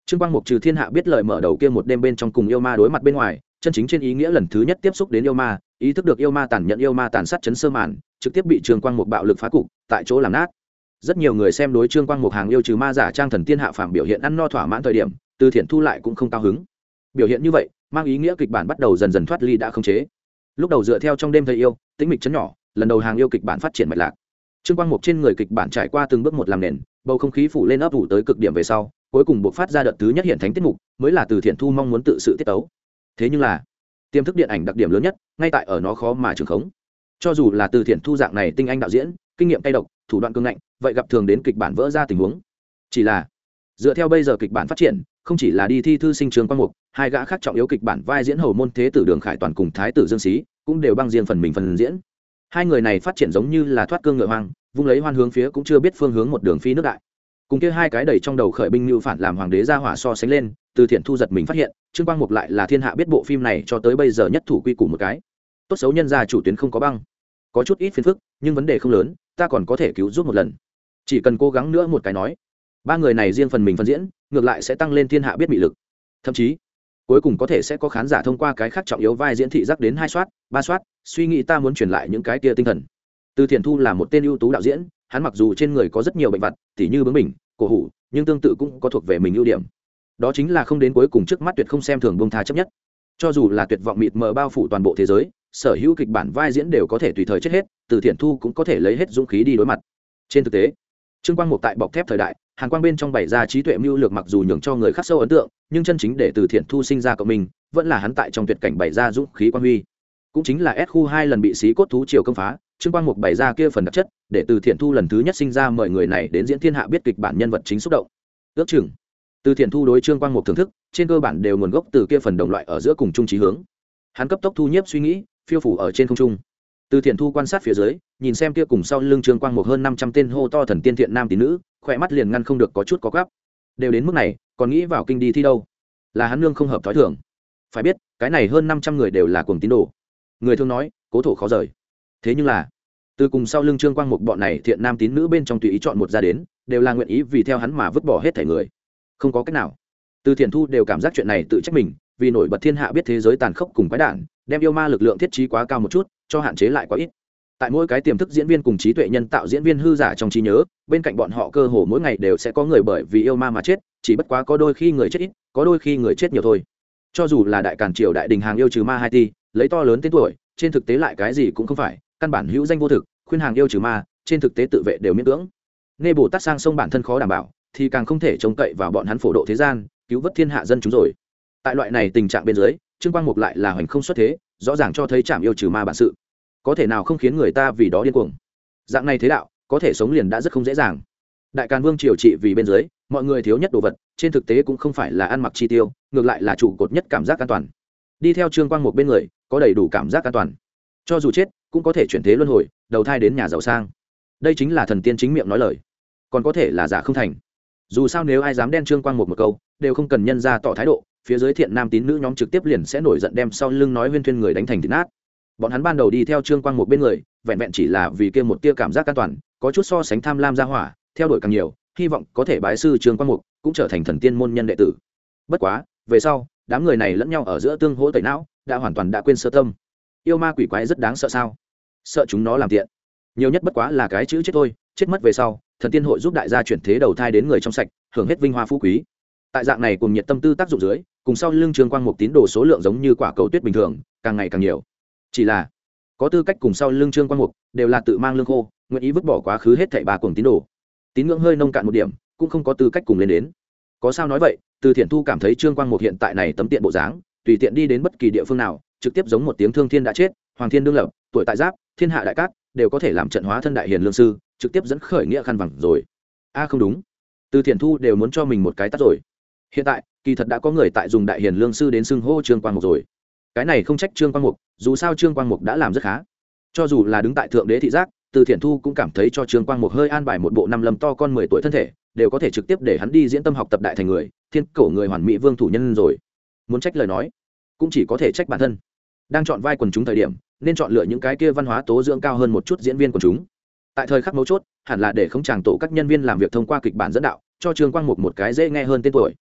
Trương Quang Mục trừ thiên hạ biết lời mở đầu kia một đêm bên trong cùng yêu ma đối mặt bên ngoài, chân chính trên ý nghĩa lần thứ nhất tiếp xúc đến yêu ma, ý thức được yêu ma tàn nhẫn, yêu ma tàn sát chấn sơ màn, trực tiếp bị Trương Quang Mục bạo lực phá cục, tại chỗ làm nát. Rất nhiều người xem đối Trương Quang Mục hàng yêu trừ ma giả trang thần tiên hạ phàm biểu hiện ăn no thỏa mãn thời điểm, Từ Thiện Thu lại cũng không cao hứng. Biểu hiện như vậy, mang ý nghĩa kịch bản bắt đầu dần dần thoát ly đã khống chế. Lúc đầu dựa theo trong đêm thầy yêu, tĩnh mịch chấn nhỏ, lần đầu hàng yêu kịch bản phát triển mạch lạc. Trương Quang Mục trên người kịch bản trải qua từng bước một làm nền, bầu không khí phủ lên ấp ủ tới cực điểm về sau, cuối cùng buộc phát ra đợt thứ nhất hiện thánh tiết mục, mới là Từ Thiện Thu mong muốn tự sự tiết tấu. Thế nhưng là, tiềm thức điện ảnh đặc điểm lớn nhất, ngay tại ở nó khó mà trường khống. Cho dù là Từ Thiện Thu dạng này tinh anh đạo diễn, kinh nghiệm tay độc, thủ đoạn cương ngạnh, vậy gặp thường đến kịch bản vỡ ra tình huống. Chỉ là, dựa theo bây giờ kịch bản phát triển, không chỉ là đi thi thư sinh Trương Quang Mục, hai gã khác trọng yếu kịch bản vai diễn hầu môn thế tử Đường Khải Toàn cùng thái tử Dương Xí, cũng đều băng riêng phần mình phần diễn. Hai người này phát triển giống như là thoát cương ngựa hoang, vung lấy hoan hướng phía cũng chưa biết phương hướng một đường phi nước đại. Cùng kia hai cái đầy trong đầu khởi binh như phản làm hoàng đế ra hỏa so sánh lên, Từ Thiện Thu giật mình phát hiện, Trương Quang Mục lại là thiên hạ biết bộ phim này cho tới bây giờ nhất thủ quy củ một cái. Tốt xấu nhân gia chủ tuyến không có băng, có chút ít phiền phức, nhưng vấn đề không lớn, ta còn có thể cứu giúp một lần. Chỉ cần cố gắng nữa một cái nói, ba người này riêng phần mình phân diễn, ngược lại sẽ tăng lên thiên hạ biết mị lực. Thậm chí, cuối cùng có thể sẽ có khán giả thông qua cái khác trọng yếu vai diễn thị giác đến 2 soát, 3 soát, suy nghĩ ta muốn truyền lại những cái kia tinh thần. Từ Thiện Thu là một tên ưu tú đạo diễn, hắn mặc dù trên người có rất nhiều bệnh vặt, tỉ như bướng bỉnh, cổ hủ, nhưng tương tự cũng có thuộc về mình ưu điểm. Đó chính là không đến cuối cùng trước mắt tuyệt không xem thường buông tha chấp nhất. Cho dù là tuyệt vọng mịt mờ bao phủ toàn bộ thế giới, sở hữu kịch bản vai diễn đều có thể tùy thời chết hết, Từ Thiện Thu cũng có thể lấy hết dũng khí đi đối mặt. Trên thực tế, Trương Quang Mục tại bọc thép thời đại, Hàn Quang bên trong bày ra trí tuệ mưu lược mặc dù nhường cho người khắc sâu ấn tượng, nhưng chân chính để Từ Thiện Thu sinh ra cộng mình, vẫn là hắn tại trong tuyệt cảnh bày ra dũng khí quan huy. Cũng chính là S khu 2 lần bị xí cốt thú triều công phá, Trương Quang Mục bày ra kia phần đặc chất, để Từ Thiện Thu lần thứ nhất sinh ra mời người này đến diễn thiên hạ biết kịch bản nhân vật chính xúc động. Ước chừng, Từ Thiện Thu đối Trương Quang Mục thưởng thức, trên cơ bản đều nguồn gốc từ kia phần đồng loại ở giữa cùng chung chí hướng. Hắn cấp tốc thu nhiếp suy nghĩ, phiêu phủ ở trên không trung. Từ Thiện Thu quan sát phía dưới, nhìn xem kia cùng sau lưng Trương Quang Mục hơn 500 tên hô to thần tiên thiện nam tín nữ, khỏe mắt liền ngăn không được có chút có gắp. Đều đến mức này, còn nghĩ vào kinh đi thi đâu? Là hắn nương không hợp thói thường. Phải biết, cái này hơn 500 người đều là cuồng tín đồ. Người thường nói, cố thổ khó rời. Thế nhưng là, từ cùng sau lưng Trương Quang Mục bọn này thiện nam tín nữ bên trong tùy ý chọn một ra đến, đều là nguyện ý vì theo hắn mà vứt bỏ hết thảy người. Không có cách nào. Từ Thiện Thu đều cảm giác chuyện này tự trách mình, vì nổi bật thiên hạ biết thế giới tàn khốc cùng quái đản, đem yêu ma lực lượng thiết trí quá cao một chút, cho hạn chế lại quá ít. Tại mỗi cái tiềm thức diễn viên cùng trí tuệ nhân tạo diễn viên hư giả trong trí nhớ, bên cạnh bọn họ cơ hồ mỗi ngày đều sẽ có người bởi vì yêu ma mà chết, chỉ bất quá có đôi khi người chết ít, có đôi khi người chết nhiều thôi. Cho dù là đại càn triều đại đình hàng yêu trừ ma 2 ti, lấy to lớn tên tuổi, trên thực tế lại cái gì cũng không phải, căn bản hữu danh vô thực, khuyên hàng yêu trừ ma, trên thực tế tự vệ đều miễn cưỡng. Nghe Bồ Tát sang sông bản thân khó đảm bảo, thì càng không thể trông cậy vào bọn hắn phổ độ thế gian, cứu vớt thiên hạ dân chúng rồi. Tại loại này tình trạng bên dưới, Trương Quang Mục lại là hoành không xuất thế, rõ ràng cho thấy trảm yêu trừ ma bản sự. Có thể nào không khiến người ta vì đó điên cuồng. Dạng này thế đạo, có thể sống liền đã rất không dễ dàng. Đại Càn Vương triều trị vì bên dưới, mọi người thiếu nhất đồ vật, trên thực tế cũng không phải là ăn mặc chi tiêu, ngược lại là trụ cột nhất cảm giác an toàn. Đi theo Trương Quang Mục bên người, có đầy đủ cảm giác an toàn. Cho dù chết, cũng có thể chuyển thế luân hồi, đầu thai đến nhà giàu sang. Đây chính là thần tiên chính miệng nói lời. Còn có thể là giả không thành. Dù sao nếu ai dám đen Trương Quang Mục một câu, đều không cần nhân ra tỏ thái độ, phía dưới thiện nam tín nữ nhóm trực tiếp liền sẽ nổi giận đem sau lưng nói huyên thuyên người đánh thành thịt nát. Bọn hắn ban đầu đi theo Trương Quang Mục bên người, vẹn vẹn chỉ là vì kia một tia cảm giác an toàn, có chút so sánh tham lam ra hỏa, theo đuổi càng nhiều, hy vọng có thể bái sư Trương Quang Mục, cũng trở thành thần tiên môn nhân đệ tử. Bất quá, về sau, đám người này lẫn nhau ở giữa tương hỗ tẩy não, đã hoàn toàn đã quên sơ tâm. Yêu ma quỷ quái rất đáng sợ sao? Sợ chúng nó làm tiện. Nhiều nhất bất quá là cái chữ chết thôi, chết mất về sau, thần tiên hội giúp đại gia chuyển thế đầu thai đến người trong sạch, hưởng hết vinh hoa phú quý. Tại dạng này cùng nhiệt tâm tư tác dụng dưới, cùng sau lưng Trương Quang Mục tín đồ số lượng giống như quả cầu tuyết bình thường, càng ngày càng nhiều. Chỉ là có tư cách cùng sau lưng Trương Quang Mục, đều là tự mang lương khô, nguyện ý vứt bỏ quá khứ hết thảy ba cuồng tín đồ. Tín ngưỡng hơi nông cạn một điểm, cũng không có tư cách cùng lên đến. Có sao nói vậy, Từ Thiện Thu cảm thấy Trương Quang Mục hiện tại này tấm tiện bộ dáng, tùy tiện đi đến bất kỳ địa phương nào, trực tiếp giống một tiếng thương thiên đã chết, hoàng thiên đương lập, tuổi tại giáp, thiên hạ đại cát, đều có thể làm trận hóa thân đại hiền lương sư, trực tiếp dẫn khởi nghĩa khăn vàng rồi. Không đúng, Từ Thiện Thu đều muốn cho mình một cái tát rồi. Hiện tại, kỳ thật đã có người tại dùng đại hiền lương sư đến xưng hô Trương Quang Mục rồi. Cái này không trách Trương Quang Mục, dù sao Trương Quang Mục đã làm rất khá. Cho dù là đứng tại thượng đế thị giác, Từ Thiện Thu cũng cảm thấy cho Trương Quang Mục hơi an bài một bộ năm lâm to con 10 tuổi thân thể, đều có thể trực tiếp để hắn đi diễn tâm học tập đại thành người, thiên cổ người hoàn mỹ vương thủ nhân rồi. Muốn trách lời nói, cũng chỉ có thể trách bản thân. Đang chọn vai quần chúng thời điểm, nên chọn lựa những cái kia văn hóa tố dưỡng cao hơn một chút diễn viên quần chúng. Tại thời khắc mấu chốt, hẳn là để không chàng tổ các nhân viên làm việc thông qua kịch bản dẫn đạo, cho Trương Quang Mục một cái dễ nghe hơn tên tuổi.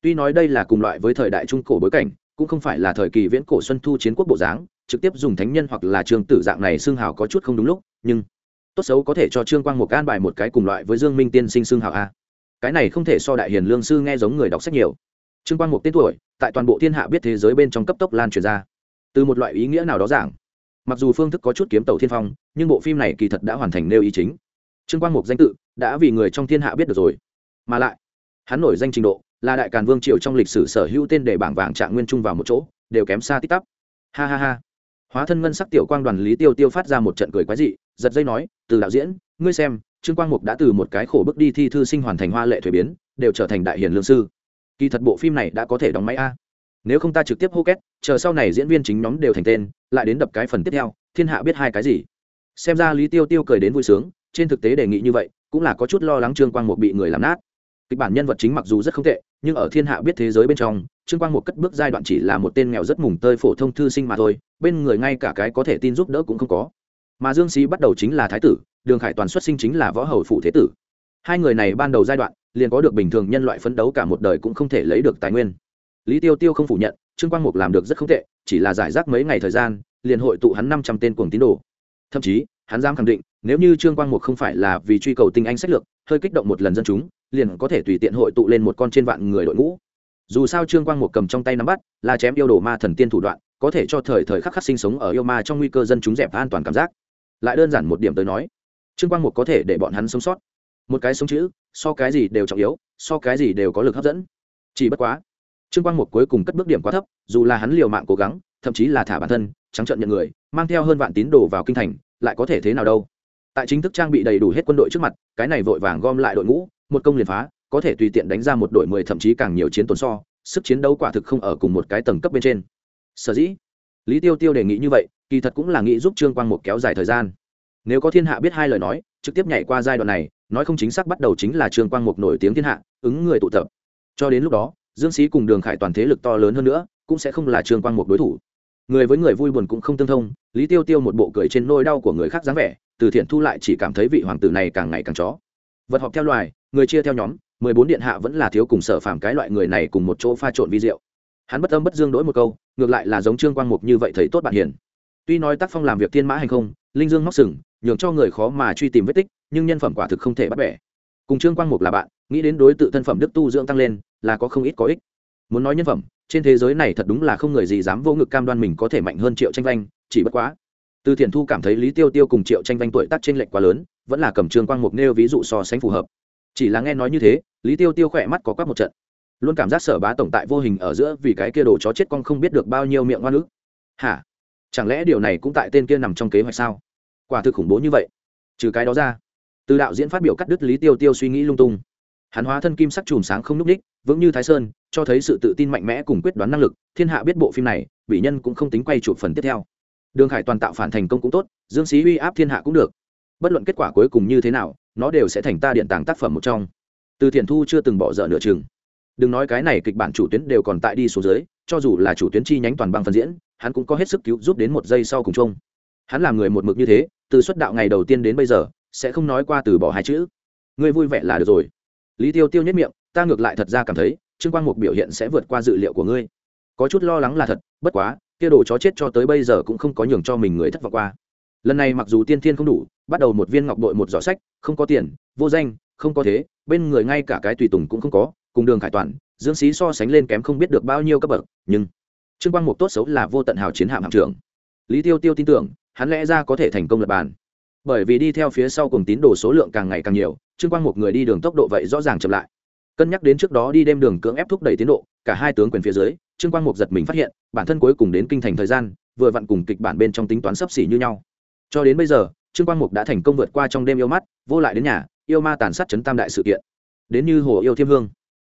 Tuy nói đây là cùng loại với thời đại trung cổ bối cảnh, cũng không phải là thời kỳ viễn cổ xuân thu chiến quốc bộ dáng, trực tiếp dùng thánh nhân hoặc là trương tử dạng này xưng hào có chút không đúng lúc, nhưng tốt xấu có thể cho Trương Quang Mục an bài một cái cùng loại với Dương Minh tiên sinh xưng hào a. Cái này không thể so đại hiền lương sư nghe giống người đọc sách nhiều. Trương Quang Mục tên tuổi, tại toàn bộ thiên hạ biết thế giới bên trong cấp tốc lan truyền ra. Từ một loại ý nghĩa nào đó giảng, mặc dù phương thức có chút kiếm tẩu thiên phong, nhưng bộ phim này kỳ thật đã hoàn thành nêu ý chính. Trương Quang Mục danh tự đã vì người trong thiên hạ biết được rồi, mà lại hắn nổi danh trình độ là đại càn vương triều trong lịch sử sở hữu tên để bảng vàng trạng nguyên chung vào một chỗ đều kém xa tít tắp. Ha ha ha. Hóa thân ngân sắc tiểu quang đoàn Lý Tiêu Tiêu phát ra một trận cười quái dị, giật dây nói, từ đạo diễn, ngươi xem, Trương Quang Mục đã từ một cái khổ bước đi thi thư sinh hoàn thành hoa lệ thuế biến, đều trở thành đại hiền lương sư. Kỳ thật bộ phim này đã có thể đóng máy a. Nếu không ta trực tiếp hô két, chờ sau này diễn viên chính nhóm đều thành tên, lại đến đập cái phần tiếp theo, thiên hạ biết hai cái gì. Xem ra Lý Tiêu Tiêu cười đến vui sướng, trên thực tế đề nghị như vậy, cũng là có chút lo lắng Trương Quang Mục bị người làm nát. Kịch bản nhân vật chính mặc dù rất không tệ, nhưng ở thiên hạ biết thế giới bên trong, Trương Quang Mục cất bước giai đoạn chỉ là một tên nghèo rất mùng tơi phổ thông thư sinh mà thôi, bên người ngay cả cái có thể tin giúp đỡ cũng không có. Mà Dương Xí bắt đầu chính là thái tử, Đường Khải Toàn xuất sinh chính là võ hầu phụ thế tử. Hai người này ban đầu giai đoạn liền có được bình thường nhân loại phấn đấu cả một đời cũng không thể lấy được tài nguyên. Lý Tiêu Tiêu không phủ nhận, Trương Quang Mục làm được rất không tệ, chỉ là giải rác mấy ngày thời gian, liền hội tụ hắn 500 tên cuồng tín đồ. Thậm chí, hắn dám khẳng định, nếu như Trương Quang Mục không phải là vì truy cầu tinh anh sách lược, hơi kích động một lần dân chúng, liền có thể tùy tiện hội tụ lên một con trên vạn người đội ngũ. Dù sao Trương Quang Mục cầm trong tay nắm bắt, là chém yêu đồ ma thần tiên thủ đoạn, có thể cho thời thời khắc khắc sinh sống ở yêu ma trong nguy cơ dân chúng dẹp an toàn cảm giác. Lại đơn giản một điểm tới nói, Trương Quang Mục có thể để bọn hắn sống sót. Một cái sống chữ, so cái gì đều trọng yếu, so cái gì đều có lực hấp dẫn. Chỉ bất quá, Trương Quang Mục cuối cùng cất bước điểm quá thấp, dù là hắn liều mạng cố gắng, thậm chí là thả bản thân, trắng trợn nhận người, mang theo hơn vạn tín đồ vào kinh thành, lại có thể thế nào đâu? Tại chính thức trang bị đầy đủ hết quân đội trước mặt, cái này vội vàng gom lại đội ngũ, một công liền phá, có thể tùy tiện đánh ra một đội 10 thậm chí càng nhiều chiến tổn so, sức chiến đấu quả thực không ở cùng một cái tầng cấp bên trên. Sở dĩ, Lý Tiêu Tiêu đề nghị như vậy, kỳ thật cũng là nghĩ giúp Trương Quang Mục kéo dài thời gian. Nếu có thiên hạ biết hai lời nói, trực tiếp nhảy qua giai đoạn này, nói không chính xác bắt đầu chính là Trương Quang Mục nổi tiếng thiên hạ, ứng người tụ tập. Cho đến lúc đó, Dương Xí cùng Đường Khải toàn thế lực to lớn hơn nữa, cũng sẽ không là Trương Quang Mục đối thủ. Người với người vui buồn cũng không tương thông, Lý Tiêu Tiêu một bộ cười trên nỗi đau của người khác dáng vẻ, Từ Thiện Thu lại chỉ cảm thấy vị hoàng tử này càng ngày càng chó. Vật họp theo loài, người chia theo nhóm, 14 điện hạ vẫn là thiếu cùng Sở Phàm cái loại người này cùng một chỗ pha trộn vi diệu. Hắn bất âm bất dương đổi một câu, ngược lại là giống Trương Quang Mục như vậy thấy tốt bạn hiền. Tuy nói tác phong làm việc thiên mã hành không, linh dương móc sừng, nhường cho người khó mà truy tìm vết tích, nhưng nhân phẩm quả thực không thể bắt bẻ. Cùng Trương Quang Mục là bạn, nghĩ đến đối tự thân phẩm đức tu dưỡng tăng lên, là có không ít có ích. Muốn nói nhân phẩm, trên thế giới này thật đúng là không người gì dám vô ngực cam đoan mình có thể mạnh hơn Triệu Tranh Vanh, chỉ bất quá. Từ Thiện Thu cảm thấy Lý Tiêu Tiêu cùng Triệu Tranh Vanh tuổi tác chênh lệch quá lớn, vẫn là cầm Trương Quang Mục nêu ví dụ so sánh phù hợp. Chỉ là nghe nói như thế, Lý Tiêu Tiêu khỏe mắt có quắc một trận, luôn cảm giác Sở Bá tổng tại vô hình ở giữa vì cái kia đồ chó chết con không biết được bao nhiêu miệng ngoan ức. Hả? Chẳng lẽ điều này cũng tại tên kia nằm trong kế hoạch sao? Quả thực khủng bố như vậy. Trừ cái đó ra, từ đạo diễn phát biểu cắt đứt Lý Tiêu Tiêu suy nghĩ lung tung. Hắn hóa thân kim sắc chùm sáng không núc đích, vững như Thái Sơn, cho thấy sự tự tin mạnh mẽ cùng quyết đoán năng lực. Thiên hạ biết bộ phim này, bị nhân cũng không tính quay chụp phần tiếp theo. Đường Khải toàn tạo phản thành công cũng tốt, Dương Xí uy áp thiên hạ cũng được. Bất luận kết quả cuối cùng như thế nào, nó đều sẽ thành ta điện tàng tác phẩm một trong. Từ Thiện Thu chưa từng bỏ dở nửa chừng. Đừng nói cái này kịch bản chủ tuyến đều còn tại đi xuống dưới, cho dù là chủ tuyến chi nhánh toàn bằng phần diễn, hắn cũng có hết sức cứu giúp đến một giây sau cùng chung. Hắn làm người một mực như thế, từ xuất đạo ngày đầu tiên đến bây giờ, sẽ không nói qua từ bỏ hai chữ. Ngươi vui vẻ là được rồi. Lý Tiêu Tiêu nhếch miệng, ta ngược lại thật ra cảm thấy, Trương Quang Mục biểu hiện sẽ vượt qua dự liệu của ngươi. Có chút lo lắng là thật, bất quá, kia đồ chó chết cho tới bây giờ cũng không có nhường cho mình người thất vọng qua. Lần này mặc dù tiên thiên không đủ, bắt đầu một viên ngọc bội một giỏ sách, không có tiền, vô danh, không có thế, bên người ngay cả cái tùy tùng cũng không có, cùng Đường Khải Toàn, Dương Xí so sánh lên kém không biết được bao nhiêu cấp bậc, nhưng Trương Quang Mục tốt xấu là vô tận hào chiến hạm hạm trưởng. Lý Tiêu Tiêu tin tưởng, hắn lẽ ra có thể thành công lập bàn. Bởi vì đi theo phía sau cùng tín đồ số lượng càng ngày càng nhiều, Trương Quang Mục người đi đường tốc độ vậy rõ ràng chậm lại. Cân nhắc đến trước đó đi đêm đường cưỡng ép thúc đẩy tiến độ, cả hai tướng quyền phía dưới, Trương Quang Mục giật mình phát hiện, bản thân cuối cùng đến kinh thành thời gian, vừa vặn cùng kịch bản bên trong tính toán sắp xỉ như nhau. Cho đến bây giờ, Trương Quang Mục đã thành công vượt qua trong đêm yêu mắt, vô lại đến nhà, yêu ma tàn sát chấn tam đại sự kiện. Đến như hồ yêu thiêm hương.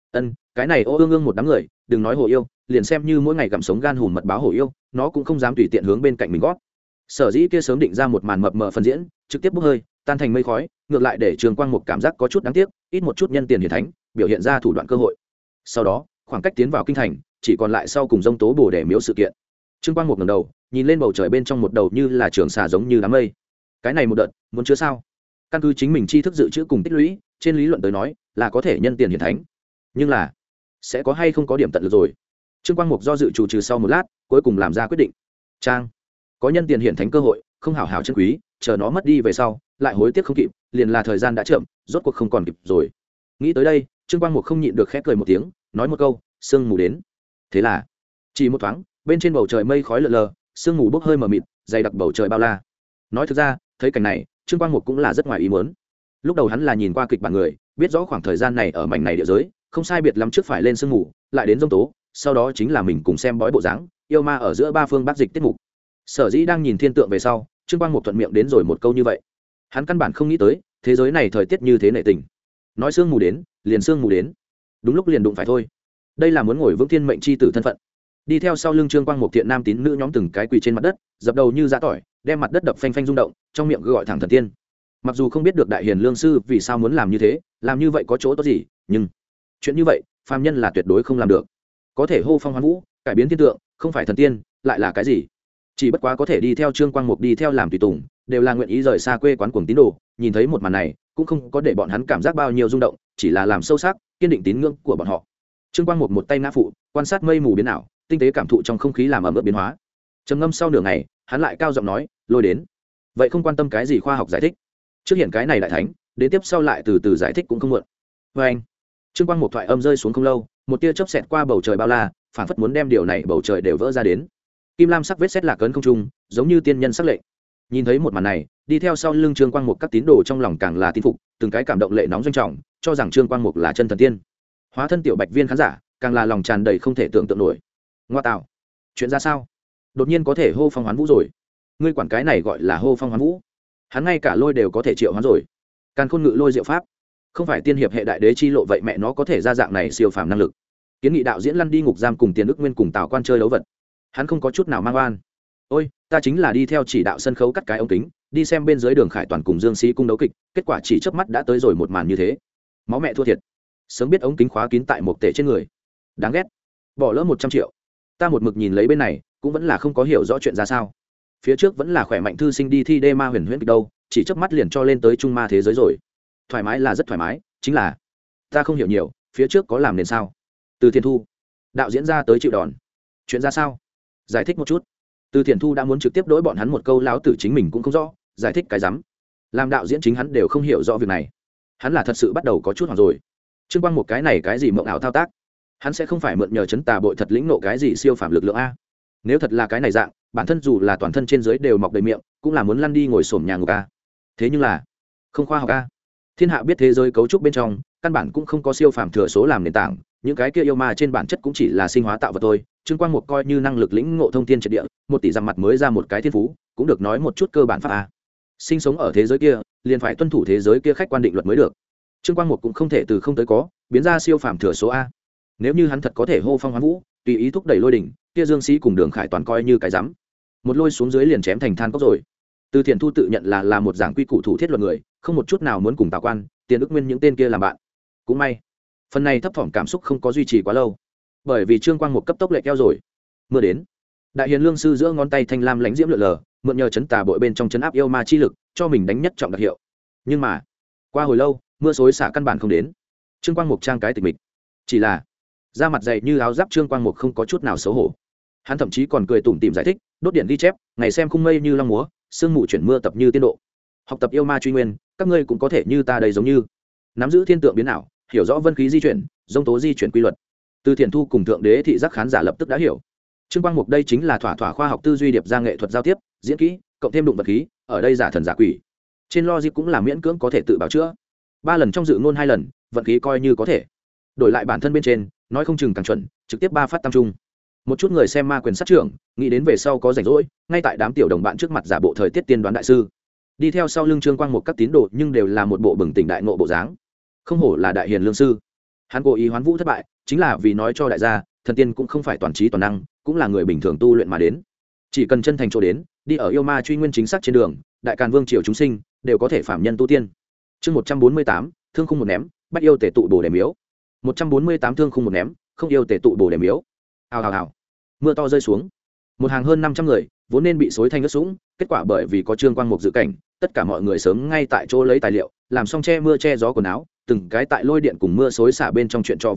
Cái này ô ương ương một đám người, đừng nói hồ yêu, liền xem như mỗi ngày gặm sống gan hùm mật báo hồ yêu, nó cũng không dám tùy tiện hướng bên cạnh mình gót. Sở dĩ kia sớm định ra một màn mập mờ phần diễn, trực tiếp bốc hơi, tan thành mây khói, ngược lại để Trương Quang Mục cảm giác có chút đáng tiếc, ít một chút nhân tiền hiển thánh, biểu hiện ra thủ đoạn cơ hội. Sau đó, khoảng cách tiến vào kinh thành, chỉ còn lại sau cùng dông tố bổ để miếu sự kiện. Trương Quang Mục ngẩng đầu, nhìn lên bầu trời bên trong một đầu như là trường xà giống như đám mây. Cái này một đợt, muốn chứa sao? Căn cứ chính mình tri thức dự trữ cùng tích lũy, trên lý luận tới nói, là có thể nhân tiền hiển thánh. Nhưng là, sẽ có hay không có điểm tận lực rồi. Trương Quang Mục do dự chủ trừ sau một lát, cuối cùng làm ra quyết định. Trang, có nhân tiền hiện thánh cơ hội, không hảo hảo chân quý, chờ nó mất đi về sau, lại hối tiếc không kịp, liền là thời gian đã chậm, rốt cuộc không còn kịp rồi. Nghĩ tới đây, Trương Quang Mục không nhịn được khẽ cười một tiếng, nói một câu, sương mù đến. Thế là, chỉ một thoáng, bên trên bầu trời mây khói lờ lờ, sương mù bốc hơi mờ mịt, dày đặc bầu trời bao la. Nói thực ra, thấy cảnh này, Trương Quang Mục cũng là rất ngoài ý muốn. Lúc đầu hắn là nhìn qua kịch bản người, biết rõ khoảng thời gian này ở mảnh này địa giới, không sai biệt lắm trước phải lên sương mù, lại đến giông tố, sau đó chính là mình cùng xem bói bộ dáng, yêu ma ở giữa ba phương bắc dịch tiết mục. Sở dĩ đang nhìn thiên tượng về sau, Trương Quang Mục thuận miệng đến rồi một câu như vậy. Hắn căn bản không nghĩ tới, thế giới này thời tiết như thế nệ tình. Nói sương mù đến, liền sương mù đến. Đúng lúc liền đụng phải thôi. Đây là muốn ngồi vững thiên mệnh chi tử thân phận. Đi theo sau lưng Trương Quang Mục thiện nam tín nữ nhóm từng cái quỳ trên mặt đất, dập đầu như giã tỏi, đem mặt đất đập phanh phanh rung động, trong miệng gọi thẳng thần tiên. Mặc dù không biết được đại hiền lương sư vì sao muốn làm như thế, làm như vậy có chỗ tốt gì, nhưng chuyện như vậy, phàm nhân là tuyệt đối không làm được. Có thể hô phong hoán vũ, cải biến thiên tượng, không phải thần tiên, lại là cái gì? Chỉ bất quá có thể đi theo Trương Quang Mục đi theo làm tùy tùng, đều là nguyện ý rời xa quê quán cuồng tín đồ, nhìn thấy một màn này, cũng không có để bọn hắn cảm giác bao nhiêu rung động, chỉ là làm sâu sắc, kiên định tín ngưỡng của bọn họ. Trương Quang Mục một tay ngã phụ, quan sát mây mù biến ảo, tinh tế cảm thụ trong không khí làm ẩm ướt biến hóa. Trầm ngâm sau nửa ngày, hắn lại cao giọng nói, lôi đến. Vậy không quan tâm cái gì khoa học giải thích. Trước hiện cái này đại thánh, đến tiếp sau lại từ từ giải thích cũng không muộn. Và anh, Trương Quang Mục thoại âm rơi xuống không lâu, một tia chớp xẹt qua bầu trời bao la, phản phất muốn đem điều này bầu trời đều vỡ ra đến. Kim lam sắc vết sét lạc ấn không trung, giống như tiên nhân sắc lệnh. Nhìn thấy một màn này, đi theo sau lưng Trương Quang Mục các tín đồ trong lòng càng là tin phục, từng cái cảm động lệ nóng doanh trọng, cho rằng Trương Quang Mục là chân thần tiên. Hóa thân tiểu bạch viên khán giả, càng là lòng tràn đầy không thể tưởng tượng nổi. Ngoa tạo, chuyện ra sao? Đột nhiên có thể hô phong hoán vũ rồi. Ngươi quản cái này gọi là hô phong hoán vũ? Hắn ngay cả lôi đều có thể triệu hoán rồi. Càn khôn ngự lôi diệu pháp, không phải tiên hiệp hệ đại đế chi lộ vậy mẹ nó có thể ra dạng này siêu phàm năng lực. Kiến nghị đạo diễn lăn đi ngục giam cùng Tiền Ức Nguyên cùng Tào Quan chơi đấu vật. Hắn không có chút nào mang oan. Ôi, ta chính là đi theo chỉ đạo sân khấu cắt cái ống kính, đi xem bên dưới Đường Khải Toàn cùng Dương Sĩ cung đấu kịch, kết quả chỉ chớp mắt đã tới rồi một màn như thế. Máu mẹ thua thiệt. Sớm biết ống kính khóa kín tại một tể trên người. Đáng ghét. Bỏ lỡ 100 triệu. Ta một mực nhìn lấy bên này, cũng vẫn là không có hiểu rõ chuyện ra sao. Phía trước vẫn là khỏe mạnh thư sinh đi thi đê ma huyền huyễn kịch đâu, chỉ chớp mắt liền cho lên tới trung ma thế giới rồi. Thoải mái là rất thoải mái, chính là ta không hiểu nhiều, phía trước có làm nên sao? Từ Thiền Thu, đạo diễn ra tới chịu đòn. Chuyện ra sao? Giải thích một chút. Từ Thiền Thu đã muốn trực tiếp đối bọn hắn một câu láo tử chính mình cũng không rõ, giải thích cái rắm. Làm đạo diễn chính hắn đều không hiểu rõ việc này. Hắn là thật sự bắt đầu có chút hoảng rồi. Trương Quang một cái này cái gì mộng ảo thao tác? Hắn sẽ không phải mượn nhờ chấn tà bội thật lĩnh nộ cái gì siêu phàm lực lượng a? Nếu thật là cái này dạng, bản thân dù là toàn thân trên dưới đều mọc đầy miệng, cũng là muốn lăn đi ngồi xổm nhà ngục a. Thế nhưng là không khoa học a. Thiên hạ biết thế giới cấu trúc bên trong, căn bản cũng không có siêu phàm thừa số làm nền tảng, những cái kia yêu ma trên bản chất cũng chỉ là sinh hóa tạo vật thôi. Trương Quang Mục coi như năng lực lĩnh ngộ thông thiên triệt địa, 1 tỷ dặm mặt mới ra một cái thiên phú, cũng được nói một chút cơ bản pháp a. Sinh sống ở thế giới kia, liền phải tuân thủ thế giới kia khách quan định luật mới được. Trương Quang Mục cũng không thể từ không tới có, biến ra siêu phàm thừa số a. Nếu như hắn thật có thể hô phong hoán vũ, tùy ý thúc đẩy lôi đỉnh, kia Dương Sĩ cùng Đường Khải Toàn coi như cái rắm, một lôi xuống dưới liền chém thành than cốc rồi. Từ Thiền Thu tự nhận là một giảng quy củ thủ thiết luật người, không một chút nào muốn cùng Tào Quan, Tiền Ức Nguyên những tên kia làm bạn. Cũng may, phần này thấp thỏm cảm xúc không có duy trì quá lâu, bởi vì Trương Quang Mục cấp tốc lệ keo rồi. Mưa đến, đại hiền lương sư giữa ngón tay thanh lam lãnh diễm lượn lờ, mượn nhờ chấn tà bội bên trong chấn áp yêu ma chi lực, cho mình đánh nhất trọng đặc hiệu. Nhưng mà, qua hồi lâu, mưa xối xả căn bản không đến. Trương Quang Mục trang cái tịch mịch, chỉ là da mặt dày như áo giáp. Trương Quang Mục không có chút nào xấu hổ, hắn thậm chí còn cười tủm tỉm giải thích, đốt điện ghi chép, ngày xem khung mây như long múa, sương mù chuyển mưa tập như tiên độ. Học tập yêu ma truy nguyên, các ngươi cũng có thể như ta đây giống như nắm giữ thiên tượng biến ảo, hiểu rõ vân khí di chuyển, dông tố di chuyển quy luật. Từ Thiền Thu cùng thượng đế thị giác khán giả lập tức đã hiểu. Trương Quang Mục đây chính là thỏa thỏa khoa học tư duy điệp ra nghệ thuật giao tiếp, diễn kỹ, cộng thêm đụng vật khí, ở đây giả thần giả quỷ. Trên logic cũng là miễn cưỡng có thể tự bảo chữa. 3 lần trong dự ngôn 2 lần, vận khí coi như có thể. Đổi lại bản thân bên trên, nói không chừng càng chuẩn, trực tiếp 3 phát tam trung. Một chút người xem ma quyền sát trưởng, nghĩ đến về sau có rảnh rỗi, ngay tại đám tiểu đồng bạn trước mặt giả bộ thời tiết tiên đoán đại sư. Đi theo sau lưng Trương Quang Mục các tín đồ nhưng đều là một bộ bừng tỉnh đại ngộ bộ dáng. Không hổ là đại hiền lương sư. Hắn cố ý hoán vũ thất bại, chính là vì nói cho đại gia, thần tiên cũng không phải toàn trí toàn năng, cũng là người bình thường tu luyện mà đến. Chỉ cần chân thành chỗ đến, đi ở yêu ma truy nguyên chính xác trên đường, đại càn vương triều chúng sinh đều có thể phạm nhân tu tiên. Chương 148, thương khung một ném, bắt yêu tề tụ bổ đề miếu. 148 thương khung một ném, không yêu tề tụ bổ đề miếu. Hào hào hào. Mưa to rơi xuống. Một hàng hơn 500 người, vốn nên bị xối thành ướt sũng, kết quả bởi vì có Trương Quang Mục dự cảnh, tất cả mọi người sớm ngay tại chỗ lấy tài liệu, làm xong che mưa che gió quần áo, từng cái tại lôi điện cùng mưa xối xả bên trong chuyện trò vui vẻ,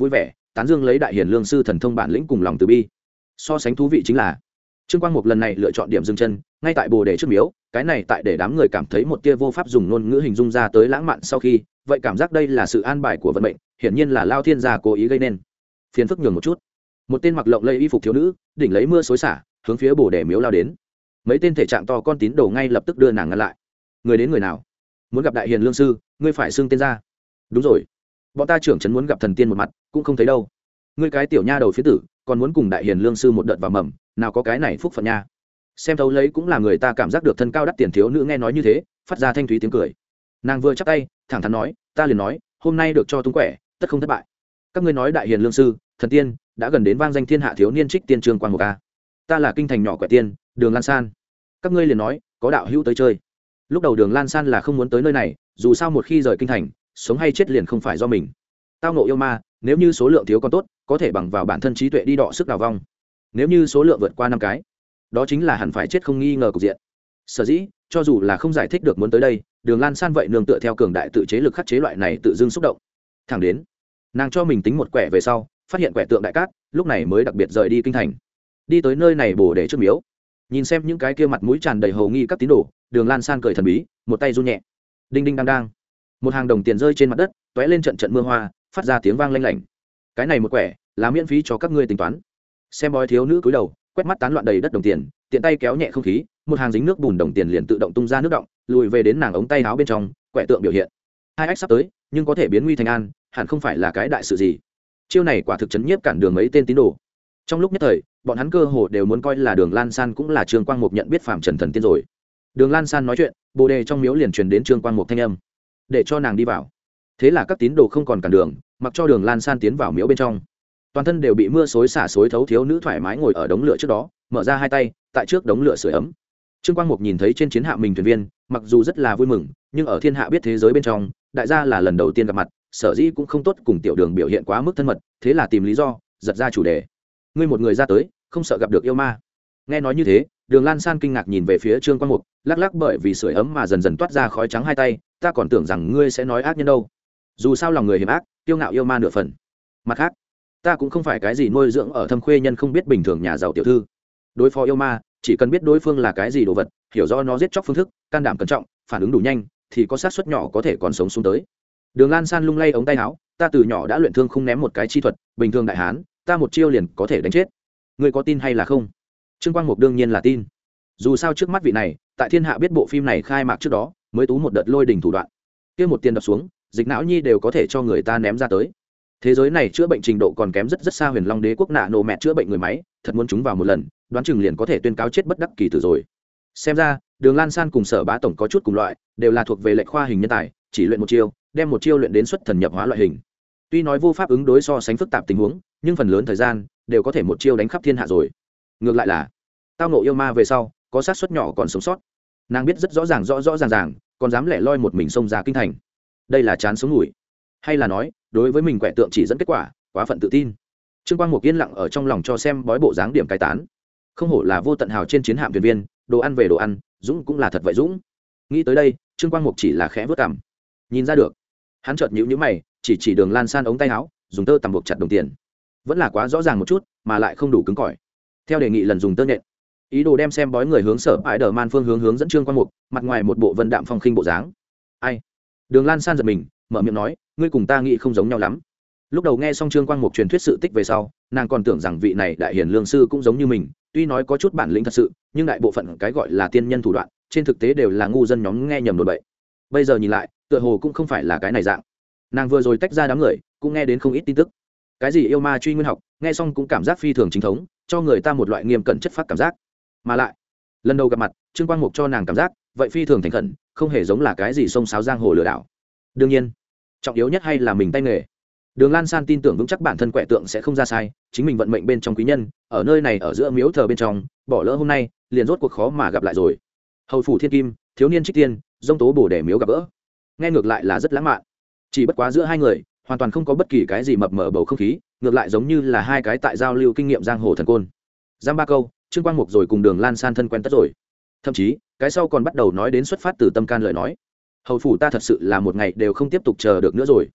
tán dương lấy đại hiền lương sư thần thông bản lĩnh cùng lòng từ bi. So sánh thú vị chính là trương quang mục lần này lựa chọn điểm dừng chân ngay tại bồ đề trước miếu, cái này tại để đám người cảm thấy một tia vô pháp dùng ngôn ngữ hình dung ra tới lãng mạn sau khi, vậy cảm giác đây là sự an bài của vận mệnh, hiển nhiên là Lao Thiên gia cố ý gây nên. Phiền phức nhường một chút, một tên mặc lộng lẫy y phục thiếu nữ đỉnh lấy mưa xối xả hướng phía bồ đề miếu lao đến. Mấy tên thể trạng to con tín đồ ngay lập tức đưa nàng ngăn lại. Người đến người nào? Muốn gặp đại hiền lương sư, ngươi phải xưng tên ra. Đúng rồi, bọn ta trưởng trấn muốn gặp thần tiên một mặt cũng không thấy đâu. Ngươi cái tiểu nha đầu phía tử còn muốn cùng đại hiền lương sư một đợt vào mầm, nào có cái này phúc phận nha. Xem thấu lấy cũng là người ta cảm giác được thân cao đắt tiền thiếu nữ nghe nói như thế phát ra thanh thúy tiếng cười. Nàng vừa chắp tay thẳng thắn nói, ta liền nói hôm nay được cho tung quẻ tất không thất bại. Các ngươi nói đại hiền lương sư thần tiên đã gần đến vang danh thiên hạ thiếu niên trích tiên trương quan một ca, ta là kinh thành nhỏ quẻ tiên Đường Lan San. Các ngươi liền nói có đạo hữu tới chơi. Lúc đầu Đường Lan San là không muốn tới nơi này, dù sao một khi rời kinh thành sống hay chết liền không phải do mình. Tao nộ yêu ma, nếu như số lượng thiếu còn tốt có thể bằng vào bản thân trí tuệ đi đọ sức đào vong, nếu như số lượng vượt qua 5 cái đó chính là hẳn phải chết không nghi ngờ cục diện. Sở dĩ cho dù là không giải thích được muốn tới đây, Đường Lan San vậy nương tựa theo cường đại tự chế lực khắc chế loại này tự dưng xúc động. Thẳng đến nàng cho mình tính một quẻ về sau phát hiện quẻ tượng đại cát, lúc này mới đặc biệt rời đi kinh thành đi tới nơi này bồ đề trước miếu. Nhìn xem những cái kia mặt mũi tràn đầy hầu nghi các tín đồ, Đường Lan San cười thần bí, một tay run nhẹ, đinh đinh đang đang, một hàng đồng tiền rơi trên mặt đất tóe lên trận trận mưa hoa, phát ra tiếng vang lanh lảnh. Cái này một quẻ là miễn phí cho các ngươi tính toán. Xem bói thiếu nữ cúi đầu quét mắt tán loạn đầy đất đồng tiền, tiện tay kéo nhẹ không khí, một hàng dính nước bùn đồng tiền liền tự động tung ra nước động, lùi về đến nàng ống tay áo bên trong. Quẻ tượng biểu hiện hai ách sắp tới, nhưng có thể biến nguy thành an, hẳn không phải là cái đại sự gì. Chiêu này quả thực chấn nhiếp cản đường mấy tên tín đồ. Trong lúc nhất thời bọn hắn cơ hồ đều muốn coi là Đường Lan San cũng là Trương Quang Mục nhận biết phàm trần thần tiên rồi. Đường Lan San nói chuyện, bồ đề trong miếu liền truyền đến Trương Quang Mục thanh âm, để cho nàng đi vào. Thế là các tín đồ không còn cản đường, mặc cho Đường Lan San tiến vào miếu bên trong. Toàn thân đều bị mưa xối xả xối thấu thiếu nữ thoải mái ngồi ở đống lửa trước đó, mở ra hai tay tại trước đống lửa sưởi ấm. Trương Quang Mục nhìn thấy trên chiến hạm mình thuyền viên, mặc dù rất là vui mừng, nhưng ở thiên hạ biết thế giới bên trong, đại gia là lần đầu tiên gặp mặt, sở dĩ cũng không tốt cùng tiểu Đường biểu hiện quá mức thân mật, thế là tìm lý do giật ra chủ đề. Ngươi một người ra tới, không sợ gặp được yêu ma? Nghe nói như thế, Đường Lan San kinh ngạc nhìn về phía Trương Quang Mục, lắc lắc bởi vì sưởi ấm mà dần dần toát ra khói trắng hai tay, ta còn tưởng rằng ngươi sẽ nói ác nhân đâu. Dù sao lòng người hiểm ác, kiêu ngạo yêu ma nửa phần. Mặt khác, ta cũng không phải cái gì nuôi dưỡng ở thâm khuê nhân không biết bình thường nhà giàu tiểu thư. Đối phó yêu ma chỉ cần biết đối phương là cái gì đồ vật, hiểu do nó giết chóc phương thức, can đảm cẩn trọng, phản ứng đủ nhanh thì có xác suất nhỏ có thể còn sống xuống tới. Đường Lan San lung lay ống tay áo, ta từ nhỏ đã luyện thương không ném một cái chi thuật, bình thường đại hán ta một chiêu liền có thể đánh chết. Ngươi có tin hay là không? Trương Quang Mục đương nhiên là tin. Dù sao trước mắt vị này tại thiên hạ biết bộ phim này khai mạc trước đó mới tú một đợt lôi đình thủ đoạn, kia một tiền đập xuống dịch não nhi đều có thể cho người ta ném ra tới. Thế giới này chữa bệnh trình độ còn kém rất rất xa Huyền Long Đế quốc nạ nổ mẹ chữa bệnh người máy, thật muốn chúng vào một lần đoán chừng liền có thể tuyên cáo chết bất đắc kỳ tử rồi. Xem ra Đường Lan San cùng Sở Bá tổng có chút cùng loại, đều là thuộc về lệch khoa hình nhân tài, chỉ luyện một chiêu đem một chiêu luyện đến xuất thần nhập hóa loại hình. Tuy nói vô pháp ứng đối so sánh phức tạp tình huống, nhưng phần lớn thời gian đều có thể một chiêu đánh khắp thiên hạ rồi. Ngược lại là tao nộ yêu ma về sau có xác suất nhỏ còn sống sót. Nàng biết rất rõ ràng còn dám lẻ loi một mình xông ra kinh thành, đây là chán sống ngủi, hay là nói đối với mình quẻ tượng chỉ dẫn kết quả quá phận tự tin. Trương Quang Mục yên lặng ở trong lòng cho xem bói bộ dáng điểm cai tán. Không hổ là vô tận hào trên chiến hạm thuyền viên, đồ ăn về đồ ăn, dũng cũng là thật vậy dũng. Nghĩ tới đây Trương Quang Mục chỉ là khẽ vớt cằm. Nhìn ra được hắn chợt nhíu mày, chỉ Đường Lan San ống tay áo, dùng tơ tằm buộc chặt đồng tiền. Vẫn là quá rõ ràng một chút mà lại không đủ cứng cỏi. Theo đề nghị lần dùng tơ nhện, ý đồ đem xem bói người hướng Sở Bãi Đờ Man phương hướng dẫn Trương Quang Mục, mặt ngoài một bộ vân đạm phong khinh bộ dáng. Ai? Đường Lan San giật mình, mở miệng nói, ngươi cùng ta nghĩ không giống nhau lắm. Lúc đầu nghe xong Trương Quang Mục truyền thuyết sự tích về sau, nàng còn tưởng rằng vị này đại hiền lương sư cũng giống như mình, tuy nói có chút bản lĩnh thật sự, nhưng đại bộ phận cái gọi là tiên nhân thủ đoạn, trên thực tế đều là ngu dân nhóm nghe nhầm đồn bậy. Bây giờ nhìn lại, tựa hồ cũng không phải là cái này dạng. Nàng vừa rồi tách ra đám người, cũng nghe đến không ít tin tức. Cái gì yêu ma truy nguyên học, nghe xong cũng cảm giác phi thường chính thống, cho người ta một loại nghiêm cẩn chất phác cảm giác. Mà lại, lần đầu gặp mặt, Trương Quang Mục cho nàng cảm giác, vậy phi thường thành khẩn, không hề giống là cái gì xông xáo giang hồ lừa đảo. Đương nhiên, trọng yếu nhất hay là mình tay nghề. Đường Lan San tin tưởng vững chắc bản thân quẻ tượng sẽ không ra sai, chính mình vận mệnh bên trong quý nhân, ở nơi này ở giữa miếu thờ bên trong, bỏ lỡ hôm nay, liền rốt cuộc khó mà gặp lại rồi. Hầu phủ thiên kim, thiếu niên trích tiên, dông tố bổ để miếu gặp gỡ. Nghe ngược lại là rất lãng mạn. Chỉ bất quá giữa hai người, hoàn toàn không có bất kỳ cái gì mập mờ bầu không khí, ngược lại giống như là hai cái tại giao lưu kinh nghiệm giang hồ thần côn. Giam ba câu, Trương Quang Mục rồi cùng Đường Lan San thân quen tất rồi. Thậm chí, cái sau còn bắt đầu nói đến xuất phát từ tâm can lời nói. Hầu phủ ta thật sự là một ngày đều không tiếp tục chờ được nữa rồi.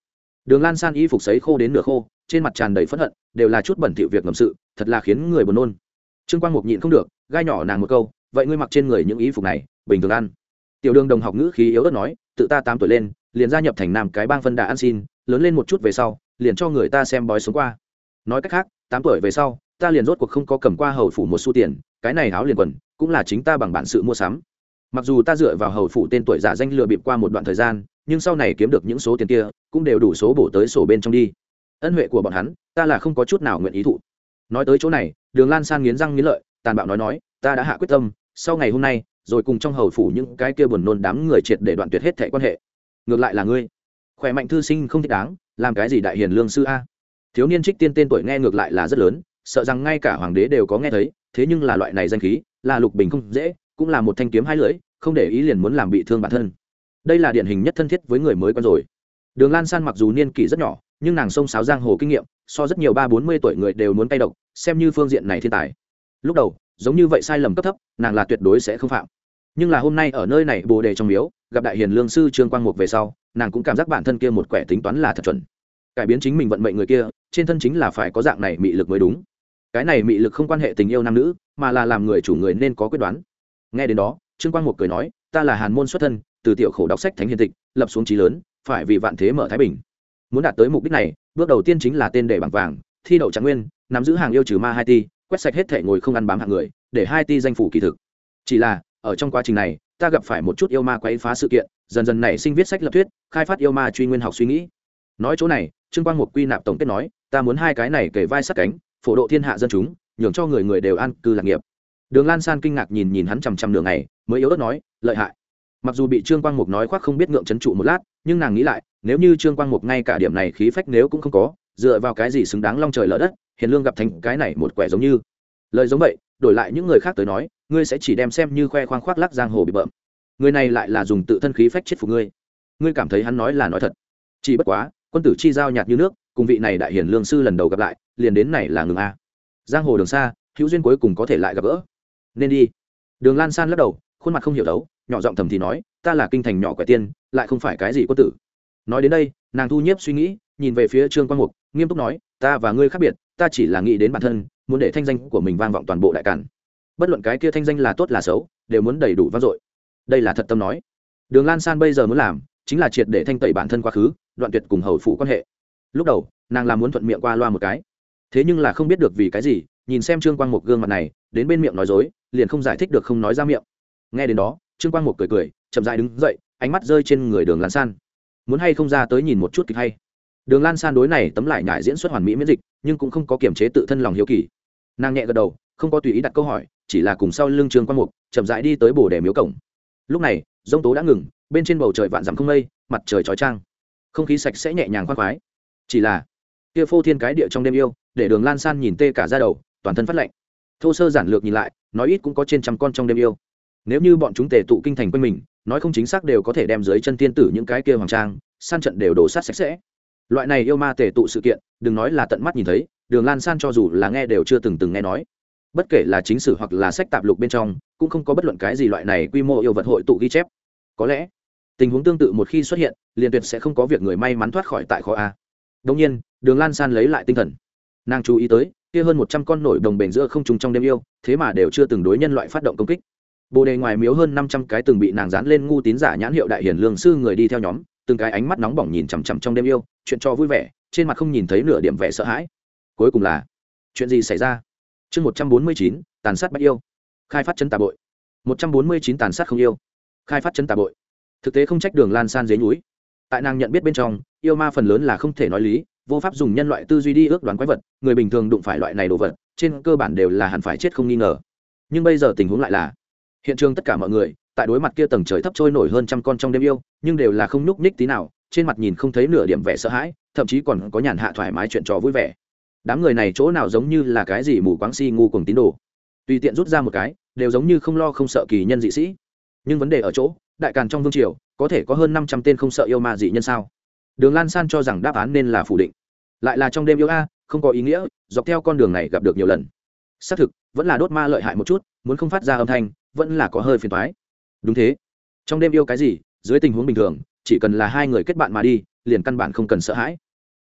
Đường Lan San y phục sấy khô đến nửa khô, trên mặt tràn đầy phẫn hận, đều là chút bẩn thỉu việc ngầm sự, thật là khiến người buồn nôn. Trương Quang Mục nhịn không được, gai nhỏ nàng một câu, vậy ngươi mặc trên người những y phục này, bình thường ăn. Tiểu Đường đồng học ngữ khí yếu ớt nói, tự ta 8 tuổi lên, liền gia nhập thành Nam cái bang phân đà ăn xin, lớn lên một chút về sau, liền cho người ta xem bói xuống qua. Nói cách khác, 8 tuổi về sau, ta liền rốt cuộc không có cầm qua hầu phủ một xu tiền, cái này áo liền quần, cũng là chính ta bằng bản sự mua sắm. Mặc dù ta dựa vào hầu phủ tên tuổi giả danh lừa bịp qua một đoạn thời gian, nhưng sau này kiếm được những số tiền kia, cũng đều đủ số bổ tới sổ bên trong đi. Ân huệ của bọn hắn, ta là không có chút nào nguyện ý thụ. Nói tới chỗ này, Đường Lan San nghiến răng nghiến lợi, tàn bạo nói, ta đã hạ quyết tâm, sau ngày hôm nay, rồi cùng trong hầu phủ những cái kia buồn nôn đám người triệt để đoạn tuyệt hết thảy quan hệ. Ngược lại là ngươi, khỏe mạnh thư sinh không thích đáng, làm cái gì đại hiền lương sư a? Thiếu niên Trích Tiên tên tuổi nghe ngược lại là rất lớn, sợ rằng ngay cả hoàng đế đều có nghe thấy, thế nhưng là loại này danh khí, là Lục Bình không dễ, cũng là một thanh kiếm hai lưỡi, không để ý liền muốn làm bị thương bản thân. Đây là điển hình nhất thân thiết với người mới quen rồi. Đường Lan San mặc dù niên kỷ rất nhỏ, nhưng nàng xông xáo giang hồ kinh nghiệm, so rất nhiều 30-40 tuổi người đều muốn tay độc, xem như phương diện này thiên tài. Lúc đầu, giống như vậy sai lầm cấp thấp, nàng là tuyệt đối sẽ không phạm. Nhưng là hôm nay ở nơi này Bồ Đề trong miếu, gặp đại hiền lương sư Trương Quang Mục về sau, nàng cũng cảm giác bản thân kia một quẻ tính toán là thật chuẩn. Cải biến chính mình vận mệnh người kia, trên thân chính là phải có dạng này mị lực mới đúng. Cái này mị lực không quan hệ tình yêu nam nữ, mà là làm người chủ người nên có quyết đoán. Nghe đến đó, Trương Quang Mục cười nói, ta là hàn môn xuất thân, từ tiểu khổ đọc sách thánh hiền tịch, lập xuống chí lớn, phải vì vạn thế mở thái bình. Muốn đạt tới mục đích này, bước đầu tiên chính là tên để bằng vàng, thi đậu trạng nguyên, nắm giữ hàng yêu trừ ma 2 ti, quét sạch hết thể ngồi không ăn bám hạng người, để 2 ti danh phủ kỳ thực. Chỉ là, ở trong quá trình này, ta gặp phải một chút yêu ma quấy phá sự kiện, dần dần nảy sinh viết sách lập thuyết, khai phát yêu ma truy nguyên học suy nghĩ. Nói chỗ này, Trương Quang Mục quy nạp tổng kết nói, ta muốn hai cái này kề vai sát cánh, phổ độ thiên hạ dân chúng, nhường cho người người đều an cư lạc nghiệp. Đường Lan San kinh ngạc nhìn hắn chằm chằm nửa ngày, mới yếu ớt nói, lợi hại. Mặc dù bị Trương Quang Mục nói khoác không biết ngượng chấn trụ một lát, nhưng nàng nghĩ lại, nếu như Trương Quang Mục ngay cả điểm này khí phách nếu cũng không có, dựa vào cái gì xứng đáng long trời lở đất, hiền lương gặp thành cái này một quẻ giống như. Lời giống vậy, đổi lại những người khác tới nói, ngươi sẽ chỉ đem xem như khoe khoang khoác lác giang hồ bị bợm. Người này lại là dùng tự thân khí phách chết phục ngươi. Ngươi cảm thấy hắn nói là nói thật. Chỉ bất quá, quân tử chi giao nhạt như nước, cùng vị này đại hiền lương sư lần đầu gặp lại, liền đến này là ngừng a. Giang hồ đường xa, hữu duyên cuối cùng có thể lại gặp gỡ. Nên đi. Đường Lan San lắc đầu, khuôn mặt không hiểu đấu, nhỏ giọng thầm thì nói, ta là kinh thành nhỏ quẻ tiên, lại không phải cái gì quân tử. Nói đến đây, nàng thu nhiếp suy nghĩ, nhìn về phía Trương Quang Mục, nghiêm túc nói, ta và ngươi khác biệt, ta chỉ là nghĩ đến bản thân, muốn để thanh danh của mình vang vọng toàn bộ đại cản. Bất luận cái kia thanh danh là tốt là xấu, đều muốn đầy đủ vang dội. Đây là thật tâm nói. Đường Lan San bây giờ muốn làm, chính là triệt để thanh tẩy bản thân quá khứ, đoạn tuyệt cùng hầu phụ quan hệ. Lúc đầu, nàng là muốn thuận miệng qua loa một cái, thế nhưng là không biết được vì cái gì, nhìn xem Trương Quang Mục gương mặt này, đến bên miệng nói dối, liền không giải thích được không nói ra miệng. Nghe đến đó, Trương Quang Mục cười cười, chậm rãi đứng dậy, ánh mắt rơi trên người Đường Lan San. Muốn hay không ra tới nhìn một chút kịch hay. Đường Lan San đối này tấm lại nhải diễn xuất hoàn mỹ miễn dịch, nhưng cũng không có kiềm chế tự thân lòng hiếu kỳ. Nàng nhẹ gật đầu, không có tùy ý đặt câu hỏi, chỉ là cùng sau lưng Trương Quang Mục, chậm rãi đi tới Bồ Đề miếu cổng. Lúc này, giông tố đã ngừng, bên trên bầu trời vạn dặm không mây, mặt trời chói chang, không khí sạch sẽ nhẹ nhàng khoan khoái. Chỉ là kia phô thiên cái địa trong đêm yêu, để Đường Lan San nhìn tê cả da đầu, toàn thân phát lạnh. Thô sơ giản lược nhìn lại, nói ít cũng có trên trăm con trong đêm yêu. Nếu như bọn chúng tề tụ kinh thành quanh mình, nói không chính xác đều có thể đem dưới chân tiên tử những cái kia hoàng trang san trận đều đổ sát sạch sẽ. Loại này yêu ma tề tụ sự kiện, đừng nói là tận mắt nhìn thấy, Đường Lan San cho dù là nghe đều chưa từng nghe nói. Bất kể là chính sử hoặc là sách tạp lục bên trong, cũng không có bất luận cái gì loại này quy mô yêu vật hội tụ ghi chép. Có lẽ tình huống tương tự một khi xuất hiện, liền tuyệt sẽ không có việc người may mắn thoát khỏi tại khó a. Đương nhiên, Đường Lan San lấy lại tinh thần, nàng chú ý tới kia hơn 100 con nổi đồng bền giữa không trung trong đêm yêu, thế mà đều chưa từng đối nhân loại phát động công kích. Bồ Đề ngoài miếu hơn 500 cái từng bị nàng dán lên ngu tín giả nhãn hiệu đại hiền lương sư người đi theo nhóm, từng cái ánh mắt nóng bỏng nhìn chằm chằm trong đêm yêu, chuyện cho vui vẻ, trên mặt không nhìn thấy nửa điểm vẻ sợ hãi. Cuối cùng là chuyện gì xảy ra? Chương 149, tàn sát bách yêu, khai phát chân tà bội. 149 tàn sát không yêu, khai phát chân tà bội. Thực tế không trách Đường Lan San dế núi. Tại nàng nhận biết bên trong, yêu ma phần lớn là không thể nói lý, vô pháp dùng nhân loại tư duy đi ước đoán quái vật, người bình thường đụng phải loại này đồ vật, trên cơ bản đều là hẳn phải chết không nghi ngờ. Nhưng bây giờ tình huống lại là, hiện trường tất cả mọi người tại đối mặt kia tầng trời thấp trôi nổi hơn trăm con trong đêm yêu, nhưng đều là không nhúc nhích tí nào, trên mặt nhìn không thấy nửa điểm vẻ sợ hãi, thậm chí còn có nhàn hạ thoải mái chuyện trò vui vẻ. Đám người này chỗ nào giống như là cái gì mù quáng si ngu cuồng tín đồ, tùy tiện rút ra một cái đều giống như không lo không sợ kỳ nhân dị sĩ. Nhưng vấn đề ở chỗ, đại càn trong vương triều có thể có hơn 500 tên không sợ yêu ma dị nhân sao? Đường Lan San cho rằng đáp án nên là phủ định. Lại là trong đêm yêu a, không có ý nghĩa, dọc theo con đường này gặp được nhiều lần. Xác thực, vẫn là đốt ma lợi hại một chút, muốn không phát ra âm thanh, vẫn là có hơi phiền toái. Đúng thế. Trong đêm yêu cái gì, dưới tình huống bình thường, chỉ cần là hai người kết bạn mà đi, liền căn bản không cần sợ hãi.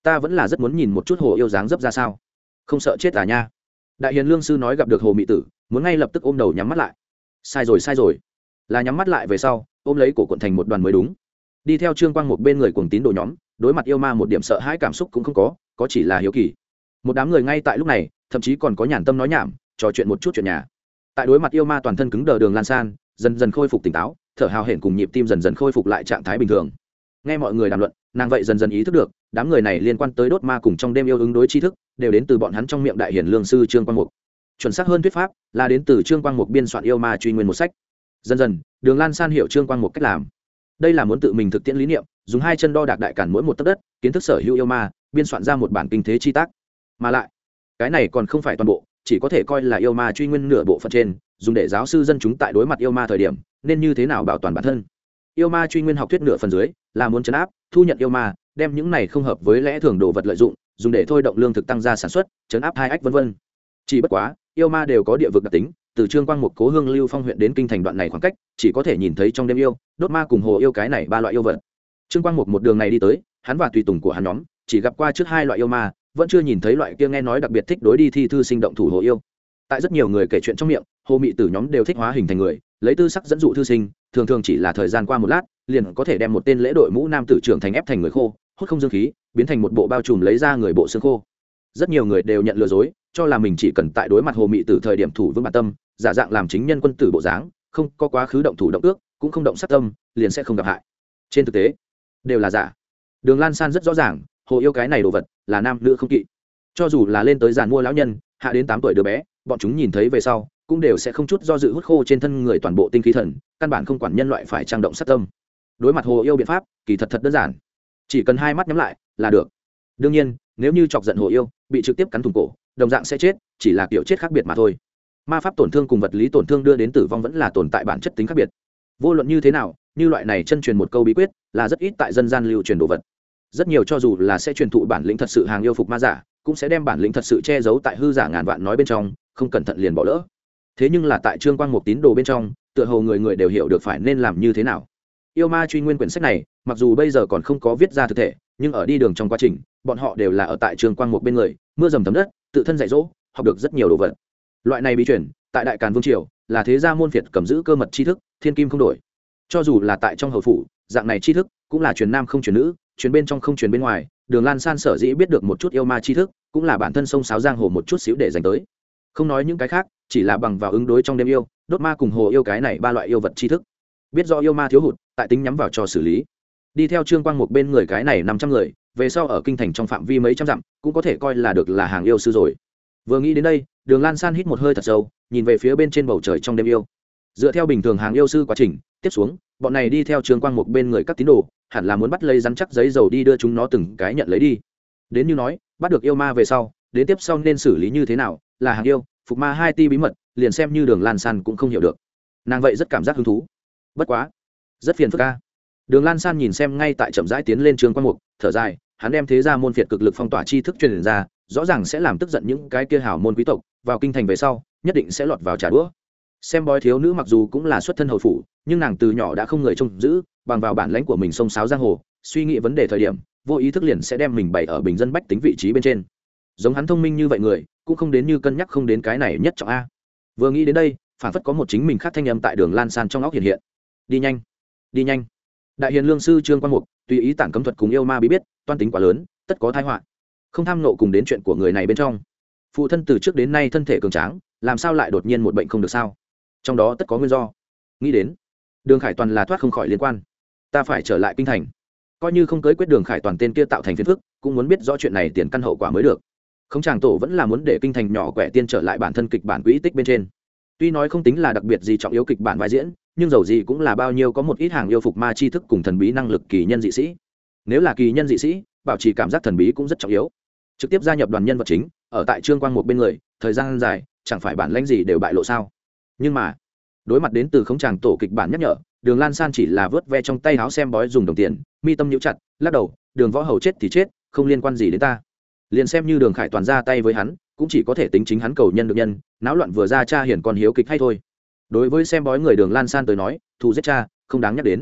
ta vẫn là rất muốn nhìn một chút hồ yêu dáng dấp ra sao, không sợ chết à nha. Đại hiền lương sư nói gặp được hồ mị tử, muốn ngay lập tức ôm đầu nhắm mắt lại. Sai rồi, là nhắm mắt lại về sau ôm lấy cổ cuộn thành một đoàn mới đúng. Đi theo Trương Quang một bên người cuồng tín đồ nhóm, đối mặt yêu ma một điểm sợ hãi cảm xúc cũng không có chỉ là hiếu kỳ. Một đám người ngay tại lúc này thậm chí còn có nhàn tâm nói nhảm, trò chuyện một chút chuyện nhà. Tại đối mặt yêu ma toàn thân cứng đờ Đường Lan San dần dần khôi phục tỉnh táo, thở hào hển cùng nhịp tim dần dần khôi phục lại trạng thái bình thường. Nghe mọi người đàm luận, nàng vậy dần dần ý thức được đám người này liên quan tới đốt ma cùng trong đêm yêu ứng đối tri thức đều đến từ bọn hắn trong miệng đại hiển lương sư Trương Quang Mục. Chuẩn xác hơn thuyết pháp là đến từ Trương Quang Mục biên soạn yêu ma truy nguyên một sách. Dần dần Đường Lan San hiểu Trương Quang Mục cách làm, đây là muốn tự mình thực tiễn lý niệm, dùng hai chân đo đạc đại cản mỗi một tấc đất, kiến thức sở hữu yêu ma, biên soạn ra một bản kinh thế chi tác. Mà lại cái này còn không phải toàn bộ, chỉ có thể coi là yêu ma truy nguyên nửa bộ phận trên, dùng để giáo sư dân chúng tại đối mặt yêu ma thời điểm nên như thế nào bảo toàn bản thân. Yêu ma truy nguyên học thuyết nửa phần dưới là muốn trấn áp thu nhận yêu ma, đem những này không hợp với lẽ thường đồ vật lợi dụng, dùng để thôi động lương thực tăng gia sản xuất, trấn áp hai ách vân vân. Chỉ bất quá yêu ma đều có địa vực đặc tính, từ Trương Quang Mục cố hương Lưu Phong huyện đến kinh thành đoạn này khoảng cách chỉ có thể nhìn thấy trong đêm yêu, đốt ma cùng hồ yêu cái này ba loại yêu vật. Trương Quang Mục một đường này đi tới, hắn và tùy tùng của hắn nhóm chỉ gặp qua trước hai loại yêu ma, vẫn chưa nhìn thấy loại kia nghe nói đặc biệt thích đối đi thi thư sinh động thủ hồ yêu. Tại rất nhiều người kể chuyện trong miệng, hồ mị tử nhóm đều thích hóa hình thành người, lấy tư sắc dẫn dụ thư sinh, thường thường chỉ là thời gian qua một lát liền có thể đem một tên lễ đội mũ nam tử trưởng thành ép thành người khô, hút không dương khí, biến thành một bộ bao trùm lấy ra người bộ xương khô. Rất nhiều người đều nhận lừa dối, cho là mình chỉ cần tại đối mặt hồ mị tử thời điểm thủ vững bản tâm, giả dạng làm chính nhân quân tử bộ dáng, không có quá khứ động thủ động ước, cũng không động sát tâm, liền sẽ không gặp hại. Trên thực tế đều là giả. Đường Lan San rất rõ ràng, hồ yêu cái này đồ vật là nam nữ không kỵ, cho dù là lên tới giàn mua lão nhân, hạ đến 8 tuổi đứa bé, bọn chúng nhìn thấy về sau cũng đều sẽ không chút do dự hút khô trên thân người toàn bộ tinh khí thần, căn bản không quản nhân loại phải trang động sát tâm. Đối mặt hồ yêu biện pháp kỳ thật đơn giản, chỉ cần hai mắt nhắm lại là được. Đương nhiên nếu như chọc giận hồ yêu, bị trực tiếp cắn thủng cổ, đồng dạng sẽ chết, chỉ là kiểu chết khác biệt mà thôi. Ma pháp tổn thương cùng vật lý tổn thương đưa đến tử vong vẫn là tồn tại bản chất tính khác biệt. Vô luận như thế nào, như loại này chân truyền một câu bí quyết là rất ít tại dân gian lưu truyền đồ vật. Rất nhiều cho dù là sẽ truyền thụ bản lĩnh thật sự hàng yêu phục ma giả, cũng sẽ đem bản lĩnh thật sự che giấu tại hư giả ngàn vạn nói bên trong, không cẩn thận liền bỏ lỡ. Thế nhưng là tại Trương Quang Mục tín đồ bên trong, tựa hồ người người đều hiểu được phải nên làm như thế nào. Yêu ma truy nguyên quyển sách này, mặc dù bây giờ còn không có viết ra thực thể, nhưng ở đi đường trong quá trình, bọn họ đều là ở tại Trương Quang Mục bên người, mưa dầm thấm đất, tự thân dạy dỗ, học được rất nhiều đồ vật. Loại này bí truyền, tại Đại Càn Vương triều, là thế gia môn phiệt cầm giữ cơ mật tri thức, thiên kim không đổi. Cho dù là tại trong hầu phủ, dạng này tri thức cũng là truyền nam không truyền nữ, truyền bên trong không truyền bên ngoài. Đường Lan San sở dĩ biết được một chút yêu ma tri thức, cũng là bản thân sông sáo giang hồ một chút xíu để dành tới. Không nói những cái khác, chỉ là bằng vào ứng đối trong đêm yêu, đốt ma cùng hồ yêu cái này ba loại yêu vật tri thức, biết do yêu ma thiếu hụt, tại tính nhắm vào cho xử lý. Đi theo Trương Quang Mục bên người cái này 500 người, về sau ở kinh thành trong phạm vi mấy trăm dặm, cũng có thể coi là được là hàng yêu sư rồi. Vừa nghĩ đến đây, Đường Lan San hít một hơi thật sâu, nhìn về phía bên trên bầu trời trong đêm yêu. Dựa theo bình thường hàng yêu sư quá trình, tiếp xuống, bọn này đi theo Trương Quang Mục bên người các tín đồ, hẳn là muốn bắt lấy rắn chắc giấy dầu đi đưa chúng nó từng cái nhận lấy đi. Đến như nói, bắt được yêu ma về sau, đến tiếp sau nên xử lý như thế nào, là hàng yêu, phục ma hai ti bí mật, liền xem như Đường Lan San cũng không hiểu được. Nàng vậy rất cảm giác hứng thú. Bất quá, rất phiền phức a. Đường Lan San nhìn xem ngay tại chậm rãi tiến lên Trương Quang Mục, thở dài, hắn đem thế gia môn phiệt cực lực phong tỏa tri thức truyền ra, rõ ràng sẽ làm tức giận những cái kia hảo môn quý tộc, vào kinh thành về sau, nhất định sẽ lọt vào trả đũa. Xem bói thiếu nữ mặc dù cũng là xuất thân hầu phủ, nhưng nàng từ nhỏ đã không người trông giữ, bằng vào bản lãnh của mình xông xáo giang hồ, suy nghĩ vấn đề thời điểm, vô ý thức liền sẽ đem mình bày ở bình dân bách tính vị trí bên trên. Giống hắn thông minh như vậy người, cũng không đến như cân nhắc không đến cái này nhất trọng a. Vừa nghĩ đến đây, phản phất có một chính mình khác thanh âm tại Đường Lan San trong óc hiện hiện. Đi nhanh, đi nhanh. Đại hiền lương sư Trương Quang Mục tùy ý tản cấm thuật cùng yêu ma bí biết, toan tính quá lớn, tất có tai họa. Không tham nộ cùng đến chuyện của người này bên trong. Phụ thân từ trước đến nay thân thể cường tráng, làm sao lại đột nhiên một bệnh không được sao? Trong đó tất có nguyên do. Nghĩ đến, Đường Khải Toàn là thoát không khỏi liên quan. Ta phải trở lại kinh thành, coi như không cưới quyết Đường Khải Toàn tên kia tạo thành phiền phức, cũng muốn biết rõ chuyện này tiền căn hậu quả mới được. Không chàng tổ vẫn là muốn để kinh thành nhỏ quẻ tiên trở lại bản thân kịch bản quỹ tích bên trên. Tuy nói không tính là đặc biệt gì trọng yếu kịch bản vai diễn, nhưng dầu gì cũng là bao nhiêu có một ít hàng yêu phục ma tri thức cùng thần bí năng lực kỳ nhân dị sĩ. Nếu là kỳ nhân dị sĩ, bảo trì cảm giác thần bí cũng rất trọng yếu. Trực tiếp gia nhập đoàn nhân vật chính, ở tại Trương Quang Mục bên người, thời gian dài, chẳng phải bản lãnh gì đều bại lộ sao? Nhưng mà, đối mặt đến từ không chàng tổ kịch bản nhắc nhở, Đường Lan San chỉ là vớt ve trong tay áo xem bói dùng đồng tiền, mi tâm nhíu chặt, lắc đầu, Đường võ hầu chết thì chết, không liên quan gì đến ta. Liền xem như Đường Khải Toàn ra tay với hắn, cũng chỉ có thể tính chính hắn cầu nhân được nhân, náo loạn vừa ra cha hiển còn hiếu kịch hay thôi. Đối với xem bói người Đường Lan San tới nói, thù giết cha không đáng nhắc đến.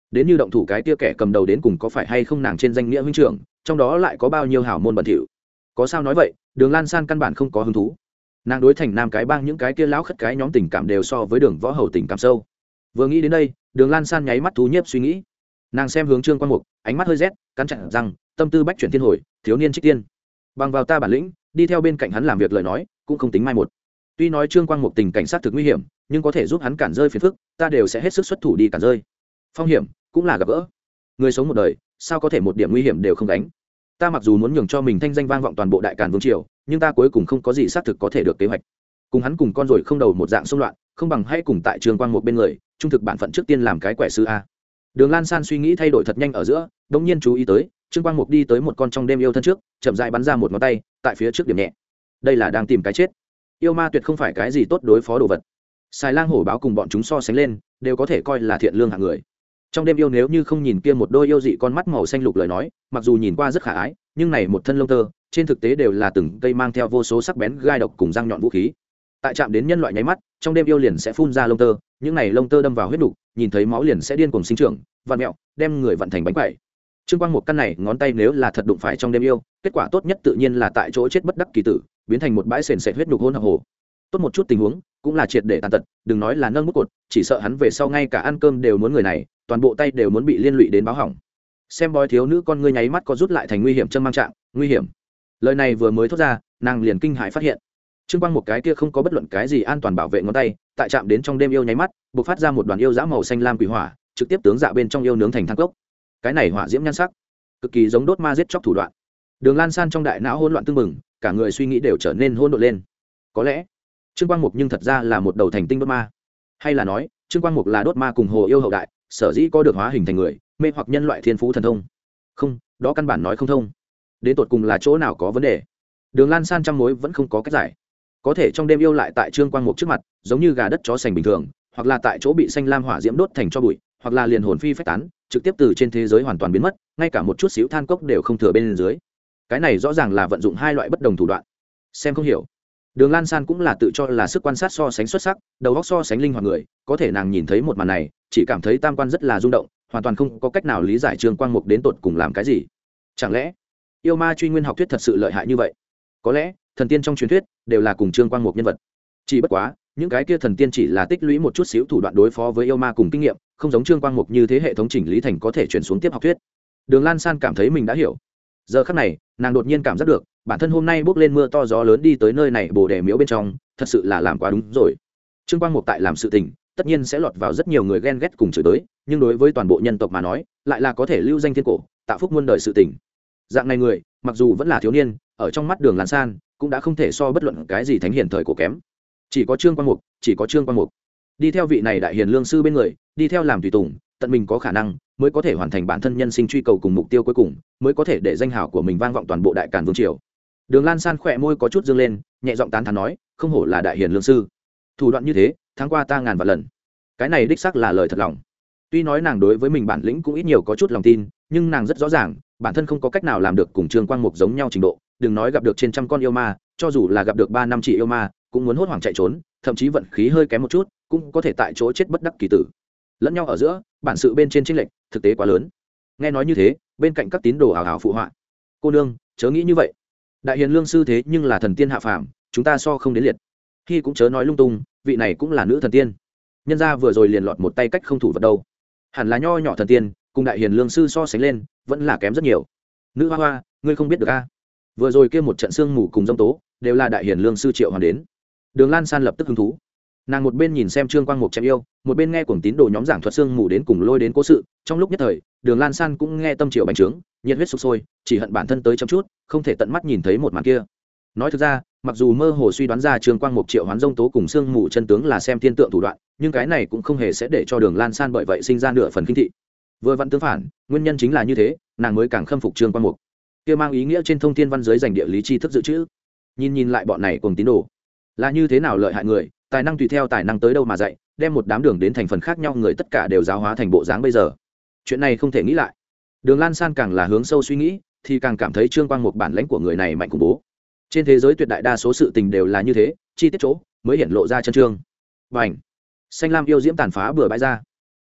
đến như động thủ cái tia kẻ cầm đầu đến cùng có phải hay không nàng trên danh nghĩa huynh trưởng, trong đó lại có bao nhiêu hảo môn bẩn thỉu. Có sao nói vậy, Đường Lan San căn bản không có hứng thú. Nàng đối thành nam cái bang những cái kia lão khất cái nhóm tình cảm đều so với Đường Võ Hầu tình cảm sâu. Vừa nghĩ đến đây, Đường Lan San nháy mắt thú nhiếp suy nghĩ. Nàng xem hướng Trương Quan Mục, ánh mắt hơi rét, cắn chặt răng, tâm tư bách chuyển thiên hồi, thiếu niên trích tiên. Bằng vào ta bản lĩnh, đi theo bên cạnh hắn làm việc lời nói, cũng không tính mai một. Tuy nói Trương Quang Mục tình cảnh sát thực nguy hiểm, nhưng có thể giúp hắn cản rơi phiền phức, ta đều sẽ hết sức xuất thủ đi cản rơi. Phong hiểm cũng là gặp gỡ. Người sống một đời, sao có thể một điểm nguy hiểm đều không gánh. Ta mặc dù muốn nhường cho mình thanh danh vang vọng toàn bộ Đại Càn vương triều, nhưng ta cuối cùng không có gì xác thực có thể được kế hoạch. Cùng hắn cùng con rồi không đầu một dạng xung loạn, không bằng hãy cùng tại Trương Quang Mục bên người, trung thực bản phận trước tiên làm cái quẻ sư a. Đường Lan San suy nghĩ thay đổi thật nhanh ở giữa, đột nhiên chú ý tới, Trương Quang Mục đi tới một con trong đêm yêu thân trước, chậm rãi bắn ra một ngón tay, tại phía trước điểm nhẹ. Đây là đang tìm cái chết. Yêu ma tuyệt không phải cái gì tốt đối phó đồ vật. Xài Lang Hổ Báo cùng bọn chúng so sánh lên, đều có thể coi là thiện lương hạng người. Trong đêm yêu nếu như không nhìn kia một đôi yêu dị con mắt màu xanh lục lời nói, mặc dù nhìn qua rất khả ái, nhưng này một thân lông tơ, trên thực tế đều là từng cây mang theo vô số sắc bén gai độc cùng răng nhọn vũ khí. Tại chạm đến nhân loại nháy mắt, trong đêm yêu liền sẽ phun ra lông tơ, những này lông tơ đâm vào huyết nục, nhìn thấy máu liền sẽ điên cuồng sinh trưởng, vặn mèo, đem người vặn thành bánh quẩy. Trương Quang một căn này ngón tay nếu là thật đụng phải trong đêm yêu, kết quả tốt nhất tự nhiên là tại chỗ chết bất đắc kỳ tử, biến thành một bãi sền sệt huyết nhục hỗn hợp hồ. Tốt một chút tình huống, cũng là triệt để tàn tật, đừng nói là nâng bút cột, chỉ sợ hắn về sau ngay cả ăn cơm đều muốn người này, toàn bộ tay đều muốn bị liên lụy đến báo hỏng. Xem bói thiếu nữ con ngươi nháy mắt có rút lại thành nguy hiểm châm mang trạng, nguy hiểm. Lời này vừa mới thốt ra, nàng liền kinh hãi phát hiện, Trương Quang một cái kia không có bất luận cái gì an toàn bảo vệ ngón tay, tại chạm đến trong đêm yêu nháy mắt, bộc phát ra một đoàn yêu dã màu xanh lam quỷ hỏa, trực tiếp tướng dạ bên trong yêu nướng thành than cốc. Cái này hỏa diễm nhan sắc, cực kỳ giống đốt ma giết chóc thủ đoạn. Đường Lan San trong đại não hỗn loạn tương mừng, cả người suy nghĩ đều trở nên hỗn độn lên. Có lẽ Trương Quang Mục nhưng thật ra là một đầu thành tinh đốt ma, hay là nói Trương Quang Mục là đốt ma cùng hồ yêu hậu đại, sở dĩ có được hóa hình thành người, mê hoặc nhân loại thiên phú thần thông. Không, đó căn bản nói không thông. Đến tột cùng là chỗ nào có vấn đề? Đường Lan San trăm mối vẫn không có cách giải. Có thể trong đêm yêu lại tại Trương Quang Mục trước mặt, giống như gà đất chó sành bình thường, hoặc là tại chỗ bị xanh lam hỏa diễm đốt thành cho bụi, hoặc là liền hồn phi phách tán, trực tiếp từ trên thế giới hoàn toàn biến mất, ngay cả một chút xíu than cốc đều không thừa bên dưới. Cái này rõ ràng là vận dụng hai loại bất đồng thủ đoạn. Xem không hiểu. Đường Lan San cũng là tự cho là sức quan sát so sánh xuất sắc, đầu óc so sánh linh hoạt người, có thể nàng nhìn thấy một màn này, chỉ cảm thấy tam quan rất là rung động, hoàn toàn không có cách nào lý giải Trương Quang Mục đến tột cùng làm cái gì. Chẳng lẽ yêu ma truy nguyên học thuyết thật sự lợi hại như vậy? Có lẽ thần tiên trong truyền thuyết đều là cùng Trương Quang Mục nhân vật. Chỉ bất quá, những cái kia thần tiên chỉ là tích lũy một chút xíu thủ đoạn đối phó với yêu ma cùng kinh nghiệm, không giống Trương Quang Mục như thế hệ thống chỉnh lý thành có thể chuyển xuống tiếp học thuyết. Đường Lan San cảm thấy mình đã hiểu. Giờ khắc này, nàng đột nhiên cảm giác được, bản thân hôm nay bước lên mưa to gió lớn đi tới nơi này Bồ Đề miếu bên trong, thật sự là làm quá đúng rồi. Trương Quang Mục tại làm sự tình, tất nhiên sẽ lọt vào rất nhiều người ghen ghét cùng chửi tới, nhưng đối với toàn bộ nhân tộc mà nói, lại là có thể lưu danh thiên cổ, tạo phúc muôn đời sự tình. Dạng này người, mặc dù vẫn là thiếu niên, ở trong mắt Đường Lan San, cũng đã không thể so bất luận cái gì thánh hiển thời cổ kém. Chỉ có Trương Quang Mục, chỉ có Trương Quang Mục. Đi theo vị này đại hiền lương sư bên người, đi theo làm tùy tùng, tận mình có khả năng, mới có thể hoàn thành bản thân nhân sinh truy cầu cùng mục tiêu cuối cùng, mới có thể để danh hào của mình vang vọng toàn bộ Đại Càn vương triều. Đường Lan San khỏe môi có chút dương lên, nhẹ giọng tán thán nói, không hổ là đại hiền lương sư, thủ đoạn như thế, tháng qua ta ngàn vạn lần. Cái này đích xác là lời thật lòng. Tuy nói nàng đối với mình bản lĩnh cũng ít nhiều có chút lòng tin, nhưng nàng rất rõ ràng, bản thân không có cách nào làm được cùng Trương Quang Mục giống nhau trình độ, đừng nói gặp được trên trăm con yêu ma, cho dù là gặp được 3 năm chỉ yêu ma, cũng muốn hốt hoảng chạy trốn, thậm chí vận khí hơi kém một chút, cũng có thể tại chỗ chết bất đắc kỳ tử. Lẫn nhau ở giữa, bản sự bên trên chênh lệch thực tế quá lớn. Nghe nói như thế, bên cạnh các tín đồ hào hào phụ họa. Cô nương, chớ nghĩ như vậy. Đại hiền lương sư thế nhưng là thần tiên hạ phàm, chúng ta so không đến liệt. Khi cũng chớ nói lung tung, vị này cũng là nữ thần tiên. Nhân gia vừa rồi liền lọt một tay cách không thủ vật đâu. Hẳn là nho nhỏ thần tiên, cùng đại hiền lương sư so sánh lên, vẫn là kém rất nhiều. Nữ hoa hoa, ngươi không biết được a? Vừa rồi kia một trận sương mù cùng giông tố, đều là đại hiền lương sư Triệu Hoàn đến. Đường Lan San lập tức hứng thú. Nàng một bên nhìn xem Trương Quang Mục chém yêu, một bên nghe cuồng tín đồ nhóm giảng thuật sương mù đến cùng lôi đến cố sự. Trong lúc nhất thời, Đường Lan San cũng nghe tâm triệu bành trướng, nhiệt huyết sục sôi, chỉ hận bản thân tới chậm chút, không thể tận mắt nhìn thấy một màn kia. Nói thực ra, mặc dù mơ hồ suy đoán ra Trương Quang Mục Triệu Hoán giông tố cùng sương mù chân tướng là xem thiên tượng thủ đoạn, nhưng cái này cũng không hề sẽ để cho Đường Lan San bởi vậy sinh ra nửa phần kinh thị. Vừa vặn tương phản, nguyên nhân chính là như thế, nàng mới càng khâm phục Trương Quang Mục. Kia mang ý nghĩa trên thông thiên văn giới dành địa lý tri thức dự trữ. Nhìn lại bọn này cùng tín đồ, là như thế nào lợi hại người, tài năng tùy theo tài năng tới đâu mà dạy, đem một đám đường đến thành phần khác nhau người tất cả đều giáo hóa thành bộ dáng bây giờ. Chuyện này không thể nghĩ lại. Đường Lan San càng là hướng sâu suy nghĩ, thì càng cảm thấy Trương Quang Mục bản lãnh của người này mạnh khủng bố. Trên thế giới tuyệt đại đa số sự tình đều là như thế, chi tiết chỗ mới hiện lộ ra chân trương. Bành, xanh lam yêu diễm tàn phá bừa bãi ra.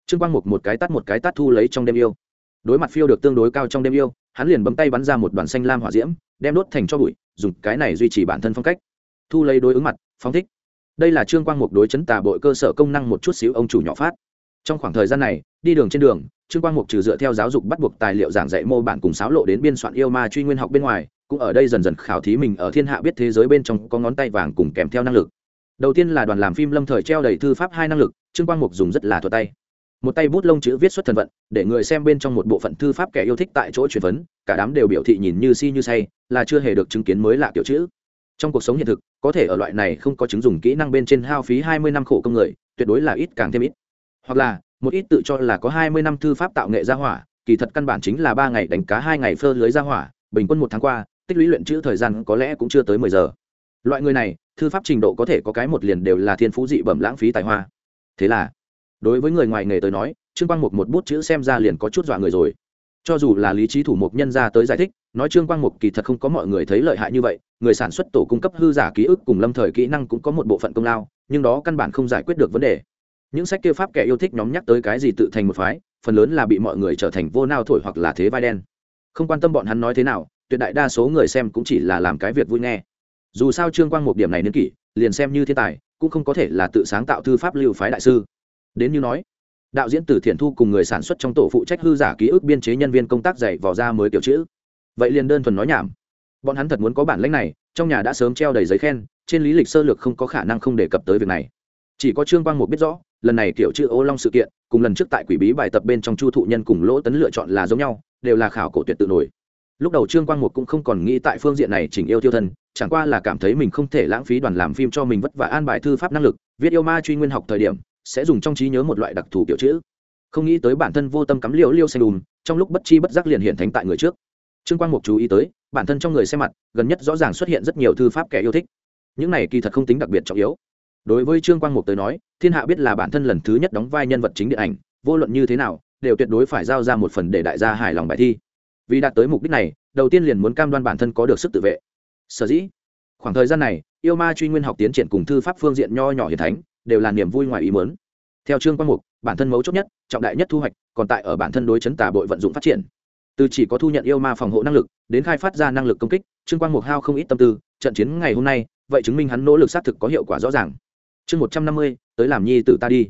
Trương Quang Mục một cái tát thu lấy trong đêm yêu. Đối mặt phiêu được tương đối cao trong đêm yêu, hắn liền bấm tay bắn ra một đoàn xanh lam hỏa diễm, đem đốt thành cho bụi, dùng cái này duy trì bản thân phong cách. Thu lấy đối ứng mặt, phóng thích. Đây là Trương Quang Mục đối chấn tà bội cơ sở công năng một chút xíu ông chủ nhỏ phát. Trong khoảng thời gian này, đi đường trên đường, Trương Quang Mục trừ dựa theo giáo dục bắt buộc tài liệu giảng dạy mô bản cùng sáo lộ đến biên soạn yêu ma truy nguyên học bên ngoài, cũng ở đây dần dần khảo thí mình ở thiên hạ biết thế giới bên trong có ngón tay vàng cùng kèm theo năng lực. Đầu tiên là đoàn làm phim lâm thời treo đầy thư pháp hai năng lực, Trương Quang Mục dùng rất là thuật tay. Một tay bút lông chữ viết xuất thần vận, để người xem bên trong một bộ phận thư pháp kẻ yêu thích tại chỗ truyền vấn, cả đám đều biểu thị nhìn như si như say, là chưa hề được chứng kiến mới lạ kiểu chữ. Trong cuộc sống hiện thực, có thể ở loại này không có chứng dùng kỹ năng bên trên hao phí 20 năm khổ công người, tuyệt đối là ít càng thêm ít. Hoặc là, một ít tự cho là có 20 năm thư pháp tạo nghệ ra hỏa, kỳ thật căn bản chính là 3 ngày đánh cá 2 ngày phơ lưới ra hỏa, bình quân 1 tháng qua, tích lũy luyện chữ thời gian có lẽ cũng chưa tới 10 giờ. Loại người này, thư pháp trình độ có thể có cái một liền đều là thiên phú dị bẩm lãng phí tài hoa. Thế là, đối với người ngoài nghề tới nói, Trương Quang Mục một bút chữ xem ra liền có chút dọa người rồi. Cho dù là lý trí thủ mục nhân ra tới giải thích, nói Trương Quang Mục kỳ thật không có mọi người thấy lợi hại như vậy, người sản xuất tổ cung cấp hư giả ký ức cùng lâm thời kỹ năng cũng có một bộ phận công lao, nhưng đó căn bản không giải quyết được vấn đề. Những sách kia pháp kẻ yêu thích nhóm nhắc tới cái gì tự thành một phái, phần lớn là bị mọi người trở thành vô nao thổi hoặc là thế vai đen. Không quan tâm bọn hắn nói thế nào, tuyệt đại đa số người xem cũng chỉ là làm cái việc vui nghe. Dù sao Trương Quang Mục điểm này niên kỷ, liền xem như thiên tài, cũng không có thể là tự sáng tạo thư pháp lưu phái đại sư. Đến như nói, đạo diễn Từ Thiện Thu cùng người sản xuất trong tổ phụ trách hư giả ký ức biên chế nhân viên công tác dạy vò ra mới kiểu chữ. Vậy liền đơn thuần nói nhảm. Bọn hắn thật muốn có bản lĩnh này, trong nhà đã sớm treo đầy giấy khen, trên lý lịch sơ lược không có khả năng không đề cập tới việc này. Chỉ có Trương Quang Mục biết rõ, lần này kiểu chữ Ô Long sự kiện, cùng lần trước tại Quỷ Bí bài tập bên trong Chu Thụ Nhân cùng Lỗ Tấn lựa chọn là giống nhau, đều là khảo cổ tuyệt tự nổi. Lúc đầu Trương Quang Mục cũng không còn nghĩ tại phương diện này chỉnh yêu tiêu thân, chẳng qua là cảm thấy mình không thể lãng phí đoàn làm phim cho mình vất vả an bài thư pháp năng lực, viết yêu ma truy nguyên học thời điểm, sẽ dùng trong trí nhớ một loại đặc thù kiểu chữ. Không nghĩ tới bản thân vô tâm cắm liễu liêu xanh đùm, trong lúc bất chi bất giác liền hiện thánh tại người trước. Trương Quang Mục chú ý tới, bản thân trong người xem mặt, gần nhất rõ ràng xuất hiện rất nhiều thư pháp kẻ yêu thích. Những này kỳ thật không tính đặc biệt trọng yếu. Đối với Trương Quang Mục tới nói, thiên hạ biết là bản thân lần thứ nhất đóng vai nhân vật chính điện ảnh, vô luận như thế nào, đều tuyệt đối phải giao ra một phần để đại gia hài lòng bài thi. Vì đạt tới mục đích này, đầu tiên liền muốn cam đoan bản thân có được sức tự vệ. Sở dĩ, khoảng thời gian này, yêu ma truy nguyên học tiến triển cùng thư pháp phương diện nho nhỏ hiển thánh, đều là niềm vui ngoài ý muốn. Theo Trương Quang Mục, bản thân mấu chốt nhất, trọng đại nhất thu hoạch, còn tại ở bản thân đối chấn tà bội vận dụng phát triển. Từ chỉ có thu nhận yêu ma phòng hộ năng lực, đến khai phát ra năng lực công kích, Trương Quang Mục hao không ít tâm tư, trận chiến ngày hôm nay, vậy chứng minh hắn nỗ lực xác thực có hiệu quả rõ ràng. Chương 150, tới làm nhi tử ta đi.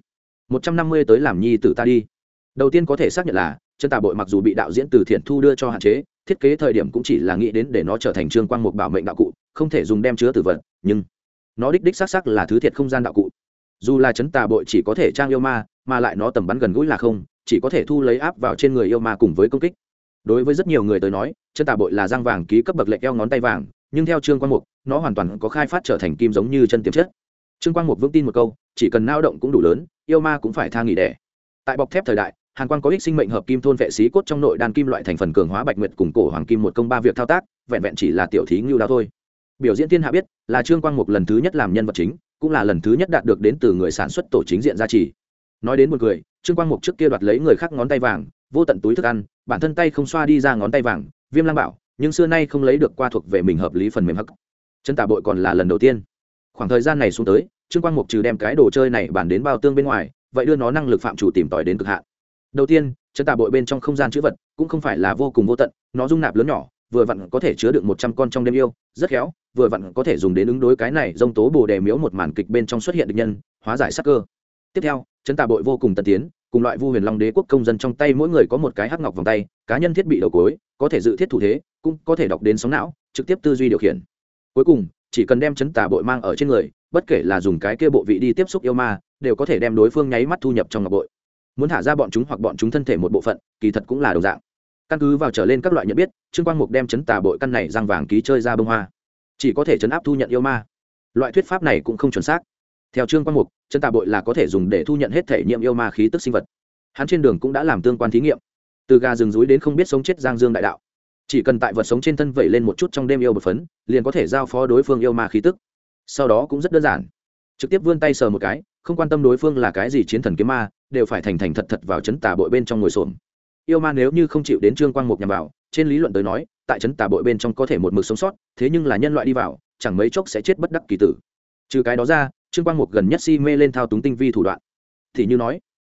150 tới làm nhi tử ta đi. Đầu tiên có thể xác nhận là, chân tà bội mặc dù bị đạo diễn Từ Thiện Thu đưa cho hạn chế, thiết kế thời điểm cũng chỉ là nghĩ đến để nó trở thành Trương Quang Mục bảo mệnh đạo cụ, không thể dùng đem chứa tử vật, nhưng nó đích xác xác là thứ thiệt không gian đạo cụ. Dù là chấn tà bội chỉ có thể trang yêu ma, mà lại nó tầm bắn gần gũi là không, chỉ có thể thu lấy áp vào trên người yêu ma cùng với công kích. Đối với rất nhiều người tới nói, chân tà bội là giang vàng ký cấp bậc lệnh eo ngón tay vàng, nhưng theo Trương Quang Mục, nó hoàn toàn có khai phát trở thành kim giống như chân tiềm chất. Trương Quang Mục vững tin một câu, chỉ cần nao động cũng đủ lớn, yêu ma cũng phải tha nghỉ đẻ. Tại bọc thép thời đại, Hàn Quang có ích sinh mệnh hợp kim thôn vệ xí cốt trong nội đan kim loại thành phần cường hóa bạch nguyệt cùng cổ hoàng kim một công ba việc thao tác, vẹn vẹn chỉ là tiểu thí ngưu đao thôi. Biểu diễn thiên hạ biết, là Trương Quang Mục lần thứ nhất làm nhân vật chính, cũng là lần thứ nhất đạt được đến từ người sản xuất tổ chính diện gia trì. Nói đến một người, Trương Quang Mục trước kia đoạt lấy người khác ngón tay vàng, vô tận túi thức ăn, bản thân tay không xoa đi ra ngón tay vàng, Viêm Lang Bảo, nhưng xưa nay không lấy được qua thuộc về mình hợp lý phần mềm hắc. Chân tà bội còn là lần đầu tiên. Khoảng thời gian này xuống tới, Trương Quang Mục trừ đem cái đồ chơi này bản đến bao tương bên ngoài, vậy đưa nó năng lực phạm chủ tìm tòi đến cực hạn. Đầu tiên, chân tà bội bên trong không gian chữ vật cũng không phải là vô cùng vô tận, nó dung nạp lớn nhỏ, vừa vặn có thể chứa được 100 con trong đêm yêu, rất khéo, vừa vặn có thể dùng đến ứng đối cái này dông tố bồ đề miếu một màn kịch bên trong xuất hiện địch nhân, hóa giải sát cơ. Tiếp theo, chân tà bội vô cùng tân tiến, cùng loại Vu Huyền Long Đế quốc công dân trong tay mỗi người có một cái hắc ngọc vòng tay, cá nhân thiết bị đầu cối, có thể dự thiết thủ thế, cũng có thể đọc đến sóng não, trực tiếp tư duy điều khiển. Cuối cùng, chỉ cần đem chấn tà bội mang ở trên người, bất kể là dùng cái kia bộ vị đi tiếp xúc yêu ma, đều có thể đem đối phương nháy mắt thu nhập trong ngọc bội. Muốn thả ra bọn chúng hoặc bọn chúng thân thể một bộ phận, kỳ thật cũng là đồng dạng. Căn cứ vào trở lên các loại nhận biết, Trương Quang Mục đem chấn tà bội căn này răng vàng ký chơi ra bông hoa, chỉ có thể chấn áp thu nhận yêu ma. Loại thuyết pháp này cũng không chuẩn xác. Theo Trương Quang Mục, chấn tà bội là có thể dùng để thu nhận hết thể nhiễm yêu ma khí tức sinh vật. Hắn trên đường cũng đã làm tương quan thí nghiệm, từ gà rừng rúi đến không biết sống chết giang dương đại đạo, chỉ cần tại vật sống trên thân vẩy lên một chút trong đêm yêu bột phấn, liền có thể giao phó đối phương yêu ma khí tức. Sau đó cũng rất đơn giản, trực tiếp vươn tay sờ một cái, không quan tâm đối phương là cái gì chiến thần kiếm ma, đều phải thành thành thật thật vào chấn tà bội bên trong ngồi xổm. Yêu ma nếu như không chịu đến Trương Quang Mục nhằm vào, trên lý luận tới nói, tại chấn tà bội bên trong có thể một mực sống sót, thế nhưng là nhân loại đi vào, chẳng mấy chốc sẽ chết bất đắc kỳ tử. Trừ cái đó ra, Trương Quang Mục gần nhất si mê lên thao túng tinh vi thủ đoạn. Thì như nói,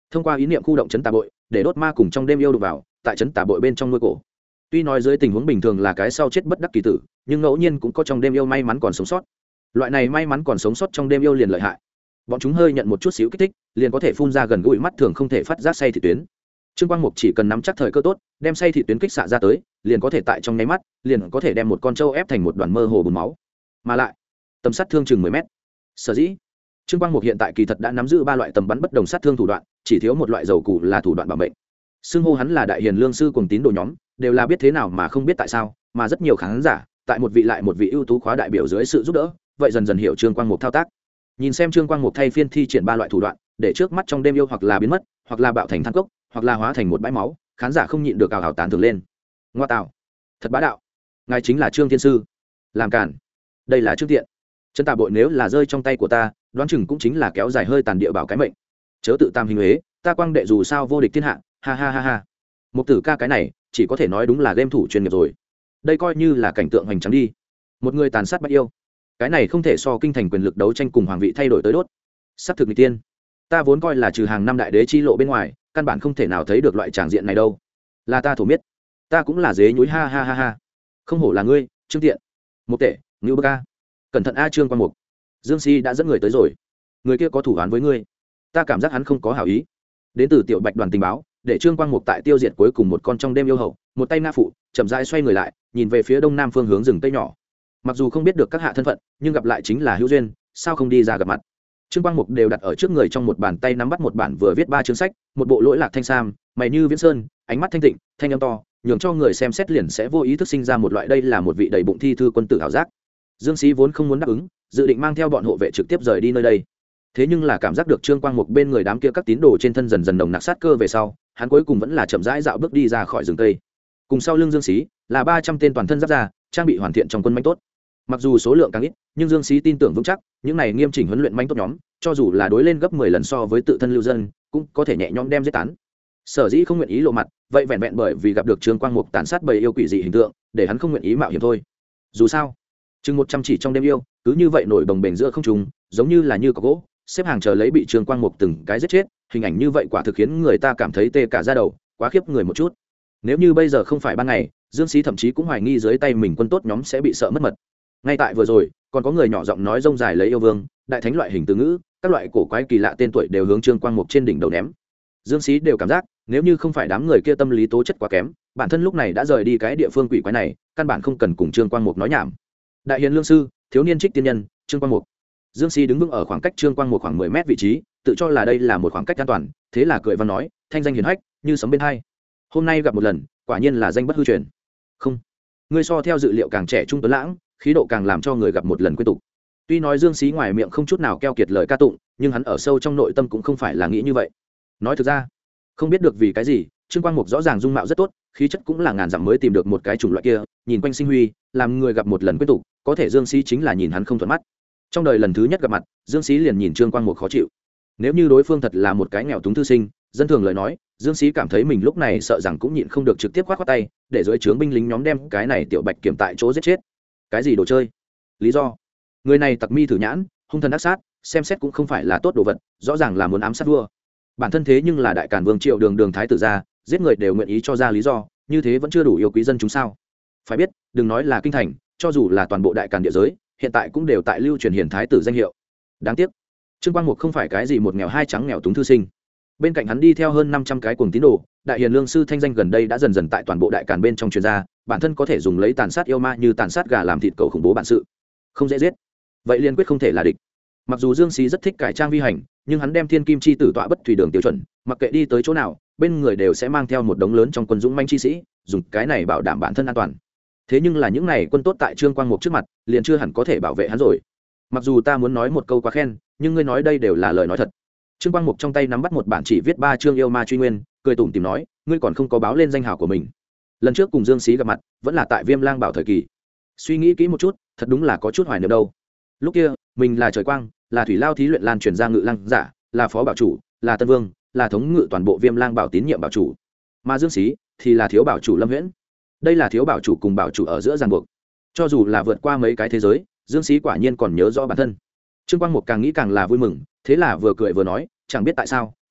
thông qua ý niệm khu động chấn tà bội để đốt ma cùng trong đêm yêu đục vào tại chấn tà bội bên trong nuôi cổ. Tuy nói dưới tình huống bình thường là cái sau chết bất đắc kỳ tử, nhưng ngẫu nhiên cũng có trong đêm yêu may mắn còn sống sót. Loại này may mắn còn sống sót trong đêm yêu liền lợi hại, bọn chúng hơi nhận một chút xíu kích thích liền có thể phun ra gần gũi mắt thường không thể phát giác say thị tuyến. Trương Quang Mục chỉ cần nắm chắc thời cơ tốt, đem say thị tuyến kích xạ ra tới, liền có thể tại trong nháy mắt liền có thể đem một con trâu ép thành một đoàn mơ hồ bùn máu, mà lại tầm sát thương chừng 10 mét. Sở dĩ Trương Quang Mục hiện tại kỳ thật đã nắm giữ 3 loại tầm bắn bất đồng sát thương thủ đoạn, chỉ thiếu một loại dầu cụ là thủ đoạn bảo mệnh. Xưng hô hắn là đại hiền lương sư cùng tín đồ nhóm, đều là biết thế nào mà không biết tại sao, mà rất nhiều khán giả tại một vị lại một vị ưu tú khóa đại biểu dưới sự giúp đỡ, vậy dần dần hiểu Trương Quang Mục thao tác. Nhìn xem Trương Quang Mục thay phiên thi triển 3 loại thủ đoạn, để trước mắt trong đêm yêu hoặc là biến mất, hoặc là bạo thành than cốc, hoặc là hóa thành một bãi máu, khán giả không nhịn được ào ào tán thưởng lên. Ngoa tạo, thật bá đạo, ngài chính là Trương Thiên Sư. Làm cản, đây là Trương Tiện. Chân tà bội nếu là rơi trong tay của ta, đoán chừng cũng chính là kéo dài hơi tàn địa bảo cái mệnh. Chớ tự tam hình huế, ta quang đệ dù sao vô địch thiên hạ, ha ha ha ha. Mục tử ca cái này, chỉ có thể nói đúng là game thủ chuyên nghiệp rồi. Đây coi như là cảnh tượng hoành tráng đi. Một người tàn sát bách yêu, cái này không thể so kinh thành quyền lực đấu tranh cùng hoàng vị thay đổi tới đốt. Sắp thực nghịch tiên, ta vốn coi là trừ hàng năm đại đế chi lộ bên ngoài, căn bản không thể nào thấy được loại tràng diện này đâu. Là ta thổ miết, ta cũng là dế nhúi, ha ha ha ha. Không hổ là ngươi, Trương Tiện. Một tệ, Ngưu Bơ Ca. Cẩn thận a Trương Quang Mục. Dương Si đã dẫn người tới rồi. Người kia có thủ án với ngươi. Ta cảm giác hắn không có hảo ý. Đến từ Tiểu Bạch đoàn tình báo, để Trương Quang Mục tại tiêu diệt cuối cùng một con trong đêm yêu hậu, một tay nga phụ, chậm rãi xoay người lại, nhìn về phía đông nam phương hướng rừng tây nhỏ. Mặc dù không biết được các hạ thân phận, nhưng gặp lại chính là hữu duyên, sao không đi ra gặp mặt. Trương Quang Mục đều đặt ở trước người trong một bàn tay nắm bắt một bản vừa viết 3 chương sách, một bộ lỗi lạc thanh sam, mày như viễn sơn, ánh mắt thanh tịnh, thanh âm to, nhường cho người xem xét liền sẽ vô ý thức sinh ra một loại đây là một vị đầy bụng thi thư quân tử hảo giác. Dương Sĩ vốn không muốn đáp ứng, dự định mang theo bọn hộ vệ trực tiếp rời đi nơi đây. Thế nhưng là cảm giác được Trương Quang Mục bên người đám kia các tín đồ trên thân dần dần nồng nặc sát cơ về sau, hắn cuối cùng vẫn là chậm rãi dạo bước đi ra khỏi rừng cây. Cùng sau lưng Dương Sĩ là 300 tên toàn thân giáp da, trang bị hoàn thiện trong quân mãnh tốt. Mặc dù số lượng càng ít, nhưng Dương Sĩ tin tưởng vững chắc, những này nghiêm chỉnh huấn luyện mãnh tốt nhóm, cho dù là đối lên gấp 10 lần so với tự thân lưu dân, cũng có thể nhẹ nhõm đem giết tán. Sở dĩ không nguyện ý lộ mặt, vậy vẹn vẹn bởi vì gặp được Trương Quang Mục tàn sát bầy yêu quỷ dị hình tượng, để hắn không nguyện ý mạo hiểm thôi. Dù sao, chừng 100 chỉ trong đêm yêu, cứ như vậy nổi bồng bềnh giữa không trung, giống như là như có gỗ, xếp hàng chờ lấy bị Trương Quang Mục từng cái giết chết, hình ảnh như vậy quả thực khiến người ta cảm thấy tê cả da đầu, quá khiếp người một chút. Nếu như bây giờ không phải ban ngày, Dương Sĩ thậm chí cũng hoài nghi dưới tay mình quân tốt nhóm sẽ bị sợ mất mật. Ngay tại vừa rồi, còn có người nhỏ giọng nói rông dài lấy yêu vương, đại thánh loại hình từ ngữ, các loại cổ quái kỳ lạ tên tuổi đều hướng Trương Quang Mục trên đỉnh đầu ném. Dương Sĩ đều cảm giác, nếu như không phải đám người kia tâm lý tố chất quá kém, bản thân lúc này đã rời đi cái địa phương quỷ quái này, căn bản không cần cùng Trương Quang Mục nói nhảm. Đại hiền lương sư, thiếu niên trích tiên nhân, Trương Quang Mục. Dương Sĩ đứng vững ở khoảng cách Trương Quang Mục khoảng 10 mét vị trí, tự cho là đây là một khoảng cách an toàn, thế là cười văn nói, thanh danh hiển hách, như sấm bên hai. Hôm nay gặp một lần, quả nhiên là danh bất hư truyền. Không, ngươi so theo dự liệu càng trẻ trung tuấn lãng, khí độ càng làm cho người gặp một lần quên tục. Tuy nói Dương Sĩ ngoài miệng không chút nào keo kiệt lời ca tụng, nhưng hắn ở sâu trong nội tâm cũng không phải là nghĩ như vậy. Nói thực ra, không biết được vì cái gì, Trương Quang Mục rõ ràng dung mạo rất tốt, khí chất cũng là ngàn dặm mới tìm được một cái chủng loại kia, nhìn quanh sinh huy, làm người gặp một lần quên tục, có thể Dương Sĩ chính là nhìn hắn không thuận mắt. Trong đời lần thứ nhất gặp mặt, Dương Sĩ liền nhìn Trương Quang Mục khó chịu. Nếu như đối phương thật là một cái nghèo túng thư sinh, dân thường lời nói, Dương Sĩ cảm thấy mình lúc này sợ rằng cũng nhịn không được trực tiếp khoát khoát tay, để dưới trướng binh lính nhóm đem cái này tiểu bạch kiểm tại chỗ giết chết. Cái gì đồ chơi? Lý do? Người này tặc mi thử nhãn, hung thần ác sát, xem xét cũng không phải là tốt đồ vật, rõ ràng là muốn ám sát vua. Bản thân thế nhưng là đại càn vương Triệu Đường thái tử gia, giết người đều nguyện ý cho ra lý do, như thế vẫn chưa đủ yêu quý dân chúng sao? Phải biết, đừng nói là kinh thành, cho dù là toàn bộ đại càn địa giới, hiện tại cũng đều tại lưu truyền hiền thái tử danh hiệu. Đáng tiếc, Trương Quang Mục không phải cái gì một nghèo hai trắng nghèo túng thư sinh. Bên cạnh hắn đi theo hơn 500 cái cuồng tín đồ, đại hiền lương sư thanh danh gần đây đã dần dần tại toàn bộ đại càn bên trong truyền ra, bản thân có thể dùng lấy tàn sát yêu ma như tàn sát gà làm thịt cầu khủng bố bản sự, không dễ giết. Vậy liên quyết không thể là địch. Mặc dù Dương Sĩ rất thích cải trang vi hành, nhưng hắn đem thiên kim chi tử tọa bất thủy đường tiêu chuẩn, mặc kệ đi tới chỗ nào, bên người đều sẽ mang theo một đống lớn trong quân dũng manh chi sĩ, dùng cái này bảo đảm bản thân an toàn. Thế nhưng là những này quân tốt tại Trương Quang Mục trước mặt, liền chưa hẳn có thể bảo vệ hắn rồi. Mặc dù ta muốn nói một câu quá khen, nhưng ngươi nói đây đều là lời nói thật. Trương Quang Mục trong tay nắm bắt một bản chỉ viết 3 chương yêu ma truy nguyên, cười tủm tỉm nói, ngươi còn không có báo lên danh hào của mình. Lần trước cùng Dương Sĩ gặp mặt, vẫn là tại Viêm Lang Bảo thời kỳ. Suy nghĩ kỹ một chút, thật đúng là có chút hoài niệm đâu. Lúc kia, mình là trời quang, là thủy lao thí luyện lan truyền ra ngự lang giả, là phó bảo chủ, là tân vương, là thống ngự toàn bộ Viêm Lang Bảo tín nhiệm bảo chủ. Mà Dương Sĩ thì là thiếu bảo chủ Lâm Huyễn. Đây là thiếu bảo chủ cùng bảo chủ ở giữa ràng buộc. Cho dù là vượt qua mấy cái thế giới, Dương Sĩ quả nhiên còn nhớ rõ bản thân. Trương Quang Mục càng nghĩ càng là vui mừng, thế là vừa cười vừa nói, chẳng biết tại sao,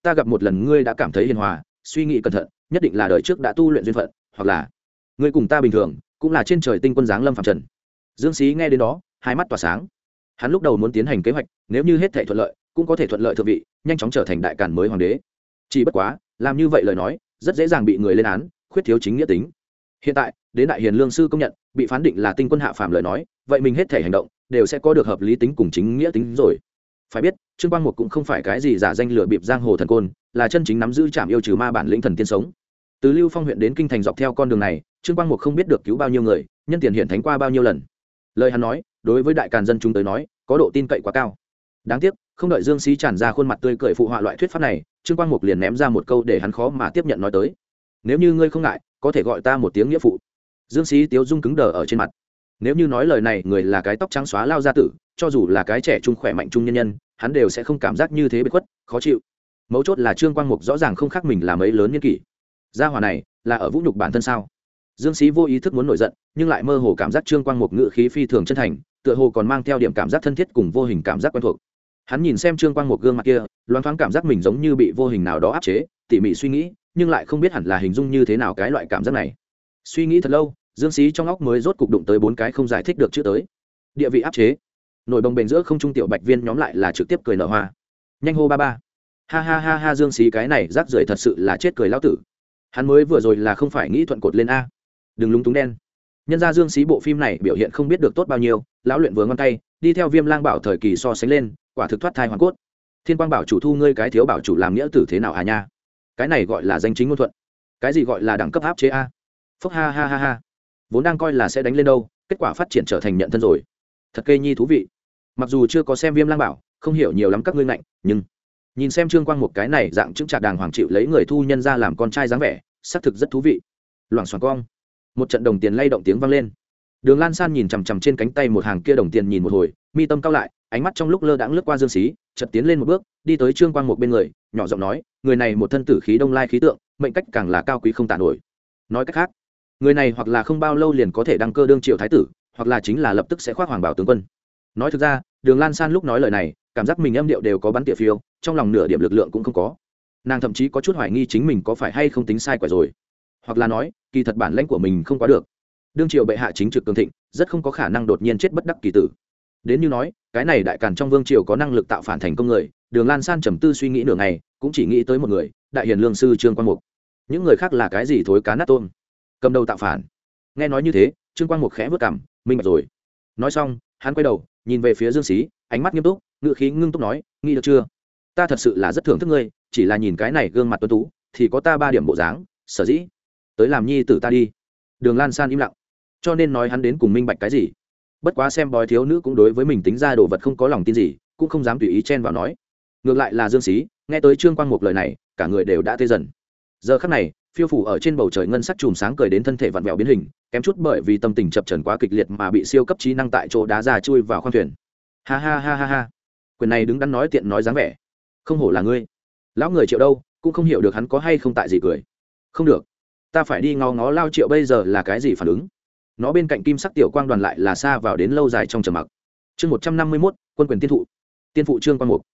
ta gặp một lần ngươi đã cảm thấy hiền hòa, suy nghĩ cẩn thận, nhất định là đời trước đã tu luyện duyên phận, hoặc là ngươi cùng ta bình thường cũng là trên trời tinh quân giáng lâm phàm trần. Dương Xí nghe đến đó hai mắt tỏa sáng. Hắn lúc đầu muốn tiến hành kế hoạch, nếu như hết thảy thuận lợi cũng có thể thuận lợi thượng vị, nhanh chóng trở thành đại càn mới hoàng đế. Chỉ bất quá làm như vậy lời nói rất dễ dàng bị người lên án, khuyết thiếu chính nghĩa tính. Hiện tại đến đại hiền lương sư công nhận bị phán định là tinh quân hạ phàm lời nói, vậy mình hết thảy hành động đều sẽ có được hợp lý tính cùng chính nghĩa tính rồi. Phải biết Trương Quang Mục cũng không phải cái gì giả danh lừa bịp giang hồ thần côn, là chân chính nắm giữ trảm yêu trừ ma bản lĩnh thần tiên sống. Từ Lưu Phong huyện đến kinh thành dọc theo con đường này, Trương Quang Mục không biết được cứu bao nhiêu người, nhân tiền hiện thánh qua bao nhiêu lần. Lời hắn nói đối với đại càn dân chúng tới nói có độ tin cậy quá cao. Đáng tiếc không đợi Dương Xí tràn ra khuôn mặt tươi cười phụ họa loại thuyết pháp này, Trương Quang Mục liền ném ra một câu để hắn khó mà tiếp nhận nói tới: nếu như ngươi không ngại có thể gọi ta một tiếng nghĩa phụ. Dương Xí tiếu dung cứng đờ ở trên mặt. Nếu như nói lời này người là cái tóc trắng xóa lao gia tử, cho dù là cái trẻ trung khỏe mạnh trung nhân nhân, hắn đều sẽ không cảm giác như thế bị khuất khó chịu. Mấu chốt là Trương Quang Mục rõ ràng không khác mình là mấy lớn niên kỷ. Gia hỏa này là ở vũ nhục bản thân sao? Dương Xí vô ý thức muốn nổi giận, nhưng lại mơ hồ cảm giác Trương Quang Mục ngữ khí phi thường chân thành, tựa hồ còn mang theo điểm cảm giác thân thiết cùng vô hình cảm giác quen thuộc. Hắn nhìn xem Trương Quang Mục gương mặt kia, loáng thoáng cảm giác mình giống như bị vô hình nào đó áp chế, tỉ mỉ suy nghĩ, nhưng lại không biết hẳn là hình dung như thế nào cái loại cảm giác này. Suy nghĩ thật lâu, Dương Xí trong óc mới rốt cục đụng tới 4 cái không giải thích được chữ tới. Địa vị áp chế. Nổi bồng bềnh giữa không trung tiểu bạch viên nhóm lại là trực tiếp cười nở hoa. Nhanh hô ba ba. Ha ha ha ha, Dương Xí cái này rác rưởi thật sự là chết cười lão tử. Hắn mới vừa rồi là không phải nghĩ thuận cột lên a. Đừng lúng túng đen. Nhân ra Dương Xí bộ phim này biểu hiện không biết được tốt bao nhiêu, lão luyện vừa ngon tay, đi theo Viêm Lang Bảo thời kỳ so sánh lên, quả thực thoát thai hoàn cốt. Thiên Quang Bảo chủ thu ngươi cái thiếu bảo chủ làm nghĩa tử thế nào à nha? Cái này gọi là danh chính ngôn thuận. Cái gì gọi là đẳng cấp áp chế a? Phốc ha ha ha ha. Vốn đang coi là sẽ đánh lên đâu, kết quả phát triển trở thành nhận thân rồi. Thật kê nhi thú vị. Mặc dù chưa có xem Viêm Lang Bảo, không hiểu nhiều lắm các ngươi ngạnh, nhưng nhìn xem Trương Quang một cái này dạng chứng trạc đàng hoàng chịu lấy người thu nhân ra làm con trai dáng vẻ, xác thực rất thú vị. Loảng xoảng cong, một trận đồng tiền lay động tiếng vang lên. Đường Lan San nhìn chằm chằm trên cánh tay một hàng kia đồng tiền nhìn một hồi, mi tâm cao lại, ánh mắt trong lúc lơ đãng lướt qua Dương Xí, chợt tiến lên một bước, đi tới Trương Quang một bên người, nhỏ giọng nói, người này một thân tử khí đông lai khí tượng, mệnh cách càng là cao quý không tả nổi. Nói cách khác, người này hoặc là không bao lâu liền có thể đăng cơ đương triều thái tử, hoặc là chính là lập tức sẽ khoác hoàng bảo tướng quân. Nói thực ra, Đường Lan San lúc nói lời này, cảm giác mình âm điệu đều có bắn tỉa phiêu, trong lòng nửa điểm lực lượng cũng không có. Nàng thậm chí có chút hoài nghi chính mình có phải hay không tính sai quả rồi, hoặc là nói, kỳ thật bản lãnh của mình không quá được. Đương triều bệ hạ chính trực cường thịnh, rất không có khả năng đột nhiên chết bất đắc kỳ tử. Đến như nói, cái này đại càn trong vương triều có năng lực tạo phản thành công người, Đường Lan San trầm tư suy nghĩ nửa ngày, cũng chỉ nghĩ tới một người, đại hiền lương sư Trương Quang Mục. Những người khác là cái gì thối cá nát tôm, cầm đầu tạo phản. Nghe nói như thế, Trương Quang Mục khẽ vớt cằm, minh bạch rồi. Nói xong, hắn quay đầu, nhìn về phía Dương Xí, ánh mắt nghiêm túc, ngữ khí ngưng túc nói, nghĩ được chưa? Ta thật sự là rất thưởng thức ngươi, chỉ là nhìn cái này gương mặt tuấn tú, thì có ta 3 điểm bộ dáng, sở dĩ tới làm nhi tử ta đi. Đường Lan San im lặng, cho nên nói hắn đến cùng minh bạch cái gì. Bất quá xem bói thiếu nữ cũng đối với mình tính ra đồ vật không có lòng tin gì, cũng không dám tùy ý chen vào nói. Ngược lại là Dương Xí, nghe tới Trương Quang Mục lời này, cả người đều đã tê dần. Giờ khắc này, phiêu phủ ở trên bầu trời ngân sắc chùm sáng cười đến thân thể vặn vẹo biến hình, kém chút bởi vì tâm tình chập chờn quá kịch liệt mà bị siêu cấp trí năng tại chỗ đá ra chui vào khoang thuyền. Ha ha ha ha ha. Quyền này đứng đắn nói tiện nói dáng vẻ, không hổ là ngươi. Lão người Triệu đâu, cũng không hiểu được hắn có hay không tại gì cười. Không được, ta phải đi ngó ngó Lao Triệu bây giờ là cái gì phản ứng. Nó bên cạnh kim sắc tiểu quang đoàn lại là xa vào đến lâu dài trong trầm mặc. Chương 151, quân quyền tiên thụ. Tiên phụ Trương Quang Mục.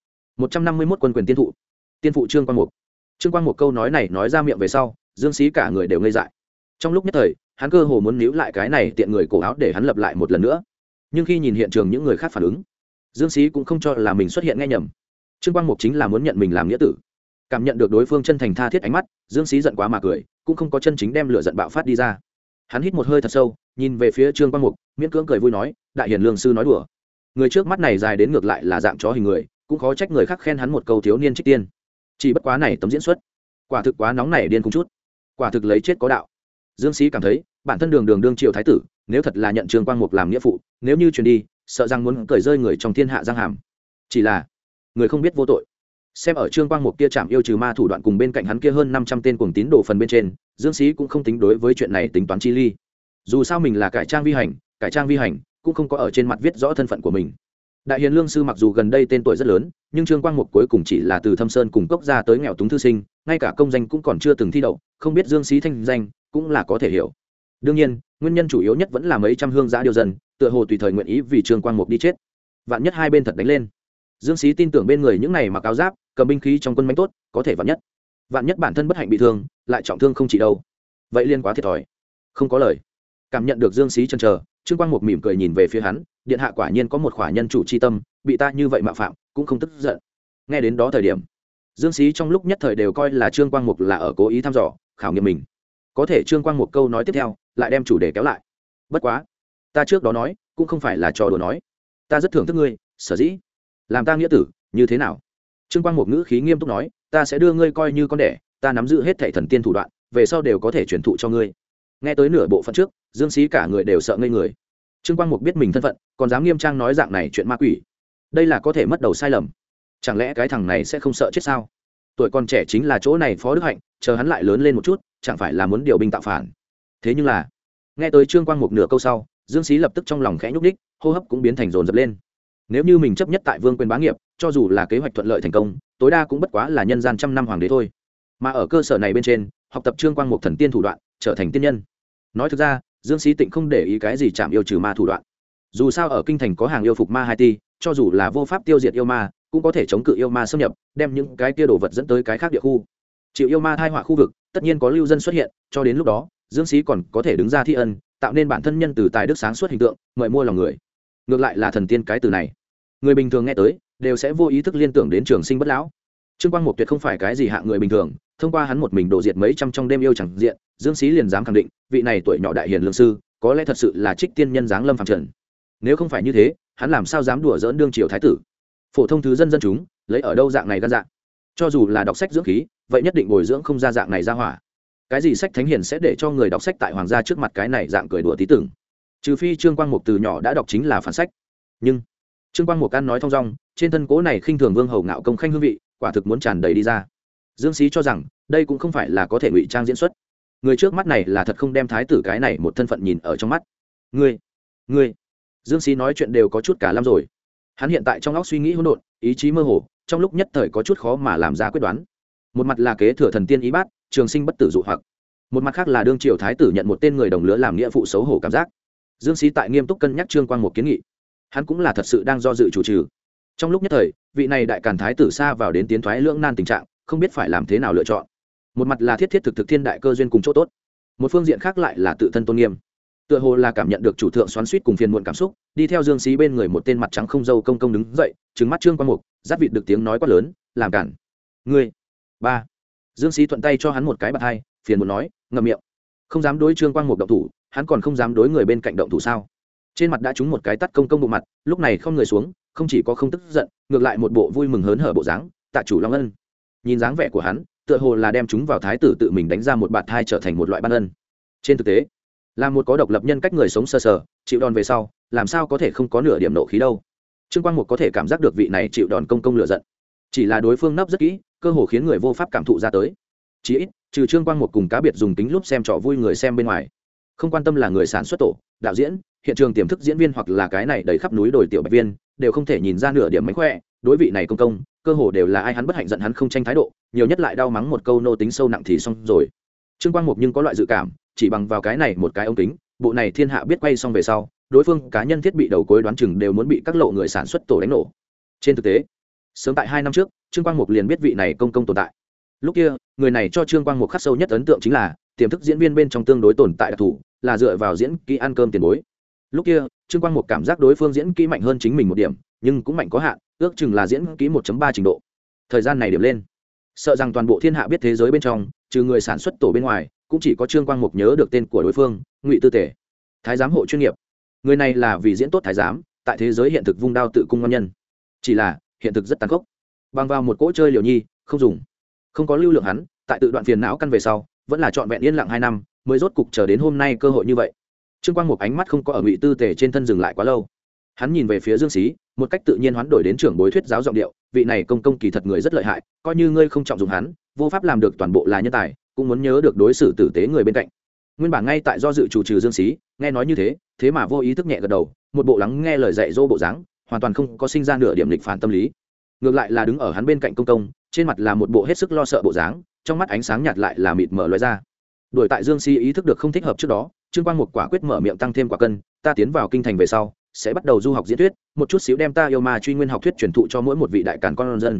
151 quân quyền tiên thụ. Tiên phụ Trương Quang Mục. Trương Quang Mục câu nói này nói ra miệng về sau, Dương Xí cả người đều ngây dại. Trong lúc nhất thời, hắn cơ hồ muốn níu lại cái này tiện người cổ áo để hắn lập lại một lần nữa. Nhưng khi nhìn hiện trường những người khác phản ứng, Dương Xí cũng không cho là mình xuất hiện nghe nhầm. Trương Quang Mục chính là muốn nhận mình làm nghĩa tử. Cảm nhận được đối phương chân thành tha thiết ánh mắt, Dương Xí giận quá mà cười, cũng không có chân chính đem lửa giận bạo phát đi ra. Hắn hít một hơi thật sâu, nhìn về phía Trương Quang Mục, miễn cưỡng cười vui nói, đại hiền lương sư nói đùa. Người trước mắt này dài đến ngược lại là dạng chó hình người, cũng khó trách người khác khen hắn một câu thiếu niên trích tiên. Chỉ bất quá này tấm diễn xuất, quả thực quá nóng nảy điên cùng chút, quả thực lấy chết có đạo. Dương Xí cảm thấy bản thân đường đường đương triều thái tử, nếu thật là nhận Trương Quang Mục làm nghĩa phụ, nếu như truyền đi, sợ rằng muốn cởi rơi người trong thiên hạ giang hàm. Chỉ là người không biết vô tội. Xem ở Trương Quang Mục kia chạm yêu trừ ma thủ đoạn cùng bên cạnh hắn kia hơn 500 tên cuồng tín đồ phần bên trên, Dương Xí cũng không tính đối với chuyện này tính toán chi ly. Dù sao mình là cải trang vi hành cũng không có ở trên mặt viết rõ thân phận của mình. Đại hiền lương sư mặc dù gần đây tên tuổi rất lớn, nhưng Trương Quang Mục cuối cùng chỉ là từ Thâm Sơn cùng cốc ra tới nghèo túng thư sinh, ngay cả công danh cũng còn chưa từng thi đậu, không biết Dương Xí thanh danh cũng là có thể hiểu. Đương nhiên, nguyên nhân chủ yếu nhất vẫn là mấy trăm hương giã điều dân, tựa hồ tùy thời nguyện ý vì Trương Quang Mục đi chết. Vạn nhất hai bên thật đánh lên, Dương Xí tin tưởng bên người những này mặc áo giáp, cầm binh khí trong quân mánh tốt có thể vạn nhất bản thân bất hạnh bị thương lại trọng thương không chỉ đâu, vậy liên quá thiệt thòi. Không có lời. Cảm nhận được Dương Xí chần chờ, Trương Quang Mục mỉm cười nhìn về phía hắn, điện hạ quả nhiên có một khỏa nhân chủ chi tâm, bị ta như vậy mạo phạm cũng không tức giận. Nghe đến đó thời điểm, Dương Xí trong lúc nhất thời đều coi là Trương Quang Mục là ở cố ý thăm dò khảo nghiệm mình, có thể Trương Quang Mục câu nói tiếp theo lại đem chủ đề kéo lại. Bất quá ta trước đó nói cũng không phải là trò đùa nói, ta rất thưởng thức ngươi, sở dĩ làm ta nghĩa tử như thế nào. Trương Quang Mục ngữ khí nghiêm túc nói, ta sẽ đưa ngươi coi như con đẻ, ta nắm giữ hết thảy thần tiên thủ đoạn, về sau đều có thể truyền thụ cho ngươi. Nghe tới nửa bộ phận trước, Dương Xí cả người đều sợ ngây người. Trương Quang Mục biết mình thân phận, còn dám nghiêm trang nói dạng này chuyện ma quỷ, đây là có thể mất đầu sai lầm. Chẳng lẽ cái thằng này sẽ không sợ chết sao? Tuổi còn trẻ chính là chỗ này phó đức hạnh, chờ hắn lại lớn lên một chút, chẳng phải là muốn điều binh tạo phản. Thế nhưng là, nghe tới Trương Quang Mục nửa câu sau, Dương Xí lập tức trong lòng khẽ nhúc nhích, hô hấp cũng biến thành dồn dập lên. Nếu như mình chấp nhất tại vương quyền bá nghiệp, cho dù là kế hoạch thuận lợi thành công, tối đa cũng bất quá là nhân gian trăm năm hoàng đế thôi. Mà ở cơ sở này bên trên, học tập Trương Quang Mục thần tiên thủ đoạn, trở thành tiên nhân. Nói thực ra, Dương Xí Tịnh không để ý cái gì chạm yêu trừ ma thủ đoạn. Dù sao ở kinh thành có hàng yêu phục ma 2 ti, cho dù là vô pháp tiêu diệt yêu ma, cũng có thể chống cự yêu ma xâm nhập, đem những cái kia đồ vật dẫn tới cái khác địa khu. Chịu yêu ma thai họa khu vực, tất nhiên có lưu dân xuất hiện, cho đến lúc đó, Dương Xí còn có thể đứng ra thi ân, tạo nên bản thân nhân từ tài đức sáng suốt hình tượng, mời mua lòng người. Ngược lại là thần tiên cái từ này, người bình thường nghe tới đều sẽ vô ý thức liên tưởng đến trường sinh bất lão. Trương Quang Mục tuyệt không phải cái gì hạng người bình thường, thông qua hắn một mình đổ diệt mấy trăm trong đêm yêu chẳng diện, Dương Xí liền dám khẳng định, vị này tuổi nhỏ đại hiền lương sư, có lẽ thật sự là trích tiên nhân giáng lâm phàm trần. Nếu không phải như thế, hắn làm sao dám đùa giỡn đương triều thái tử? Phổ thông thứ dân dân chúng, lấy ở đâu dạng này gan dạng? Cho dù là đọc sách dưỡng khí, vậy nhất định bồi dưỡng không ra dạng này ra hỏa. Cái gì sách thánh hiền sẽ để cho người đọc sách tại hoàng gia trước mặt cái này dạng cười đùa tí tưởng? Trừ phi Trương Quang Mục từ nhỏ đã đọc chính là phản sách. Nhưng Trương Quang Mục ăn nói thong dong, trên thân cố này khinh thường vương hầu ngạo công khanh hương vị, quả thực muốn tràn đầy đi ra. Dương Xí cho rằng đây cũng không phải là có thể ngụy trang diễn xuất, người trước mắt này là thật không đem thái tử cái này một thân phận nhìn ở trong mắt. Ngươi Dương Xí nói chuyện đều có chút cả lăm rồi. Hắn hiện tại trong óc suy nghĩ hỗn độn, ý chí mơ hồ, trong lúc nhất thời có chút khó mà làm ra quyết đoán. Một mặt là kế thừa thần tiên ý bát, trường sinh bất tử dụ hoặc, một mặt khác là đương triều thái tử nhận một tên người đồng lứa làm nghĩa phụ xấu hổ cảm giác. Dương Xí tại nghiêm túc cân nhắc Trương Quang Mục kiến nghị, hắn cũng là thật sự đang do dự chủ trừ. Trong lúc nhất thời, vị này đại càn thái tử xa vào đến tiến thoái lưỡng nan tình trạng, không biết phải làm thế nào lựa chọn. Một mặt là thiết thiết thực thực thiên đại cơ duyên cùng chỗ tốt, một phương diện khác lại là tự thân tôn nghiêm. Tựa hồ là cảm nhận được chủ thượng xoắn xuýt cùng phiền muộn cảm xúc, đi theo Dương Xí bên người một tên mặt trắng không râu công công đứng dậy, trừng mắt Trương Quang Mục, dắt vịt được tiếng nói quát lớn, làm cản. Ngươi. Ba. Dương Xí thuận tay cho hắn một cái bạt hai, phiền muộn nói, ngậm miệng. Không dám đối Trương Quang Mục động thủ, hắn còn không dám đối người bên cạnh động thủ sao? Trên mặt đã trúng một cái tát công công bộ mặt, lúc này không người xuống, không chỉ có không tức giận, ngược lại một bộ vui mừng hớn hở bộ dáng, tạ chủ long ân. Nhìn dáng vẻ của hắn, tựa hồ là đem chúng vào thái tử tự mình đánh ra một bạt hai trở thành một loại ban ân. Trên thực tế, là một có độc lập nhân cách người sống sờ sờ, chịu đòn về sau, làm sao có thể không có nửa điểm nộ khí đâu. Trương Quang Mục có thể cảm giác được vị này chịu đòn công công lựa giận, chỉ là đối phương nấp rất kỹ, cơ hồ khiến người vô pháp cảm thụ ra tới. Chỉ ít, trừ Trương Quang Mục cùng cá biệt dùng tính lúc xem trò vui người xem bên ngoài, không quan tâm là người sản xuất tổ, đạo diễn, hiện trường tiềm thức diễn viên hoặc là cái này đầy khắp núi đồi tiểu bạch viên, đều không thể nhìn ra nửa điểm mánh khỏe. Đối vị này công công, cơ hồ đều là ai hắn bất hạnh giận hắn không tranh thái độ, nhiều nhất lại đau mắng một câu nô tính sâu nặng thì xong rồi. Trương Quang Mục nhưng có loại dự cảm, chỉ bằng vào cái này một cái ống kính, bộ này thiên hạ biết quay xong về sau, đối phương cá nhân thiết bị đầu cuối đoán chừng đều muốn bị các lộ người sản xuất tổ đánh nổ. Trên thực tế, sớm tại 2 năm trước, Trương Quang Mục liền biết vị này công công tồn tại. Lúc kia, người này cho Trương Quang Mục khắc sâu nhất ấn tượng chính là tiềm thức diễn viên bên trong tương đối tồn tại đặc thù, là dựa vào diễn kỹ ăn cơm tiền bối. Lúc kia, Trương Quang Mục cảm giác đối phương diễn kỹ mạnh hơn chính mình một điểm, nhưng cũng mạnh có hạn, ước chừng là diễn kỹ 1.3 trình độ. Thời gian này điểm lên, sợ rằng toàn bộ thiên hạ biết thế giới bên trong, trừ người sản xuất tổ bên ngoài, cũng chỉ có Trương Quang Mục nhớ được tên của đối phương, Ngụy Tư Tể, thái giám hộ chuyên nghiệp. Người này là vì diễn tốt thái giám, tại thế giới hiện thực vung đao tự cung ngon nhân. Chỉ là, hiện thực rất tàn khốc. Bằng vào một cỗ chơi liều nhi, không dùng. Không có lưu lượng hắn, tại tự đoạn phiền não căn về sau, vẫn là trọn vẹn yên lặng 2 năm, mới rốt cục chờ đến hôm nay cơ hội như vậy. Trương Quang Mục ánh mắt không có ở Ngụy Tư Tể trên thân dừng lại quá lâu. Hắn nhìn về phía Dương Xí, một cách tự nhiên hoán đổi đến trưởng bối thuyết giáo giọng điệu, vị này công công kỳ thật người rất lợi hại, coi như ngươi không trọng dụng hắn, vô pháp làm được toàn bộ là nhân tài, cũng muốn nhớ được đối xử tử tế người bên cạnh. Nguyên bản ngay tại do dự chủ trừ Dương Xí, nghe nói như thế, thế mà vô ý thức nhẹ gật đầu, một bộ lắng nghe lời dạy dỗ bộ dáng, hoàn toàn không có sinh ra nửa điểm lịch phản tâm lý. Ngược lại là đứng ở hắn bên cạnh công công, trên mặt là một bộ hết sức lo sợ bộ dáng, trong mắt ánh sáng nhạt lại là mịt mờ lóe ra. Đuổi tại Dương Xí ý thức được không thích hợp trước đó, Trương Quang Mục quả quyết mở miệng tăng thêm quả cân, ta tiến vào kinh thành về sau, sẽ bắt đầu du học diễn thuyết, một chút xíu đem ta yêu ma truy nguyên học thuyết truyền thụ cho mỗi một vị đại càn con dân.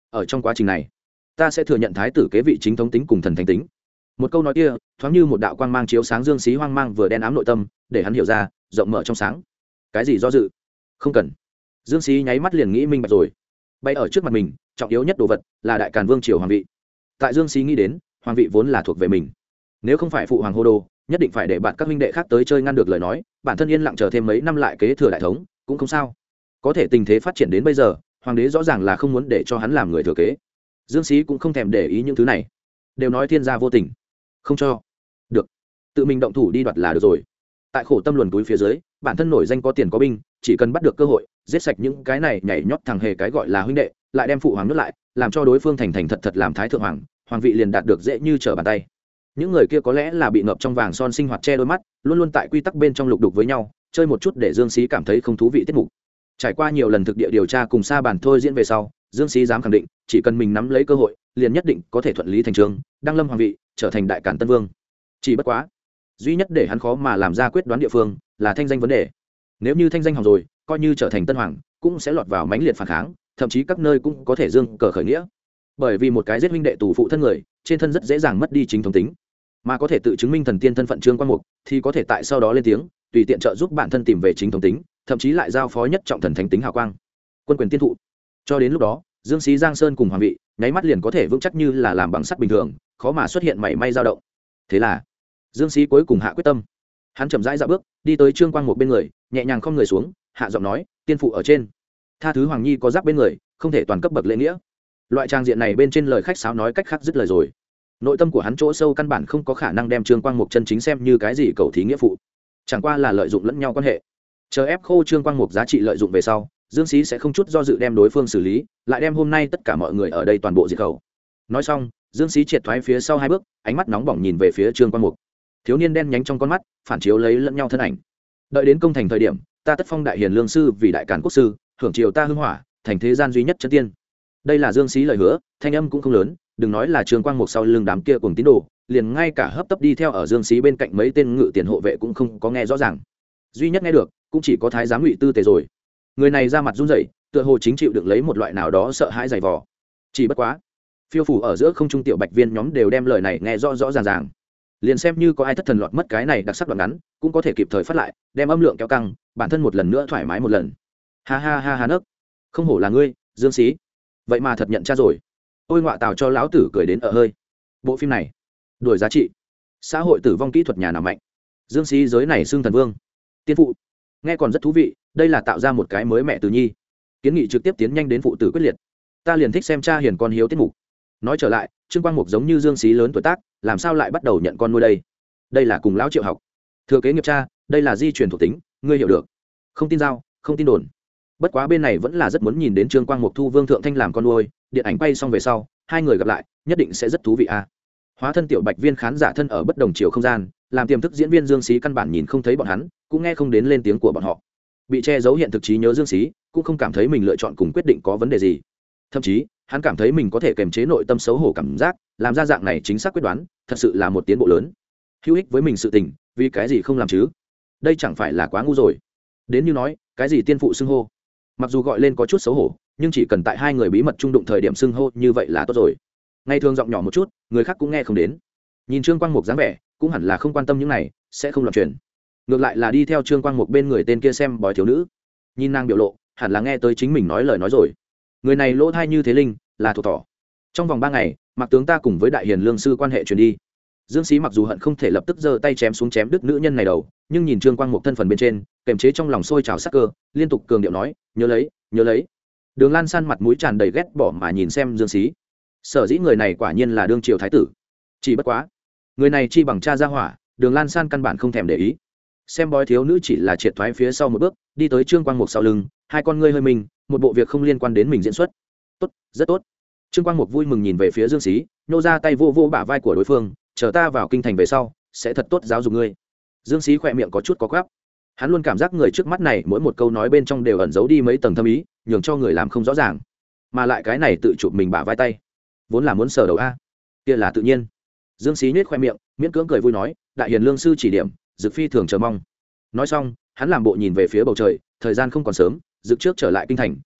ở trong quá trình này ta sẽ thừa nhận thái tử kế vị chính thống tính cùng thần thánh tính. Một câu nói kia thoáng như một đạo quang mang chiếu sáng Dương Xí hoang mang vừa đen ám nội tâm, để hắn hiểu ra rộng mở trong sáng. Cái gì do dự? Không cần. Dương Xí nháy mắt liền nghĩ minh bạch rồi. Bay ở trước mặt mình trọng yếu nhất đồ vật là đại càn vương triều hoàng vị. Tại Dương Xí nghĩ đến hoàng vị vốn là thuộc về mình, nếu không phải phụ hoàng hô đồ nhất định phải để bạn các huynh đệ khác tới chơi ngăn được lời nói, bản thân yên lặng chờ thêm mấy năm lại kế thừa đại thống cũng không sao. Có thể tình thế phát triển đến bây giờ, hoàng đế rõ ràng là không muốn để cho hắn làm người thừa kế. Dương Xí cũng không thèm để ý những thứ này, đều nói thiên gia vô tình, không cho được, tự mình động thủ đi đoạt là được rồi. Tại khổ tâm luồn túi phía dưới, bản thân nổi danh có tiền có binh, chỉ cần bắt được cơ hội giết sạch những cái này nhảy nhót thằng hề cái gọi là huynh đệ, lại đem phụ hoàng nuốt lại, làm cho đối phương thành thành thật thật làm thái thượng hoàng, hoàng vị liền đạt được dễ như trở bàn tay. Những người kia có lẽ là bị ngập trong vàng son sinh hoạt che đôi mắt, luôn luôn tại quy tắc bên trong lục đục với nhau, chơi một chút để Dương Xí cảm thấy không thú vị tiết mục. Trải qua nhiều lần thực địa điều tra cùng sa bàn thôi diễn về sau, Dương Xí dám khẳng định, chỉ cần mình nắm lấy cơ hội, liền nhất định có thể thuận lý thành chương, đăng lâm hoàng vị, trở thành đại càn tân vương. Chỉ bất quá, duy nhất để hắn khó mà làm ra quyết đoán địa phương là thanh danh vấn đề. Nếu như thanh danh hỏng rồi, coi như trở thành tân hoàng, cũng sẽ lọt vào mãnh liệt phản kháng, thậm chí các nơi cũng có thể dương cờ khởi nghĩa. Bởi vì một cái giết huynh đệ tù phụ thân người, trên thân rất dễ dàng mất đi chính thống tính, mà có thể tự chứng minh thần tiên thân phận Trương Quan Mục, thì có thể tại sau đó lên tiếng, tùy tiện trợ giúp bản thân tìm về chính thống tính, thậm chí lại giao phó nhất trọng thần thánh tính hào quang, quân quyền tiên thụ. Cho đến lúc đó, Dương Xí Giang Sơn cùng hoàng vị, nháy mắt liền có thể vững chắc như là làm bằng sắt bình thường, khó mà xuất hiện mảy may dao động. Thế là, Dương Xí cuối cùng hạ quyết tâm. Hắn chậm rãi dạo bước, đi tới Trương Quang Mục bên người, nhẹ nhàng khom người xuống, hạ giọng nói, tiên phụ ở trên, tha thứ hoàng nhi có giáp bên người, không thể toàn cấp bậc lễ nghĩa. Loại trang diện này bên trên lời khách sáo nói cách khác dứt lời rồi. Nội tâm của hắn chỗ sâu căn bản không có khả năng đem Trương Quang Mục chân chính xem như cái gì cầu thí nghĩa phụ, chẳng qua là lợi dụng lẫn nhau quan hệ. Chờ ép khô Trương Quang Mục giá trị lợi dụng về sau, Dương Xí sẽ không chút do dự đem đối phương xử lý, lại đem hôm nay tất cả mọi người ở đây toàn bộ diệt khẩu. Nói xong, Dương Xí triệt thoái phía sau hai bước, ánh mắt nóng bỏng nhìn về phía Trương Quang Mục. Thiếu niên đen nhánh trong con mắt phản chiếu lấy lẫn nhau thân ảnh. Đợi đến công thành thời điểm, ta tất phong đại hiền lương sư vì đại càn quốc sư, hưởng triều ta hưng hỏa, thành thế gian duy nhất chân tiên. Đây là Dương Xí lời hứa, thanh âm cũng không lớn, đừng nói là Trương Quang Mục sau lưng đám kia cùng tín đồ, liền ngay cả hấp tấp đi theo ở Dương Xí bên cạnh mấy tên ngự tiền hộ vệ cũng không có nghe rõ ràng. Duy nhất nghe được cũng chỉ có thái giám Ngụy Tư Tề rồi. Người này ra mặt run rẩy, tựa hồ chính chịu đựng lấy một loại nào đó sợ hãi dày vò. Chỉ bất quá, phiêu phủ ở giữa không trung tiểu bạch viên nhóm đều đem lời này nghe rõ rõ ràng ràng. Liền xem như có ai thất thần lọt mất cái này đặc sắc đoạn ngắn, cũng có thể kịp thời phát lại, đem âm lượng kéo căng, bản thân một lần nữa thoải mái một lần. Ha ha ha ha nấc, không hổ là ngươi, Dương Xí, vậy mà thật nhận ra rồi. Ôi ngọa tào cho lão tử cười đến ở hơi. Bộ phim này đuổi giá trị, xã hội tử vong kỹ thuật nhà nào mạnh. Dương Xí giới này xưng thần vương, tiên phụ, nghe còn rất thú vị. Đây là tạo ra một cái mới mẹ từ nhi, kiến nghị trực tiếp tiến nhanh đến phụ tử quyết liệt. Ta liền thích xem cha hiền con hiếu tiết mục. Nói trở lại, Trương Quang Mục giống như Dương Xí lớn tuổi tác, làm sao lại bắt đầu nhận con nuôi đây? Đây là cùng lão Triệu học, thừa kế nghiệp cha, đây là di truyền thuộc tính, ngươi hiểu được. Không tin giao, không tin đồn. Bất quá bên này vẫn là rất muốn nhìn đến Trương Quang Mục thu Vương Thượng Thanh làm con nuôi, điện ảnh quay xong về sau, hai người gặp lại, nhất định sẽ rất thú vị a. Hóa thân tiểu bạch viên khán giả thân ở bất đồng chiều không gian, làm tiềm thức diễn viên Dương Xí căn bản nhìn không thấy bọn hắn, cũng nghe không đến lên tiếng của bọn họ. Bị che giấu hiện thực trí nhớ Dương Xí cũng không cảm thấy mình lựa chọn cùng quyết định có vấn đề gì, thậm chí hắn cảm thấy mình có thể kiềm chế nội tâm xấu hổ cảm giác, làm ra dạng này chính xác quyết đoán, thật sự là một tiến bộ lớn, hữu ích với mình sự tình, vì cái gì không làm chứ? Đây chẳng phải là quá ngu rồi? Đến như nói cái gì tiên phụ xưng hô, mặc dù gọi lên có chút xấu hổ, nhưng chỉ cần tại hai người bí mật trung đụng thời điểm xưng hô như vậy là tốt rồi. Ngày thường giọng nhỏ một chút, người khác cũng nghe không đến. Nhìn Trương Quang Mục dáng vẻ, cũng hẳn là không quan tâm những này, sẽ không loạn truyền. Ngược lại là đi theo Trương Quang Mục bên người tên kia xem bói thiếu nữ, nhìn nàng biểu lộ, hẳn là nghe tới chính mình nói lời nói rồi. Người này lỗ thai như thế linh, là thuộc tỏ. Trong vòng 3 ngày, Mạc tướng ta cùng với đại hiền lương sư quan hệ truyền đi. Dương Xí mặc dù hận không thể lập tức giơ tay chém xuống chém đứt nữ nhân này đầu, nhưng nhìn Trương Quang Mục thân phần bên trên, kềm chế trong lòng sôi trào sắc cơ, liên tục cường điệu nói, nhớ lấy, nhớ lấy. Đường Lan San mặt mũi tràn đầy ghét bỏ mà nhìn xem Dương Xí. Sở dĩ người này quả nhiên là đương triều thái tử. Chỉ bất quá, người này chi bằng cha gia hỏa, Đường Lan San căn bản không thèm để ý. Xem bói thiếu nữ chỉ là triệt thoái phía sau một bước, đi tới Trương Quang Mục sau lưng, hai con ngươi hơi mình, một bộ việc không liên quan đến mình diễn xuất. Tốt, rất tốt. Trương Quang Mục vui mừng nhìn về phía Dương Xí, nhô ra tay vô vô bả vai của đối phương, chờ ta vào kinh thành về sau, sẽ thật tốt giáo dục ngươi. Dương Xí khỏe miệng có chút có quắp. Hắn luôn cảm giác người trước mắt này mỗi một câu nói bên trong đều ẩn giấu đi mấy tầng thâm ý, nhường cho người làm không rõ ràng. Mà lại cái này tự chụp mình bả vai tay, vốn là muốn sờ đầu a, kia là tự nhiên. Dương Xí nhếch khoe miệng, miễn cưỡng cười vui nói, đại hiền lương sư chỉ điểm, Dực phi thường chờ mong. Nói xong, hắn làm bộ nhìn về phía bầu trời, thời gian không còn sớm, Dực trước trở lại kinh thành,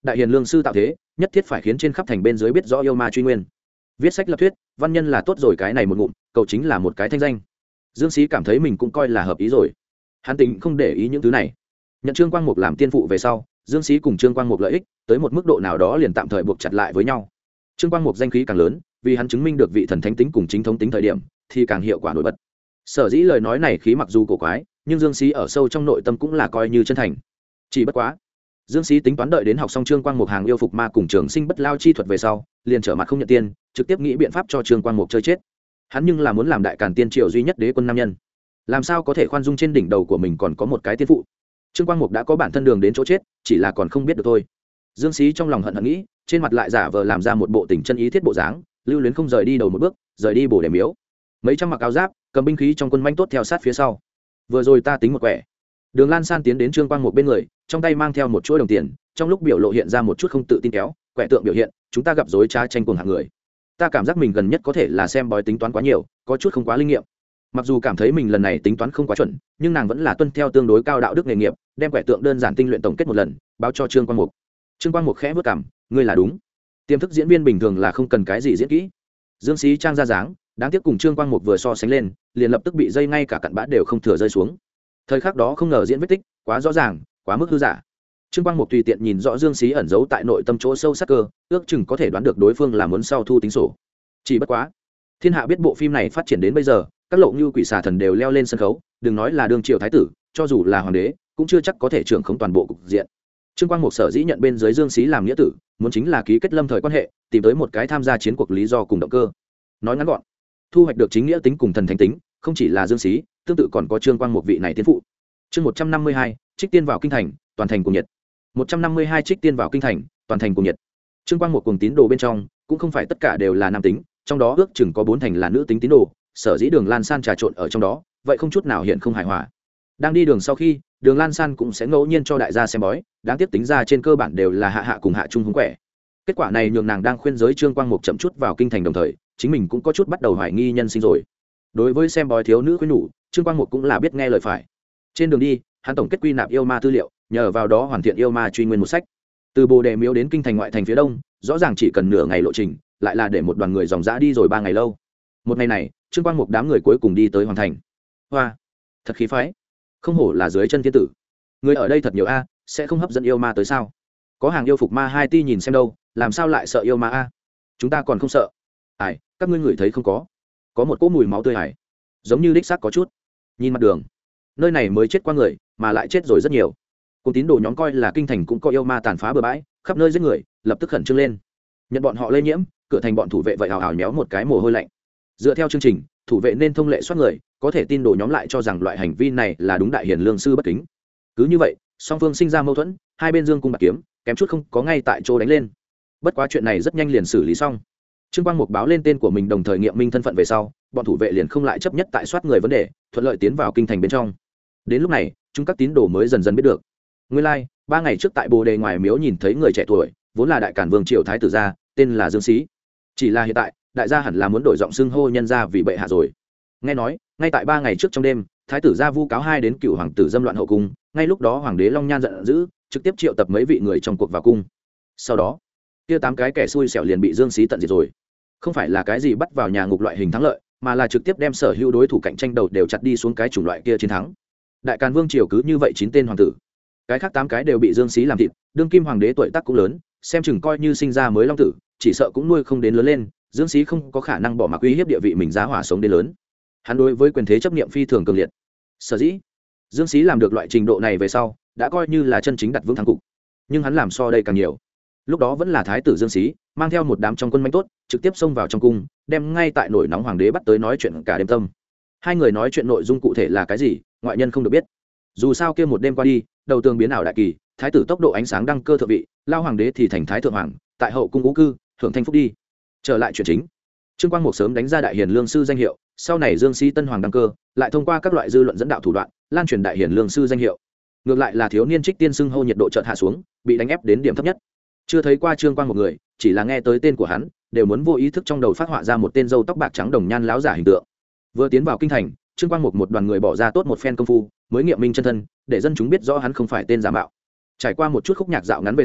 đại hiền lương sư tạo thế nhất thiết phải khiến trên khắp thành bên dưới biết rõ yêu ma truy nguyên, viết sách lập thuyết văn nhân là tốt rồi, cái này một ngụm cầu chính là một cái thanh danh. Dương Xí cảm thấy mình cũng coi là hợp ý rồi, hắn tính không để ý những thứ này. Nhận Trương Quang Mục làm tiên phụ về sau, Dương Xí cùng Trương Quang Mục lợi ích tới một mức độ nào đó liền tạm thời buộc chặt lại với nhau. Trương Quang Mục danh khí càng lớn, vì hắn chứng minh được vị thần thánh tính cùng chính thống tính thời điểm thì càng hiệu quả nổi bật. Sở dĩ lời nói này khí mặc dù cổ quái, nhưng Dương Xí ở sâu trong nội tâm cũng là coi như chân thành. Chỉ bất quá, Dương Xí tính toán đợi đến học xong Trương Quang Mục hàng yêu phục ma cùng trường sinh bất lao chi thuật về sau, liền trở mặt không nhận tiền, trực tiếp nghĩ biện pháp cho Trương Quang Mục chơi chết. Hắn nhưng là muốn làm đại càn tiên triều duy nhất đế quân nam nhân, làm sao có thể khoan dung trên đỉnh đầu của mình còn có một cái tiên phụ. Trương Quang Mục đã có bản thân đường đến chỗ chết, chỉ là còn không biết được thôi. Dương Xí trong lòng hận hận nghĩ, trên mặt lại giả vờ làm ra một bộ tình chân ý thiết bộ dáng, lưu luyến không rời đi đầu một bước, rời đi bổ để miếu. Mấy trăm mặc áo giáp, cầm binh khí trong quân manh tốt theo sát phía sau. Vừa rồi ta tính một quẻ. Đường Lan San tiến đến Trương Quang Mục bên người, trong tay mang theo một chuỗi đồng tiền, trong lúc biểu lộ hiện ra một chút không tự tin kéo, quẻ tượng biểu hiện, chúng ta gặp rối trá tranh cuồng hạng người. Ta cảm giác mình gần nhất có thể là xem bói tính toán quá nhiều, có chút không quá linh nghiệm. Mặc dù cảm thấy mình lần này tính toán không quá chuẩn, nhưng nàng vẫn là tuân theo tương đối cao đạo đức nghề nghiệp, đem quẻ tượng đơn giản tinh luyện tổng kết một lần, báo cho Trương Quang Mục. Trương Quang Mục khẽ vớt cằm, ngươi là đúng. Tiềm thức diễn viên bình thường là không cần cái gì diễn kỹ. Dương Xí trang ra dáng, đáng tiếc cùng Trương Quang Mục vừa so sánh lên, liền lập tức bị dây ngay cả cặn bã đều không thừa rơi xuống. Thời khắc đó không ngờ diễn vết tích quá rõ ràng, quá mức hư giả. Trương Quang Mục tùy tiện nhìn rõ Dương Xí ẩn giấu tại nội tâm chỗ sâu sắc cơ, ước chừng có thể đoán được đối phương là muốn sau thu tính sổ. Chỉ bất quá, thiên hạ biết bộ phim này phát triển đến bây giờ, các lộ như quỷ xà thần đều leo lên sân khấu, đừng nói là đương triều thái tử, cho dù là hoàng đế cũng chưa chắc có thể trưởng khống toàn bộ cục diện. Trương Quang Mục sở dĩ nhận bên dưới Dương Xí làm nghĩa tử, muốn chính là ký kết lâm thời quan hệ, tìm tới một cái tham gia chiến cuộc lý do cùng động cơ. Nói ngắn gọn, thu hoạch được chính nghĩa tính cùng thần thánh tính, không chỉ là Dương Xí, tương tự còn có Trương Quang Mục vị này tiên phụ. Chương 152, trích tiên vào kinh thành, toàn thành cùng nhiệt. 152 trích tiên vào kinh thành, toàn thành cùng nhiệt. Trương Quang Mục cùng tín đồ bên trong, cũng không phải tất cả đều là nam tính, trong đó ước chừng có 4 thành là nữ tính tín đồ, sở dĩ Đường Lan San trà trộn ở trong đó, vậy không chút nào hiện không hài hòa. Đang đi đường sau khi, Đường Lan San cũng sẽ ngẫu nhiên cho đại gia xem bói, đáng tiếc tính ra trên cơ bản đều là hạ hạ cùng hạ trung hung quẻ. Kết quả này nhường nàng đang khuyên giới Trương Quang Mục chậm chút vào kinh thành đồng thời, chính mình cũng có chút bắt đầu hoài nghi nhân sinh rồi. Đối với xem bói thiếu nữ khuyên nhủ, Trương Quang Mục cũng là biết nghe lời phải. Trên đường đi, hắn tổng kết quy nạp yêu ma tư liệu, nhờ vào đó hoàn thiện yêu ma truy nguyên một sách. Từ Bồ Đề Miếu đến kinh thành ngoại thành phía đông, rõ ràng chỉ cần nửa ngày lộ trình, lại là để một đoàn người dòng dã đi rồi 3 ngày lâu. Một ngày này, Trương Quang Mục đám người cuối cùng đi tới hoàn thành. Hoa, thật khí phái, không hổ là dưới chân thiên tử. Người ở đây thật nhiều a, sẽ không hấp dẫn yêu ma tới sao? Có hàng yêu phục ma 2 ti nhìn xem đâu, làm sao lại sợ yêu ma a? Chúng ta còn không sợ. Ai, các ngươi ngửi thấy không có? Có một cỗ mùi máu tươi hải, giống như đích xác có chút. Nhìn mặt đường, nơi này mới chết qua người, mà lại chết rồi rất nhiều. Cùng tín đồ nhóm coi là kinh thành cũng có yêu ma tàn phá bừa bãi, khắp nơi giết người, lập tức khẩn trương lên. Nhận bọn họ lây nhiễm, cửa thành bọn thủ vệ vậy hào hào nhéo một cái mồ hôi lạnh. Dựa theo chương trình, thủ vệ nên thông lệ soát người, có thể tin đồ nhóm lại cho rằng loại hành vi này là đúng đại hiền lương sư bất kính. Cứ như vậy, song phương sinh ra mâu thuẫn, hai bên dương cung bạc kiếm, kém chút không có ngay tại chỗ đánh lên. Bất quá chuyện này rất nhanh liền xử lý xong. Trương Quang Mục báo lên tên của mình đồng thời nghiệm minh thân phận về sau, bọn thủ vệ liền không lại chấp nhất tại soát người vấn đề, thuận lợi tiến vào kinh thành bên trong. Đến lúc này, chúng các tín đồ mới dần dần biết được. Nguyên lai, like, 3 ngày trước tại Bồ Đề ngoài miếu nhìn thấy người trẻ tuổi, vốn là đại cản vương triều thái tử gia, tên là Dương Xí. Chỉ là hiện tại, đại gia hẳn là muốn đổi giọng xưng hô nhân gia vì bệ hạ rồi. Nghe nói, ngay tại 3 ngày trước trong đêm, thái tử gia vu cáo 2 đến cựu hoàng tử dâm loạn hậu cung, ngay lúc đó hoàng đế Long Nhan giận dữ, trực tiếp triệu tập mấy vị người trong cuộc vào cung. Sau đó, kia 8 cái kẻ xui xẻo liền bị Dương Xí tận diệt rồi. Không phải là cái gì bắt vào nhà ngục loại hình thắng lợi, mà là trực tiếp đem sở hữu đối thủ cạnh tranh đầu đều chặt đi xuống cái chủng loại kia chiến thắng. Đại Càn Vương triều cứ như vậy 9 tên hoàng tử, cái khác 8 cái đều bị Dương Xí làm thịt. Đương kim hoàng đế tuổi tác cũng lớn, xem chừng coi như sinh ra mới long tử, chỉ sợ cũng nuôi không đến lớn lên. Dương Xí không có khả năng bỏ mặc uy hiếp địa vị mình giá hỏa sống đến lớn. Hắn đối với quyền thế chấp niệm phi thường cường liệt. Sở dĩ Dương Xí làm được loại trình độ này về sau, đã coi như là chân chính đặt vững thắng cục. Nhưng hắn làm so đây càng nhiều. Lúc đó vẫn là thái tử Dương Xí, mang theo một đám trong quân manh tốt, trực tiếp xông vào trong cung, đem ngay tại nổi nóng hoàng đế bắt tới nói chuyện cả đêm tâm. Hai người nói chuyện nội dung cụ thể là cái gì, ngoại nhân không được biết. Dù sao kia một đêm qua đi, đầu tường biến ảo đại kỳ, thái tử tốc độ ánh sáng đăng cơ thượng vị, lao hoàng đế thì thành thái thượng hoàng, tại hậu cung ngũ cư, hưởng thanh phúc đi. Trở lại chuyện chính, Trương Quang Mục sớm đánh ra đại hiền lương sư danh hiệu, sau này Dương Xí tân hoàng đăng cơ, lại thông qua các loại dư luận dẫn đạo thủ đoạn, lan truyền đại hiền lương sư danh hiệu. Ngược lại là thiếu niên trích tiên xưng hô nhiệt độ chợt hạ xuống, bị đánh ép đến điểm thấp nhất. Chưa thấy qua Trương Quang một người, chỉ là nghe tới tên của hắn, đều muốn vô ý thức trong đầu phát họa ra một tên râu tóc bạc trắng đồng nhan láo giả hình tượng. Vừa tiến vào kinh thành, Trương Quang một đoàn người bỏ ra tốt một phen công phu, mới nghiệm minh chân thân, để dân chúng biết rõ hắn không phải tên giả mạo. Trải qua một chút khúc nhạc dạo ngắn về sau,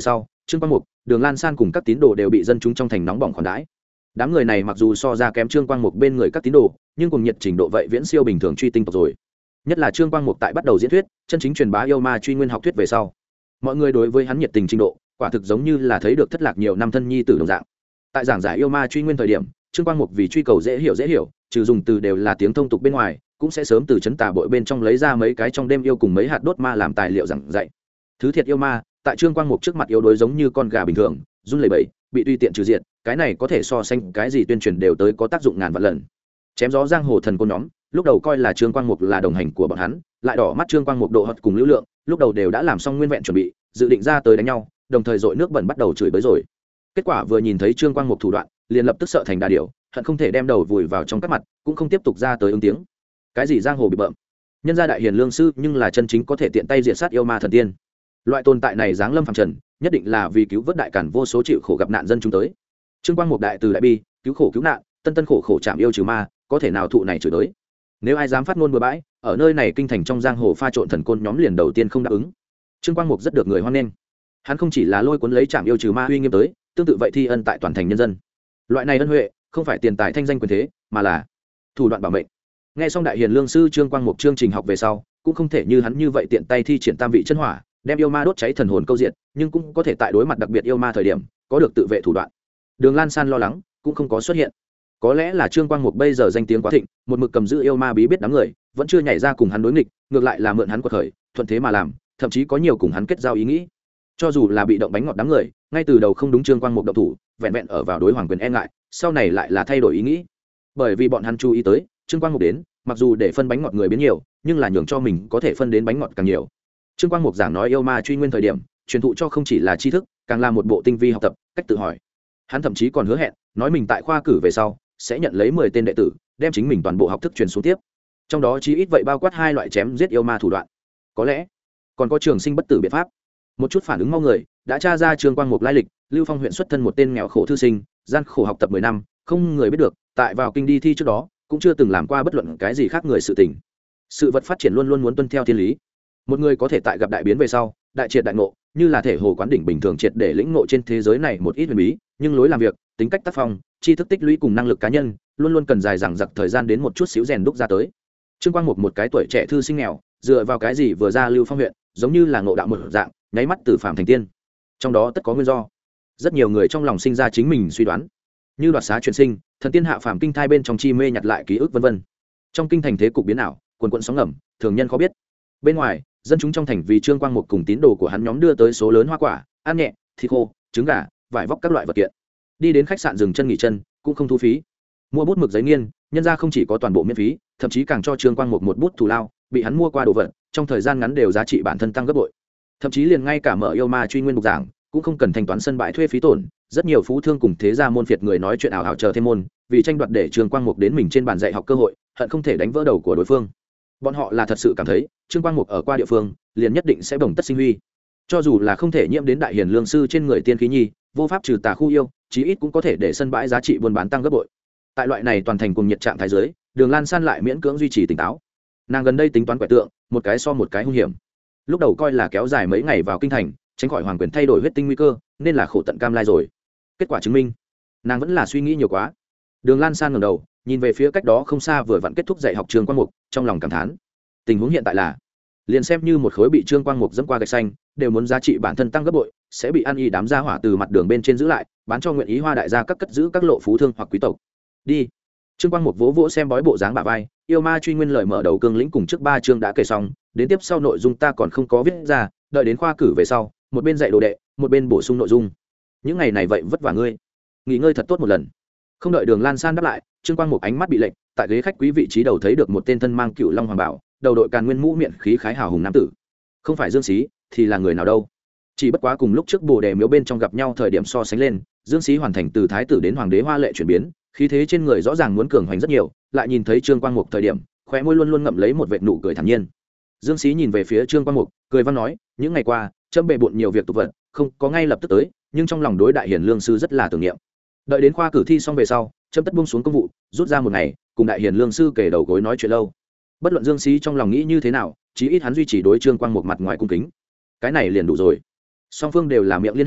Trương Quang Mục, Đường Lan San cùng các tín đồ đều bị dân chúng trong thành nóng bỏng khoản đãi. Đám người này mặc dù so ra kém Trương Quang Mục bên người các tín đồ, nhưng cùng nhiệt trình độ vậy viễn siêu bình thường truy tinh tộc rồi. Nhất là Trương Quang Mục tại bắt đầu diễn thuyết, chân chính truyền bá yêu ma truy nguyên học thuyết về sau, mọi người đối với hắn nhiệt tình trình độ, quả thực giống như là thấy được thất lạc nhiều năm thân nhi tử đồng dạng. Tại giảng giải yêu ma truy nguyên thời điểm, Trương Quang Mục vì truy cầu dễ hiểu, trừ dùng từ đều là tiếng thông tục bên ngoài, cũng sẽ sớm từ chấn tà bội bên trong lấy ra mấy cái trong đêm yêu cùng mấy hạt đốt ma làm tài liệu giảng dạy. Thứ thiệt yêu ma, tại Trương Quang Mục trước mặt yếu đuối giống như con gà bình thường, run lẩy bẩy, bị tùy tiện trừ diệt, cái này có thể so sánh cái gì tuyên truyền đều tới có tác dụng ngàn vạn lần. Chém gió giang hồ thần côn nhóm, lúc đầu coi là Trương Quang Mục là đồng hành của bọn hắn, lại đỏ mắt Trương Quang Mục độ hot cùng lưu lượng, lúc đầu đều đã làm xong nguyên vẹn chuẩn bị, dự định ra tới đánh nhau, đồng thời dội nước bẩn bắt đầu chửi bới rồi. Kết quả vừa nhìn thấy Trương Quang Mục thủ đoạn, liền lập tức sợ thành đà điểu, hận không thể đem đầu vùi vào trong các mặt, cũng không tiếp tục ra tới ứng tiếng. Cái gì giang hồ bị bợm, nhân gia đại hiền lương sư nhưng là chân chính có thể tiện tay diệt sát yêu ma thần tiên. Loại tồn tại này giáng lâm phàm trần, nhất định là vì cứu vớt đại cản vô số chịu khổ gặp nạn dân chúng tới. Trương Quang Mục đại từ đại bi, cứu khổ cứu nạn, tân tân khổ khổ chạm yêu trừ ma, có thể nào thụ này chửi tới. Nếu ai dám phát ngôn bừa bãi, ở nơi này kinh thành trong giang hồ pha trộn thần côn nhóm liền đầu tiên không đáp ứng. Trương Quang Mục rất được người hoan nghênh. Hắn không chỉ là lôi cuốn lấy chạm yêu trừ ma uy nghiêm tới, tương tự vậy thi ân tại toàn thành nhân dân. Loại này ân huệ, không phải tiền tài thanh danh quyền thế, mà là thủ đoạn bảo mệnh. Nghe xong đại hiền lương sư Trương Quang Mục chương trình học về sau, cũng không thể như hắn như vậy tiện tay thi triển tam vị chân hỏa, đem yêu ma đốt cháy thần hồn câu diện, nhưng cũng có thể tại đối mặt đặc biệt yêu ma thời điểm, có được tự vệ thủ đoạn. Đường Lan San lo lắng, cũng không có xuất hiện. Có lẽ là Trương Quang Mục bây giờ danh tiếng quá thịnh, một mực cầm giữ yêu ma bí biết đám người, vẫn chưa nhảy ra cùng hắn đối nghịch, ngược lại là mượn hắn quật khởi, thuận thế mà làm, thậm chí có nhiều cùng hắn kết giao ý nghĩ. Cho dù là bị động bánh ngọt đám người, ngay từ đầu không đúng Trương Quang Mục động thủ, vẹn vẹn ở vào đối hoàng quyền e ngại, sau này lại là thay đổi ý nghĩ. Bởi vì bọn hắn chú ý tới, Trương Quang Mục đến, mặc dù để phân bánh ngọt người biến nhiều, nhưng là nhường cho mình có thể phân đến bánh ngọt càng nhiều. Trương Quang Mục giảng nói yêu ma truy nguyên thời điểm, truyền thụ cho không chỉ là tri thức, càng là một bộ tinh vi học tập, cách tự hỏi. Hắn thậm chí còn hứa hẹn, nói mình tại khoa cử về sau, sẽ nhận lấy 10 tên đệ tử, đem chính mình toàn bộ học thức truyền xuống tiếp. Trong đó chí ít vậy bao quát 2 loại chém giết yêu ma thủ đoạn. Có lẽ còn có trường sinh bất tử biện pháp. Một chút phản ứng mau người, đã tra ra Trương Quang Mục lai lịch, Lưu Phong huyện xuất thân một tên nghèo khổ thư sinh, gian khổ học tập 10 năm, không người biết được, tại vào kinh đi thi trước đó, cũng chưa từng làm qua bất luận cái gì khác người sự tình. Sự vật phát triển luôn luôn muốn tuân theo thiên lý. Một người có thể tại gặp đại biến về sau, đại triệt đại ngộ, như là thể hồ quán đỉnh bình thường triệt để lĩnh ngộ trên thế giới này một ít huyền bí, nhưng lối làm việc, tính cách tác phong, tri thức tích lũy cùng năng lực cá nhân, luôn luôn cần dài dằng dặc thời gian đến một chút xíu rèn đúc ra tới. Trương Quang Mục một cái tuổi trẻ thư sinh nghèo, dựa vào cái gì vừa ra Lưu Phong huyện, giống như là ngộ đạo một dạng, nháy mắt từ phàm thành tiên. Trong đó tất có nguyên do. Rất nhiều người trong lòng sinh ra chính mình suy đoán, như đoạt xá truyền sinh, thần tiên hạ phàm kinh thai bên trong chi mê nhặt lại ký ức vân vân. Trong kinh thành thế cục biến ảo, quần quần sóng ngầm, thường nhân khó biết. Bên ngoài, dân chúng trong thành vì Trương Quang Mục cùng tín đồ của hắn nhóm đưa tới số lớn hoa quả, ăn nhẹ, thịt khô, trứng gà, vải vóc các loại vật kiện. Đi đến khách sạn dừng chân nghỉ chân, cũng không thu phí. Mua bút mực giấy nghiên, nhân ra không chỉ có toàn bộ miễn phí, thậm chí càng cho Trương Quang Mục một bút thù lao, bị hắn mua qua đồ vật, trong thời gian ngắn đều giá trị bản thân tăng gấp bội. Thậm chí liền ngay cả mở yêu ma truy nguyên bục giảng, cũng không cần thanh toán sân bãi thuê phí tổn, rất nhiều phú thương cùng thế gia môn phiệt người nói chuyện ảo ảo chờ thêm môn, vì tranh đoạt để Trương Quang Mục đến mình trên bàn dạy học cơ hội, hận không thể đánh vỡ đầu của đối phương. Bọn họ là thật sự cảm thấy, Trương Quang Mục ở qua địa phương, liền nhất định sẽ bổng tất sinh huy. Cho dù là không thể nhiễm đến đại hiền lương sư trên người tiên khí nhi, vô pháp trừ tà khu yêu, chí ít cũng có thể để sân bãi giá trị buôn bán tăng gấp bội. Tại loại này toàn thành cùng nhiệt trạng thái giới, Đường Lan San lại miễn cưỡng duy trì tỉnh táo. Nàng gần đây tính toán quẻ tượng, một cái so một cái hung hiểm. Lúc đầu coi là kéo dài mấy ngày vào kinh thành, tránh khỏi hoàng quyền thay đổi huyết tinh nguy cơ, nên là khổ tận cam lai rồi. Kết quả chứng minh, nàng vẫn là suy nghĩ nhiều quá. Đường Lan San ngẩng đầu, nhìn về phía cách đó không xa vừa vặn kết thúc dạy học Trương Quang Mục, trong lòng cảm thán. Tình huống hiện tại là, liền xem như một khối bị Trương Quang Mục dẫm qua gạch xanh, đều muốn giá trị bản thân tăng gấp bội, sẽ bị ăn y đám gia hỏa từ mặt đường bên trên giữ lại, bán cho nguyện ý hoa đại gia các cất giữ các lộ phú thương hoặc quý tộc. Đi. Trương Quang Mục vỗ vỗ xem bói bộ dáng bả vai, yêu ma truy nguyên lời mở đầu cương lĩnh cùng trước 3 chương đã kể xong, đến tiếp sau nội dung ta còn không có viết ra, đợi đến khoa cử về sau, một bên dạy đồ đệ, một bên bổ sung nội dung. Những ngày này vậy vất vả ngươi, nghỉ ngơi thật tốt một lần. Không đợi Đường Lan San đáp lại, Trương Quang Mục ánh mắt bị lệnh, tại ghế khách quý vị trí đầu thấy được một tên thân mang cựu long hoàng bảo, đầu đội càn nguyên mũ miệng khí khái hào hùng nam tử. Không phải Dương Xí, thì là người nào đâu? Chỉ bất quá cùng lúc trước Bồ Đề miếu bên trong gặp nhau thời điểm so sánh lên, Dương Xí hoàn thành từ thái tử đến hoàng đế hoa lệ chuyển biến, khí thế trên người rõ ràng muốn cường hoành rất nhiều, lại nhìn thấy Trương Quang Mục thời điểm, khóe môi luôn luôn ngậm lấy một vệt nụ cười thản nhiên. Dương Xí nhìn về phía Trương Quang Mục, cười văn nói, những ngày qua, trẫm bề bộn nhiều việc tục vật, không có ngay lập tức tới, nhưng trong lòng đối đại hiền lương sư rất là tưởng niệm. Đợi đến khoa cử thi xong về sau, trẫm tất buông xuống công vụ, rút ra một ngày, cùng đại hiền lương sư kể đầu gối nói chuyện lâu. Bất luận Dương Xí trong lòng nghĩ như thế nào, chí ít hắn duy trì đối Trương Quang Mục mặt ngoài cung kính, cái này liền đủ rồi. Song phương đều là miệng liên hệ,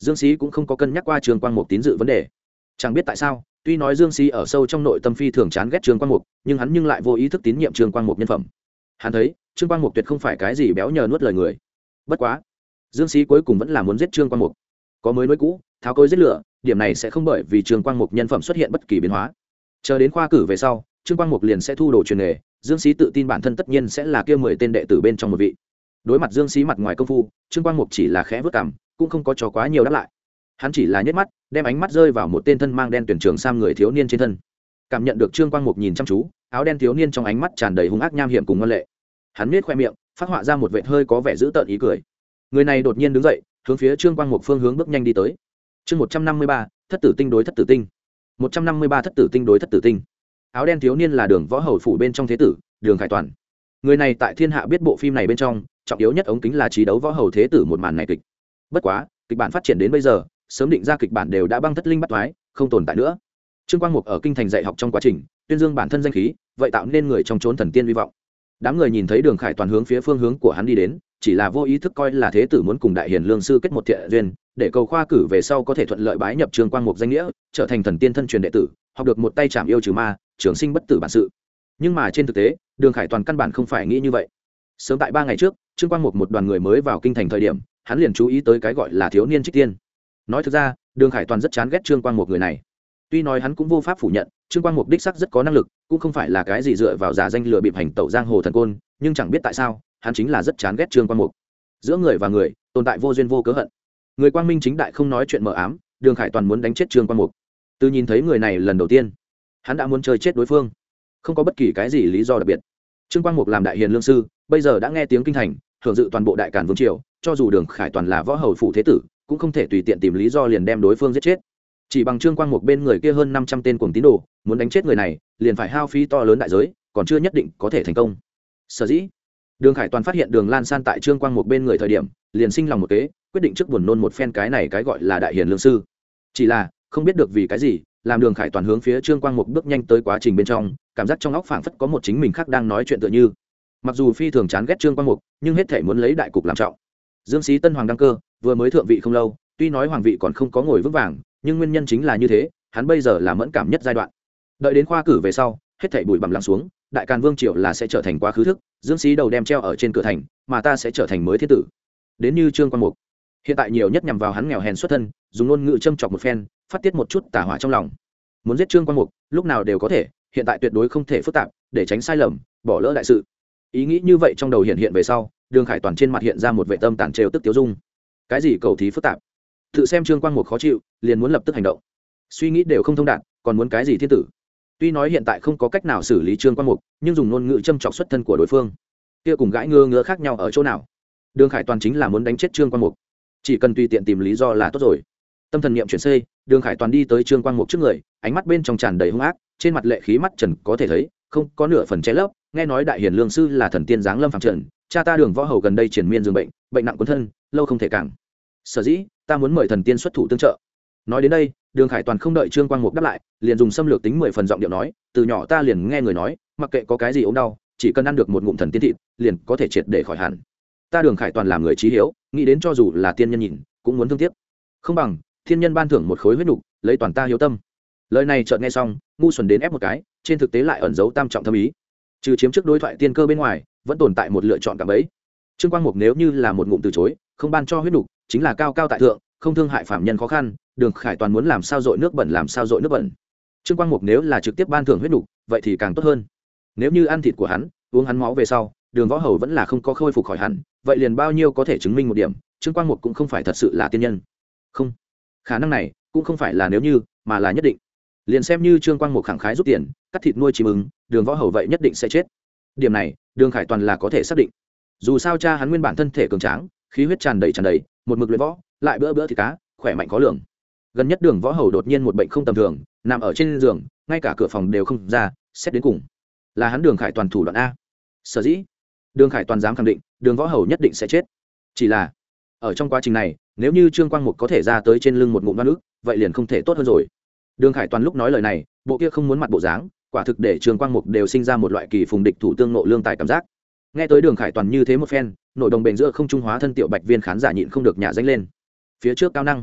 Dương Sĩ cũng không có cân nhắc qua Trương Quang Mục tín dự vấn đề. Chẳng biết tại sao, tuy nói Dương Sĩ ở sâu trong nội tâm phi thường chán ghét Trương Quang Mục, nhưng hắn nhưng lại vô ý thức tín nhiệm Trương Quang Mục nhân phẩm. Hắn thấy, Trương Quang Mục tuyệt không phải cái gì béo nhờ nuốt lời người. Bất quá, Dương Sĩ cuối cùng vẫn là muốn giết Trương Quang Mục. Có mới nối cũ, tháo cối giết lửa, điểm này sẽ không bởi vì Trương Quang Mục nhân phẩm xuất hiện bất kỳ biến hóa. Chờ đến khoa cử về sau, Trương Quang Mục liền sẽ thu đồ truyền nghề, Dương Sĩ tự tin bản thân tất nhiên sẽ là kia 10 tên đệ tử bên trong một vị. Đối mặt Dương Sĩ mặt ngoài công phu, Trương Quang Mục chỉ là khẽ vớt cằm, cũng không có cho quá nhiều đáp lại. Hắn chỉ là nhếch mắt, đem ánh mắt rơi vào một tên thân mang đen tuyển trường sam người thiếu niên trên thân. Cảm nhận được Trương Quang Mục nhìn chăm chú, áo đen thiếu niên trong ánh mắt tràn đầy hung ác nham hiểm cùng ngoan lệ. Hắn nhếch khoe miệng, phát họa ra một vệt hơi có vẻ dữ tợn ý cười. Người này đột nhiên đứng dậy, hướng phía Trương Quang Mục phương hướng bước nhanh đi tới. Chương 153, thất tử tinh đối thất tử tinh. 153 thất tử tinh đối thất tử tinh. Áo đen thiếu niên là Đường Võ Hầu phủ bên trong thế tử, Đường Khải Toàn. Người này tại thiên hạ biết bộ phim này bên trong, trọng yếu nhất ống kính là trí đấu võ hầu thế tử một màn này kịch. Bất quá, kịch bản phát triển đến bây giờ, sớm định ra kịch bản đều đã băng thất linh bắt thoái, không tồn tại nữa. Trương Quang Mục ở kinh thành dạy học trong quá trình, tuyên dương bản thân danh khí, vậy tạo nên người trong chốn thần tiên hy vọng. Đám người nhìn thấy Đường Khải Toàn hướng phía phương hướng của hắn đi đến, chỉ là vô ý thức coi là thế tử muốn cùng đại hiền lương sư kết một thiện duyên, để cầu khoa cử về sau có thể thuận lợi bái nhập Trương Quang Mục danh nghĩa, trở thành thần tiên thân truyền đệ tử, học được một tay chạm yêu trừ ma, trường sinh bất tử bản sự. Nhưng mà trên thực tế, Đường Khải Toàn căn bản không phải nghĩ như vậy. Sớm tại 3 ngày trước, Trương Quang Mục một đoàn người mới vào kinh thành thời điểm, hắn liền chú ý tới cái gọi là thiếu niên trích tiên. Nói thực ra, Đường Khải Toàn rất chán ghét Trương Quang Mục người này. Tuy nói hắn cũng vô pháp phủ nhận, Trương Quang Mục đích sắc rất có năng lực, cũng không phải là cái gì dựa vào giả danh lừa bịp hành tẩu giang hồ thần côn, nhưng chẳng biết tại sao, hắn chính là rất chán ghét Trương Quang Mục. Giữa người và người, tồn tại vô duyên vô cớ hận. Người quang minh chính đại không nói chuyện mờ ám, Đường Khải Toàn muốn đánh chết Trương Quang Mục. Từ nhìn thấy người này lần đầu tiên, hắn đã muốn chơi chết đối phương, không có bất kỳ cái gì lý do đặc biệt. Trương Quang Mục làm đại hiền lương sư, bây giờ đã nghe tiếng kinh thành, hưởng dự toàn bộ đại càn vương triều, cho dù Đường Khải Toàn là võ hầu phủ thế tử, cũng không thể tùy tiện tìm lý do liền đem đối phương giết chết. Chỉ bằng Trương Quang Mục bên người kia hơn 500 tên cuồng tín đồ, muốn đánh chết người này, liền phải hao phí to lớn đại giới, còn chưa nhất định có thể thành công. Sở dĩ, Đường Khải Toàn phát hiện Đường Lan San tại Trương Quang Mục bên người thời điểm, liền sinh lòng một kế, quyết định trước buồn nôn một phen cái này cái gọi là đại hiền lương sư. Chỉ là, không biết được vì cái gì, làm Đường Khải Toàn hướng phía Trương Quang Mục bước nhanh tới quá trình bên trong, cảm giác trong óc phảng phất có một chính mình khác đang nói chuyện tựa như. Mặc dù phi thường chán ghét Trương Quang Mục, nhưng hết thảy muốn lấy đại cục làm trọng. Dương Xí Tân hoàng đăng cơ, vừa mới thượng vị không lâu, tuy nói hoàng vị còn không có ngồi vững vàng, nhưng nguyên nhân chính là như thế, hắn bây giờ là mẫn cảm nhất giai đoạn. Đợi đến khoa cử về sau, hết thảy bụi bặm lắng xuống, đại càn vương triều là sẽ trở thành quá khứ thức, Dương Xí đầu đem treo ở trên cửa thành, mà ta sẽ trở thành mới thiên tử. Đến như Trương Quang Mục, hiện tại nhiều nhất nhằm vào hắn nghèo hèn xuất thân, dùng ngôn ngữ châm chọc một phen, phát tiết một chút tà hỏa trong lòng. Muốn giết Trương Quang Mục, lúc nào đều có thể, hiện tại tuyệt đối không thể phức tạp, để tránh sai lầm, bỏ lỡ đại sự. Ý nghĩ như vậy trong đầu hiện về sau, Đường Khải Toàn trên mặt hiện ra một vẻ tâm tàn trêu tức tiêu dung. Cái gì cầu thí phức tạp? Tự xem Trương Quang Mục khó chịu, liền muốn lập tức hành động. Suy nghĩ đều không thông đạt, còn muốn cái gì thiên tử? Tuy nói hiện tại không có cách nào xử lý Trương Quang Mục, nhưng dùng ngôn ngữ châm chọc xuất thân của đối phương, kia cùng gãi ngứa khác nhau ở chỗ nào? Đường Khải Toàn chính là muốn đánh chết Trương Quang Mục, chỉ cần tùy tiện tìm lý do là tốt rồi. Tâm thần niệm chuyển xây, Đường Khải Toàn đi tới Trương Quang Mục trước người, ánh mắt bên trong tràn đầy hung ác, trên mặt lệ khí mắt trần có thể thấy, không có nửa phần che lấp. Nghe nói đại hiền lương sư là thần tiên giáng lâm phàm trần, cha ta Đường Võ Hầu gần đây triển miên giường bệnh, bệnh nặng cuốn thân, lâu không thể càng. Sở dĩ, ta muốn mời thần tiên xuất thủ tương trợ. Nói đến đây, Đường Khải Toàn không đợi Trương Quang Mục đáp lại, liền dùng xâm lược tính 10 phần giọng điệu nói, từ nhỏ ta liền nghe người nói, mặc kệ có cái gì ốm đau, chỉ cần ăn được một ngụm thần tiên thịt, liền có thể triệt để khỏi hẳn. Ta Đường Khải Toàn làm người trí hiếu, nghĩ đến cho dù là tiên nhân nhìn, cũng muốn thương tiếc. Không bằng thiên nhân ban thưởng một khối huyết nục, lấy toàn ta hiếu tâm. Lời này chợt nghe xong, ngu xuẩn đến ép một cái, trên thực tế lại ẩn giấu tam trọng thâm ý. Trừ chiếm trước đối thoại tiên cơ bên ngoài, vẫn tồn tại một lựa chọn cả bấy. Trương Quang Mục nếu như là một ngụm từ chối, không ban cho huyết nục, chính là cao cao tại thượng, không thương hại phạm nhân khó khăn. Đường Khải Toàn muốn làm sao dội nước bẩn làm sao dội nước bẩn. Trương Quang Mục nếu là trực tiếp ban thưởng huyết nục, vậy thì càng tốt hơn. Nếu như ăn thịt của hắn, uống hắn máu về sau, Đường Võ Hầu vẫn là không có khôi phục khỏi hẳn, vậy liền bao nhiêu có thể chứng minh một điểm, Trương Quang Mục cũng không phải thật sự là tiên nhân. Không, khả năng này cũng không phải là nếu như, mà là nhất định. Liền xem như Trương Quang Mục khẳng khái rút tiền, cắt thịt nuôi chim ưng, Đường Võ Hầu vậy nhất định sẽ chết. Điểm này, Đường Khải Toàn là có thể xác định. Dù sao cha hắn nguyên bản thân thể cường tráng, khí huyết tràn đầy, một mực luyện võ, lại bữa bữa thịt cá, khỏe mạnh khó lường. Gần nhất Đường Võ Hầu đột nhiên một bệnh không tầm thường, nằm ở trên giường, ngay cả cửa phòng đều không ra, xét đến cùng là hắn Đường Khải Toàn thủ đoạn a. Sở dĩ, Đường Khải Toàn dám khẳng định, Đường Võ Hầu nhất định sẽ chết. Chỉ là, ở trong quá trình này, nếu như Trương Quang Mục có thể ra tới trên lưng một ngụm đoan ức, vậy liền không thể tốt hơn rồi. Đường Khải Toàn lúc nói lời này, bộ kia không muốn mặt bộ dáng, quả thực để Trương Quang Mục đều sinh ra một loại kỳ phùng địch thủ tương nộ lương tài cảm giác. Nghe tới Đường Khải Toàn như thế một phen, nội đồng bền giữa không trung hóa thân tiểu bạch viên khán giả nhịn không được nhả danh lên. Phía trước cao năng,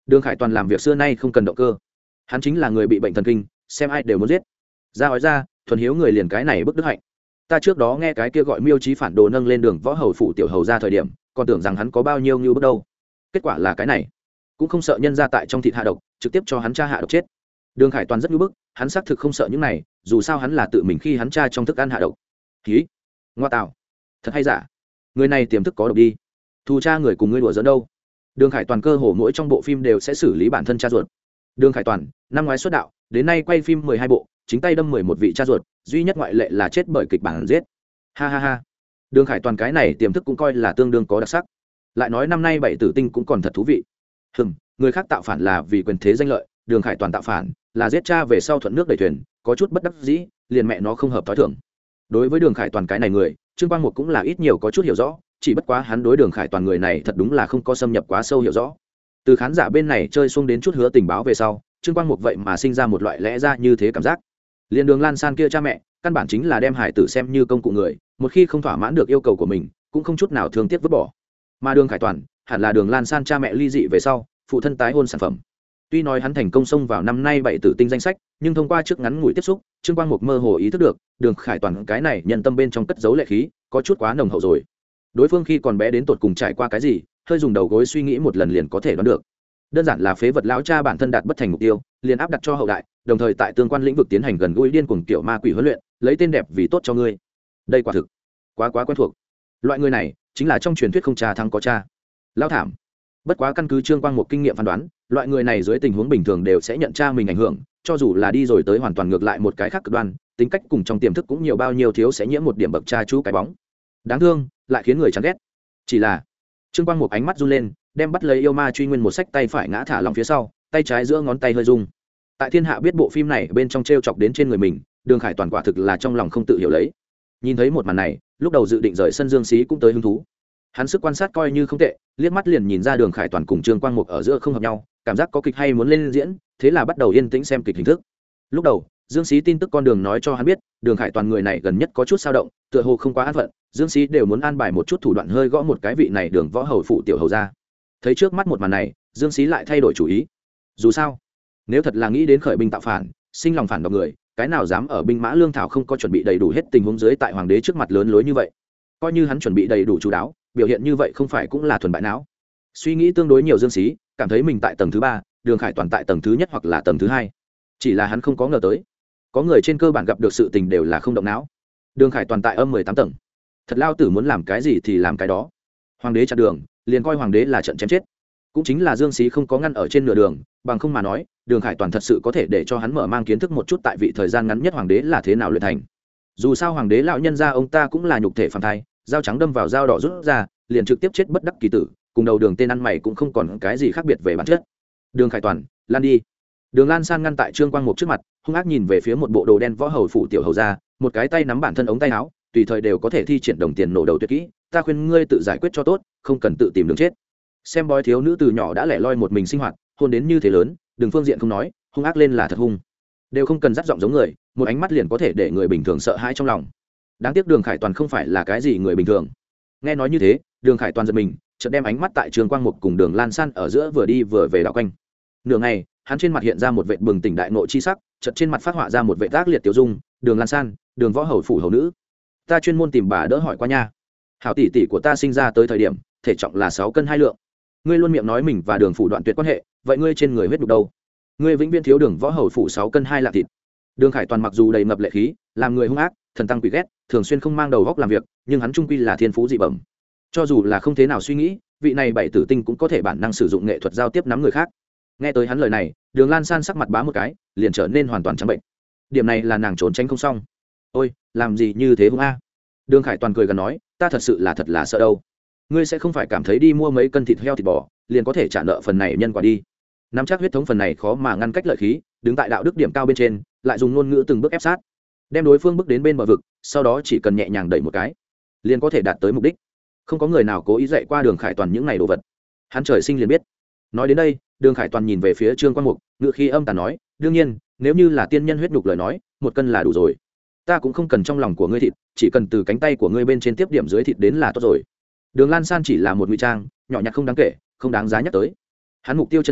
Đường Khải Toàn làm việc xưa nay không cần động cơ, hắn chính là người bị bệnh thần kinh, xem ai đều muốn giết. Ra hỏi ra, thuần hiếu người liền cái này bức đức hạnh. Ta trước đó nghe cái kia gọi Miêu Chí phản đồ nâng lên đường võ hầu phủ tiểu hầu ra thời điểm, còn tưởng rằng hắn có bao nhiêu như bước đâu. Kết quả là cái này, cũng không sợ nhân ra tại trong thịt hạ độc, trực tiếp cho hắn cha hạ độc chết. Đường Khải Toàn rất như bức, hắn xác thực không sợ những này, dù sao hắn là tự mình khi hắn cha trong thức ăn hạ độc. Khí, ngoa tạo, thật hay giả, người này tiềm thức có độc đi. Thù cha người cùng ngươi đùa giỡn đâu. Đường Khải Toàn cơ hồ mỗi trong bộ phim đều sẽ xử lý bản thân cha ruột. Đường Khải Toàn năm ngoái xuất đạo, đến nay quay phim 12 bộ, chính tay đâm 11 vị cha ruột, duy nhất ngoại lệ là chết bởi kịch bản giết. Ha ha ha. Đường Khải Toàn cái này tiềm thức cũng coi là tương đương có đặc sắc. Lại nói năm nay bảy tử tinh cũng còn thật thú vị. Người khác tạo phản là vì quyền thế danh lợi, Đường Khải Toàn tạo phản là giết cha về sau thuận nước đẩy thuyền, có chút bất đắc dĩ, liền mẹ nó không hợp tối thượng. Đối với Đường Khải Toàn cái này người, Trương Quang Mục cũng là ít nhiều có chút hiểu rõ, chỉ bất quá hắn đối Đường Khải Toàn người này thật đúng là không có xâm nhập quá sâu hiểu rõ. Từ khán giả bên này chơi xuống đến chút hứa tình báo về sau, Trương Quang Mục vậy mà sinh ra một loại lẽ ra như thế cảm giác. Liên Đường Lan San kia cha mẹ, căn bản chính là đem hải tử xem như công cụ người, một khi không thỏa mãn được yêu cầu của mình, cũng không chút nào thương tiếc vứt bỏ. Mà Đường Khải Toàn, hẳn là Đường Lan San cha mẹ ly dị về sau, phụ thân tái hôn sản phẩm. Tuy nói hắn thành công xông vào năm nay bảy tử tinh danh sách, nhưng thông qua trước ngắn ngủi tiếp xúc, Trương Quang Mục mơ hồ ý thức được, Đường Khải Toàn cái này nhân tâm bên trong cất giấu lệ khí, có chút quá nồng hậu rồi. Đối phương khi còn bé đến tột cùng trải qua cái gì, hơi dùng đầu gối suy nghĩ một lần liền có thể đoán được. Đơn giản là phế vật lão cha bản thân đạt bất thành mục tiêu, liền áp đặt cho hậu đại, đồng thời tại tương quan lĩnh vực tiến hành gần gũi điên cuồng kiểu ma quỷ huấn luyện, lấy tên đẹp vì tốt cho ngươi. Đây quả thực quá quen thuộc. Loại người này chính là trong truyền thuyết không cha thắng có cha. Lão thảm. Bất quá căn cứ Trương Quang Mục kinh nghiệm phán đoán, loại người này dưới tình huống bình thường đều sẽ nhận cha mình ảnh hưởng, cho dù là đi rồi tới hoàn toàn ngược lại một cái khác cực đoan, tính cách cùng trong tiềm thức cũng nhiều bao nhiêu thiếu sẽ nhiễm một điểm bậc cha chú cái bóng. Đáng thương, lại khiến người chán ghét. Chỉ là Trương Quang Mục ánh mắt run lên, đem bắt lấy yêu ma truy nguyên một sách tay phải ngã thả lòng phía sau, tay trái giữa ngón tay hơi rung. Tại thiên hạ biết bộ phim này bên trong trêu chọc đến trên người mình, Đường Khải Toàn quả thực là trong lòng không tự hiểu lấy. Nhìn thấy một màn này, lúc đầu dự định rời sân Dương Sĩ cũng tới hứng thú. Hắn sức quan sát coi như không tệ, liếc mắt liền nhìn ra Đường Khải Toàn cùng Trương Quang Mục ở giữa không hợp nhau, cảm giác có kịch hay muốn lên diễn, thế là bắt đầu yên tĩnh xem kịch hình thức. Lúc đầu, Dương Sĩ tin tức con đường nói cho hắn biết, Đường Khải Toàn người này gần nhất có chút dao động, tựa hồ không quá an phận, Dương Sĩ đều muốn an bài một chút thủ đoạn hơi gõ một cái vị này Đường võ hầu phụ tiểu hầu ra. Thấy trước mắt một màn này, Dương Sĩ lại thay đổi chủ ý. Dù sao, nếu thật là nghĩ đến khởi binh tạo phản, sinh lòng phản độc người, cái nào dám ở binh mã lương thảo không có chuẩn bị đầy đủ hết tình huống dưới tại hoàng đế trước mặt lớn lối như vậy. Coi như hắn chuẩn bị đầy đủ chú đáo, biểu hiện như vậy không phải cũng là thuần bại não. Suy nghĩ tương đối nhiều Dương Sĩ, cảm thấy mình tại tầng thứ 3, Đường Khải Toàn tại tầng thứ nhất hoặc là tầng thứ 2. Chỉ là hắn không có ngờ tới, có người trên cơ bản gặp được sự tình đều là không động não. Đường Khải Toàn tại âm 18 tầng. Thật lao tử muốn làm cái gì thì làm cái đó. Hoàng đế chặn đường, liền coi hoàng đế là trận chém chết. Cũng chính là Dương Sĩ không có ngăn ở trên nửa đường, bằng không mà nói, Đường Khải Toàn thật sự có thể để cho hắn mở mang kiến thức một chút tại vị thời gian ngắn nhất hoàng đế là thế nào luyện thành. Dù sao hoàng đế lão nhân gia ông ta cũng là nhục thể phàm thai, dao trắng đâm vào dao đỏ rút ra, liền trực tiếp chết bất đắc kỳ tử, cùng đầu đường tên ăn mày cũng không còn cái gì khác biệt về bản chất. Đường Khải Toàn, lan đi. Đường Lan San ngăn tại Trương Quang Mục trước mặt, hung ác nhìn về phía một bộ đồ đen võ hầu phủ tiểu hầu gia, một cái tay nắm bản thân ống tay áo, tùy thời đều có thể thi triển đồng tiền nổ đầu tuyệt kỹ, ta khuyên ngươi tự giải quyết cho tốt, không cần tự tìm đường chết. Xem bói thiếu nữ từ nhỏ đã lẻ loi một mình sinh hoạt, hôn đến như thế lớn, đừng phương diện không nói, hung ác lên là thật hung. Đều không cần dắt giọng giống người, một ánh mắt liền có thể để người bình thường sợ hãi trong lòng. Đáng tiếc Đường Khải Toàn không phải là cái gì người bình thường. Nghe nói như thế, Đường Khải Toàn giật mình, chợt đem ánh mắt tại Trương Quang Mục cùng Đường Lan San ở giữa vừa đi vừa về đảo quanh. Nửa ngày, hắn trên mặt hiện ra một vệt bừng tỉnh đại ngộ chi sắc, chợt trên mặt phát họa ra một vệt ác liệt tiêu dung, Đường Lan San, Đường võ hầu phủ hầu nữ. Ta chuyên môn tìm bà đỡ hỏi qua nha. Hảo tỷ tỷ của ta sinh ra tới thời điểm, thể trọng là 6 cân 2 lượng. Ngươi luôn miệng nói mình và Đường phủ đoạn tuyệt quan hệ, vậy ngươi trên người huyết đục đâu? Ngươi vĩnh viễn thiếu Đường võ hầu phủ 6 cân 2 lạng thịt. Đường Khải Toàn mặc dù đầy ngập lệ khí, làm người hung ác, thần tăng quỷ ghét, thường xuyên không mang đầu góc làm việc, nhưng hắn trung quy là thiên phú dị bẩm. Cho dù là không thế nào suy nghĩ, vị này bảy tử tinh cũng có thể bản năng sử dụng nghệ thuật giao tiếp nắm người khác. Nghe tới hắn lời này, Đường Lan San sắc mặt bá một cái, liền trở nên hoàn toàn trắng bệnh. Điểm này là nàng trốn tránh không xong. Ôi, làm gì như thế hung a? Đường Khải Toàn cười gần nói, ta thật sự là thật là sợ đâu. Ngươi sẽ không phải cảm thấy đi mua mấy cân thịt heo thịt bò, liền có thể trả nợ phần này nhân quả đi. Nắm chắc huyết thống phần này khó mà ngăn cách lợi khí, đứng tại đạo đức điểm cao bên trên, lại dùng ngôn ngữ từng bước ép sát, đem đối phương bước đến bên bờ vực, sau đó chỉ cần nhẹ nhàng đẩy một cái, liền có thể đạt tới mục đích. Không có người nào cố ý dạy qua Đường Khải Toàn những này đồ vật, hắn trời sinh liền biết. Nói đến đây, Đường Khải Toàn nhìn về phía Trương Quang Mục, ngựa khi âm tàn nói, đương nhiên, nếu như là tiên nhân huyết nhục lời nói, 1 cân là đủ rồi. Ta cũng không cần trong lòng của ngươi thịt, chỉ cần từ cánh tay của ngươi bên trên tiếp điểm dưới thịt đến là tốt rồi. Đường Lan San chỉ là một ngụy trang, nhỏ nhặt không đáng kể, không đáng giá nhắc tới. Hắn mục tiêu chân chính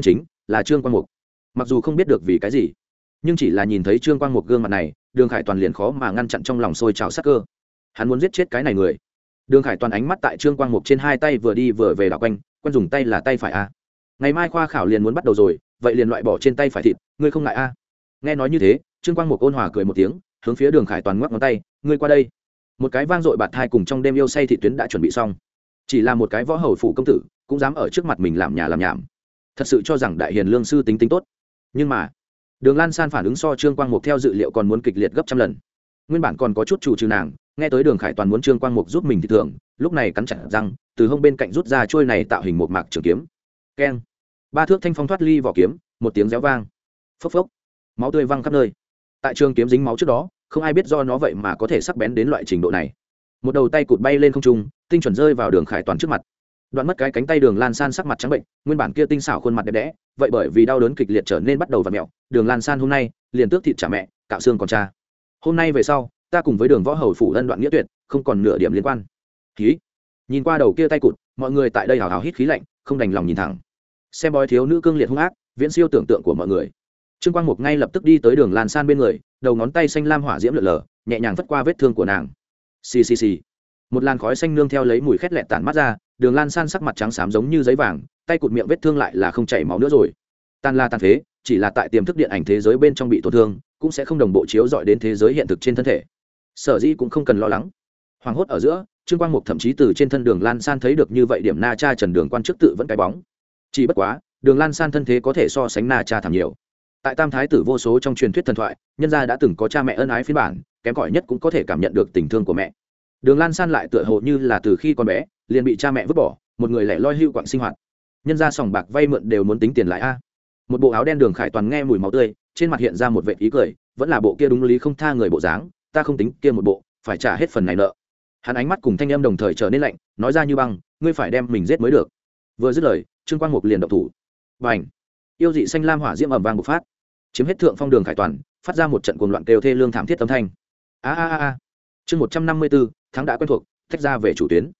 là Trương Quang Mục. Mặc dù không biết được vì cái gì, nhưng chỉ là nhìn thấy Trương Quang Mục gương mặt này, Đường Khải Toàn liền khó mà ngăn chặn trong lòng sôi trào sát cơ. Hắn muốn giết chết cái này người. Đường Khải Toàn ánh mắt tại Trương Quang Mục trên hai tay vừa đi vừa về đảo quanh, quen dùng tay là tay phải a. Ngày mai khoa khảo liền muốn bắt đầu rồi, vậy liền loại bỏ trên tay phải thịt, ngươi không ngại a? Nghe nói như thế, Trương Quang Mục ôn hòa cười một tiếng, hướng phía Đường Khải Toàn ngoắc ngón tay, ngươi qua đây. Một cái vang dội bạt thai cùng trong đêm yêu say thị tuyến đã chuẩn bị xong. Chỉ là một cái võ hầu phủ công tử, cũng dám ở trước mặt mình làm nhà làm nhảm. Thật sự cho rằng đại hiền lương sư tính tốt. Nhưng mà, Đường Lan San phản ứng so Trương Quang Mục theo dự liệu còn muốn kịch liệt gấp trăm lần. Nguyên bản còn có chút chủ trừ nàng, nghe tới Đường Khải Toàn muốn Trương Quang Mục giúp mình thì thường, lúc này cắn chặt răng, từ hông bên cạnh rút ra chuôi này tạo hình một mạc trường kiếm. Keng! Ba thước thanh phong thoát ly vỏ kiếm, một tiếng réo vang. Phốc phốc! Máu tươi văng khắp nơi. Tại trường kiếm dính máu trước đó, không ai biết do nó vậy mà có thể sắc bén đến loại trình độ này. Một đầu tay cụt bay lên không trung, tinh chuẩn rơi vào Đường Khải Toàn trước mặt. Đoạn mất cái cánh tay Đường Lan San sắc mặt trắng bệnh, nguyên bản kia tinh xảo khuôn mặt đẹp đẽ, vậy bởi vì đau đớn kịch liệt trở nên bắt đầu vặn mèo. Đường Lan San hôm nay liền tước thịt trả mẹ, cạo xương còn cha. Hôm nay về sau, ta cùng với Đường võ hầu phủ ân đoạn nghĩa tuyệt, không còn nửa điểm liên quan. Khí. Nhìn qua đầu kia tay cụt, mọi người tại đây hào hào hít khí lạnh, không đành lòng nhìn thẳng. Xem bói thiếu nữ cương liệt hung ác, viễn siêu tưởng tượng của mọi người. Trương Quang Mục ngay lập tức đi tới Đường Lan San bên người, đầu ngón tay xanh lam hỏa diễm lượn lờ, nhẹ nhàng vất qua vết thương của nàng. Xì xì xì. Một làn khói xanh nương theo lấy mùi khét lẹt tản mắt ra, Đường Lan San sắc mặt trắng xám giống như giấy vàng, tay cụt miệng vết thương lại là không chảy máu nữa rồi. Tan la tan phế, chỉ là tại tiềm thức điện ảnh thế giới bên trong bị tổn thương, cũng sẽ không đồng bộ chiếu dọi đến thế giới hiện thực trên thân thể. Sở dĩ cũng không cần lo lắng. Hoàng hốt ở giữa, Trương Quang Mục thậm chí từ trên thân Đường Lan San thấy được như vậy điểm Na Cha Trần Đường quan chức tự vẫn cái bóng. Chỉ bất quá, Đường Lan San thân thế có thể so sánh Na Cha thảm nhiều. Tại Tam Thái tử vô số trong truyền thuyết thần thoại, nhân gia đã từng có cha mẹ ân ái phiên bản, kém cỏi nhất cũng có thể cảm nhận được tình thương của mẹ. Đường Lan San lại tựa hồ như là từ khi còn bé liền bị cha mẹ vứt bỏ, một người lẻ loi hưu quạng sinh hoạt. Nhân gia sòng bạc vay mượn đều muốn tính tiền lại a. Một bộ áo đen Đường Khải Toàn nghe mùi máu tươi, trên mặt hiện ra một vệt ý cười, vẫn là bộ kia đúng lý không tha người bộ dáng, ta không tính kia một bộ, phải trả hết phần này nợ. Hắn ánh mắt cùng thanh âm đồng thời trở nên lạnh, nói ra như băng, ngươi phải đem mình giết mới được. Vừa dứt lời, Trương Quang Mục liền động thủ. Bành! Yêu dị xanh lam hỏa diễm ầm vang bộc phát, chiếm hết thượng phong Đường Khải Toàn, phát ra một trận cuồng loạn kêu thê lương thảm thiết âm thanh. A a a a. Chương 154, tháng đã quen thuộc, tách ra về chủ tuyến.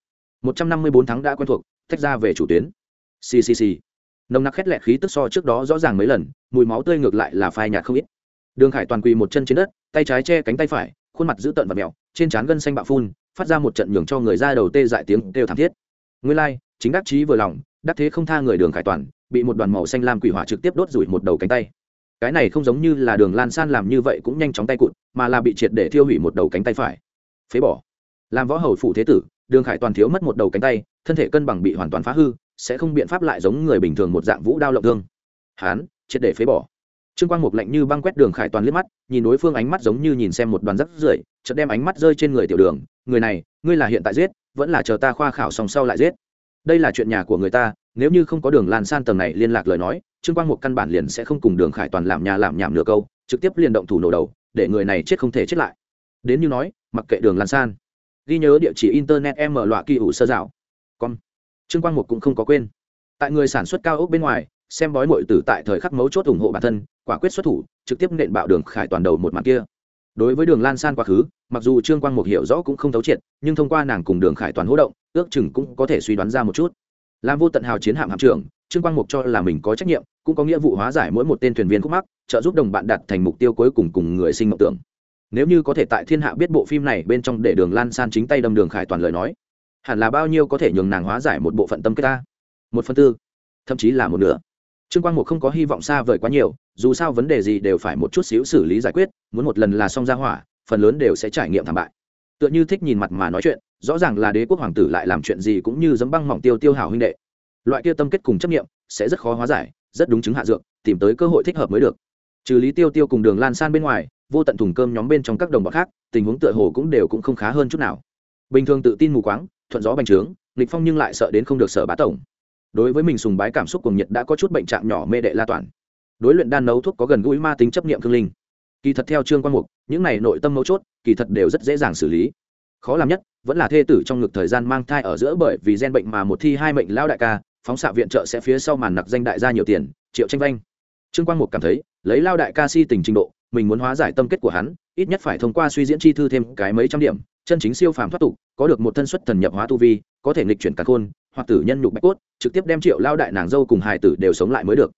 154 tháng đã quen thuộc, tách ra về chủ tuyến. Xì xì xì. Nồng nặc khét lẹt khí tức so trước đó rõ ràng mấy lần, mùi máu tươi ngược lại là phai nhạt không ít. Đường Khải Toàn quỳ một chân trên đất, tay trái che cánh tay phải, khuôn mặt dữ tợn và mèo, trên trán gân xanh bạo phun, phát ra một trận nhường cho người ra đầu tê dại tiếng kêu thảm thiết. Nguyên lai, chính đắc chí vừa lòng, đắc thế không tha người Đường Khải Toàn, bị một đoàn màu xanh lam quỷ hỏa trực tiếp đốt rủi một đầu cánh tay. Cái này không giống như là Đường Lan San làm như vậy cũng nhanh chóng tay cụt, mà là bị triệt để thiêu hủy một đầu cánh tay phải. Phế bỏ. Làm võ hầu phủ thế tử, Đường Khải Toàn thiếu mất một đầu cánh tay, thân thể cân bằng bị hoàn toàn phá hư, sẽ không biện pháp lại giống người bình thường một dạng vũ đao lộng thương. Hán, triệt để phế bỏ. Trương Quang Mục lạnh như băng quét Đường Khải Toàn liếc mắt, nhìn đối phương ánh mắt giống như nhìn xem một đoàn rác rưởi, chợt đem ánh mắt rơi trên người Tiểu Đường, người này, ngươi là hiện tại giết, vẫn là chờ ta khoa khảo xong sau lại giết. Đây là chuyện nhà của người ta, nếu như không có Đường Lan San tầng này liên lạc lời nói, Trương Quang Mục căn bản liền sẽ không cùng Đường Khải Toàn làm nhà làm nhảm nửa câu, trực tiếp liền động thủ nổ đầu, để người này chết không thể chết lại. Đến như nói, mặc kệ Đường Lan San. Ghi nhớ địa chỉ internet em mở loạ kỳ ủ sơ dạo. Con. Trương Quang Mục cũng không có quên. Tại người sản xuất cao ốc bên ngoài, xem bói muội tử tại thời khắc mấu chốt ủng hộ bản thân, quả quyết xuất thủ, trực tiếp nện bạo Đường Khải Toàn đầu một màn kia. Đối với Đường Lan San quá khứ, mặc dù Trương Quang Mục hiểu rõ cũng không thấu triệt, nhưng thông qua nàng cùng Đường Khải Toàn hỗ động, ước chừng cũng có thể suy đoán ra một chút. Làm vô tận hào chiến hạm hạm trưởng, Trương Quang Mục cho là mình có trách nhiệm, cũng có nghĩa vụ hóa giải mỗi một tên thuyền viên khúc mắc, trợ giúp đồng bạn đạt thành mục tiêu cuối cùng cùng người sinh mộng tưởng. Nếu như có thể tại thiên hạ biết bộ phim này bên trong để Đường Lan San chính tay đâm Đường Khải Toàn lời nói, hẳn là bao nhiêu có thể nhường nàng hóa giải một bộ phận tâm kết ta. 1/4, thậm chí là một nửa. Trương Quang Mục không có hy vọng xa vời quá nhiều, dù sao vấn đề gì đều phải một chút xíu xử lý giải quyết, muốn một lần là xong ra hỏa, phần lớn đều sẽ trải nghiệm thảm bại. Tựa như thích nhìn mặt mà nói chuyện, rõ ràng là đế quốc hoàng tử lại làm chuyện gì cũng như giẫm băng mỏng tiêu tiêu hảo huynh đệ. Loại kia tâm kết cùng chấp niệm sẽ rất khó hóa giải, rất đúng chứng hạ dược, tìm tới cơ hội thích hợp mới được. Trừ Lý Tiêu Tiêu cùng Đường Lan San bên ngoài, vô tận thùng cơm nhóm bên trong các đồng bọn khác, tình huống tựa hồ cũng đều cũng không khá hơn chút nào. Bình thường tự tin mù quáng, thuận gió bành trướng, nghịch phong nhưng lại sợ đến không được sợ bá tổng. Đối với mình sùng bái cảm xúc cuồng nhiệt đã có chút bệnh trạng nhỏ mê đệ la toàn. Đối luyện đan nấu thuốc có gần gũi ma tính chấp niệm cương linh. Kỳ thật theo Trương Quang Mục, những này nội tâm mấu chốt, kỳ thật đều rất dễ dàng xử lý. Khó làm nhất vẫn là thê tử trong ngực thời gian mang thai ở giữa bởi vì gen bệnh mà một thi hai mệnh lao đại ca, phóng xạ viện trợ sẽ phía sau màn nặc danh đại gia nhiều tiền, triệu tranh vanh. Trương Quang Mục cảm thấy, lấy lao đại ca si tình trình độ, mình muốn hóa giải tâm kết của hắn, ít nhất phải thông qua suy diễn chi thư thêm cái mấy trăm điểm, chân chính siêu phàm thoát tục, có được một thân xuất thần nhập hóa tu vi, có thể nghịch chuyển càn khôn, hoặc tử nhân nhục bạch cốt, trực tiếp đem triệu lao đại nàng dâu cùng hài tử đều sống lại mới được.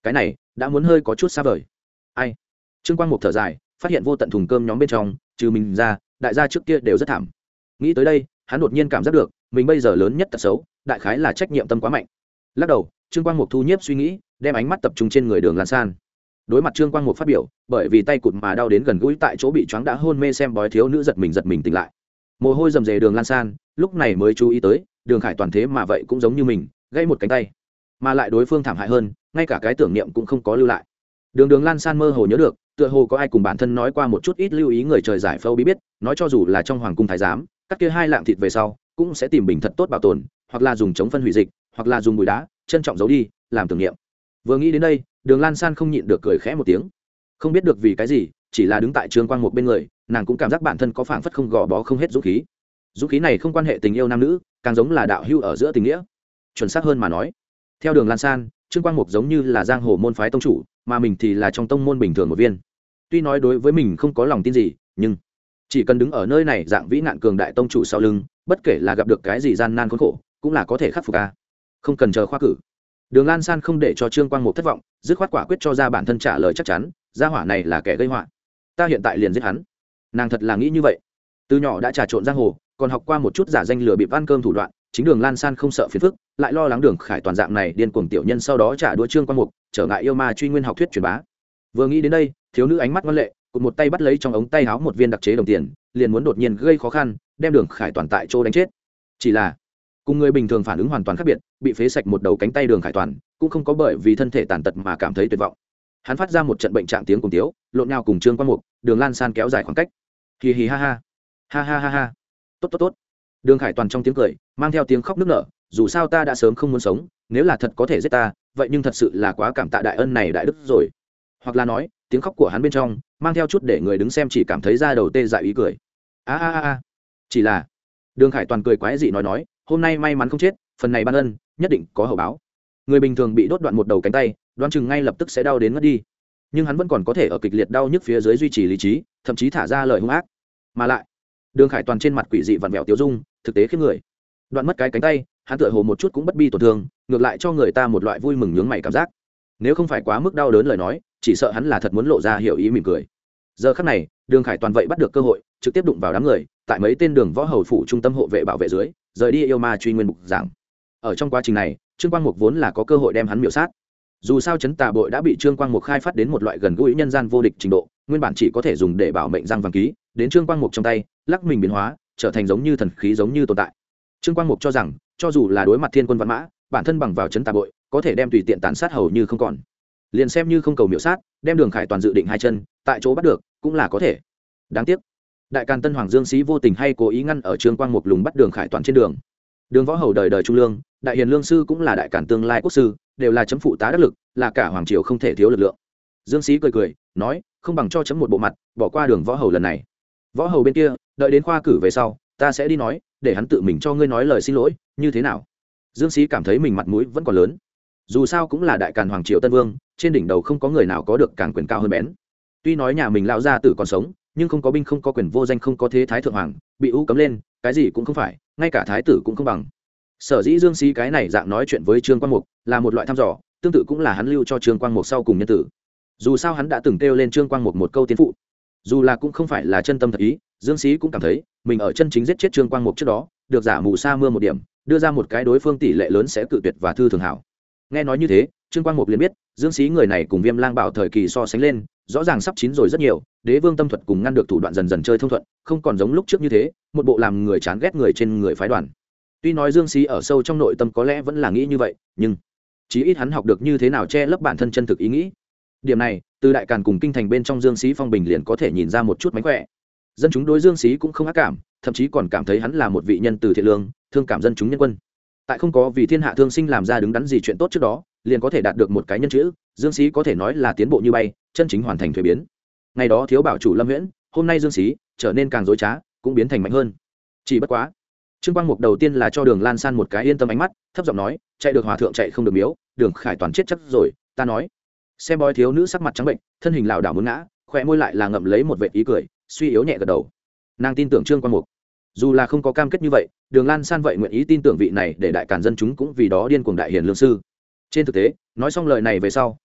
cái này đã muốn hơi có chút xa vời. Ai? Trương Quang Mục thở dài, phát hiện vô tận thùng cơm nhóm bên trong trừ mình ra, đại gia trước kia đều rất thảm. Nghĩ tới đây, hắn đột nhiên cảm giác được mình bây giờ lớn nhất tật xấu đại khái là trách nhiệm tâm quá mạnh. Lắc đầu, Trương Quang Mục thu nhiếp suy nghĩ, đem ánh mắt tập trung trên người Đường Lan San. Đối mặt Trương Quang Mục phát biểu, bởi vì tay cụt mà đau đến gần gũi tại chỗ bị choáng đã hôn mê xem bói thiếu nữ giật mình tỉnh lại. Mồ hôi rầm rề Đường Lan San lúc này mới chú ý tới Đường Khải Toàn thế mà vậy cũng giống như mình gãy một cánh tay, mà lại đối phương thảm hại hơn, ngay cả cái tưởng niệm cũng không có lưu lại. Đường Lan San mơ hồ nhớ được, tựa hồ có ai cùng bản thân nói qua một chút ít lưu ý người trời giải phẫu bí biết, nói cho dù là trong hoàng cung thái giám, cắt kia 2 lạng thịt về sau cũng sẽ tìm bình thật tốt bảo tồn, hoặc là dùng chống phân hủy dịch, hoặc là dùng bụi đá trân trọng giấu đi làm tưởng niệm. Vừa nghĩ đến đây, Đường Lan San không nhịn được cười khẽ một tiếng. Không biết được vì cái gì, chỉ là đứng tại Trương Quang Mục bên người, nàng cũng cảm giác bản thân có phảng phất không gò bó không hết dũng khí. Dũng khí này không quan hệ tình yêu nam nữ, càng giống là đạo hữu ở giữa tình nghĩa. Chuẩn xác hơn mà nói, theo Đường Lan San, Trương Quang Mục giống như là giang hồ môn phái tông chủ, mà mình thì là trong tông môn bình thường một viên. Tuy nói đối với mình không có lòng tin gì, nhưng chỉ cần đứng ở nơi này dạng vĩ nạn cường đại tông chủ sau lưng, bất kể là gặp được cái gì gian nan khốn khổ, cũng là có thể khắc phục a. Không cần chờ khoa cử. Đường Lan San không để cho Trương Quang Mục thất vọng, dứt khoát quả quyết cho ra bản thân trả lời chắc chắn, gia hỏa này là kẻ gây họa, ta hiện tại liền giết hắn. Nàng thật là nghĩ như vậy. Từ nhỏ đã trà trộn giang hồ, còn học qua một chút giả danh lừa bịp ăn cơm thủ đoạn, chính Đường Lan San không sợ phiền phức, lại lo lắng Đường Khải Toàn dạng này điên cuồng tiểu nhân sau đó trả đũa Trương Quang Mục, trở ngại yêu ma truy nguyên học thuyết truyền bá. Vừa nghĩ đến đây, thiếu nữ ánh mắt ngoan lệ, cụt một tay bắt lấy trong ống tay áo một viên đặc chế đồng tiền, liền muốn đột nhiên gây khó khăn, đem Đường Khải Toàn tại chỗ đánh chết. Chỉ là cùng người bình thường phản ứng hoàn toàn khác biệt, bị phế sạch một đầu cánh tay Đường Khải Toàn cũng không có bởi vì thân thể tàn tật mà cảm thấy tuyệt vọng. Hắn phát ra một trận bệnh trạng tiếng cùng tiếu, lộn nhào cùng Trương Quang Mục, Đường Lan San kéo dài khoảng cách. Hì hì ha ha, ha ha ha ha, tốt tốt tốt. Đường Khải Toàn trong tiếng cười mang theo tiếng khóc nức nở, dù sao ta đã sớm không muốn sống, nếu là thật có thể giết ta, vậy nhưng thật sự là quá cảm tạ đại ân này đại đức rồi. Hoặc là nói, tiếng khóc của hắn bên trong mang theo chút để người đứng xem chỉ cảm thấy da đầu tê dại ý cười. A a a a, chỉ là Đường Khải Toàn cười quái dị nói, hôm nay may mắn không chết, phần này ban ân nhất định có hậu báo. Người bình thường bị đốt đoạn một đầu cánh tay, đoán chừng ngay lập tức sẽ đau đến ngất đi, nhưng hắn vẫn còn có thể ở kịch liệt đau nhức phía dưới duy trì lý trí, thậm chí thả ra lời hung ác. Mà lại, Đường Khải Toàn trên mặt quỷ dị vặn vẹo tiêu dung, thực tế khiếp người. Đoạn mất cái cánh tay, hắn tựa hồ một chút cũng bất bi tổn thương, ngược lại cho người ta một loại vui mừng nhướng mày cảm giác. Nếu không phải quá mức đau đớn lời nói, chỉ sợ hắn là thật muốn lộ ra hiểu ý mỉm cười. Giờ khắc này, Đường Khải Toàn vậy bắt được cơ hội, trực tiếp đụng vào đám người, tại mấy tên đường võ hầu phủ trung tâm hộ vệ bảo vệ dưới, rời đi yêu ma truy nguyên mục giảng. Ở trong quá trình này, Trương Quang Mục vốn là có cơ hội đem hắn miểu sát. Dù sao chấn tà bội đã bị Trương Quang Mục khai phát đến một loại gần gũi nhân gian vô địch trình độ, nguyên bản chỉ có thể dùng để bảo mệnh răng vàng ký, đến Trương Quang Mục trong tay, lắc mình biến hóa, trở thành giống như thần khí giống như tồn tại. Trương Quang Mục cho rằng, cho dù là đối mặt thiên quân vạn mã, bản thân bằng vào chấn tà bội, có thể đem tùy tiện tàn sát hầu như không còn. Liền xem như không cầu miểu sát, đem Đường Khải Toàn dự định hai chân, tại chỗ bắt được, cũng là có thể. Đáng tiếc, đại càn Tân Hoàng Dương Sĩ vô tình hay cố ý ngăn ở Trương Quang Mục lùng bắt Đường Khải Toàn trên đường. Đường võ hầu đời đời trung lương, đại hiền lương sư cũng là đại càn tương lai quốc sư, đều là chấm phụ tá đắc lực, là cả hoàng triều không thể thiếu lực lượng. Dương Sĩ cười nói, không bằng cho chấm một bộ mặt, bỏ qua Đường võ hầu lần này. Võ hầu bên kia, đợi đến khoa cử về sau, ta sẽ đi nói, để hắn tự mình cho ngươi nói lời xin lỗi, như thế nào? Dương Sĩ cảm thấy mình mặt mũi vẫn còn lớn, dù sao cũng là đại càn hoàng triều tân vương, trên đỉnh đầu không có người nào có được càng quyền cao hơn bén. Tuy nói nhà mình lão gia tử còn sống, nhưng không có binh, không có quyền, vô danh, không có thế thái thượng hoàng, bị ưu cấm lên, cái gì cũng không phải, ngay cả thái tử cũng không bằng. Sở dĩ Dương Sĩ cái này dạng nói chuyện với Trương Quang Mục là một loại thăm dò, tương tự cũng là hắn lưu cho Trương Quang Mục sau cùng nhân tử. Dù sao hắn đã từng kêu lên Trương Quang Mục một câu tiến phụ, dù là cũng không phải là chân tâm thật ý, Dương Sĩ cũng cảm thấy mình ở chân chính giết chết Trương Quang Mục trước đó, được giả mù sa mưa một điểm, đưa ra một cái đối phương tỷ lệ lớn sẽ cự tuyệt và thư thường hảo. Nghe nói như thế, Trương Quang Mục liền biết, Dương Sĩ người này cùng Viêm Lang Bảo thời kỳ so sánh lên, rõ ràng sắp chín rồi rất nhiều, Đế Vương tâm thuật cùng ngăn được thủ đoạn dần dần chơi thông thuận, không còn giống lúc trước như thế, một bộ làm người chán ghét người trên người phái đoàn. Tuy nói Dương Sĩ ở sâu trong nội tâm có lẽ vẫn là nghĩ như vậy, nhưng chí ít hắn học được như thế nào che lấp bản thân chân thực ý nghĩ. Điểm này, từ đại càn cùng kinh thành bên trong Dương Sĩ phong bình liền có thể nhìn ra một chút mánh khỏe. Dân chúng đối Dương Sĩ cũng không ác cảm, thậm chí còn cảm thấy hắn là một vị nhân từ thiện lương, thương cảm dân chúng nhân quân. Tại không có vì thiên hạ thương sinh làm ra đứng đắn gì chuyện tốt trước đó, liền có thể đạt được một cái nhân chữ, Dương Sĩ có thể nói là tiến bộ như bay, chân chính hoàn thành thuế biến. Ngày đó thiếu bảo chủ Lâm Viễn, hôm nay Dương Sĩ trở nên càng dối trá, cũng biến thành mạnh hơn. Chỉ bất quá, Trương Quang Mục đầu tiên là cho Đường Lan San một cái yên tâm ánh mắt, thấp giọng nói, chạy được hòa thượng chạy không được miếu, Đường Khải Toàn chết chắc rồi, ta nói. Xem bói thiếu nữ sắc mặt trắng bệnh, thân hình lảo đảo muốn ngã, khóe môi lại là ngậm lấy một vệt ý cười, suy yếu nhẹ gật đầu. Nàng tin tưởng Trương Quang Mục, dù là không có cam kết như vậy, Đường Lan San vậy nguyện ý tin tưởng vị này để đại càn dân chúng cũng vì đó điên cuồng đại hiền lương sư. Trên thực tế, nói xong lời này về sau,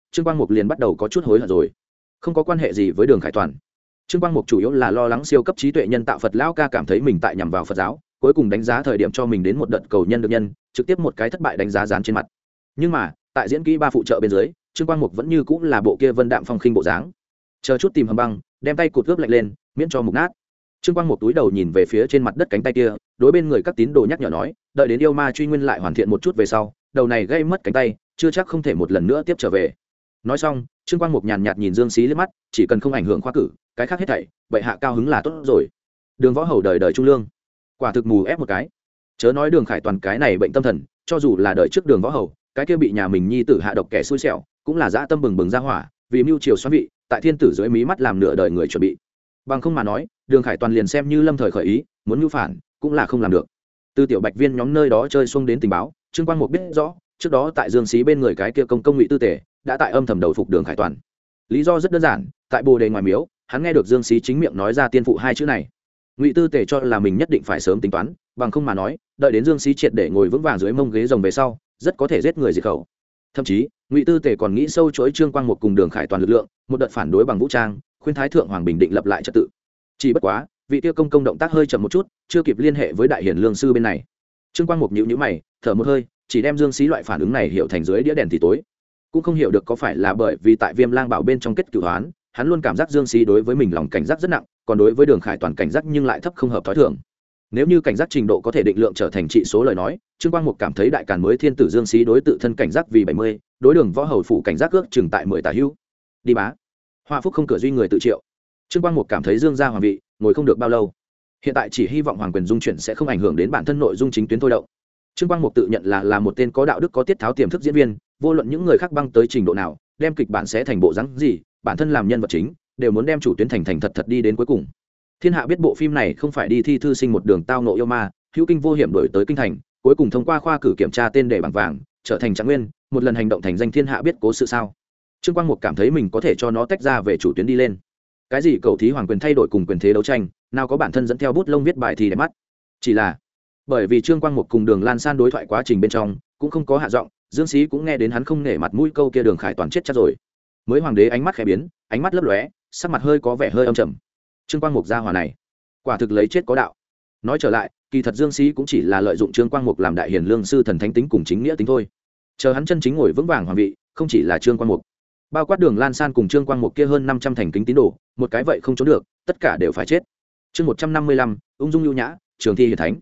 Trương Quang Mục liền bắt đầu có chút hối hận rồi. Không có quan hệ gì với Đường Khải Toàn. Trương Quang Mục chủ yếu là lo lắng siêu cấp trí tuệ nhân tạo Phật lão ca cảm thấy mình tại nhằm vào Phật giáo, cuối cùng đánh giá thời điểm cho mình đến một đợt cầu nhân được nhân, trực tiếp một cái thất bại đánh giá dán trên mặt. Nhưng mà, tại diễn kỹ ba phụ trợ bên dưới, Trương Quang Mục vẫn như cũng là bộ kia vân đạm phong khinh bộ dáng. Chờ chút tìm hầm băng, đem tay cụt ướp lạnh lên, miễn cho mục nát. Trương Quang Mục túi đầu nhìn về phía trên mặt đất cánh tay kia, đối bên người các tín đồ nhắc nhở nói, đợi đến yêu ma truy nguyên lại hoàn thiện một chút về sau, đầu này gây mất cánh tay, chưa chắc không thể một lần nữa tiếp trở về. Nói xong, Trương Quang Mục nhàn nhạt nhìn Dương Xí liếc mắt, chỉ cần không ảnh hưởng khoa cử, cái khác hết thảy, bệ hạ cao hứng là tốt rồi. Đường Võ Hầu đời đời trung lương, quả thực mù ép một cái. Chớ nói Đường Khải Toàn cái này bệnh tâm thần, cho dù là đời trước Đường Võ Hầu, cái kia bị nhà mình nhi tử hạ độc kẻ xui xẻo, cũng là dã tâm bừng bừng ra hỏa, vì mưu triều xoán vị, tại thiên tử dưới mí mắt làm nửa đời người chuẩn bị. Bằng không mà nói, Đường Khải Toàn liền xem như lâm thời khởi ý, muốn mưu phản, cũng là không làm được. Từ tiểu bạch viên nhóm nơi đó chơi xuông đến tình báo, Trương Quang Mục biết rõ, trước đó tại Dương Xí bên người cái kia công Ngụy Tư Tề, đã tại âm thầm đầu phục Đường Khải Toàn. Lý do rất đơn giản, tại Bồ Đề ngoài miếu, hắn nghe được Dương Xí chính miệng nói ra tiên phụ hai chữ này. Ngụy Tư Tề cho là mình nhất định phải sớm tính toán, bằng không mà nói, đợi đến Dương Xí triệt để ngồi vững vàng dưới mông ghế rồng về sau, rất có thể giết người diệt khẩu. Thậm chí, Ngụy Tư Tề còn nghĩ sâu chuỗi Trương Quang Mục cùng Đường Khải Toàn lực lượng, một đợt phản đối bằng vũ trang, khuyên Thái thượng hoàng bình định lập lại trật tự. Chỉ bất quá, vị tiêu công động tác hơi chậm một chút, chưa kịp liên hệ với đại hiển lương sư bên này. Trương Quang Mục nhíu nhíu mày, thở một hơi, chỉ đem Dương Xí loại phản ứng này hiểu thành dưới đĩa đèn thì tối. Cũng không hiểu được có phải là bởi vì tại Viêm Lang Bảo bên trong kết cửu hoán, hắn luôn cảm giác Dương Xí đối với mình lòng cảnh giác rất nặng, còn đối với Đường Khải Toàn cảnh giác nhưng lại thấp không hợp thói thường. Nếu như cảnh giác trình độ có thể định lượng trở thành trị số lời nói, Trương Quang Mục cảm thấy đại càn mới thiên tử Dương Xí đối tự thân cảnh giác vì 70, đối Đường Võ Hầu phủ cảnh giác ước chừng tại 10 tả hữu. Đi bá. Hoa phúc không cửa duy người tự triệu. Trương Quang Mục cảm thấy Dương gia hoàng vị, ngồi không được bao lâu. Hiện tại chỉ hy vọng hoàng quyền dung chuyển sẽ không ảnh hưởng đến bản thân nội dung chính tuyến thôi động. Trương Quang Mục tự nhận là một tên có đạo đức có tiết tháo tiềm thức diễn viên, vô luận những người khác băng tới trình độ nào, đem kịch bản sẽ thành bộ dáng gì, bản thân làm nhân vật chính, đều muốn đem chủ tuyến thành thật đi đến cuối cùng. Thiên hạ biết bộ phim này không phải đi thi thư sinh một đường tao ngộ yêu ma, hữu kinh vô hiểm đổi tới kinh thành, cuối cùng thông qua khoa cử kiểm tra tên đề bảng vàng, trở thành trạng nguyên, một lần hành động thành danh thiên hạ biết cố sự sao. Trương Quang Mục cảm thấy mình có thể cho nó tách ra về chủ tuyến đi lên. Cái gì cầu thí hoàng quyền thay đổi cùng quyền thế đấu tranh, nào có bản thân dẫn theo bút lông viết bài thì đẹp mắt. Chỉ là bởi vì Trương Quang Mục cùng Đường Lan San đối thoại quá trình bên trong cũng không có hạ giọng, Dương Xí cũng nghe đến hắn không nể mặt mũi câu kia Đường Khải Toàn chết chắc rồi. Mới hoàng đế ánh mắt khẽ biến, ánh mắt lấp lóe, sắc mặt hơi có vẻ hơi âm trầm. Trương Quang Mục gia hỏa này, quả thực lấy chết có đạo. Nói trở lại, kỳ thật Dương Xí cũng chỉ là lợi dụng Trương Quang Mục làm đại hiền lương sư thần thánh tính cùng chính nghĩa tính thôi. Chờ hắn chân chính ngồi vững vàng hoàng vị, không chỉ là Trương Quang Mục, bao quát Đường Lan San cùng Trương Quang Mục kia hơn 500 thành kính tín đồ, một cái vậy không trốn được, tất cả đều phải chết. Chương 155, ung dung ưu nhã, trường thi hiển thánh.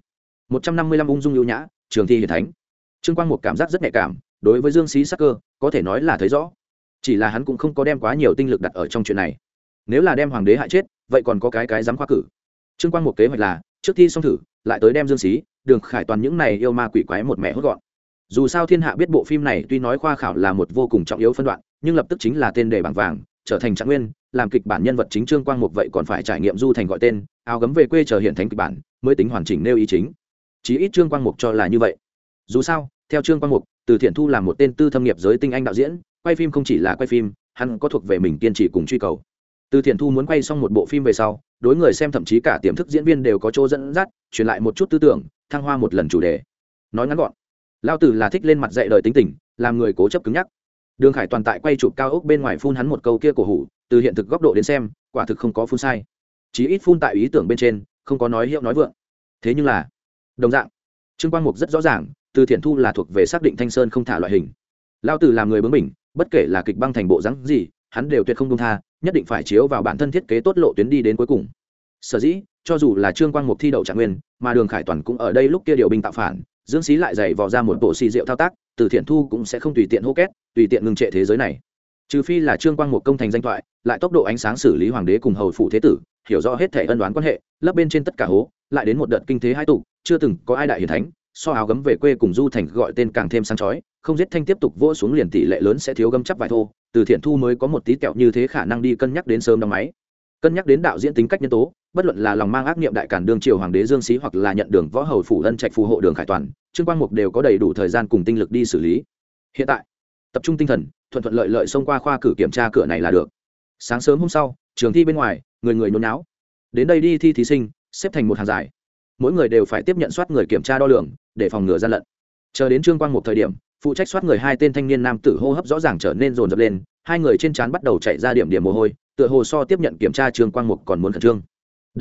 155 ung dung ưu nhã, trường thi hiển thánh. Trương Quang Mục cảm giác rất nhạy cảm, đối với Dương Xí sắc cơ, có thể nói là thấy rõ. Chỉ là hắn cũng không có đem quá nhiều tinh lực đặt ở trong chuyện này. Nếu là đem hoàng đế hại chết, vậy còn có cái dám khoa cử. Trương Quang Mục kế hoạch là, trước thi xong thử, lại tới đem Dương Xí, Đường Khải Toàn những này yêu ma quỷ quái một mẹ hốt gọn. Dù sao thiên hạ biết bộ phim này tuy nói khoa khảo là một vô cùng trọng yếu phân đoạn, nhưng lập tức chính là tên đề bảng vàng, trở thành trạng nguyên, làm kịch bản nhân vật chính Trương Quang Mục vậy còn phải trải nghiệm du thành gọi tên, áo gấm về quê chờ hiện thành kịch bản, mới tính hoàn chỉnh nêu ý chính. Chí ít Trương Quang Mục cho là như vậy. Dù sao, theo Trương Quang Mục, Từ Thiện Thu là một tên tư thâm nghiệp giới tinh anh đạo diễn, quay phim không chỉ là quay phim, hắn có thuộc về mình kiên trì cùng truy cầu. Từ Thiện Thu muốn quay xong một bộ phim về sau, đối người xem thậm chí cả tiềm thức diễn viên đều có chỗ dẫn dắt, truyền lại một chút tư tưởng, thăng hoa một lần chủ đề. Nói ngắn gọn, Lao Tử là thích lên mặt dạy đời tính tình, làm người cố chấp cứng nhắc. Đường Khải Toàn tại quay chụp cao ốc bên ngoài phun hắn một câu kia cổ hủ, từ hiện thực góc độ đến xem, quả thực không có phun sai. Chí ít phun tại ý tưởng bên trên, không có nói hiệu nói vượng. Thế nhưng là, đồng dạng, Trương Quang Mục rất rõ ràng, Từ Thiện Thu là thuộc về xác định thanh sơn không thả loại hình. Lao Tử làm người bướng bỉnh, bất kể là kịch băng thành bộ dáng gì, hắn đều tuyệt không buông tha, nhất định phải chiếu vào bản thân thiết kế tốt lộ tuyến đi đến cuối cùng. Sở dĩ, cho dù là Trương Quang Mục thi đậu trạng nguyên, mà Đường Khải Toàn cũng ở đây lúc kia điều binh tạo phản, Dương Xí lại dày vò ra một bộ xì rượu thao tác, Từ Thiện Thu cũng sẽ không tùy tiện hô két, tùy tiện ngừng trệ thế giới này. Trừ phi là Trương Quang Mục công thành danh thoại, lại tốc độ ánh sáng xử lý hoàng đế cùng hầu phụ thế tử, hiểu rõ hết thể ân oán quan hệ, lấp bên trên tất cả hố, lại đến một đợt kinh thế hai tụ, chưa từng có ai đại hiển thánh, so áo gấm về quê cùng du thành gọi tên càng thêm sáng chói, không giết thanh tiếp tục vỗ xuống liền tỷ lệ lớn sẽ thiếu gấm chắp vài thô, Từ Thiện Thu mới có một tí kẹo như thế khả năng đi cân nhắc đến sớm đóng máy. Cân nhắc đến đạo diễn tính cách nhân tố, bất luận là lòng mang ác niệm đại cản đương triều hoàng đế Dương Xí hoặc là nhận Đường Võ Hầu phủ ân trạch phù hộ Đường Khải Toàn, Trương Quang Mục đều có đầy đủ thời gian cùng tinh lực đi xử lý. Hiện tại, tập trung tinh thần, thuận lợi lợi xông qua khoa cử kiểm tra cửa này là được. Sáng sớm hôm sau, trường thi bên ngoài, người nhốn náo. Đến đây đi thi thí sinh, xếp thành một hàng dài. Mỗi người đều phải tiếp nhận soát người kiểm tra đo lường, để phòng ngừa gian lận. Chờ đến Trương Quang Mục thời điểm, phụ trách soát người hai tên thanh niên nam tử hô hấp rõ ràng trở nên dồn dập lên, hai người trên trán bắt đầu chạy ra điểm điểm mồ hôi, tựa hồ so tiếp nhận kiểm tra Trương Quang Mục còn muốn khẩn trương.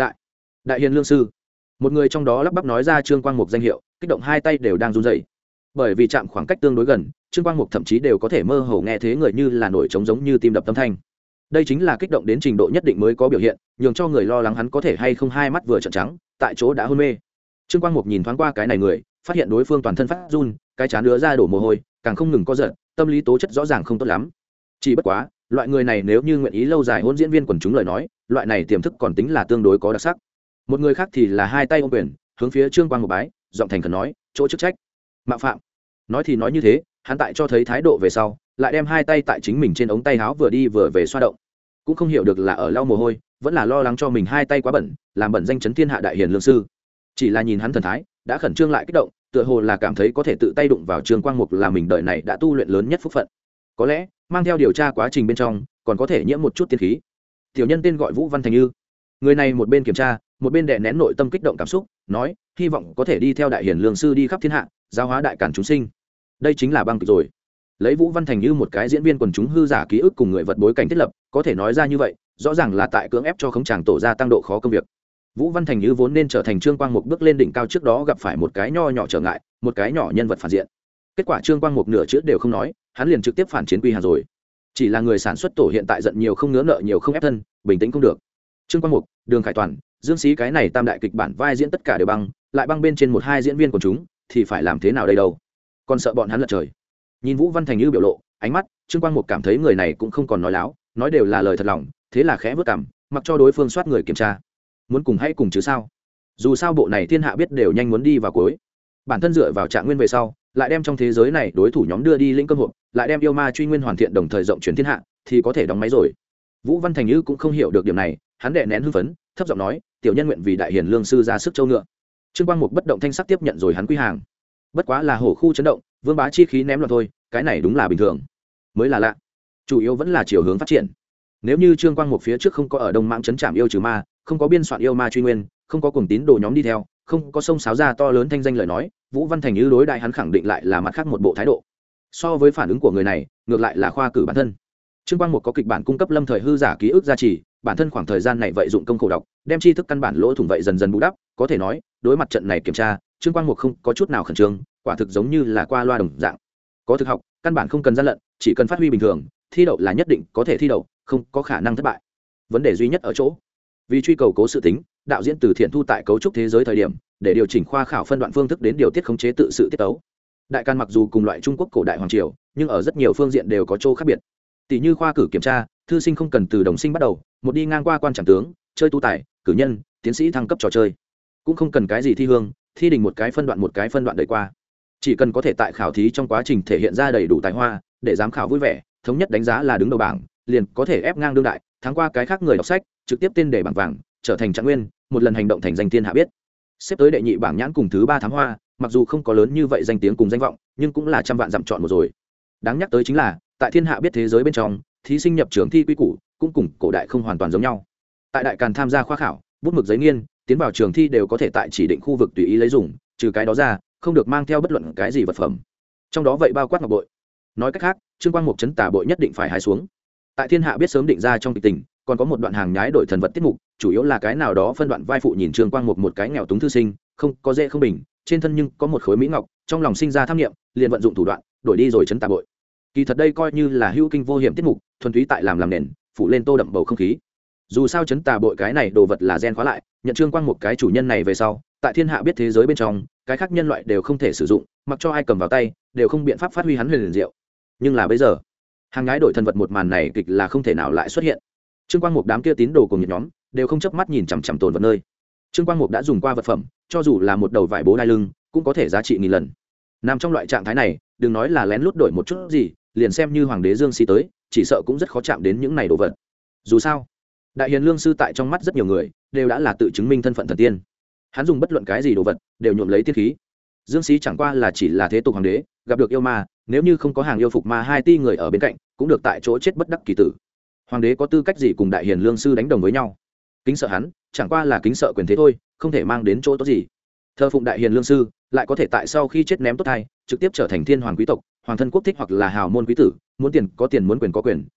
Đại hiền lương sư, một người trong đó lắp bắp nói ra Trương Quang Mục danh hiệu, kích động hai tay đều đang run rẩy. Bởi vì chạm khoảng cách tương đối gần, Trương Quang Mục thậm chí đều có thể mơ hồ nghe thế người như là nổi trống giống như tim đập tâm thanh. Đây chính là kích động đến trình độ nhất định mới có biểu hiện, nhường cho người lo lắng hắn có thể hay không hai mắt vừa trợn trắng, tại chỗ đã hôn mê. Trương Quang Mục nhìn thoáng qua cái này người, phát hiện đối phương toàn thân phát run, cái trán đứa ra đổ mồ hôi, càng không ngừng co giật, tâm lý tố chất rõ ràng không tốt lắm. Chỉ bất quá, loại người này nếu như nguyện ý lâu dài hôn diễn viên quần chúng lời nói, loại này tiềm thức còn tính là tương đối có đặc sắc. Một người khác thì là hai tay ôm quyền, hướng phía Trương Quang Mục bái, giọng thành khẩn nói, chỗ chức trách, mạo phạm. Nói thì nói như thế, hắn tại cho thấy thái độ về sau, lại đem hai tay tại chính mình trên ống tay áo vừa đi vừa về xoa động, cũng không hiểu được là ở lau mồ hôi, vẫn là lo lắng cho mình hai tay quá bẩn, làm bẩn danh chấn thiên hạ đại hiền lương sư. Chỉ là nhìn hắn thần thái, đã khẩn trương lại kích động, tựa hồ là cảm thấy có thể tự tay đụng vào Trương Quang Mục là mình đời này đã tu luyện lớn nhất phúc phận. Có lẽ, mang theo điều tra quá trình bên trong, còn có thể nhiễm một chút tiên khí. Tiểu nhân tên gọi Vũ Văn Thành Như. Người này một bên kiểm tra, một bên đè nén nội tâm kích động cảm xúc, nói, hy vọng có thể đi theo đại hiền lương sư đi khắp thiên hạ, giáo hóa đại càn chúng sinh. Đây chính là băng kịch rồi. Lấy Vũ Văn Thành Như một cái diễn viên quần chúng hư giả ký ức cùng người vật bối cảnh thiết lập, có thể nói ra như vậy, rõ ràng là tại cưỡng ép cho khống chàng tổ ra tăng độ khó công việc. Vũ Văn Thành Như vốn nên trở thành Trương Quang Mục bước lên đỉnh cao trước đó gặp phải một cái nho nhỏ trở ngại, một cái nhỏ nhân vật phản diện. Kết quả Trương Quang Mục nửa chữ đều không nói, hắn liền trực tiếp phản chiến quy hàng rồi. Chỉ là người sản xuất tổ hiện tại giận nhiều không ngứa nợ nhiều không ép thân, bình tĩnh không được. Trương Quang Mục, Đường Khải Toàn, Dương Sĩ cái này tam đại kịch bản vai diễn tất cả đều băng, lại băng bên trên một hai diễn viên của chúng, thì phải làm thế nào đây đâu? Còn sợ bọn hắn lật trời. Nhìn Vũ Văn Thành Như biểu lộ, ánh mắt, Trương Quang Mục cảm thấy người này cũng không còn nói láo, nói đều là lời thật lòng, thế là khẽ vớt cằm, mặc cho đối phương soát người kiểm tra. Muốn cùng hãy cùng chứ sao? Dù sao bộ này thiên hạ biết đều nhanh muốn đi vào cuối. Bản thân dựa vào Trạng Nguyên về sau, lại đem trong thế giới này đối thủ nhóm đưa đi lĩnh cơm hộp, lại đem yêu ma truy nguyên hoàn thiện đồng thời rộng truyền thiên hạ, thì có thể đóng máy rồi. Vũ Văn Thành Như cũng không hiểu được điểm này, hắn đè nén hưng phấn, thấp giọng nói, tiểu nhân nguyện vì đại hiền lương sư ra sức châu ngựa. Trương Quang Mục bất động thanh sắc tiếp nhận rồi hắn quy hàng. Bất quá là hổ khu chấn động, vương bá chi khí ném loạn thôi, cái này đúng là bình thường, mới là lạ. Chủ yếu vẫn là chiều hướng phát triển. Nếu như Trương Quang Mục phía trước không có ở Đông Mãng trấn trảm yêu trừ ma, không có biên soạn yêu ma truy nguyên, không có cùng tín đồ nhóm đi theo, không có sông sáo ra to lớn thanh danh lời nói, Vũ Văn Thành Như đối đại hắn khẳng định lại là mặt khác một bộ thái độ. So với phản ứng của người này, ngược lại là khoa cử bản thân. Trương Quang Mục có kịch bản cung cấp lâm thời hư giả ký ức gia trì, bản thân khoảng thời gian này vậy dụng công khổ đọc, đem tri thức căn bản lỗ thủng vậy dần dần bù đắp, có thể nói, đối mặt trận này kiểm tra, Trương Quang Mục không có chút nào khẩn trương, quả thực giống như là qua loa đồng dạng. Có thực học, căn bản không cần gian lận, chỉ cần phát huy bình thường, thi đậu là nhất định có thể thi đậu, không có khả năng thất bại. Vấn đề duy nhất ở chỗ, vì truy cầu cố sự tính, đạo diễn Từ Thiện Thu tại cấu trúc thế giới thời điểm, để điều chỉnh khoa khảo phân đoạn phương thức đến điều tiết khống chế tự sự tiết tấu. Đại Càn mặc dù cùng loại Trung Quốc cổ đại hoàng triều, nhưng ở rất nhiều phương diện đều có chỗ khác biệt. Tỷ như khoa cử kiểm tra, thư sinh không cần từ đồng sinh bắt đầu, một đi ngang qua quan trảm tướng, chơi tu tài, cử nhân, tiến sĩ thăng cấp trò chơi, cũng không cần cái gì thi hương, thi đình một cái phân đoạn đẩy qua, chỉ cần có thể tại khảo thí trong quá trình thể hiện ra đầy đủ tài hoa, để giám khảo vui vẻ, thống nhất đánh giá là đứng đầu bảng, liền có thể ép ngang đương đại, thắng qua cái khác người đọc sách, trực tiếp tên để bảng vàng, trở thành Trạng Nguyên, một lần hành động thành danh thiên hạ biết. Xếp tới đệ nhị bảng nhãn cùng thứ ba thám hoa, mặc dù không có lớn như vậy danh tiếng cùng danh vọng, nhưng cũng là trăm vạn dặm chọn một rồi. Đáng nhắc tới chính là, tại thiên hạ biết thế giới bên trong, thí sinh nhập trường thi quy củ cũng cùng cổ đại không hoàn toàn giống nhau. Tại Đại Càn tham gia khoa khảo, bút mực giấy nghiên, tiến vào trường thi đều có thể tại chỉ định khu vực tùy ý lấy dùng, trừ cái đó ra, không được mang theo bất luận cái gì vật phẩm. Trong đó vậy bao quát ngọc bội. Nói cách khác, Trương Quang Mục trấn tà bội nhất định phải hái xuống. Tại thiên hạ biết sớm định ra trong kịch tình, còn có một đoạn hàng nhái đổi thần vật tiết mục, chủ yếu là cái nào đó phân đoạn vai phụ nhìn Trương Quang Mục một cái nghèo túng thư sinh, không có dễ không bình, trên thân nhưng có một khối mỹ ngọc, trong lòng sinh ra tham niệm, liền vận dụng thủ đoạn, đổi đi rồi trấn tà bội. Kỳ thật đây coi như là hữu kinh vô hiểm tiết mục, thuần túy tại làm nền, phủ lên tô đậm bầu không khí. Dù sao trấn tà bội cái này đồ vật là gen khóa lại, nhận Trương Quang Mục cái chủ nhân này về sau, tại thiên hạ biết thế giới bên trong, cái khác nhân loại đều không thể sử dụng, mặc cho ai cầm vào tay, đều không biện pháp phát huy hắn huyền diệu. Nhưng là bây giờ, hàng nhái đổi thần vật một màn này kịch là không thể nào lại xuất hiện. Trương Quang Mục đám kia tín đồ cùng nhiệt nhóm, đều không chớp mắt nhìn chằm chằm tồn vật nơi. Trương Quang Mục đã dùng qua vật phẩm, cho dù là một đầu vải bố đai lưng, cũng có thể giá trị nghìn lần. Nằm trong loại trạng thái này, đừng nói là lén lút đổi một chút gì, liền xem như hoàng đế Dương Sĩ tới, chỉ sợ cũng rất khó chạm đến những này đồ vật. Dù sao, đại hiền lương sư tại trong mắt rất nhiều người, đều đã là tự chứng minh thân phận thần tiên. Hắn dùng bất luận cái gì đồ vật, đều nhuộm lấy tiên khí. Dương Sĩ chẳng qua là chỉ là thế tục hoàng đế, gặp được yêu ma, nếu như không có hàng yêu phục ma hai ti người ở bên cạnh, cũng được tại chỗ chết bất đắc kỳ tử. Hoàng đế có tư cách gì cùng đại hiền lương sư đánh đồng với nhau? Kính sợ hắn, chẳng qua là kính sợ quyền thế thôi, không thể mang đến chỗ tốt gì. Thờ phụng đại hiền lương sư, lại có thể tại sau khi chết ném tốt thai, trực tiếp trở thành thiên hoàng quý tộc, hoàng thân quốc thích hoặc là hào môn quý tử, muốn tiền có tiền, muốn quyền có quyền,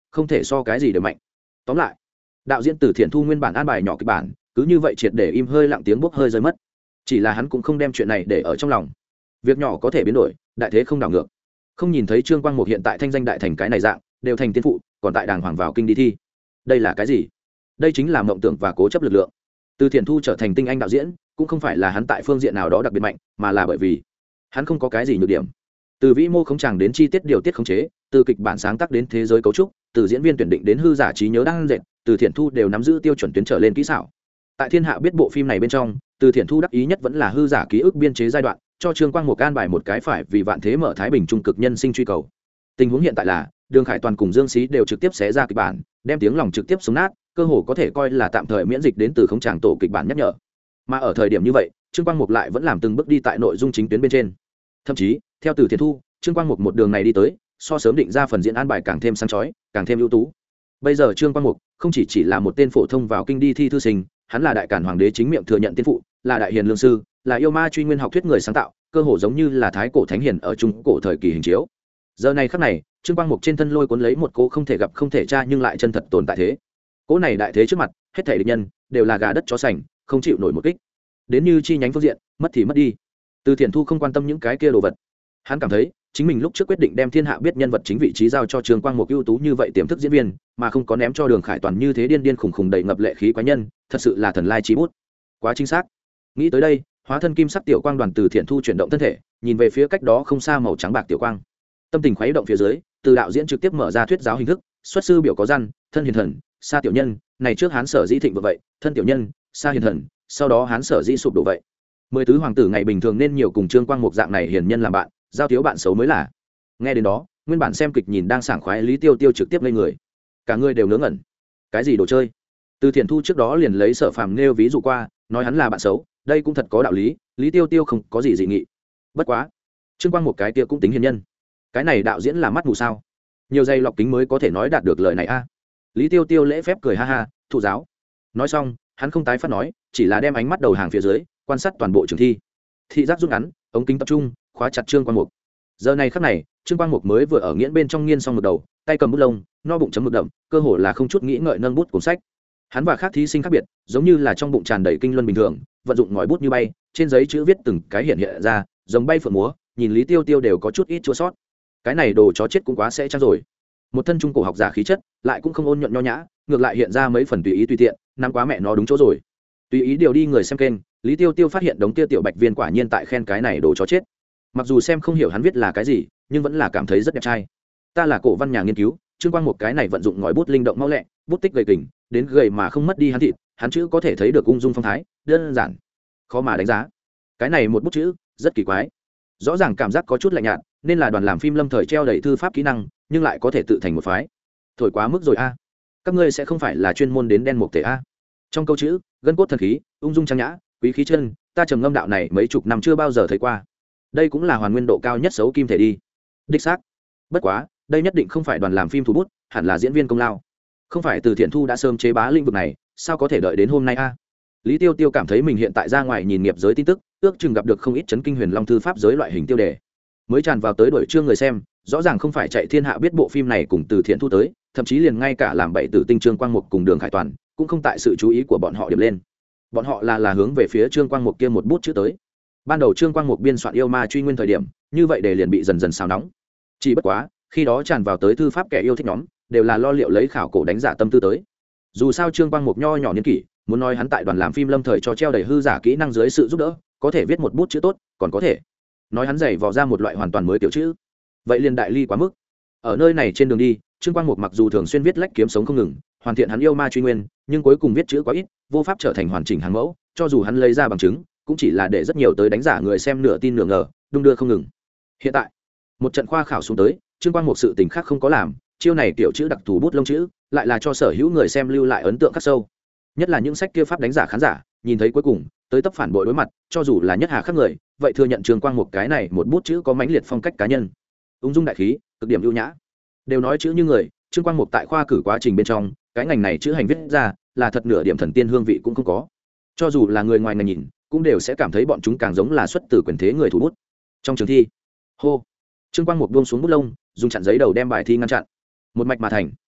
không thể so cái gì đều mạnh. Tóm lại, đạo diễn Từ Thiện Thu nguyên bản an bài nhỏ kịch bản cứ như vậy triệt để im hơi lặng tiếng bốc hơi rơi mất. Chỉ là hắn cũng không đem chuyện này để ở trong lòng. Việc nhỏ có thể biến đổi, đại thế không đảo ngược. Không nhìn thấy Trương Quang Mục hiện tại thanh danh đại thành cái này dạng, đều thành tiên phụ, còn tại đàng hoàng vào kinh đi thi. Đây là cái gì? Đây chính là mộng tưởng và cố chấp lực lượng. Từ Thiện Thu trở thành tinh anh đạo diễn, cũng không phải là hắn tại phương diện nào đó đặc biệt mạnh, mà là bởi vì hắn không có cái gì nhược điểm. Từ vĩ mô khống tràng đến chi tiết điều tiết khống chế, từ kịch bản sáng tác đến thế giới cấu trúc, từ diễn viên tuyển định đến hư giả trí nhớ đang dệt, Từ Thiện Thu đều nắm giữ tiêu chuẩn tuyến trở lên kỹ xảo. Tại thiên hạ biết bộ phim này bên trong, Từ Thiện Thu đắc ý nhất vẫn là hư giả ký ức biên chế giai đoạn, cho Trương Quang Mục an bài một cái phải vì vạn thế mở thái bình trung cực nhân sinh truy cầu. Tình huống hiện tại là Đường Khải Toàn cùng Dương Xí đều trực tiếp xé ra kịch bản, đem tiếng lòng trực tiếp sống nát, cơ hồ có thể coi là tạm thời miễn dịch đến từ khống tràng tổ kịch bản nhắc nhở. Mà ở thời điểm như vậy, Trương Quang Mục lại vẫn làm từng bước đi tại nội dung chính tuyến bên trên. Thậm chí, theo Từ Thiện Thu, Trương Quang Mục một đường này đi tới, so sớm định ra phần diễn an bài càng thêm sáng chói, càng thêm ưu tú. Bây giờ Trương Quang Mục không chỉ là một tên phổ thông vào kinh đi thi thư sinh, hắn là đại cản hoàng đế chính miệng thừa nhận tiên phụ, là đại hiền lương sư, là yêu ma truy nguyên học thuyết người sáng tạo, cơ hồ giống như là thái cổ thánh hiền ở trung cổ thời kỳ hình chiếu. Giờ này khắc này, Trương Quang Mục trên thân lôi cuốn lấy một cỗ không thể gặp không thể tra nhưng lại chân thật tồn tại thế. Cỗ này đại thế trước mặt, hết thảy địch nhân đều là gà đất chó sành, không chịu nổi một kích. Đến như chi nhánh phương diện, mất thì mất đi. Từ Thiện Thu không quan tâm những cái kia đồ vật. Hắn cảm thấy, chính mình lúc trước quyết định đem thiên hạ biết nhân vật chính vị trí giao cho Trương Quang Mục ưu tú như vậy tiềm thức diễn viên, mà không có ném cho Đường Khải Toàn như thế điên điên khủng khủng đầy ngập lệ khí quái nhân, thật sự là thần lai chí bút. Quá chính xác. Nghĩ tới đây, hóa thân kim sắc tiểu quang đoàn Từ Thiện Thu chuyển động thân thể, nhìn về phía cách đó không xa màu trắng bạc tiểu quang. Tâm tình khuấy động phía dưới, từ đạo diễn trực tiếp mở ra thuyết giáo hình thức, xuất sư biểu có răn, thân hiền thần, xa tiểu nhân, này trước hán sở dĩ thịnh vượng vậy, thân tiểu nhân, xa hiền thần, sau đó hán sở dĩ sụp đổ vậy. 10 tứ hoàng tử ngày bình thường nên nhiều cùng Trương Quang Mục dạng này hiền nhân làm bạn, giao thiếu bạn xấu mới là. Nghe đến đó, nguyên bản xem kịch nhìn đang sảng khoái Lý Tiêu Tiêu trực tiếp lên người, cả người đều ngớ ngẩn. Cái gì đồ chơi? Từ Thiện Thu trước đó liền lấy Sở Phàm nêu ví dụ qua, nói hắn là bạn xấu, đây cũng thật có đạo lý, Lý Tiêu Tiêu không có gì dị nghị. Bất quá, Trương Quang Mục cái kia cũng tính hiền nhân. Cái này đạo diễn là mắt mù sao? Nhiều dây lọc kính mới có thể nói đạt được lời này a. Lý Tiêu Tiêu lễ phép cười ha ha, thụ giáo. Nói xong, hắn không tái phát nói, chỉ là đem ánh mắt đầu hàng phía dưới, quan sát toàn bộ trường thi. Thị giác rút ngắn, ống kính tập trung, khóa chặt Trương Quang Mục. Giờ này khắc này, Trương Quang Mục mới vừa ở nghiễn bên trong nghiên xong một đầu, tay cầm bút lông, no bụng chấm mực đậm, cơ hồ là không chút nghĩ ngợi nâng bút cuốn sách. Hắn và khác thí sinh khác biệt, giống như là trong bụng tràn đầy kinh luân bình thường, vận dụng ngòi bút như bay, trên giấy chữ viết từng cái hiện hiện ra, giống bay phượng múa, nhìn Lý Tiêu Tiêu đều có chút ít chua sót. Cái này đồ chó chết cũng quá sẽ chăng rồi. Một thân trung cổ học giả khí chất, lại cũng không ôn nhuận nho nhã, ngược lại hiện ra mấy phần tùy ý tùy tiện, nắm quá mẹ nó đúng chỗ rồi. Tùy ý điều đi người xem kênh, Lý Tiêu Tiêu phát hiện đống kia tiểu bạch viên quả nhiên tại khen cái này đồ chó chết. Mặc dù xem không hiểu hắn viết là cái gì, nhưng vẫn là cảm thấy rất đẹp trai. Ta là cổ văn nhà nghiên cứu, Trương Quang một cái này vận dụng ngòi bút linh động mau lẹ, bút tích gầy kình, đến gầy mà không mất đi hắn thịt, hắn chữ có thể thấy được ung dung phong thái, đơn giản, khó mà đánh giá. Cái này một bút chữ, rất kỳ quái. Rõ ràng cảm giác có chút lạnh nhạt, nên là đoàn làm phim lâm thời treo đầy thư pháp kỹ năng, nhưng lại có thể tự thành một phái. Thổi quá mức rồi a. Các ngươi sẽ không phải là chuyên môn đến đen một thể a. Trong câu chữ, gân cốt thần khí, ung dung trang nhã, quý khí chân, ta trầm ngâm đạo này mấy chục năm chưa bao giờ thấy qua. Đây cũng là hoàn nguyên độ cao nhất xấu kim thể đi. Đích xác. Bất quá, đây nhất định không phải đoàn làm phim thủ bút, hẳn là diễn viên công lao. Không phải Từ Thiện Thu đã sớm chế bá lĩnh vực này, sao có thể đợi đến hôm nay a? Lý Tiêu Tiêu cảm thấy mình hiện tại ra ngoài nhìn nghiệp giới tin tức, ước chừng gặp được không ít chấn kinh huyền long thư pháp giới loại hình tiêu đề. Mới tràn vào tới đuổi chương người xem, rõ ràng không phải chạy thiên hạ biết bộ phim này cùng Từ Thiện Thu tới, thậm chí liền ngay cả làm bậy tử tinh Trương Quang Mục cùng Đường Khải Toàn, cũng không tại sự chú ý của bọn họ điểm lên. Bọn họ là hướng về phía Trương Quang Mục kia một bút chữ tới. Ban đầu Trương Quang Mục biên soạn yêu ma truy nguyên thời điểm, như vậy để liền bị dần dần xào nóng. Chỉ bất quá, khi đó tràn vào tới thư pháp kẻ yêu thích nhóm, đều là lo liệu lấy khảo cổ đánh giả tâm tư tới. Dù sao Trương Quang Mục nho nhỏ niên kỷ, muốn nói hắn tại đoàn làm phim lâm thời cho treo đầy hư giả kỹ năng dưới sự giúp đỡ, có thể viết một bút chữ tốt, còn có thể nói hắn dày vò ra một loại hoàn toàn mới tiểu chữ. Vậy liền đại ly quá mức. Ở nơi này trên đường đi, Trương Quang Mục mặc dù thường xuyên viết lách kiếm sống không ngừng, hoàn thiện hắn yêu ma truy nguyên, nhưng cuối cùng viết chữ quá ít, vô pháp trở thành hoàn chỉnh hàng mẫu, cho dù hắn lấy ra bằng chứng, cũng chỉ là để rất nhiều tới đánh giả người xem nửa tin nửa ngờ, đung đưa không ngừng. Hiện tại, một trận khoa khảo xuống tới, Trương Quang Mục sự tình khác không có làm, chiêu này tiểu chữ đặc thù bút lông chữ, lại là cho sở hữu người xem lưu lại ấn tượng khắc sâu. Nhất là những sách kia pháp đánh giả khán giả, nhìn thấy cuối cùng, tới tấp phản bội đối mặt, cho dù là nhất hà khắc người, vậy thừa nhận Trương Quang Mục cái này một bút chữ có mãnh liệt phong cách cá nhân, ung dung đại khí, cực điểm ưu nhã. Đều nói chữ như người, Trương Quang Mục tại khoa cử quá trình bên trong, cái ngành này chữ hành viết ra, là thật nửa điểm thần tiên hương vị cũng không có. Cho dù là người ngoài ngành nhìn, cũng đều sẽ cảm thấy bọn chúng càng giống là xuất từ quyền thế người thủ bút. Trong trường thi, hô, Trương Quang Mục buông xuống bút lông, dùng chặn giấy đầu đem bài thi ngăn chặn. Một mạch mà thành.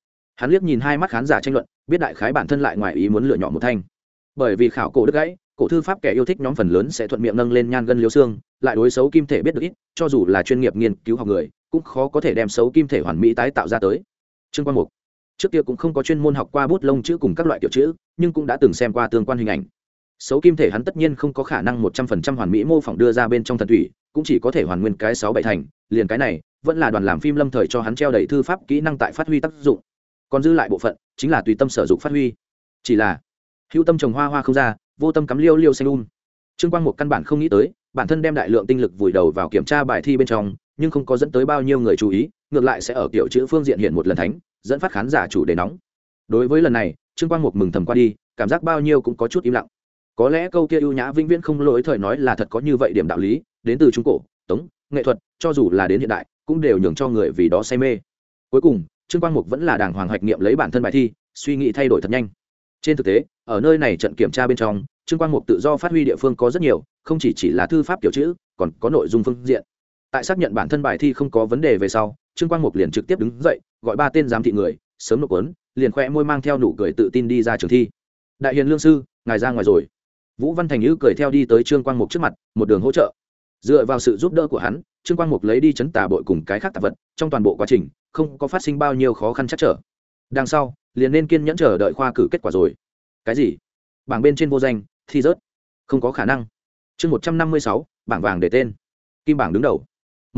hắn liếc nhìn hai mắt khán giả tranh luận, biết đại khái bản thân lại ngoài ý muốn lựa nhỏ một thanh. Bởi vì khảo cổ đứt gãy, cổ thư pháp kẻ yêu thích nhóm phần lớn sẽ thuận miệng nâng lên nhan gân liếu xương, lại đối xấu kim thể biết được ít, cho dù là chuyên nghiệp nghiên cứu học người cũng khó có thể đem xấu kim thể hoàn mỹ tái tạo ra tới. Trương Quang Mục trước kia cũng không có chuyên môn học qua bút lông chữ cùng các loại kiểu chữ, nhưng cũng đã từng xem qua tương quan hình ảnh. Xấu kim thể hắn tất nhiên không có khả năng 100% hoàn mỹ mô phỏng đưa ra bên trong thần thủy, cũng chỉ có thể hoàn nguyên cái 6-7 thành, liền cái này vẫn là đoàn làm phim lâm thời cho hắn treo đầy thư pháp kỹ năng tại phát huy tác dụng, còn dư lại bộ phận chính là tùy tâm sở dụng phát huy. Chỉ là hữu tâm trồng hoa hoa không ra, vô tâm cắm liêu liêu xanh Trương Quang Mục căn bản không nghĩ tới bản thân đem đại lượng tinh lực vùi đầu vào kiểm tra bài thi bên trong, nhưng không có dẫn tới bao nhiêu người chú ý, ngược lại sẽ ở kiểu chữ phương diện hiện một lần thánh, dẫn phát khán giả chủ đề nóng. Đối với lần này Trương Quang Mục mừng thầm qua đi, cảm giác bao nhiêu cũng có chút im lặng. Có lẽ câu kia ưu nhã vĩnh viễn không lỗi thời nói là thật có như vậy điểm đạo lý, đến từ trung cổ tống nghệ thuật, cho dù là đến hiện đại cũng đều nhường cho người vì đó say mê. Cuối cùng Trương Quang Mục vẫn là đàng hoàng hoạch nghiệm lấy bản thân bài thi, suy nghĩ thay đổi thật nhanh. Trên thực tế ở nơi này trận kiểm tra bên trong, Trương Quang Mục tự do phát huy địa phương có rất nhiều, không chỉ là thư pháp kiểu chữ, còn có nội dung phương diện. Tại xác nhận bản thân bài thi không có vấn đề về sau, Trương Quang Mục liền trực tiếp đứng dậy, gọi 3 tên giám thị người, sớm nộp cuốn, liền khoe môi mang theo nụ cười tự tin đi ra trường thi. Đại hiền lương sư, ngài ra ngoài rồi. Vũ Văn Thành Như cười theo đi tới Trương Quang Mục trước mặt, một đường hỗ trợ. Dựa vào sự giúp đỡ của hắn, Trương Quang Mục lấy đi chấn tà bội cùng cái khác tạp vật, trong toàn bộ quá trình không có phát sinh bao nhiêu khó khăn trắc trở. Đằng sau liền nên kiên nhẫn chờ đợi khoa cử kết quả rồi. Cái gì? Bảng bên trên vô danh, thi rớt? Không có khả năng. Chương 156, bảng vàng để tên. Kim bảng đứng đầu.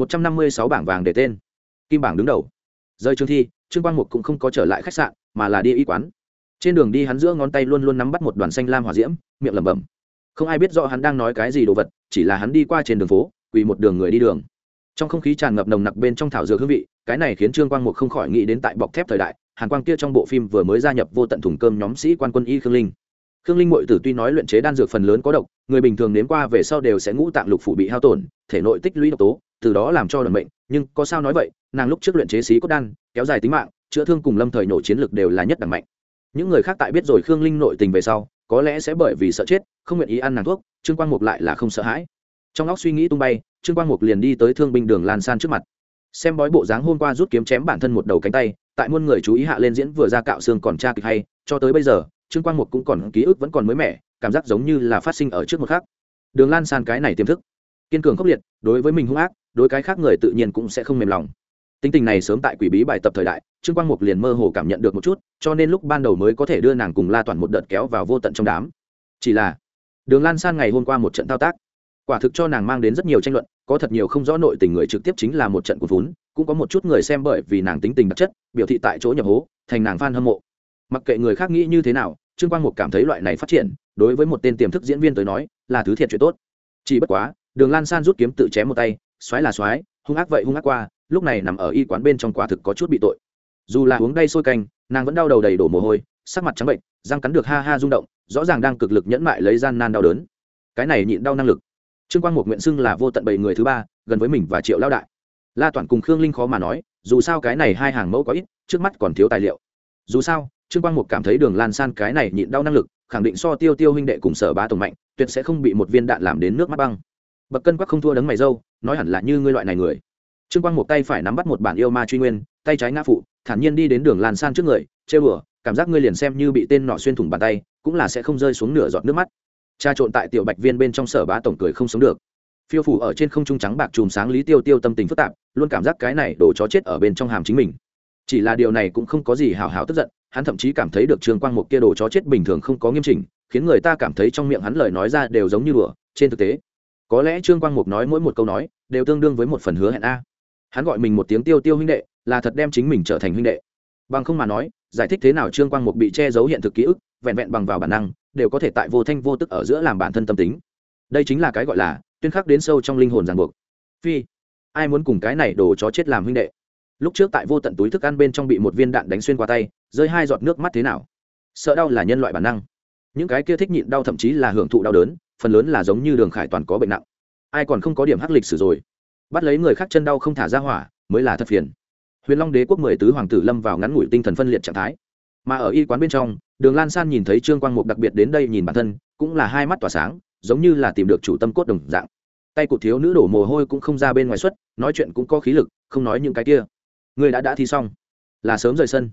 156 bảng vàng để tên. Kim bảng đứng đầu. Rời trường thi, Trương Quang Mục cũng không có trở lại khách sạn, mà là đi y quán. Trên đường đi hắn giữa ngón tay luôn luôn nắm bắt một đoàn xanh lam hỏa diễm, miệng lẩm bẩm. Không ai biết rõ hắn đang nói cái gì đồ vật, chỉ là hắn đi qua trên đường phố, quỳ một đường người đi đường. Trong không khí tràn ngập nồng nặc bên trong thảo dược hương vị, cái này khiến Trương Quang Mục không khỏi nghĩ đến tại bọc thép thời đại, Hàn Quang kia trong bộ phim vừa mới gia nhập vô tận thùng cơm nhóm sĩ quan quân y Khương Linh. Khương Linh muội tử tuy nói luyện chế đan dược phần lớn có độc, người bình thường nếm qua về sau đều sẽ ngũ tạng lục phủ bị hao tổn, thể nội tích lũy độc tố, từ đó làm cho đần bệnh, nhưng có sao nói vậy, nàng lúc trước luyện chế xí cốt đan, kéo dài tính mạng, chữa thương cùng lâm thời nổ chiến lực đều là nhất đẳng mạnh. Những người khác tại biết rồi Khương Linh nội tình về sau, có lẽ sẽ bởi vì sợ chết, không nguyện ý ăn nàng thuốc, Trương Quang Mục lại là không sợ hãi. Trong óc suy nghĩ tung bay, Trương Quang Mục liền đi tới thương binh Đường Lan San trước mặt. Xem bói bộ dáng hôm qua rút kiếm chém bản thân một đầu cánh tay, tại muôn người chú ý hạ lên diễn vừa ra cạo xương còn tra kịch hay, cho tới bây giờ, Trương Quang Mục cũng còn ký ức vẫn còn mới mẻ, cảm giác giống như là phát sinh ở trước một khắc. Đường Lan San cái này tiềm thức, kiên cường khốc liệt, đối với mình hung ác, đối cái khác người tự nhiên cũng sẽ không mềm lòng. Tính tình này sớm tại quỷ bí bài tập thời đại, Trương Quang Mục liền mơ hồ cảm nhận được một chút, cho nên lúc ban đầu mới có thể đưa nàng cùng La Toàn một đợt kéo vào vô tận trong đám. Chỉ là Đường Lan San ngày hôm qua một trận thao tác, quả thực cho nàng mang đến rất nhiều tranh luận, có thật nhiều không rõ nội tình người trực tiếp chính là một trận cuốn vốn, cũng có một chút người xem bởi vì nàng tính tình đặc chất, biểu thị tại chỗ nhập hố, thành nàng fan hâm mộ. Mặc kệ người khác nghĩ như thế nào, Trương Quang Mục cảm thấy loại này phát triển, đối với một tên tiềm thức diễn viên tới nói, là thứ thiệt chuyện tốt. Chỉ bất quá, Đường Lan San rút kiếm tự chém một tay, xoái là xoái, hung ác vậy hung ác qua, lúc này nằm ở y quán bên trong quả thực có chút bị tội. Dù là uống đầy sôi canh, nàng vẫn đau đầu đầy đổ mồ hôi, sắc mặt trắng bệnh, răng cắn được ha ha rung động, rõ ràng đang cực lực nhẫn mại lấy gian nan đau đớn. Cái này nhịn đau năng lực, Trương Quang Mục nguyện xưng là vô tận bảy người thứ ba, gần với mình và Triệu Lao đại. La Toản cùng Khương Linh khó mà nói, dù sao cái này hai hàng mẫu có ít, trước mắt còn thiếu tài liệu. Dù sao, Trương Quang Mục cảm thấy Đường Lan San cái này nhịn đau năng lực, khẳng định so Tiêu Tiêu huynh đệ cùng Sở Bá tổng mạnh, tuyệt sẽ không bị một viên đạn làm đến nước mắt băng. Bậc cân quắc không thua đấng mày râu, nói hẳn là như ngươi loại này người. Trương Quang Mục tay phải nắm bắt một bản yêu ma truy nguyên, tay trái ngã phụ, thản nhiên đi đến Đường Lan San trước người, trêu đùa, cảm giác ngươi liền xem như bị tên nọ xuyên thủng bàn tay, cũng là sẽ không rơi xuống nửa giọt nước mắt. Cha trộn tại tiểu Bạch Viên bên trong Sở Bá tổng cười không sống được. Phiêu phủ ở trên không trung trắng bạc chùm sáng Lý Tiêu Tiêu tâm tình phức tạp, luôn cảm giác cái này đổ chó chết ở bên trong hàm chính mình. Chỉ là điều này cũng không có gì hảo hảo tức giận, hắn thậm chí cảm thấy được Trương Quang Mục kia đồ chó chết bình thường không có nghiêm chỉnh, khiến người ta cảm thấy trong miệng hắn lời nói ra đều giống như đùa. Trên thực tế, có lẽ Trương Quang Mục nói mỗi một câu nói đều tương đương với một phần hứa hẹn a. Hắn gọi mình một tiếng Tiêu Tiêu huynh đệ, là thật đem chính mình trở thành huynh đệ. Bằng không mà nói, giải thích thế nào Trương Quang Mục bị che giấu hiện thực ký ức, vẹn vẹn bằng vào bản năng, đều có thể tại vô thanh vô tức ở giữa làm bản thân tâm tính. Đây chính là cái gọi là tuyên khắc đến sâu trong linh hồn ràng buộc. Phi, ai muốn cùng cái này đồ chó chết làm huynh đệ? Lúc trước tại vô tận túi thức ăn bên trong bị một viên đạn đánh xuyên qua tay, rơi 2 giọt nước mắt thế nào? Sợ đau là nhân loại bản năng. Những cái kia thích nhịn đau thậm chí là hưởng thụ đau đớn, phần lớn là giống như Đường Khải toàn có bệnh nặng. Ai còn không có điểm hắc lịch sử rồi? Bắt lấy người khác chân đau không thả ra hỏa, mới là thật phiền. Huyền Long Đế quốc 10 tứ hoàng tử lâm vào ngắn ngủi tinh thần phân liệt trạng thái. Mà ở y quán bên trong, Đường Lan San nhìn thấy Trương Quang Mục đặc biệt đến đây nhìn bản thân, cũng là hai mắt tỏa sáng, giống như là tìm được chủ tâm cốt đồng dạng. Tay của thiếu nữ đổ mồ hôi cũng không ra bên ngoài xuất, nói chuyện cũng có khí lực, không nói những cái kia. Người đã thi xong, là sớm rời sân.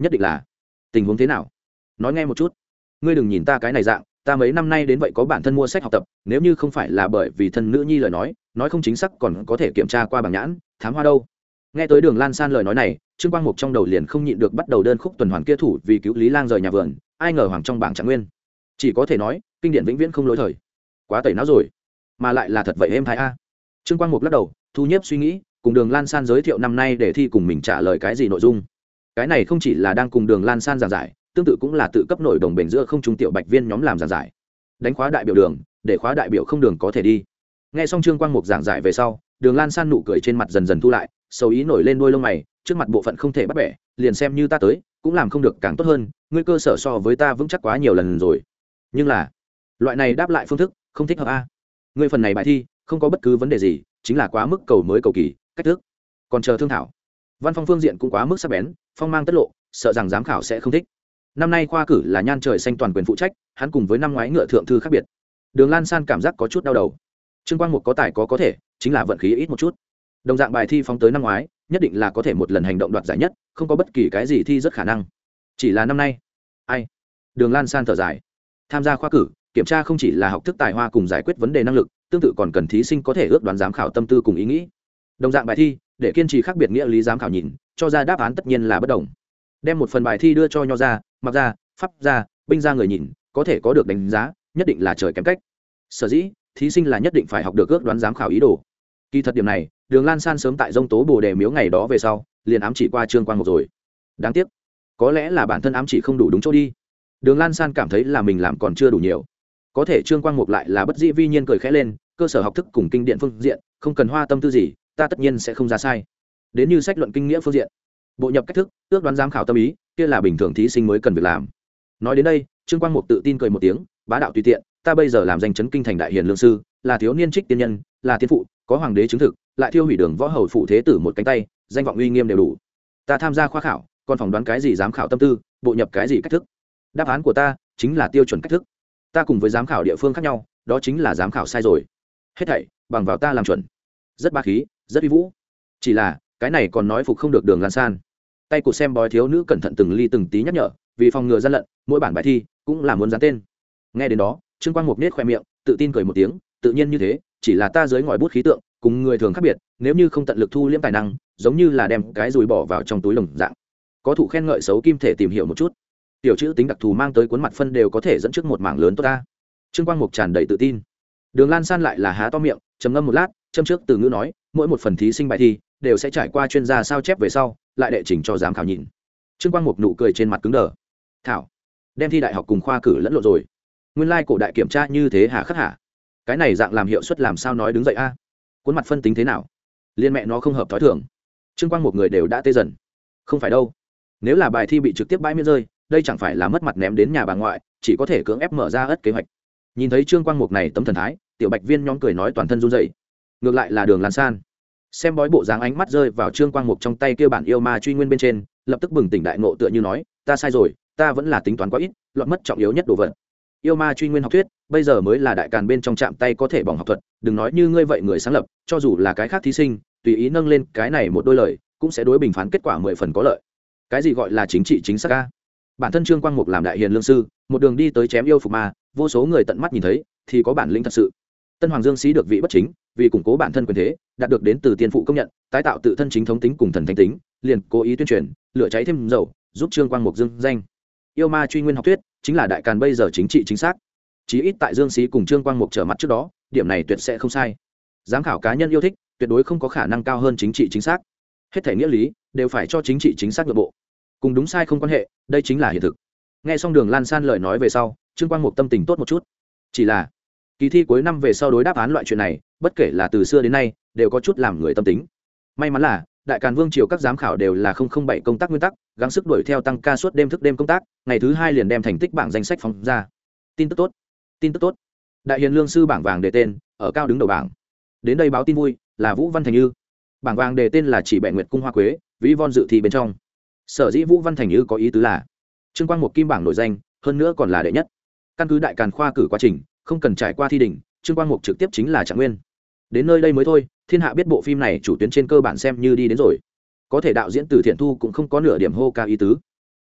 nhất định là tình huống thế nào, nói nghe một chút. Ngươi đừng nhìn ta cái này dạng, ta mấy năm nay đến vậy có bản thân mua sách học tập, nếu như không phải là bởi vì thân nữ nhi lời nói không chính xác còn có thể kiểm tra qua bảng nhãn thám hoa đâu. Nghe tới Đường Lan San lời nói này, Trương Quang Mục trong đầu liền không nhịn được bắt đầu đơn khúc tuần hoàn kia thủ vì cứu Lý Lang rời nhà vườn, ai ngờ hoàng trong bảng trạng nguyên, chỉ có thể nói kinh điển vĩnh viễn không lỗi thời. Quá tẩy não rồi, mà lại là thật vậy em thái a. Trương Quang Mục lắc đầu thu nhếp suy nghĩ, cùng Đường Lan San giới thiệu năm nay để thi cùng mình trả lời cái gì nội dung. Cái này không chỉ là đang cùng Đường Lan San giảng giải, tương tự cũng là tự cấp nổi đồng bền giữa không trung tiểu bạch viên nhóm làm giảng giải. Đánh khóa đại biểu đường, để khóa đại biểu không đường có thể đi. Nghe xong Trương Quang Mục giảng giải về sau, Đường Lan San nụ cười trên mặt dần dần thu lại, sầu ý nổi lên đuôi lông mày, trước mặt bộ phận không thể bắt bẻ, liền xem như ta tới cũng làm không được càng tốt hơn, ngươi cơ sở so với ta vững chắc quá nhiều lần rồi. Nhưng là loại này đáp lại phương thức không thích hợp a. Ngươi phần này bài thi không có bất cứ vấn đề gì, chính là quá mức cầu mới cầu kỳ, cách thức còn chờ thương thảo. Văn phong phương diện cũng quá mức sắc bén, phong mang tất lộ, sợ rằng giám khảo sẽ không thích. Năm nay khoa cử là Nhan Trời Xanh toàn quyền phụ trách, hắn cùng với năm ngoái ngựa thượng thư khác biệt. Đường Lan San cảm giác có chút đau đầu. Trương Quang Mục có tài có thể, chính là vận khí ít một chút. Đồng dạng bài thi phóng tới năm ngoái, nhất định là có thể một lần hành động đoạt giải nhất, không có bất kỳ cái gì thi rất khả năng. Chỉ là năm nay, ai? Đường Lan San thở dài. Tham gia khoa cử, kiểm tra không chỉ là học thức tài hoa cùng giải quyết vấn đề năng lực, tương tự còn cần thí sinh có thể ước đoán giám khảo tâm tư cùng ý nghĩ. Đồng dạng bài thi, để kiên trì khác biệt nghĩa lý giám khảo nhìn, cho ra đáp án tất nhiên là bất đồng. Đem một phần bài thi đưa cho Nho ra, Mặc ra, Pháp ra, Binh ra người nhìn, có thể có được đánh giá, nhất định là trời kém cách. Sở dĩ, thí sinh là nhất định phải học được ước đoán giám khảo ý đồ. Kỳ thật điểm này, Đường Lan San sớm tại Dông Tố Bồ Đề miếu ngày đó về sau, liền ám chỉ qua Trương Quang Mục rồi. Đáng tiếc, có lẽ là bản thân ám chỉ không đủ đúng chỗ đi. Đường Lan San cảm thấy là mình làm còn chưa đủ nhiều. Có thể Trương Quang Mục lại là bất dĩ vi nhiên cười khẽ lên, cơ sở học thức cùng kinh điển phương diện, không cần hoa tâm tư gì, ta tất nhiên sẽ không ra sai. Đến như sách luận kinh nghĩa phương diện, bộ nhập cách thức, ước đoán giám khảo tâm ý, kia là bình thường thí sinh mới cần việc làm. Nói đến đây, Trương Quang Mục tự tin cười một tiếng, bá đạo tùy tiện, ta bây giờ làm danh chấn kinh thành đại hiền lương sư, là thiếu niên trích tiên nhân, là tiên phụ, có hoàng đế chứng thực, lại thiêu hủy đường võ hầu phụ thế tử một cánh tay, danh vọng uy nghiêm đều đủ. Ta tham gia khoa khảo, còn phỏng đoán cái gì giám khảo tâm tư, bộ nhập cái gì cách thức. Đáp án của ta chính là tiêu chuẩn cách thức. Ta cùng với giám khảo địa phương khác nhau, đó chính là giám khảo sai rồi. Hết thảy bằng vào ta làm chuẩn. Rất bá khí, rất uy vũ. Chỉ là, cái này còn nói phục không được Đường Lan San. Tay của xem bói thiếu nữ cẩn thận từng ly từng tí nhắc nhở, vì phòng ngừa gian lận, mỗi bản bài thi cũng là muốn dán tên. Nghe đến đó, Trương Quang Mục nết khoe miệng, tự tin cười một tiếng, tự nhiên như thế, chỉ là ta dưới ngòi bút khí tượng, cùng người thường khác biệt, nếu như không tận lực thu liễm tài năng, giống như là đem cái dùi bỏ vào trong túi lồng dạng. Có thụ khen ngợi xấu kim thể tìm hiểu một chút. Tiểu chữ tính đặc thù mang tới cuốn mặt phân đều có thể dẫn trước một mảng lớn tốt ta. Trương Quang Mục tràn đầy tự tin. Đường Lan San lại là há to miệng, trầm ngâm một lát, châm trước từ ngữ nói, mỗi một phần thí sinh bài thi đều sẽ trải qua chuyên gia sao chép về sau, lại đệ trình cho giám khảo nhìn. Trương Quang Mục nụ cười trên mặt cứng đờ. Thảo, đem thi đại học cùng khoa cử lẫn lộn rồi. Nguyên lai cổ đại kiểm tra như thế hả khắc hả? Cái này dạng làm hiệu suất làm sao nói đứng dậy a? Cuốn mặt phân tính thế nào? Liên mẹ nó không hợp thói thường. Trương Quang một người đều đã tê dần. Không phải đâu. Nếu là bài thi bị trực tiếp bãi miễn rơi, đây chẳng phải là mất mặt ném đến nhà bà ngoại, chỉ có thể cưỡng ép mở ra ất kế hoạch. Nhìn thấy Trương Quang Mục này tấm thần thái, tiểu bạch viên nhóm cười nói toàn thân run rẩy. Ngược lại là Đường Lan San, xem bói bộ dáng ánh mắt rơi vào Trương Quang Mục trong tay kia bản yêu ma truy nguyên bên trên, lập tức bừng tỉnh đại ngộ tựa như nói, ta sai rồi, ta vẫn là tính toán quá ít, lọt mất trọng yếu nhất đồ vật. Yêu ma truy nguyên học thuyết, bây giờ mới là đại càn bên trong chạm tay có thể bỏng học thuật, đừng nói như ngươi vậy người sáng lập, cho dù là cái khác thí sinh, tùy ý nâng lên cái này một đôi lời, cũng sẽ đối bình phán kết quả 10 phần có lợi. Cái gì gọi là chính trị chính xác a? Bản thân Trương Quang Mục làm đại hiền lương sư, một đường đi tới chém yêu phục ma, vô số người tận mắt nhìn thấy, thì có bản lĩnh thật sự. Tân Hoàng Dương Sĩ được vị bất chính, vì củng cố bản thân quyền thế, đạt được đến từ tiên phụ công nhận, tái tạo tự thân chính thống tính cùng thần thánh tính, liền cố ý tuyên truyền, lửa cháy thêm dầu, giúp Trương Quang Mục dương danh. Yêu ma truy nguyên học thuyết, chính là đại càn bây giờ chính trị chính xác. Chí ít tại Dương Sĩ cùng Trương Quang Mục trở mặt trước đó, điểm này tuyệt sẽ không sai. Giám khảo cá nhân yêu thích, tuyệt đối không có khả năng cao hơn chính trị chính xác. Hết thể nghĩa lý đều phải cho chính trị chính xác nội bộ. Cùng đúng sai không quan hệ, đây chính là hiện thực. Nghe xong Đường Lan San lời nói về sau, Trương Quang Mục tâm tình tốt một chút. Chỉ là kỳ thi cuối năm về sau đối đáp án loại chuyện này, bất kể là từ xưa đến nay, đều có chút làm người tâm tính. May mắn là đại càn vương triều các giám khảo đều là 007 công tác nguyên tắc, gắng sức đuổi theo tăng ca suốt đêm thức đêm công tác, ngày thứ 2 liền đem thành tích bảng danh sách phóng ra. Tin tức tốt, tin tức tốt. Đại hiền lương sư bảng vàng đề tên, ở cao đứng đầu bảng. Đến đây báo tin vui, là Vũ Văn Thành Như. Bảng vàng đề tên là chỉ Bệ Nguyệt cung hoa quế, Vĩ Von dự thi bên trong. Sở dĩ Vũ Văn Thành Như có ý tứ là Trương Quang Mục kim bảng nổi danh, hơn nữa còn là đệ nhất. Căn cứ đại càn khoa cử quá trình, không cần trải qua thi đỉnh, Trương Quang Mục trực tiếp chính là trạng nguyên. Đến nơi đây mới thôi, thiên hạ biết bộ phim này chủ tuyến trên cơ bản xem như đi đến rồi. Có thể đạo diễn Từ Thiện Thu cũng không có nửa điểm hô cao ý tứ.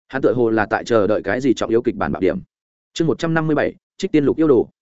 hắn tựa hồ là tại chờ đợi cái gì trọng yếu kịch bản bảo điểm. Chương 157, Trích Tiên Lục yêu đồ.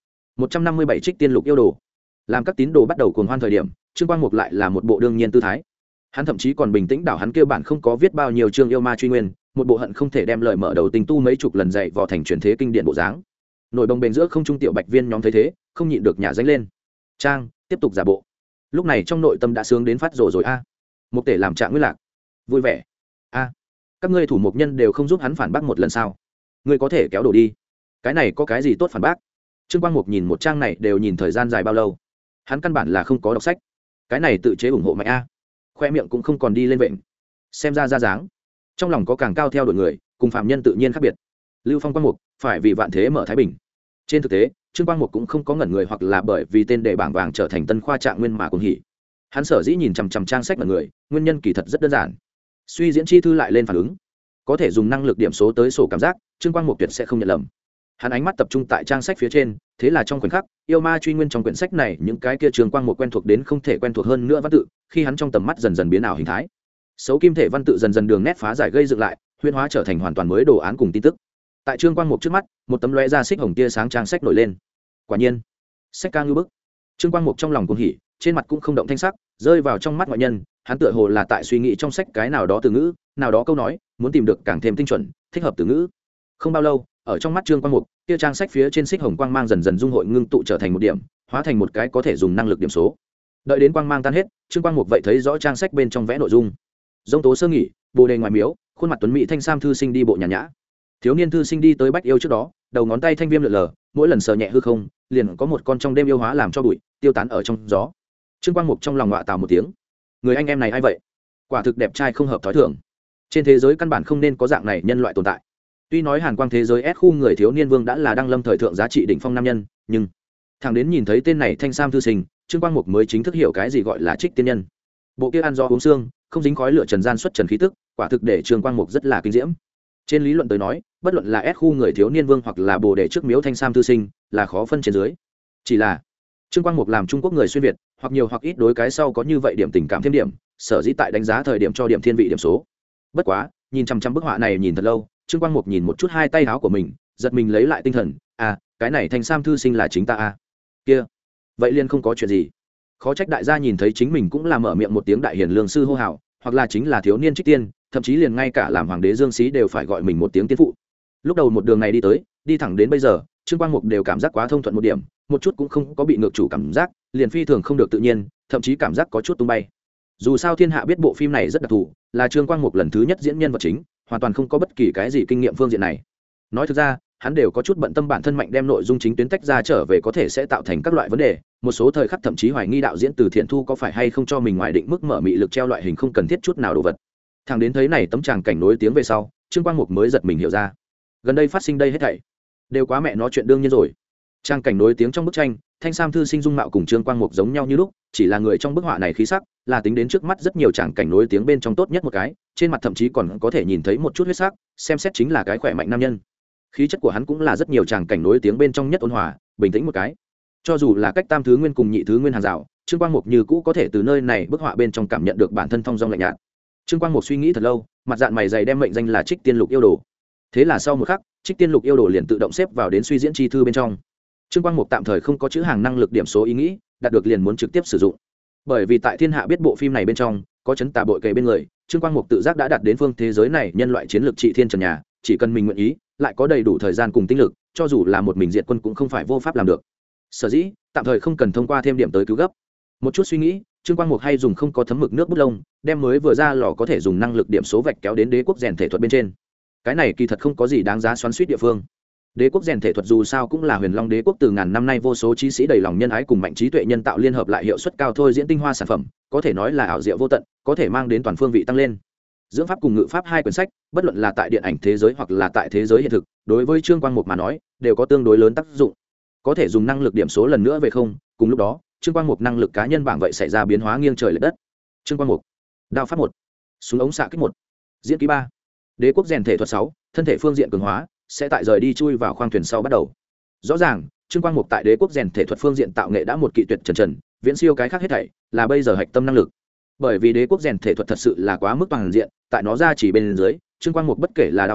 157 Trích Tiên Lục yêu đồ. Làm các tín đồ bắt đầu cuồng hoan thời điểm, Trương Quang Mục lại là một bộ đương nhiên tư thái. Hắn thậm chí còn bình tĩnh đảo hắn kêu bản không có viết bao nhiêu chương yêu ma truy nguyên, một bộ hận không thể đem lời mở đầu tình tu mấy chục lần dạy vò thành truyền thế kinh điển bộ dáng. Nổi bồng bềnh giữa không trung tiểu bạch viên nhóm thấy thế, không nhịn được nhả danh lên. Trang, tiếp tục giả bộ. Lúc này trong nội tâm đã sướng đến phát rồ rồi a. Mục Tể làm Trạng Nguyên Lạc, vui vẻ. A, các ngươi thủ mục nhân đều không giúp hắn phản bác một lần sao? Ngươi có thể kéo đổ đi. Cái này có cái gì tốt phản bác? Trương Quang Mục nhìn một trang này đều nhìn thời gian dài bao lâu. Hắn căn bản là không có đọc sách. Cái này tự chế ủng hộ mạnh a. Khoe miệng cũng không còn đi lên vện. Xem ra dáng, trong lòng có càng cao theo đuổi người, cùng phạm nhân tự nhiên khác biệt. Lưu Phong Quang Mục phải vì vạn thế mở thái bình. Trên thực tế, Trương Quang Mục cũng không có ngẩn người hoặc là bởi vì tên đề bảng vàng trở thành tân khoa Trạng Nguyên mà cuồng hỉ. Hắn sở dĩ nhìn chằm chằm trang sách ngẩn người, nguyên nhân kỳ thật rất đơn giản. Suy diễn chi thư lại lên phản ứng, có thể dùng năng lực điểm số tới sổ cảm giác, Trương Quang Mục tuyệt sẽ không nhận lầm. Hắn ánh mắt tập trung tại trang sách phía trên, thế là trong khoảnh khắc, yêu ma truy nguyên trong quyển sách này, những cái kia Trương Quang Mục quen thuộc đến không thể quen thuộc hơn nữa văn tự, khi hắn trong tầm mắt dần dần biến ảo hình thái. Xấu kim thể văn tự dần dần đường nét phá giải gây dựng lại, huyễn hóa trở thành hoàn toàn mới đồ án cùng tin tức. Tại Trương Quang Mục trước mắt, một tấm lóe ra xích hồng tia sáng trang sách nổi lên. Quả nhiên, sách ca ngưu bức. Trương Quang Mục trong lòng cuồng hỉ, trên mặt cũng không động thanh sắc, rơi vào trong mắt ngoại nhân, hắn tựa hồ là tại suy nghĩ trong sách cái nào đó từ ngữ, nào đó câu nói, muốn tìm được càng thêm tinh chuẩn, thích hợp từ ngữ. Không bao lâu, ở trong mắt Trương Quang Mục, kia trang sách phía trên xích hồng quang mang dần dần dung hội ngưng tụ trở thành một điểm, hóa thành một cái có thể dùng năng lực điểm số. Đợi đến quang mang tan hết, Trương Quang Mục vậy thấy rõ trang sách bên trong vẽ nội dung. Dông tố sơ nghỉ, bồ đề ngoài miếu, khuôn mặt tuấn mỹ thanh sam thư sinh đi bộ nhàn nhã. Thiếu niên thư sinh đi tới bách yêu trước đó, đầu ngón tay thanh viêm lượn lờ, mỗi lần sờ nhẹ hư không, liền có một con trong đêm yêu hóa làm cho bụi tiêu tán ở trong gió. Trương Quang Mục trong lòng ngọa tào một tiếng, người anh em này ai vậy? Quả thực đẹp trai không hợp thói thường. Trên thế giới căn bản không nên có dạng này nhân loại tồn tại. Tuy nói Hàn Quang thế giới S khu người thiếu niên vương đã là đăng lâm thời thượng giá trị đỉnh phong nam nhân, nhưng thằng đến nhìn thấy tên này thanh sam thư sinh, Trương Quang Mục mới chính thức hiểu cái gì gọi là trích tiên nhân. Bộ kia ăn do uống xương, không dính khói lửa trần gian xuất trần khí tức, quả thực để Trương Quang Mục rất là kinh diễm. Trên lý luận tới nói, bất luận là S khu người thiếu niên vương hoặc là bồ đề trước miếu thanh sam thư sinh, là khó phân trên dưới. Chỉ là Trương Quang Mục làm Trung Quốc người xuyên Việt, hoặc nhiều hoặc ít đối cái sau có như vậy điểm tình cảm thêm điểm, sở dĩ tại đánh giá thời điểm cho điểm thiên vị điểm số. Bất quá, nhìn chăm chăm bức họa này nhìn thật lâu, Trương Quang Mục nhìn một chút hai tay áo của mình, giật mình lấy lại tinh thần, cái này thanh sam thư sinh là chính ta kia, vậy liền không có chuyện gì. Khó trách đại gia nhìn thấy chính mình cũng là mở miệng một tiếng đại hiền lương sư hô hào, hoặc là chính là thiếu niên trích tiên, thậm chí liền ngay cả làm hoàng đế Dương Xí đều phải gọi mình một tiếng tiên phụ. Lúc đầu một đường này đi tới, đi thẳng đến bây giờ, Trương Quang Mục đều cảm giác quá thông thuận một điểm, một chút cũng không có bị ngược chủ cảm giác, liền phi thường không được tự nhiên, thậm chí cảm giác có chút tung bay. Dù sao thiên hạ biết bộ phim này rất đặc thù, là Trương Quang Mục lần thứ nhất diễn nhân vật chính, hoàn toàn không có bất kỳ cái gì kinh nghiệm phương diện này. Nói thực ra, hắn đều có chút bận tâm bản thân mạnh đem nội dung chính tuyến tách ra trở về có thể sẽ tạo thành các loại vấn đề, một số thời khắc thậm chí hoài nghi đạo diễn Từ Thiện Thu có phải hay không cho mình ngoài định mức mở mị lực treo loại hình không cần thiết chút nào đồ vật. Thằng đến thấy này tấm tràng cảnh nối tiếng về sau, Trương Quang Mục mới giật mình hiểu ra, gần đây phát sinh đây hết thảy đều quá mẹ nó chuyện đương nhiên rồi. Trang cảnh nối tiếng trong bức tranh, thanh sam thư sinh dung mạo cùng Trương Quang Mục giống nhau như lúc, chỉ là người trong bức họa này khí sắc là tính đến trước mắt rất nhiều tràng cảnh nối tiếng bên trong tốt nhất một cái, trên mặt thậm chí còn có thể nhìn thấy một chút huyết sắc, xem xét chính là cái khỏe mạnh nam nhân. Khí chất của hắn cũng là rất nhiều tràng cảnh nối tiếng bên trong nhất ôn hòa, bình tĩnh một cái. Cho dù là cách tam thứ nguyên cùng nhị thứ nguyên hàng rào, Trương Quang Mục như cũ có thể từ nơi này bức họa bên trong cảm nhận được bản thân thong dong lạnh nhạt. Trương Quang Mục suy nghĩ thật lâu, mặt dạng mày dày đem mệnh danh là Trích Tiên Lục yêu đồ. Thế là sau một khắc, Trích Tiên Lục yêu đồ liền tự động xếp vào đến suy diễn chi thư bên trong. Trương Quang Mục tạm thời không có chữ hàng năng lực điểm số ý nghĩ, đạt được liền muốn trực tiếp sử dụng. Bởi vì tại thiên hạ biết bộ phim này bên trong có chấn tà bội kề bên người, Trương Quang Mục tự giác đã đạt đến phương thế giới này nhân loại chiến lược trị thiên trần nhà, chỉ cần mình nguyện ý, lại có đầy đủ thời gian cùng tinh lực, cho dù là một mình diệt quân cũng không phải vô pháp làm được. Sở dĩ tạm thời không cần thông qua thêm điểm tới cứu gấp. Một chút suy nghĩ, Trương Quang Mục hay dùng không có thấm mực nước bút lông, đem mới vừa ra lò có thể dùng năng lực điểm số vạch kéo đến đế quốc rèn thể thuật bên trên. Cái này kỳ thật không có gì đáng giá xoắn xuýt địa phương. Đế quốc rèn thể thuật dù sao cũng là Huyền Long đế quốc từ ngàn năm nay vô số chí sĩ đầy lòng nhân ái cùng mạnh trí tuệ nhân tạo liên hợp lại hiệu suất cao thôi diễn tinh hoa sản phẩm, có thể nói là ảo diệu vô tận, có thể mang đến toàn phương vị tăng lên. Dưỡng pháp cùng ngự pháp hai quyển sách, bất luận là tại điện ảnh thế giới hoặc là tại thế giới hiện thực, đối với Trương Quang Mục mà nói, đều có tương đối lớn tác dụng. Có thể dùng năng lực điểm số lần nữa về không, cùng lúc đó, Trương Quang Mục năng lực cá nhân bảng vậy xảy ra biến hóa nghiêng trời lệch đất. Trương Quang Mục, đao pháp 1, súng ống xạ kích 1, diễn kỹ 3, đế quốc rèn thể thuật 6, thân thể phương diện cường hóa, sẽ tại rời đi chui vào khoang thuyền sau bắt đầu. Rõ ràng, Trương Quang Mục tại đế quốc rèn thể thuật phương diện tạo nghệ đã một kỵ tuyệt trần, viễn siêu cái khác hết thảy, là bây giờ hạch tâm năng lực. Bởi vì đế quốc rèn thể thuật thật sự là quá mức toàn diện, tại nó ra chỉ bên dưới, Trương Quang Mục bất kể là đao pháp,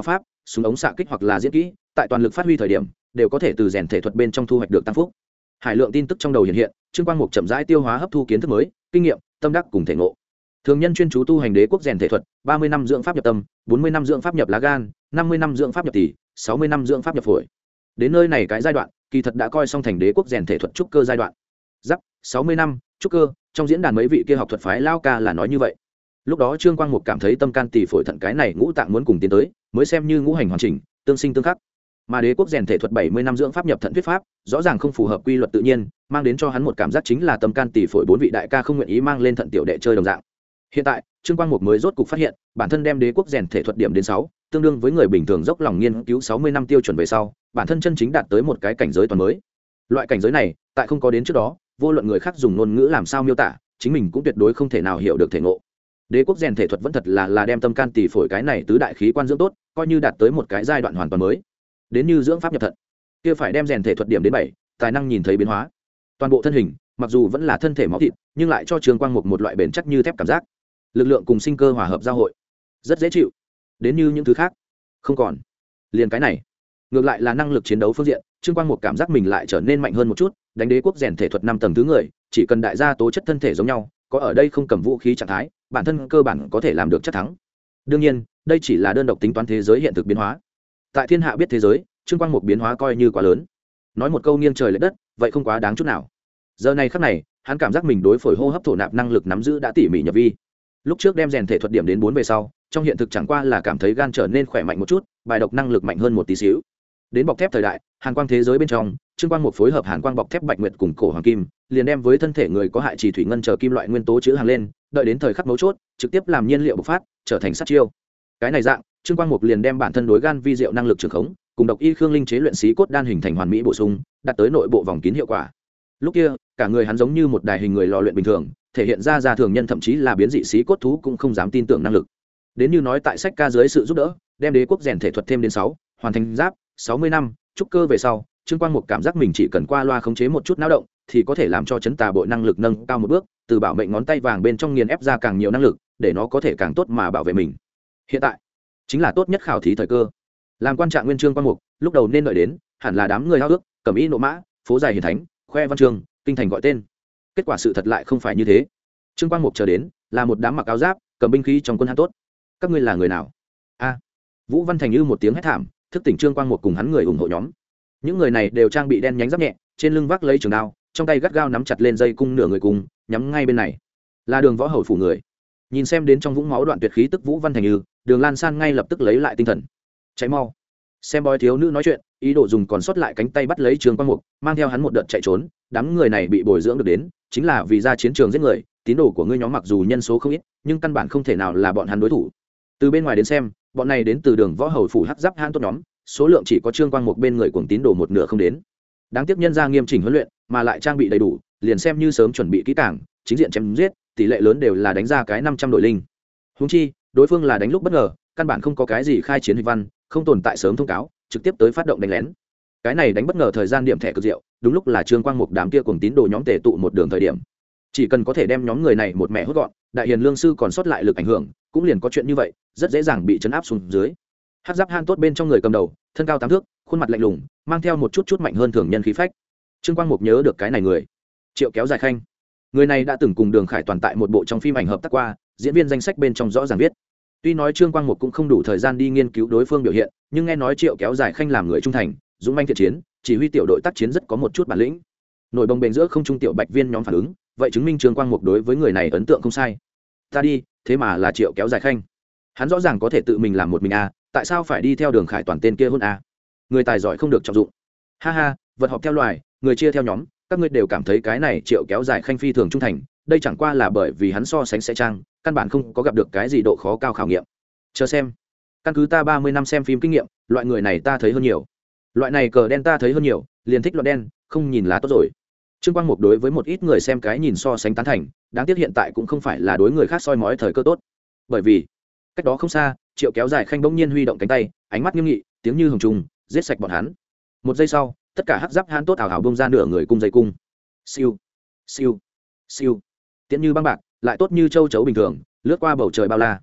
súng ống xạ kích hoặc là diễn kỹ tại toàn lực phát huy thời điểm đều có thể từ rèn thể thuật bên trong thu hoạch được tăng phúc. Hải lượng tin tức trong đầu hiện hiện, Trương Quang Mục chậm rãi tiêu hóa hấp thu kiến thức mới, kinh nghiệm, tâm đắc cùng thể ngộ. Thường nhân chuyên chú tu hành đế quốc rèn thể thuật, 30 năm dưỡng pháp nhập tâm, 40 năm dưỡng pháp nhập lá gan, 50 năm dưỡng pháp nhập tỳ, 60 năm dưỡng pháp nhập phổi. Đến nơi này cái giai đoạn, kỳ thật đã coi xong thành đế quốc rèn thể thuật trúc cơ giai đoạn. Giáp 60 năm, trúc cơ, trong diễn đàn mấy vị kia học thuật phái lao ca là nói như vậy. Lúc đó Trương Quang Mục cảm thấy tâm can tỳ phổi thận cái này ngũ tạng muốn cùng tiến tới, mới xem như ngũ hành hoàn chỉnh, tương sinh tương khắc. Mà đế quốc rèn thể thuật 70 năm dưỡng pháp nhập thận thuyết pháp, rõ ràng không phù hợp quy luật tự nhiên, mang đến cho hắn một cảm giác chính là tâm can tỳ phổi bốn vị đại ca không nguyện ý mang lên thận tiểu đệ chơi đồng dạng. Hiện tại, Trương Quang Mục mới rốt cục phát hiện, bản thân đem đế quốc rèn thể thuật điểm đến 6, tương đương với người bình thường dốc lòng nghiên cứu 60 năm tiêu chuẩn về sau, bản thân chân chính đạt tới một cái cảnh giới toàn mới. Loại cảnh giới này, tại không có đến trước đó, vô luận người khác dùng ngôn ngữ làm sao miêu tả, chính mình cũng tuyệt đối không thể nào hiểu được thể ngộ. Đế quốc rèn thể thuật vẫn thật là đem tâm can tỳ phổi cái này tứ đại khí quan dưỡng tốt, coi như đạt tới một cái giai đoạn hoàn toàn mới. Đến như dưỡng pháp nhập thận, kia phải đem rèn thể thuật điểm đến 7, tài năng nhìn thấy biến hóa. Toàn bộ thân hình, mặc dù vẫn là thân thể máu thịt, nhưng lại cho Trương Quang Mục một loại bền chắc như thép cảm giác. Lực lượng cùng sinh cơ hòa hợp giao hội, rất dễ chịu. Đến như những thứ khác, không còn. Liền cái này, ngược lại là năng lực chiến đấu phương diện, Trương Quang Mục cảm giác mình lại trở nên mạnh hơn một chút, đánh đế quốc rèn thể thuật 5 tầng thứ người, chỉ cần đại gia tố chất thân thể giống nhau, có ở đây không cầm vũ khí trạng thái, bản thân cơ bản có thể làm được chắc thắng. Đương nhiên, đây chỉ là đơn độc tính toán thế giới hiện thực biến hóa. Tại thiên hạ biết thế giới, Trương Quang Mục biến hóa coi như quá lớn. Nói một câu nghiêng trời lệch đất, vậy không quá đáng chút nào. Giờ này khắc này, hắn cảm giác mình đối phổi hô hấp thổ nạp năng lực nắm giữ đã tỉ mỉ nhập vi. Lúc trước đem rèn thể thuật điểm đến 4 về sau, trong hiện thực chẳng qua là cảm thấy gan trở nên khỏe mạnh một chút, bài độc năng lực mạnh hơn một tí xíu. Đến bọc thép thời đại, hàn quang thế giới bên trong, Trương Quang Mục phối hợp hàn quang bọc thép bạch nguyệt cùng cổ hoàng kim, liền đem với thân thể người có hại trì thủy ngân chờ kim loại nguyên tố chứa hàng lên, đợi đến thời khắc mấu chốt, trực tiếp làm nhiên liệu bộc phát, trở thành sát chiêu. Cái này dạng, Trương Quang Mục liền đem bản thân đối gan vi diệu năng lực trường khống, cùng độc y khương linh chế luyện xí cốt đan hình thành hoàn mỹ bổ sung, đạt tới nội bộ vòng kín hiệu quả. Lúc kia, cả người hắn giống như một đài hình người lò luyện bình thường, thể hiện ra thường nhân thậm chí là biến dị xí cốt thú cũng không dám tin tưởng năng lực. Đến như nói tại sách ca dưới sự giúp đỡ, đem đế quốc rèn thể thuật thêm đến 6, hoàn thành giáp 60 năm, trúc cơ về sau, Trương Quang Mục cảm giác mình chỉ cần qua loa khống chế một chút não động, thì có thể làm cho chấn tà bội năng lực nâng cao một bước, từ bảo mệnh ngón tay vàng bên trong nghiền ép ra càng nhiều năng lực, để nó có thể càng tốt mà bảo vệ mình. Hiện tại, chính là tốt nhất khảo thí thời cơ. Làm quan trạng nguyên Trương Quang Mục, lúc đầu nên đợi đến, hẳn là đám người hao ước, cẩm y nộ mã, phố dài hiền thánh, khoe văn chương, kinh thành gọi tên. Kết quả sự thật lại không phải như thế. Trương Quang Mục chờ đến, là một đám mặc áo giáp, cầm binh khí trong quân hán tốt. Các ngươi là người nào? A. Vũ Văn Thành như một tiếng hét thảm, thức tỉnh Trương Quang Mục cùng hắn người ủng hộ nhóm. Những người này đều trang bị đen nhánh giáp nhẹ, trên lưng vác lấy trường đao, trong tay gắt gao nắm chặt lên dây cung nửa người cung, nhắm ngay bên này. Là Đường Võ Hầu phủ người. Nhìn xem đến trong vũng máu đoạn tuyệt khí tức Vũ Văn Thành như, Đường Lan San ngay lập tức lấy lại tinh thần. Cháy mau. Xem bói thiếu nữ nói chuyện, ý đồ dùng còn sót lại cánh tay bắt lấy Trương Quang Mục, mang theo hắn một đợt chạy trốn. Đám người này bị bồi dưỡng được đến, chính là vì ra chiến trường giết người. Tín đồ của ngươi nhóm mặc dù nhân số không ít, nhưng căn bản không thể nào là bọn hắn đối thủ. Từ bên ngoài đến xem, bọn này đến từ Đường Võ Hầu phủ hắc giáp hãn tốt nhóm, số lượng chỉ có Trương Quang Mục bên người cuồng tín đồ một nửa không đến. Đáng tiếc nhân ra nghiêm chỉnh huấn luyện, mà lại trang bị đầy đủ, liền xem như sớm chuẩn bị kỹ càng, chính diện chém giết, tỷ lệ lớn đều là đánh ra cái 500 đội linh. Huống chi, đối phương là đánh lúc bất ngờ, căn bản không có cái gì khai chiến hình văn, không tồn tại sớm thông cáo, trực tiếp tới phát động đánh lén. Cái này đánh bất ngờ thời gian điểm thẻ cực diệu, đúng lúc là Trương Quang Mục đám kia cuồng tín đồ nhóm tề tụ một đường thời điểm. Chỉ cần có thể đem nhóm người này một mẹ hốt gọn, đại hiền lương sư còn sót lại lực ảnh hưởng, cũng liền có chuyện như vậy, rất dễ dàng bị chấn áp xuống dưới. Hắc giáp han tốt bên trong người cầm đầu, thân cao 8 thước, khuôn mặt lạnh lùng, mang theo một chút mạnh hơn thường nhân khí phách. Trương Quang Mục nhớ được cái này người, Triệu Kéo Dài Khanh. Người này đã từng cùng Đường Khải Toàn tại một bộ trong phim ảnh hợp tác qua, diễn viên danh sách bên trong rõ ràng viết. Tuy nói Trương Quang Mục cũng không đủ thời gian đi nghiên cứu đối phương biểu hiện, nhưng nghe nói Triệu Kéo Dài Khanh làm người trung thành, dũng manh thiện chiến, chỉ huy tiểu đội tác chiến rất có một chút bản lĩnh. Nổi bồng bềnh giữa không trung tiểu bạch viên nhóm phản ứng, vậy chứng minh Trương Quang Mục đối với người này ấn tượng không sai. Ta đi, thế mà là Triệu Kéo Dài Khanh. Hắn rõ ràng có thể tự mình làm một mình tại sao phải đi theo Đường Khải Toàn tên kia hôn người tài giỏi không được trọng dụng. Ha ha, vật họp theo loài, người chia theo nhóm, các ngươi đều cảm thấy cái này Triệu Kéo Dài Khanh phi thường trung thành, đây chẳng qua là bởi vì hắn so sánh sẽ trang, căn bản không có gặp được cái gì độ khó cao khảo nghiệm. Chờ xem, căn cứ ta 30 năm xem phim kinh nghiệm, loại người này ta thấy hơn nhiều. Loại này cờ đen ta thấy hơn nhiều, liền thích loại đen, không nhìn là tốt rồi. Trương Quang Mục đối với một ít người xem cái nhìn so sánh tán thành, đáng tiếc hiện tại cũng không phải là đối người khác soi mói thời cơ tốt. Bởi vì, cách đó không xa, Triệu Kéo Dài Khanh bỗng nhiên huy động cánh tay, ánh mắt nghiêm nghị, tiếng như hồng trùng, giết sạch bọn hắn. Một giây sau, tất cả hắc giáp hãn tốt ảo ảo bung ra nửa người cung dây cung. Siêu, siêu, siêu. Tiễn như băng bạc, lại tốt như châu chấu bình thường, lướt qua bầu trời bao la.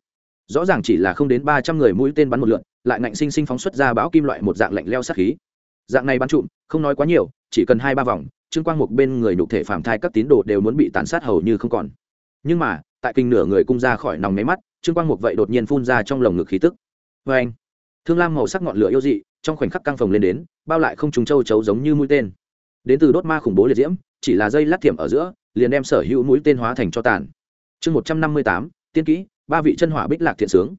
rõ ràng chỉ là không đến 300 người mũi tên bắn một lượt, lại ngạnh sinh sinh phóng xuất ra bão kim loại một dạng lạnh leo sát khí. Dạng này bắn trụm không nói quá nhiều, chỉ cần 2-3 vòng, Trương Quang Mục bên người nhục thể phàm thai các tín đồ đều muốn bị tàn sát hầu như không còn. Nhưng mà tại kinh nửa người cung ra khỏi nòng máy mắt, Trương Quang Mục vậy đột nhiên phun ra trong lồng ngực khí tức. Vê anh, thương lam màu sắc ngọn lửa yêu dị trong khoảnh khắc căng phồng lên đến, bao lại không trùng châu chấu giống như mũi tên. Đến từ đốt ma khủng bố liệt diễm, chỉ là dây lát thiểm ở giữa, liền đem sở hữu mũi tên hóa thành cho tàn. Chương 158, tiên kỹ, 3 vị chân hỏa bích lạc thiện sướng.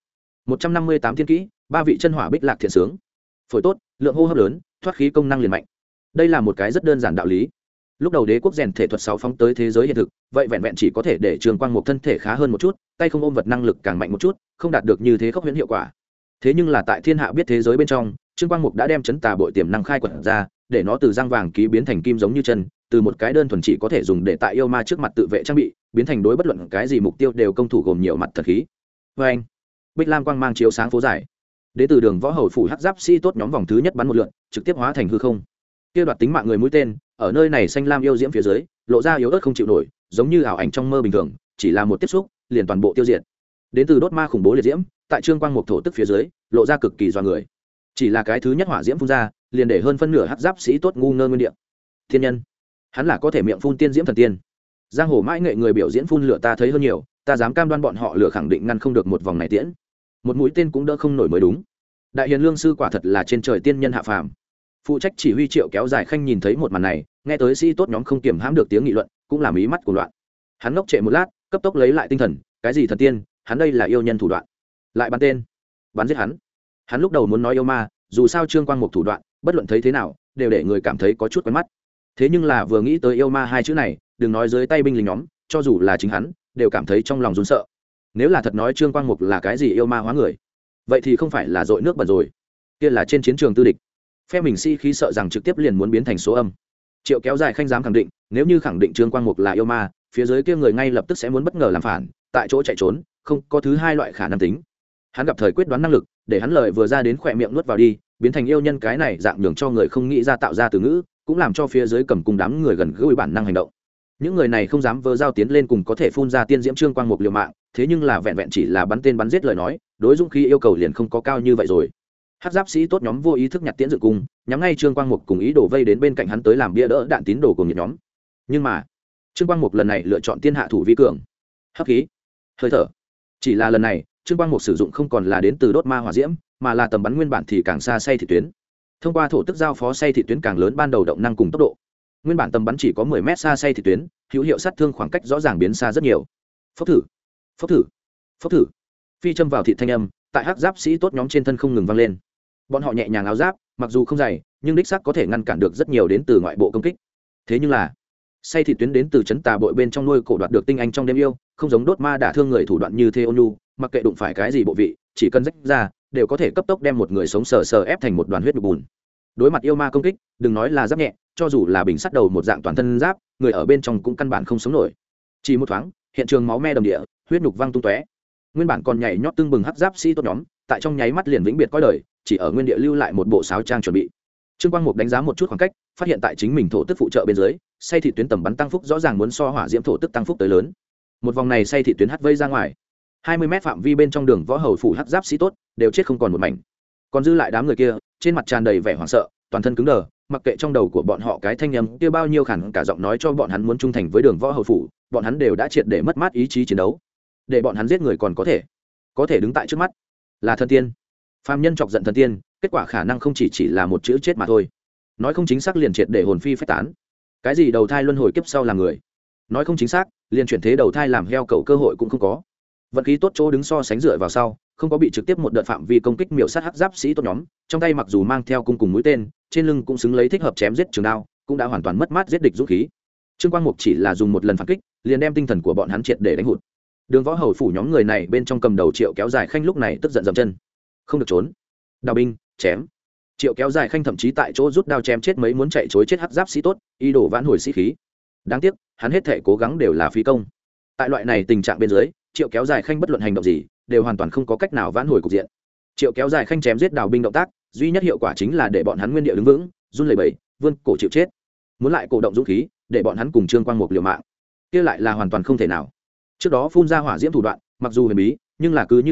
158 tiên kỹ, 3 vị chân hỏa bích lạc thiện sướng. Phổi tốt, lượng hô hấp lớn, thoát khí công năng liền mạnh. Đây là một cái rất đơn giản đạo lý. Lúc đầu đế quốc rèn thể thuật 6 phóng tới thế giới hiện thực, vậy vẹn vẹn chỉ có thể để Trương Quang Mục thân thể khá hơn một chút, tay không ôm vật năng lực càng mạnh một chút, không đạt được như thế khốc huyễn hiệu quả. Thế nhưng là tại thiên hạ biết thế giới bên trong, Trương Quang Mục đã đem chấn tà bội tiềm năng khai quật ra, để nó từ răng vàng ký biến thành kim giống như chân, từ một cái đơn thuần chỉ có thể dùng để tại yêu ma trước mặt tự vệ trang bị, biến thành đối bất luận cái gì mục tiêu đều công thủ gồm nhiều mặt thật khí. Và anh, bích lam quang mang chiếu sáng phố dài. Đến từ đường võ hầu phủ hắc giáp sĩ tốt nhóm vòng thứ nhất bắn một lượt, trực tiếp hóa thành hư không. Kia đoạt tính mạng người mũi tên, ở nơi này xanh lam yêu diễm phía dưới, lộ ra yếu ớt không chịu nổi, giống như ảo ảnh trong mơ bình thường, chỉ là một tiếp xúc, liền toàn bộ tiêu diệt. Đến từ đốt ma khủng bố liệt diễm, tại Trương Quang Mục thổ tức phía dưới, lộ ra cực kỳ doa người. Chỉ là cái thứ nhất hỏa diễm phun ra, liền để hơn phân nửa hắc giáp sĩ tốt ngu ngơ nguyên địa. Thiên nhân, hắn là có thể miệng phun tiên diễm thần tiên. Giang hồ mãi nghệ người biểu diễn phun lửa ta thấy hơn nhiều, ta dám cam đoan bọn họ lửa khẳng định ngăn không được một vòng này tiễn. Một mũi tên cũng đỡ không nổi mới đúng. Đại hiền lương sư quả thật là trên trời tiên nhân hạ phàm. Phụ trách chỉ huy Triệu Kéo Dài Khanh nhìn thấy một màn này, nghe tới sĩ tốt nhóm không kiềm hãm được tiếng nghị luận, cũng làm ý mắt của loạn. Hắn ngốc trệ một lát, cấp tốc lấy lại tinh thần, cái gì thần tiên, hắn đây là yêu nhân thủ đoạn. Lại bắn tên, bắn giết hắn. Hắn lúc đầu muốn nói yêu ma, dù sao Trương Quang Mục thủ đoạn, bất luận thấy thế nào, đều để người cảm thấy có chút quen mắt. Thế nhưng là vừa nghĩ tới yêu ma hai chữ này, đừng nói dưới tay binh lính nhóm, cho dù là chính hắn, đều cảm thấy trong lòng run sợ. Nếu là thật nói Trương Quang Mục là cái gì yêu ma hóa người, vậy thì không phải là dội nước bẩn rồi, kia là trên chiến trường tư địch. Phe mình khí sợ rằng trực tiếp liền muốn biến thành số âm. Triệu Kéo Dài Khanh dám khẳng định, nếu như khẳng định Trương Quang Mục là yêu ma, phía dưới kia người ngay lập tức sẽ muốn bất ngờ làm phản, tại chỗ chạy trốn, không có thứ hai loại khả năng tính. Hắn gặp thời quyết đoán năng lực, để hắn lời vừa ra đến khỏe miệng nuốt vào đi, biến thành yêu nhân cái này dạng nhường cho người không nghĩ ra tạo ra từ ngữ, cũng làm cho phía dưới cầm cùng đám người gần gũi bản năng hành động. Những người này không dám vơ dao tiến lên cùng có thể phun ra tiên diễm Trương Quang Mục liều mạng, thế nhưng là vẹn vẹn chỉ là bắn tên bắn giết lời nói, đối dũng khí yêu cầu liền không có cao như vậy rồi. Hắc giáp sĩ tốt nhóm vô ý thức nhặt tiễn dựng cung, nhắm ngay Trương Quang Mục cùng ý đồ vây đến bên cạnh hắn tới làm bia đỡ đạn tín đồ cùng nhiệt nhóm. Nhưng mà Trương Quang Mục lần này lựa chọn tiên hạ thủ vi cường, hấp khí, hơi thở. Chỉ là lần này Trương Quang Mục sử dụng không còn là đến từ đốt ma hỏa diễm, mà là tầm bắn nguyên bản thì càng xa xay thị tuyến. Thông qua thổ tức giao phó xay thị tuyến càng lớn ban đầu động năng cùng tốc độ. Nguyên bản tầm bắn chỉ có 10 mét xa xay thị tuyến, hữu hiệu sát thương khoảng cách rõ ràng biến xa rất nhiều. Phốc thử, phốc thử, phốc thử. Phi châm vào thị thanh âm, tại hắc giáp sĩ tốt nhóm trên thân không ngừng vang lên. Bọn họ nhẹ nhàng áo giáp, mặc dù không dày, nhưng đích xác có thể ngăn cản được rất nhiều đến từ ngoại bộ công kích. Thế nhưng là, xay thị tuyến đến từ chấn tà bội bên trong nuôi cổ đoạt được tinh anh trong đêm yêu, không giống đốt ma đả thương người thủ đoạn như thế ôn nhu, mặc kệ đụng phải cái gì bộ vị, chỉ cần rách ra, đều có thể cấp tốc đem một người sống sờ sờ ép thành một đoàn huyết nhục bùn. Đối mặt yêu ma công kích, đừng nói là giáp nhẹ, cho dù là bình sắt đầu một dạng toàn thân giáp, người ở bên trong cũng căn bản không sống nổi. Chỉ một thoáng, hiện trường máu me đầm địa, huyết nhục văng tung tóe. Nguyên bản còn nhảy nhót tưng bừng hắc giáp sĩ tốt nhóm, tại trong nháy mắt liền vĩnh biệt cõi đời, chỉ ở nguyên địa lưu lại một bộ sáo trang chuẩn bị. Trương Quang Mục đánh giá một chút khoảng cách, phát hiện tại chính mình thổ tức phụ trợ bên dưới, xay thị tuyến tầm bắn tăng phúc rõ ràng muốn so hỏa diễm thổ tức tăng phúc tới lớn. Một vòng này xay thị tuyến hất vây ra ngoài, 20 mét phạm vi bên trong đường võ hầu phủ hắc giáp sĩ tốt đều chết không còn một mảnh. Còn dư lại đám người kia, trên mặt tràn đầy vẻ hoảng sợ, toàn thân cứng đờ, mặc kệ trong đầu của bọn họ cái thanh âm kia bao nhiêu khản cả giọng nói cho bọn hắn muốn trung thành với đường võ hầu phủ, bọn hắn đều đã triệt để mất mát ý chí chiến đấu. Để bọn hắn giết người còn có thể đứng tại trước mắt, là thần tiên. Phàm nhân chọc giận thần tiên, kết quả khả năng không chỉ là một chữ chết mà thôi. Nói không chính xác liền triệt để hồn phi phách tán. Cái gì đầu thai luân hồi kiếp sau làm người, nói không chính xác liền chuyển thế đầu thai làm heo cậu cơ hội cũng không có. Vận khí tốt chỗ đứng so sánh dựa vào sau, không có bị trực tiếp một đợt phạm vi công kích miểu sát hắc giáp sĩ tốt nhóm, trong tay mặc dù mang theo cung cùng mũi tên, trên lưng cũng xứng lấy thích hợp chém giết trường đao, cũng đã hoàn toàn mất mát giết địch dũng khí. Trương Quang Mục chỉ là dùng một lần phản kích, liền đem tinh thần của bọn hắn triệt để đánh hụt. Đường võ hầu phủ nhóm người này bên trong cầm đầu Triệu Kéo Dài Khanh lúc này tức giận dậm chân, không được trốn, đào binh chém. Triệu Kéo Dài Khanh thậm chí tại chỗ rút đao chém chết mấy muốn chạy chối chết hắc giáp sĩ tốt, ý đồ vãn hồi sĩ khí. Đáng tiếc hắn hết thể cố gắng đều là phí công. Tại loại này tình trạng bên dưới, Triệu Kéo Dài Khanh bất luận hành động gì đều hoàn toàn không có cách nào vãn hồi cục diện. Triệu Kéo Dài Khanh chém giết đào binh động tác duy nhất hiệu quả chính là để bọn hắn nguyên địa đứng vững, run lẩy bẩy, vươn cổ chịu chết. Muốn lại cổ động dũng khí để bọn hắn cùng Trương Quang Mục liều mạng, kia lại là hoàn toàn không thể nào. Trước đó phun ra hỏa diễm thủ đoạn mặc dù huyền bí, nhưng là cứ như vậy chuyện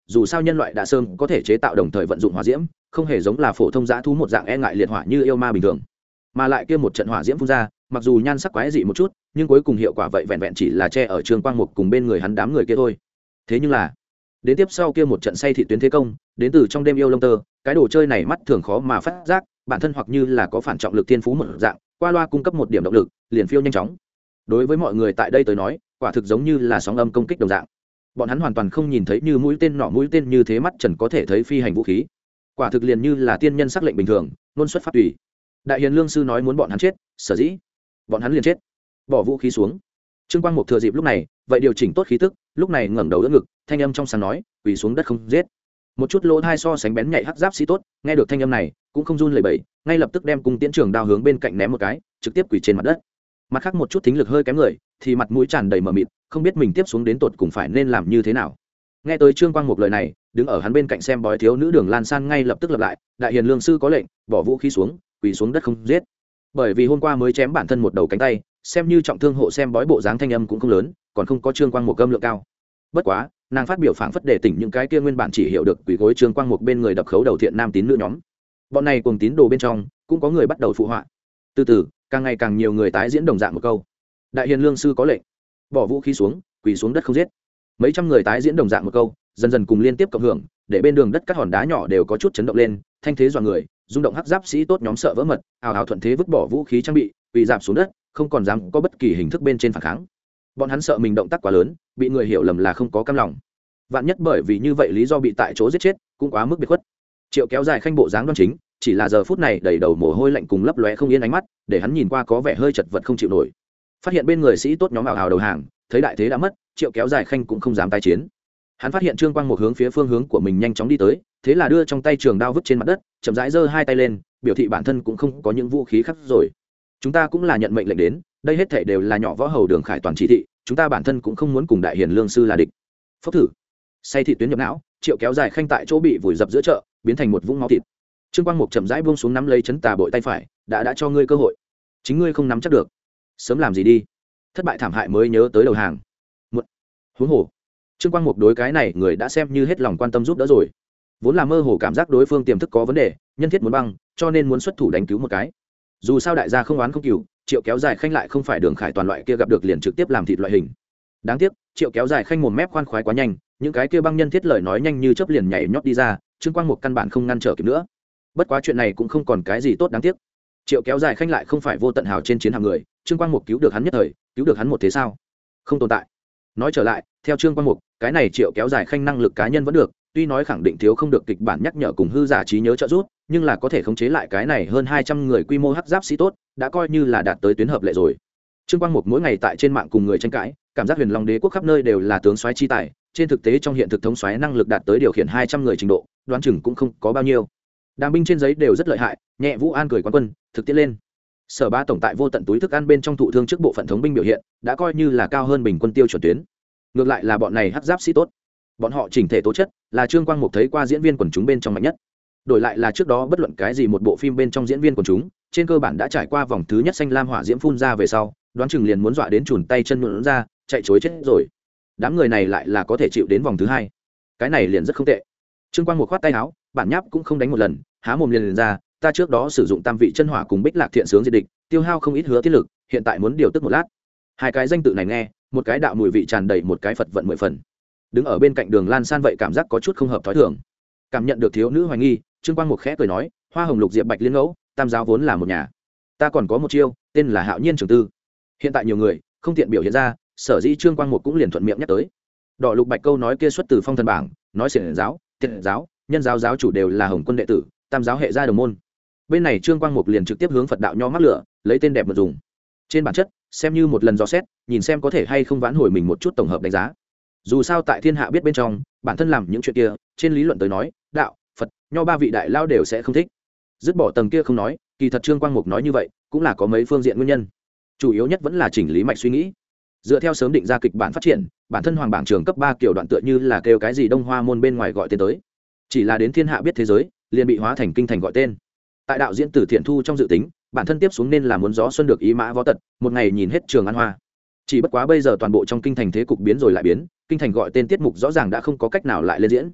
dù sao nhân loại đã sớm có thể chế tạo đồng thời vận dụng hỏa diễm, không hề giống là phổ thông dã thú một dạng e ngại liệt hỏa như yêu ma bình thường. Mà lại kia một trận hỏa diễm phun ra, mặc dù nhan sắc quái dị một chút, nhưng cuối cùng hiệu quả vậy vẹn vẹn chỉ là che ở Trương Quang Mục cùng bên người hắn đám người kia thôi. Thế nhưng là, đến tiếp sau kia một trận say thị tuyến thế công, đến từ trong đêm yêu lông tơ, cái đồ chơi này mắt thường khó mà phát giác, bản thân hoặc như là có phản trọng lực thiên phú một dạng, qua loa cung cấp một điểm động lực, liền phiêu nhanh chóng. Đối với mọi người tại đây tới nói, quả thực giống như là sóng âm công kích đồng dạng. Bọn hắn hoàn toàn không nhìn thấy như mũi tên nọ mũi tên như thế mắt trần có thể thấy phi hành vũ khí. Quả thực liền như là tiên nhân sắc lệnh bình thường, luôn xuất phát tùy. Đại hiền lương sư nói muốn bọn hắn chết, sở dĩ bọn hắn liền chết. Bỏ vũ khí xuống. Trương Quang Mục thừa dịp lúc này, vậy điều chỉnh tốt khí tức, lúc này ngẩng đầu đỡ ngực, thanh âm trong sáng nói, quỳ xuống đất không giết. Một chút lỗ thai so sánh bén nhạy hắc giáp sĩ tốt, nghe được thanh âm này, cũng không run lẩy bẩy, ngay lập tức đem cung tiễn trường đao hướng bên cạnh ném một cái, trực tiếp quỳ trên mặt đất. Mặt khác một chút thính lực hơi kém người, thì mặt mũi tràn đầy mờ mịt, không biết mình tiếp xuống đến tột cùng phải nên làm như thế nào. Nghe tới Trương Quang Mục lời này, đứng ở hắn bên cạnh xem bói thiếu nữ Đường Lan San ngay lập tức lập lại, đại hiền lương sư có lệnh, bỏ vũ khí xuống, quỳ xuống đất không giết. Bởi vì hôm qua mới chém bản thân một đầu cánh tay, xem như trọng thương hộ xem bói bộ dáng thanh âm cũng không lớn, còn không có Trương Quang Mục âm lượng cao. Bất quá, nàng phát biểu phảng phất để tỉnh những cái kia nguyên bản chỉ hiểu được quỳ gối Trương Quang Mục bên người đập khấu đầu thiện nam tín nữ nhóm. Bọn này cùng tín đồ bên trong, cũng có người bắt đầu phụ họa. Từ từ, càng ngày càng nhiều người tái diễn đồng dạng một câu. Đại hiền lương sư có lệnh, bỏ vũ khí xuống, quỳ xuống đất không giết. Mấy trăm người tái diễn đồng dạng một câu, dần dần cùng liên tiếp cộng hưởng, để bên đường đất các hòn đá nhỏ đều có chút chấn động lên, thanh thế dọa người, rung động hắc giáp sĩ tốt nhóm sợ vỡ mật, ào ào thuận thế vứt bỏ vũ khí trang bị, quỳ rạp xuống đất, không còn dám có bất kỳ hình thức bên trên phản kháng. Bọn hắn sợ mình động tác quá lớn, bị người hiểu lầm là không có cam lòng. Vạn nhất bởi vì như vậy lý do bị tại chỗ giết chết, cũng quá mức biệt khuất. Triệu kéo dài khanh bộ dáng đoan chính, chỉ là giờ phút này đầy đầu mồ hôi lạnh cùng lấp lóe không yên ánh mắt, để hắn nhìn qua có vẻ hơi chật vật không chịu nổi. Phát hiện bên người sĩ tốt nhóm ào ào đầu hàng, thấy đại thế đã mất, Triệu kéo dài khanh cũng không dám tái chiến. Hắn phát hiện Trương Quang Mục hướng phía phương hướng của mình nhanh chóng đi tới, thế là đưa trong tay trường đao vứt trên mặt đất, chậm rãi giơ hai tay lên, biểu thị bản thân cũng không có những vũ khí khác rồi. Chúng ta cũng là nhận mệnh lệnh đến, đây hết thảy đều là nhỏ võ hầu Đường Khải toàn chỉ thị, chúng ta bản thân cũng không muốn cùng đại hiền lương sư là địch. Phốc thử, say thị tuyến nhập não, Triệu kéo dài khanh tại chỗ bị vùi dập giữa chợ, biến thành một vũng máu thịt. Trương Quang Mục chậm rãi buông xuống nắm lấy chấn tà bội tay phải, đã cho ngươi cơ hội, chính ngươi không nắm chắc được, sớm làm gì đi, thất bại thảm hại mới nhớ tới đầu hàng. Một, huống hồ, Trương Quang Mục đối cái này người đã xem như hết lòng quan tâm giúp đỡ rồi, vốn là mơ hồ cảm giác đối phương tiềm thức có vấn đề, nhân thiết muốn băng, cho nên muốn xuất thủ đánh cứu một cái. Dù sao đại gia không oán không cừu, Triệu kéo dài khanh lại không phải Đường Khải toàn loại kia gặp được liền trực tiếp làm thịt loại hình. Đáng tiếc, Triệu kéo dài khanh mồm mép khoan khoái quá nhanh, những cái kia băng nhân thiết lời nói nhanh như chớp liền nhảy nhót đi ra, Trương Quang Mục căn bản không ngăn trở kịp nữa. Bất quá chuyện này cũng không còn cái gì tốt đáng tiếc. Triệu kéo dài khanh lại không phải vô tận hào trên chiến hạm người, Trương Quang Mục cứu được hắn nhất thời, cứu được hắn một thế sao? Không tồn tại. Nói trở lại, theo Trương Quang Mục, cái này Triệu kéo dài khanh năng lực cá nhân vẫn được, tuy nói khẳng định thiếu không được kịch bản nhắc nhở cùng hư giả trí nhớ trợ giúp, nhưng là có thể khống chế lại cái này hơn 200 người quy mô hắc giáp sĩ tốt, đã coi như là đạt tới tuyến hợp lệ rồi. Trương Quang Mục mỗi ngày tại trên mạng cùng người tranh cãi, cảm giác Huyền Long Đế quốc khắp nơi đều là tướng soái chi tài, trên thực tế trong hiện thực thống soái năng lực đạt tới điều khiển 200 người trình độ, đoán chừng cũng không có bao nhiêu. Đàm binh trên giấy đều rất lợi hại, nhẹ Vũ An cười quán quân, thực tiễn lên. Sở Bá tổng tại vô tận túi thức ăn bên trong thụ thương trước bộ phận thống binh biểu hiện, đã coi như là cao hơn bình quân tiêu chuẩn tuyến. Ngược lại là bọn này hắc giáp sĩ tốt, bọn họ chỉnh thể tố chất là Trương Quang Mục thấy qua diễn viên quần chúng bên trong mạnh nhất. Đổi lại là trước đó bất luận cái gì một bộ phim bên trong diễn viên quần chúng, trên cơ bản đã trải qua vòng thứ nhất xanh lam hỏa diễm phun ra về sau, đoán chừng liền muốn dọa đến chùn tay chân nhũn ra, chạy chối chết rồi. Đám người này lại là có thể chịu đến vòng thứ hai, cái này liền rất không tệ. Trương Quang Mục khoát tay áo, bản nháp cũng không đánh một lần, há mồm liền ra, ta trước đó sử dụng tam vị chân hỏa cùng Bích Lạc Thiện Sướng diệt địch, tiêu hao không ít hứa tiết lực, hiện tại muốn điều tức một lát. Hai cái danh tự này nghe, một cái đạo mùi vị tràn đầy, một cái Phật vận 10 phần. Đứng ở bên cạnh Đường Lan San vậy cảm giác có chút không hợp thói thường. Cảm nhận được thiếu nữ hoài nghi, Trương Quang Mục khẽ cười nói, Hoa Hồng Lục Diệp Bạch Liên Ngẫu, tam giáo vốn là một nhà. Ta còn có một chiêu, tên là Hạo Nhiên Trường Tư. Hiện tại nhiều người không tiện biểu hiện ra, sở dĩ Trương Quang Mục cũng liền thuận miệng nhắc tới. Đỏ Lục Bạch câu nói kia xuất từ Phong Thần bảng, nói xiển giáo, thiện giáo, nhân giáo giáo chủ đều là Hồng Quân đệ tử, tam giáo hệ gia đồng môn. Bên này Trương Quang Mục liền trực tiếp hướng Phật đạo nho mắc lửa, lấy tên đẹp mà dùng. Trên bản chất, xem như một lần dò xét, nhìn xem có thể hay không vãn hồi mình một chút tổng hợp đánh giá. Dù sao tại thiên hạ biết bên trong, bản thân làm những chuyện kia, trên lý luận tới nói, đạo, Phật, nho ba vị đại lao đều sẽ không thích. Dứt bỏ tầng kia không nói, kỳ thật Trương Quang Mục nói như vậy, cũng là có mấy phương diện nguyên nhân. Chủ yếu nhất vẫn là chỉnh lý mạch suy nghĩ. Dựa theo sớm định ra kịch bản phát triển, bản thân hoàng bảng trường cấp 3 kiểu đoạn tựa như là kêu cái gì Đông Hoa môn bên ngoài gọi tên tới. Chỉ là đến thiên hạ biết thế giới, liền bị hóa thành kinh thành gọi tên. Tại đạo diễn Tử Thiện Thu trong dự tính, bản thân tiếp xuống nên là muốn gió xuân được ý mã võ tật, một ngày nhìn hết Trường An Hoa. Chỉ bất quá bây giờ toàn bộ trong kinh thành thế cục biến rồi lại biến, kinh thành gọi tên tiết mục rõ ràng đã không có cách nào lại lên diễn.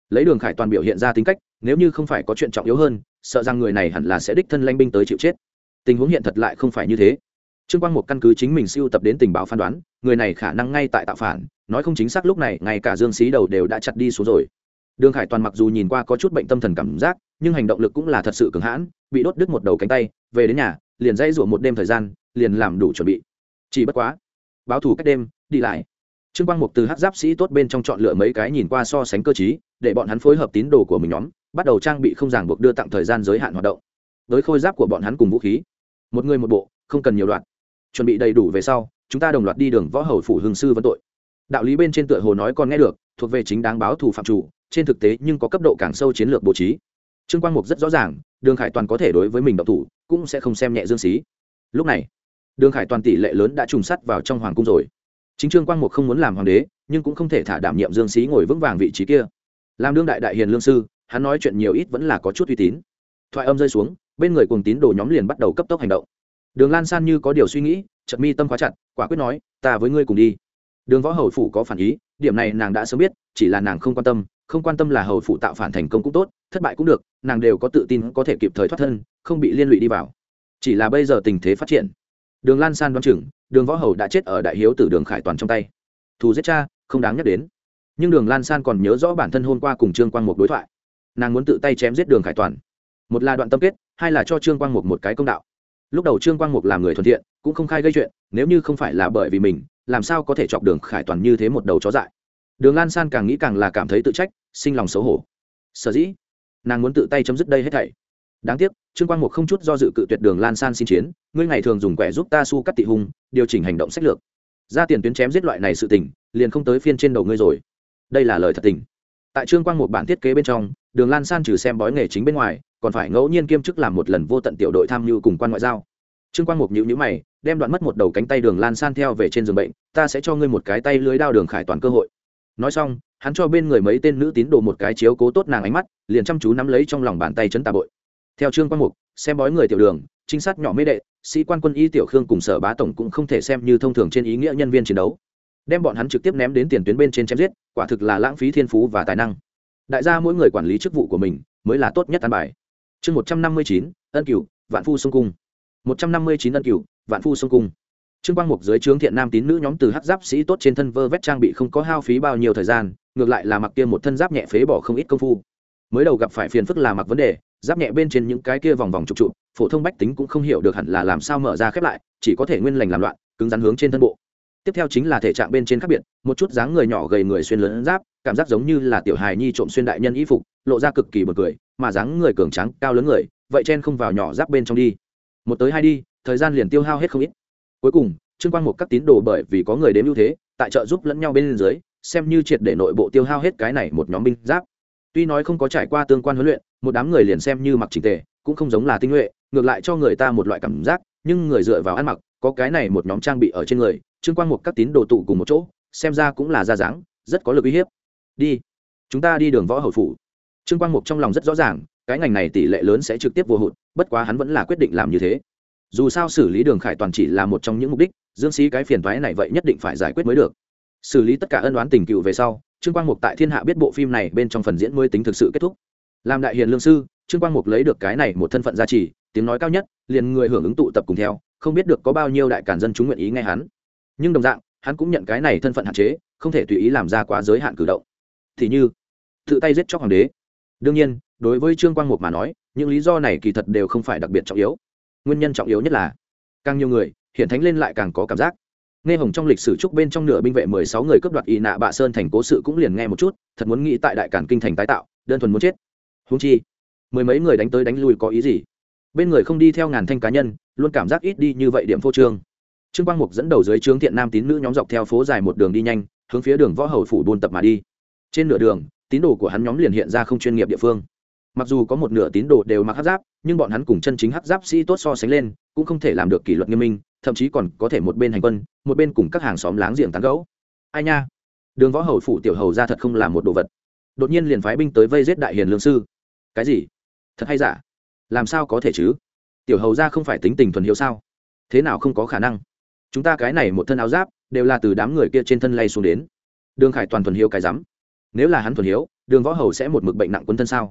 lấy Đường Khải Toàn biểu hiện ra tính cách, nếu như không phải có chuyện trọng yếu hơn, sợ rằng người này hẳn là sẽ đích thân lãnh binh tới chịu chết. Tình huống hiện thật lại không phải như thế. Trương Quang Mục căn cứ chính mình siêu tập đến tình báo phán đoán, người này khả năng ngay tại tạo phản, nói không chính xác lúc này ngay cả Dương Xí đầu đều đã chặt đi xuống rồi. Đường Khải Toàn mặc dù nhìn qua có chút bệnh tâm thần cảm giác, nhưng hành động lực cũng là thật sự cường hãn, bị đốt đứt một đầu cánh tay, về đến nhà, liền dãy rủa một đêm thời gian, liền làm đủ chuẩn bị. Chỉ bất quá, báo thủ cách đêm, đi lại. Trương Quang Mục từ hắc giáp sĩ tốt bên trong chọn lựa mấy cái nhìn qua so sánh cơ trí, để bọn hắn phối hợp tín đồ của mình nhóm, bắt đầu trang bị không ràng buộc đưa tặng thời gian giới hạn hoạt động. Với khôi giáp của bọn hắn cùng vũ khí, một người một bộ, không cần nhiều đoạn. Chuẩn bị đầy đủ về sau, chúng ta đồng loạt đi đường võ hầu phủ hưng sư vấn tội. Đạo lý bên trên tựa hồ nói còn nghe được, thuộc về chính đáng báo thù phạm chủ, trên thực tế nhưng có cấp độ càng sâu chiến lược bố trí. Trương Quang Mục rất rõ ràng, Đường Khải Toàn có thể đối với mình động thủ, cũng sẽ không xem nhẹ Dương Xí. Lúc này, Đường Khải Toàn tỷ lệ lớn đã trùng sắt vào trong hoàng cung rồi. Chính Trương Quang Mục không muốn làm hoàng đế, nhưng cũng không thể thả đảm nhiệm Dương Xí ngồi vững vàng vị trí kia. Làm đương đại đại hiền lương sư, hắn nói chuyện nhiều ít vẫn là có chút uy tín. Thoại âm rơi xuống, bên người cùng tín đồ nhóm liền bắt đầu cấp tốc hành động. Đường Lan San như có điều suy nghĩ, chợt mi tâm khóa chặt, quả quyết nói, ta với ngươi cùng đi. Đường võ hầu phủ có phản ý, điểm này nàng đã sớm biết, chỉ là nàng không quan tâm là hầu phủ tạo phản thành công cũng tốt, thất bại cũng được, nàng đều có tự tin có thể kịp thời thoát thân, không bị liên lụy đi vào. Chỉ là bây giờ tình thế phát triển, Đường Lan San đoán chừng, Đường võ hầu đã chết ở đại hiếu tử Đường Khải Toàn trong tay. Thù giết cha, không đáng nhắc đến. Nhưng Đường Lan San còn nhớ rõ bản thân hôm qua cùng Trương Quang Mục đối thoại, nàng muốn tự tay chém giết Đường Khải Toàn. Một là đoạn tâm kết, hai là cho Trương Quang Mục một cái công đạo. Lúc đầu Trương Quang Mục làm người thuần thiện, cũng không khai gây chuyện, nếu như không phải là bởi vì mình, làm sao có thể chọc Đường Khải Toàn như thế một đầu chó dại. Đường Lan San càng nghĩ càng là cảm thấy tự trách, sinh lòng xấu hổ. Sở dĩ, nàng muốn tự tay chấm dứt đây hết thảy. Đáng tiếc, Trương Quang Mục không chút do dự cự tuyệt Đường Lan San xin chiến, ngươi ngày thường dùng quẻ giúp ta su cắt tị hung, điều chỉnh hành động sách lược. Ra tiền tuyến chém giết loại này sự tình, liền không tới phiên trên đầu ngươi rồi. Đây là lời thật tình. Tại Trương Quang Mục bản thiết kế bên trong, Đường Lan San trừ xem bói nghề chính bên ngoài, còn phải ngẫu nhiên kiêm chức làm một lần vô tận tiểu đội tham mưu cùng quan ngoại giao. Trương Quang Mục nhíu nhíu mày, đem đoạn mất một đầu cánh tay Đường Lan San theo về trên giường bệnh, ta sẽ cho ngươi một cái tay lưới đao Đường Khải Toàn cơ hội. Nói xong, hắn cho bên người mấy tên nữ tín đồ một cái chiếu cố tốt nàng ánh mắt, liền chăm chú nắm lấy trong lòng bàn tay chấn tà bội. Theo Trương Quang Mục, xem bói người tiểu Đường, trinh sát nhỏ mê đệ, sĩ quan quân y tiểu Khương cùng Sở Bá tổng cũng không thể xem như thông thường trên ý nghĩa nhân viên chiến đấu. Đem bọn hắn trực tiếp ném đến tiền tuyến bên trên chém giết, quả thực là lãng phí thiên phú và tài năng. Đại gia mỗi người quản lý chức vụ của mình, mới là tốt nhất an bài. Chương 159, ân cửu, vạn phu xung cung. 159 ân cửu, vạn phu xung cung. Trương Quang Mục dưới trướng thiện nam tín nữ nhóm từ hắc giáp sĩ tốt trên thân vơ vét trang bị không có hao phí bao nhiêu thời gian, ngược lại là mặc kia một thân giáp nhẹ phế bỏ không ít công phu. Mới đầu gặp phải phiền phức là mặc vấn đề, giáp nhẹ bên trên những cái kia vòng vòng trục trụ, phổ thông bách tính cũng không hiểu được hẳn là làm sao mở ra khép lại, chỉ có thể nguyên lành làm loạn, cứng rắn hướng trên thân bộ. Tiếp theo chính là thể trạng bên trên khác biệt, một chút dáng người nhỏ gầy người xuyên lớn giáp, cảm giác giống như là tiểu hài nhi trộm xuyên đại nhân y phục, lộ ra cực kỳ buồn cười, mà dáng người cường tráng, cao lớn người, vậy chen không vào nhỏ giáp bên trong đi. Một tới hai đi, thời gian liền tiêu hao hết không ít. Cuối cùng, Trương Quang Mục các tín đồ bởi vì có người đến ưu thế, tại trợ giúp lẫn nhau bên dưới, xem như triệt để nội bộ tiêu hao hết cái này một nhóm binh giáp. Tuy nói không có trải qua tương quan huấn luyện, một đám người liền xem như mặc chỉnh tề, cũng không giống là tinh nhuệ, ngược lại cho người ta một loại cảm giác, nhưng người dựa vào ăn mặc, có cái này một nhóm trang bị ở trên người, Trương Quang Mục các tín đồ tụ cùng một chỗ, xem ra cũng là ra dáng, rất có lực uy hiếp. Đi, chúng ta đi đường võ hầu phủ. Trương Quang Mục trong lòng rất rõ ràng, cái ngành này tỷ lệ lớn sẽ trực tiếp vô hụt, bất quá hắn vẫn là quyết định làm như thế. Dù sao xử lý Đường Khải Toàn chỉ là một trong những mục đích, Dương Xí cái phiền toái này vậy nhất định phải giải quyết mới được. Xử lý tất cả ân oán tình cựu về sau, Trương Quang Mục tại thiên hạ biết bộ phim này bên trong phần diễn mới tính thực sự kết thúc. Làm đại hiền lương sư, Trương Quang Mục lấy được cái này một thân phận gia trì, tiếng nói cao nhất, liền người hưởng ứng tụ tập cùng theo, không biết được có bao nhiêu đại càn dân chúng nguyện ý nghe hắn. Nhưng đồng dạng, hắn cũng nhận cái này thân phận hạn chế, không thể tùy ý làm ra quá giới hạn cử động. Thì như tự tay giết chóc hoàng đế. Đương nhiên, đối với Trương Quang Mục mà nói, những lý do này kỳ thật đều không phải đặc biệt trọng yếu. Nguyên nhân trọng yếu nhất là càng nhiều người hiện thánh lên lại càng có cảm giác. Nghe Hồng trong lịch sử trúc bên trong nửa binh vệ 16 người cướp đoạt Y Nạ Bạ Sơn thành cố sự cũng liền nghe một chút, thật muốn nghĩ tại đại cản kinh thành tái tạo, đơn thuần muốn chết. Huống chi, mười mấy người đánh tới đánh lui có ý gì? Bên người không đi theo ngàn thanh cá nhân, luôn cảm giác ít đi như vậy điểm phô trương. Trương Quang Mục dẫn đầu dưới trướng thiện nam tín nữ nhóm dọc theo phố dài một đường đi nhanh, hướng phía đường võ hầu phủ buôn tập mà đi. Trên nửa đường, tín đồ của hắn nhóm liền hiện ra không chuyên nghiệp địa phương. Mặc dù có một nửa tín đồ đều mặc hắc giáp, nhưng bọn hắn cùng chân chính hắc giáp sĩ tốt so sánh lên, cũng không thể làm được kỷ luật nghiêm minh, thậm chí còn có thể một bên hành quân, một bên cùng các hàng xóm láng giềng tán gẫu. Ai nha, đường võ hầu phủ tiểu hầu ra thật không là một đồ vật. Đột nhiên liền phái binh tới vây giết đại hiền lương sư. Cái gì? Thật hay giả? Làm sao có thể chứ? Tiểu hầu ra không phải tính tình thuần hiếu sao? Thế nào không có khả năng? Chúng ta cái này một thân áo giáp đều là từ đám người kia trên thân lay xuống đến. Đường Khải Toàn thuần hiếu cái rắm. Nếu là hắn thuần hiếu, Đường Võ Hầu sẽ một mực bệnh nặng quân thân sao?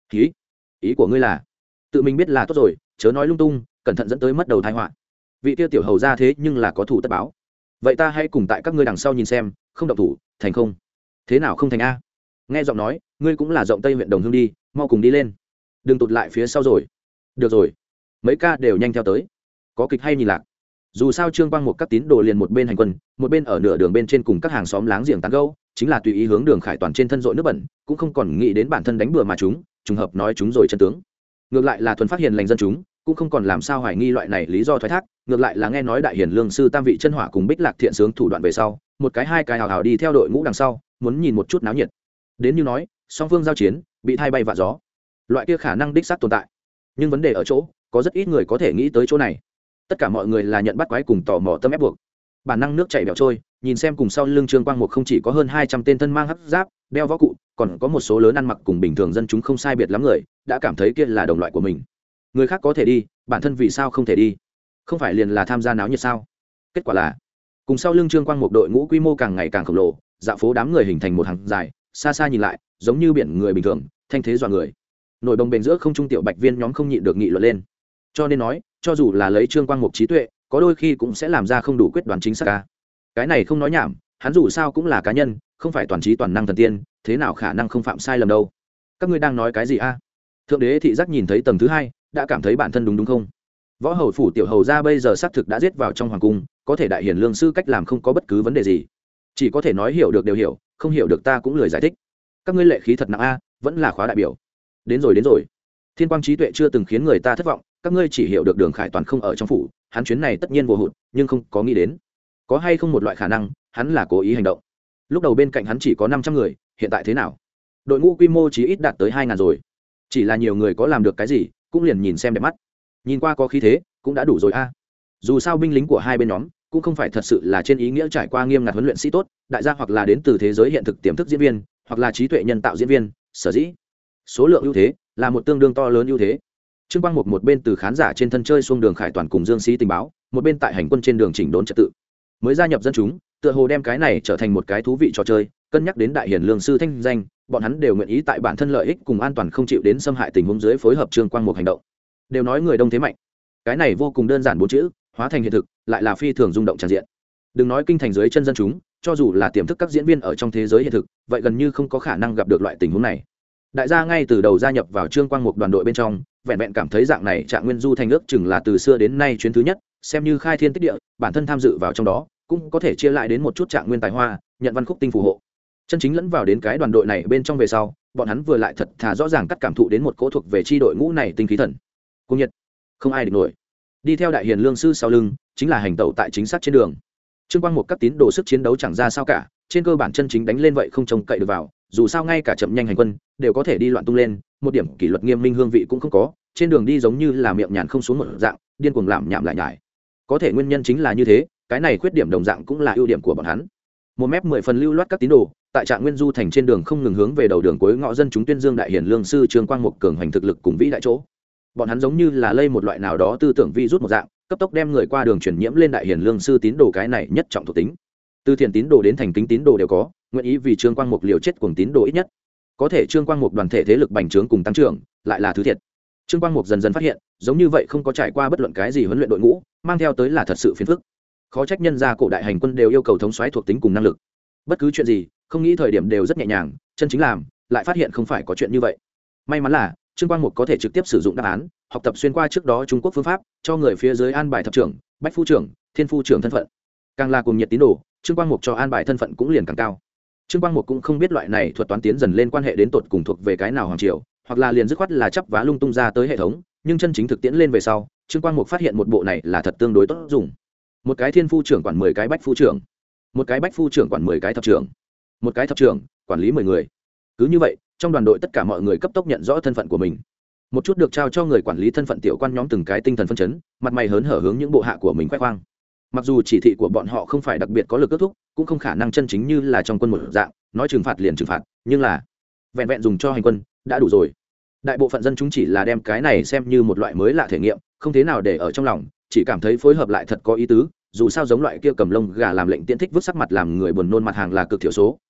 Ý của ngươi là tự mình biết là tốt rồi, chớ nói lung tung, cẩn thận dẫn tới mất đầu tai họa. Vị kia tiểu hầu ra thế nhưng là có thủ tất báo. Vậy ta hãy cùng tại các ngươi đằng sau nhìn xem, không động thủ, thành không? Thế nào không thành a? Nghe giọng nói, ngươi cũng là rộng Tây huyện Đồng Hương đi, mau cùng đi lên. Đừng tụt lại phía sau rồi. Được rồi. Mấy ca đều nhanh theo tới. Có kịch hay nhìn lạc. Dù sao Trương Quang một các tín đồ liền một bên hành quân, một bên ở nửa đường bên trên cùng các hàng xóm láng giềng tán gẫu, chính là tùy ý hướng Đường Khải toàn trên thân dội nước bẩn, cũng không còn nghĩ đến bản thân đánh bừa mà chúng, trùng hợp nói chúng rồi chân tướng. Ngược lại là thuần phát hiện lành dân chúng, cũng không còn làm sao hoài nghi loại này lý do thoái thác, ngược lại là nghe nói đại hiển lương sư tam vị chân hỏa cùng Bích Lạc thiện sướng thủ đoạn về sau, một cái hai cái hào hào đi theo đội ngũ đằng sau, muốn nhìn một chút náo nhiệt. Đến như nói, song phương giao chiến, bị thay bay vạ gió. Loại kia khả năng đích xác tồn tại. Nhưng vấn đề ở chỗ, có rất ít người có thể nghĩ tới chỗ này. Tất cả mọi người là nhận bắt quái cùng tò mò tâm ép buộc. Bản năng nước chảy bèo trôi, nhìn xem cùng sau lưng Trương Quang Mục không chỉ có hơn 200 tên thân mang hắc giáp, đeo võ cụ, còn có một số lớn ăn mặc cùng bình thường dân chúng không sai biệt lắm người, đã cảm thấy kia là đồng loại của mình. Người khác có thể đi, bản thân vì sao không thể đi? Không phải liền là tham gia náo nhiệt sao? Kết quả là, cùng sau lưng Trương Quang Mục đội ngũ quy mô càng ngày càng khổng lồ, dạo phố đám người hình thành một hàng dài, xa xa nhìn lại, giống như biển người bình thường, thanh thế dọa người. Nổi bồng bềnh giữa không trung tiểu bạch viên nhóm không nhịn được nghị luận lên. Cho nên nói, cho dù là lấy Trương Quang Mục trí tuệ, có đôi khi cũng sẽ làm ra không đủ quyết đoán chính xác ca. Cái này không nói nhảm, hắn dù sao cũng là cá nhân, không phải toàn trí toàn năng thần tiên, thế nào khả năng không phạm sai lầm đâu. Các ngươi đang nói cái gì a? Thượng đế thị giác nhìn thấy tầng thứ hai, đã cảm thấy bản thân đúng không? Võ hầu phủ tiểu hầu ra bây giờ xác thực đã giết vào trong hoàng cung, có thể đại hiển lương sư cách làm không có bất cứ vấn đề gì, chỉ có thể nói hiểu được đều hiểu, không hiểu được ta cũng lười giải thích. Các ngươi lệ khí thật nặng a, vẫn là khóa đại biểu. Đến rồi, thiên quang trí tuệ chưa từng khiến người ta thất vọng, các ngươi chỉ hiểu được Đường Khải toàn không ở trong phủ, hắn chuyến này tất nhiên vô hụt, nhưng không có nghĩ đến có hay không một loại khả năng hắn là cố ý hành động. Lúc đầu bên cạnh hắn chỉ có 500 người, hiện tại thế nào? Đội ngũ quy mô chí ít đạt tới 2000 rồi. Chỉ là nhiều người có làm được cái gì, cũng liền nhìn xem đẹp mắt, nhìn qua có khí thế cũng đã đủ rồi a. Dù sao binh lính của hai bên nhóm cũng không phải thật sự là trên ý nghĩa trải qua nghiêm ngặt huấn luyện sĩ tốt, đại gia hoặc là đến từ thế giới hiện thực tiềm thức diễn viên, hoặc là trí tuệ nhân tạo diễn viên, sở dĩ số lượng ưu thế là một tương đương to lớn ưu thế. Trương Quang một bên từ khán giả trên thân chơi xuông Đường Khải toàn cùng Dương Sĩ tình báo, một bên tại hành quân trên đường chỉnh đốn trật tự. Mới gia nhập dân chúng, tựa hồ đem cái này trở thành một cái thú vị trò chơi, cân nhắc đến đại hiển lương sư thanh danh, bọn hắn đều nguyện ý tại bản thân lợi ích cùng an toàn không chịu đến xâm hại tình huống dưới phối hợp Trương Quang một hành động. Đều nói người đông thế mạnh, cái này vô cùng đơn giản bốn chữ, hóa thành hiện thực, lại là phi thường rung động tràn diện. Đừng nói kinh thành dưới chân dân chúng, cho dù là tiềm thức các diễn viên ở trong thế giới hiện thực, vậy gần như không có khả năng gặp được loại tình huống này. Đại gia ngay từ đầu gia nhập vào Trương Quang một đoàn đội bên trong, vẹn vẹn cảm thấy dạng này Trạng Nguyên Du thành ước chừng là từ xưa đến nay chuyến thứ nhất, xem như khai thiên tích địa, bản thân tham dự vào trong đó, cũng có thể chia lại đến một chút Trạng Nguyên tài hoa, nhận văn khúc tinh phù hộ. Chân chính lẫn vào đến cái đoàn đội này bên trong về sau, bọn hắn vừa lại thật thà rõ ràng cắt cảm thụ đến một cỗ thuộc về chi đội ngũ này tinh khí thần. Cung nhiệt, không ai địch nổi. Đi theo đại hiền lương sư sau lưng, chính là hành tẩu tại chính xác trên đường. Trương Quang một các tín đồ sức chiến đấu chẳng ra sao cả, trên cơ bản chân chính đánh lên vậy không trông cậy được vào, dù sao ngay cả chậm nhanh hành quân đều có thể đi loạn tung lên, một điểm kỷ luật nghiêm minh hương vị cũng không có, trên đường đi giống như là miệng nhàn không xuống một dạng, điên cuồng làm nhảm lại nhải. Có thể nguyên nhân chính là như thế, cái này khuyết điểm đồng dạng cũng là ưu điểm của bọn hắn. Một mép 10 phần lưu loát các tín đồ, tại Trạng Nguyên Du thành trên đường không ngừng hướng về đầu đường cuối ngõ dân chúng tuyên dương đại hiển lương sư Trương Quang một cường hành thực lực cùng vĩ đại chỗ. Bọn hắn giống như là lây một loại nào đó tư tưởng virus một dạng, cấp tốc đem người qua đường truyền nhiễm lên đại hiển lương sư tín đồ cái này nhất trọng thuộc tính. Từ thiện tín đồ đến thành kính tín đồ đều có, nguyện ý vì Trương Quang Mục liều chết cuồng tín đồ ít nhất. Có thể Trương Quang Mục đoàn thể thế lực bành trướng cùng tăng trưởng, lại là thứ thiệt. Trương Quang Mục dần dần phát hiện, giống như vậy không có trải qua bất luận cái gì huấn luyện đội ngũ, mang theo tới là thật sự phiền phức. Khó trách nhân gia cổ đại hành quân đều yêu cầu thống soái thuộc tính cùng năng lực. Bất cứ chuyện gì, không nghĩ thời điểm đều rất nhẹ nhàng, chân chính làm, lại phát hiện không phải có chuyện như vậy. May mắn là Trương Quang Mục có thể trực tiếp sử dụng đáp án, học tập xuyên qua trước đó Trung Quốc phương pháp, cho người phía dưới an bài thập trưởng, bách phu trưởng, thiên phu trưởng thân phận. Càng là cùng nhiệt tín đồ, Trương Quang Mục cho an bài thân phận cũng liền càng cao. Trương Quang Mục cũng không biết loại này thuật toán tiến dần lên quan hệ đến tột cùng thuộc về cái nào hoàng triều, hoặc là liền dứt khoát là chắp vá lung tung ra tới hệ thống, nhưng chân chính thực tiễn lên về sau, Trương Quang Mục phát hiện một bộ này là thật tương đối tốt dùng. Một cái thiên phu trưởng quản 10 cái bách phu trưởng, một cái bách phu trưởng quản 10 cái thập trưởng, một cái thập trưởng quản lý 10 người. Cứ như vậy, trong đoàn đội tất cả mọi người cấp tốc nhận rõ thân phận của mình. Một chút được trao cho người quản lý thân phận tiểu quan nhóm từng cái tinh thần phấn chấn, mặt mày hớn hở hướng những bộ hạ của mình khoe khoang. Mặc dù chỉ thị của bọn họ không phải đặc biệt có lực kết thúc, cũng không khả năng chân chính như là trong quân một dạng, nói trừng phạt liền trừng phạt, nhưng là vẹn vẹn dùng cho hành quân đã đủ rồi. Đại bộ phận dân chúng chỉ là đem cái này xem như một loại mới lạ thể nghiệm, không thế nào để ở trong lòng, chỉ cảm thấy phối hợp lại thật có ý tứ. Dù sao giống loại kia cầm lông gà làm lệnh tiễn thích vứt sắc mặt làm người buồn nôn mặt hàng là cực thiểu số,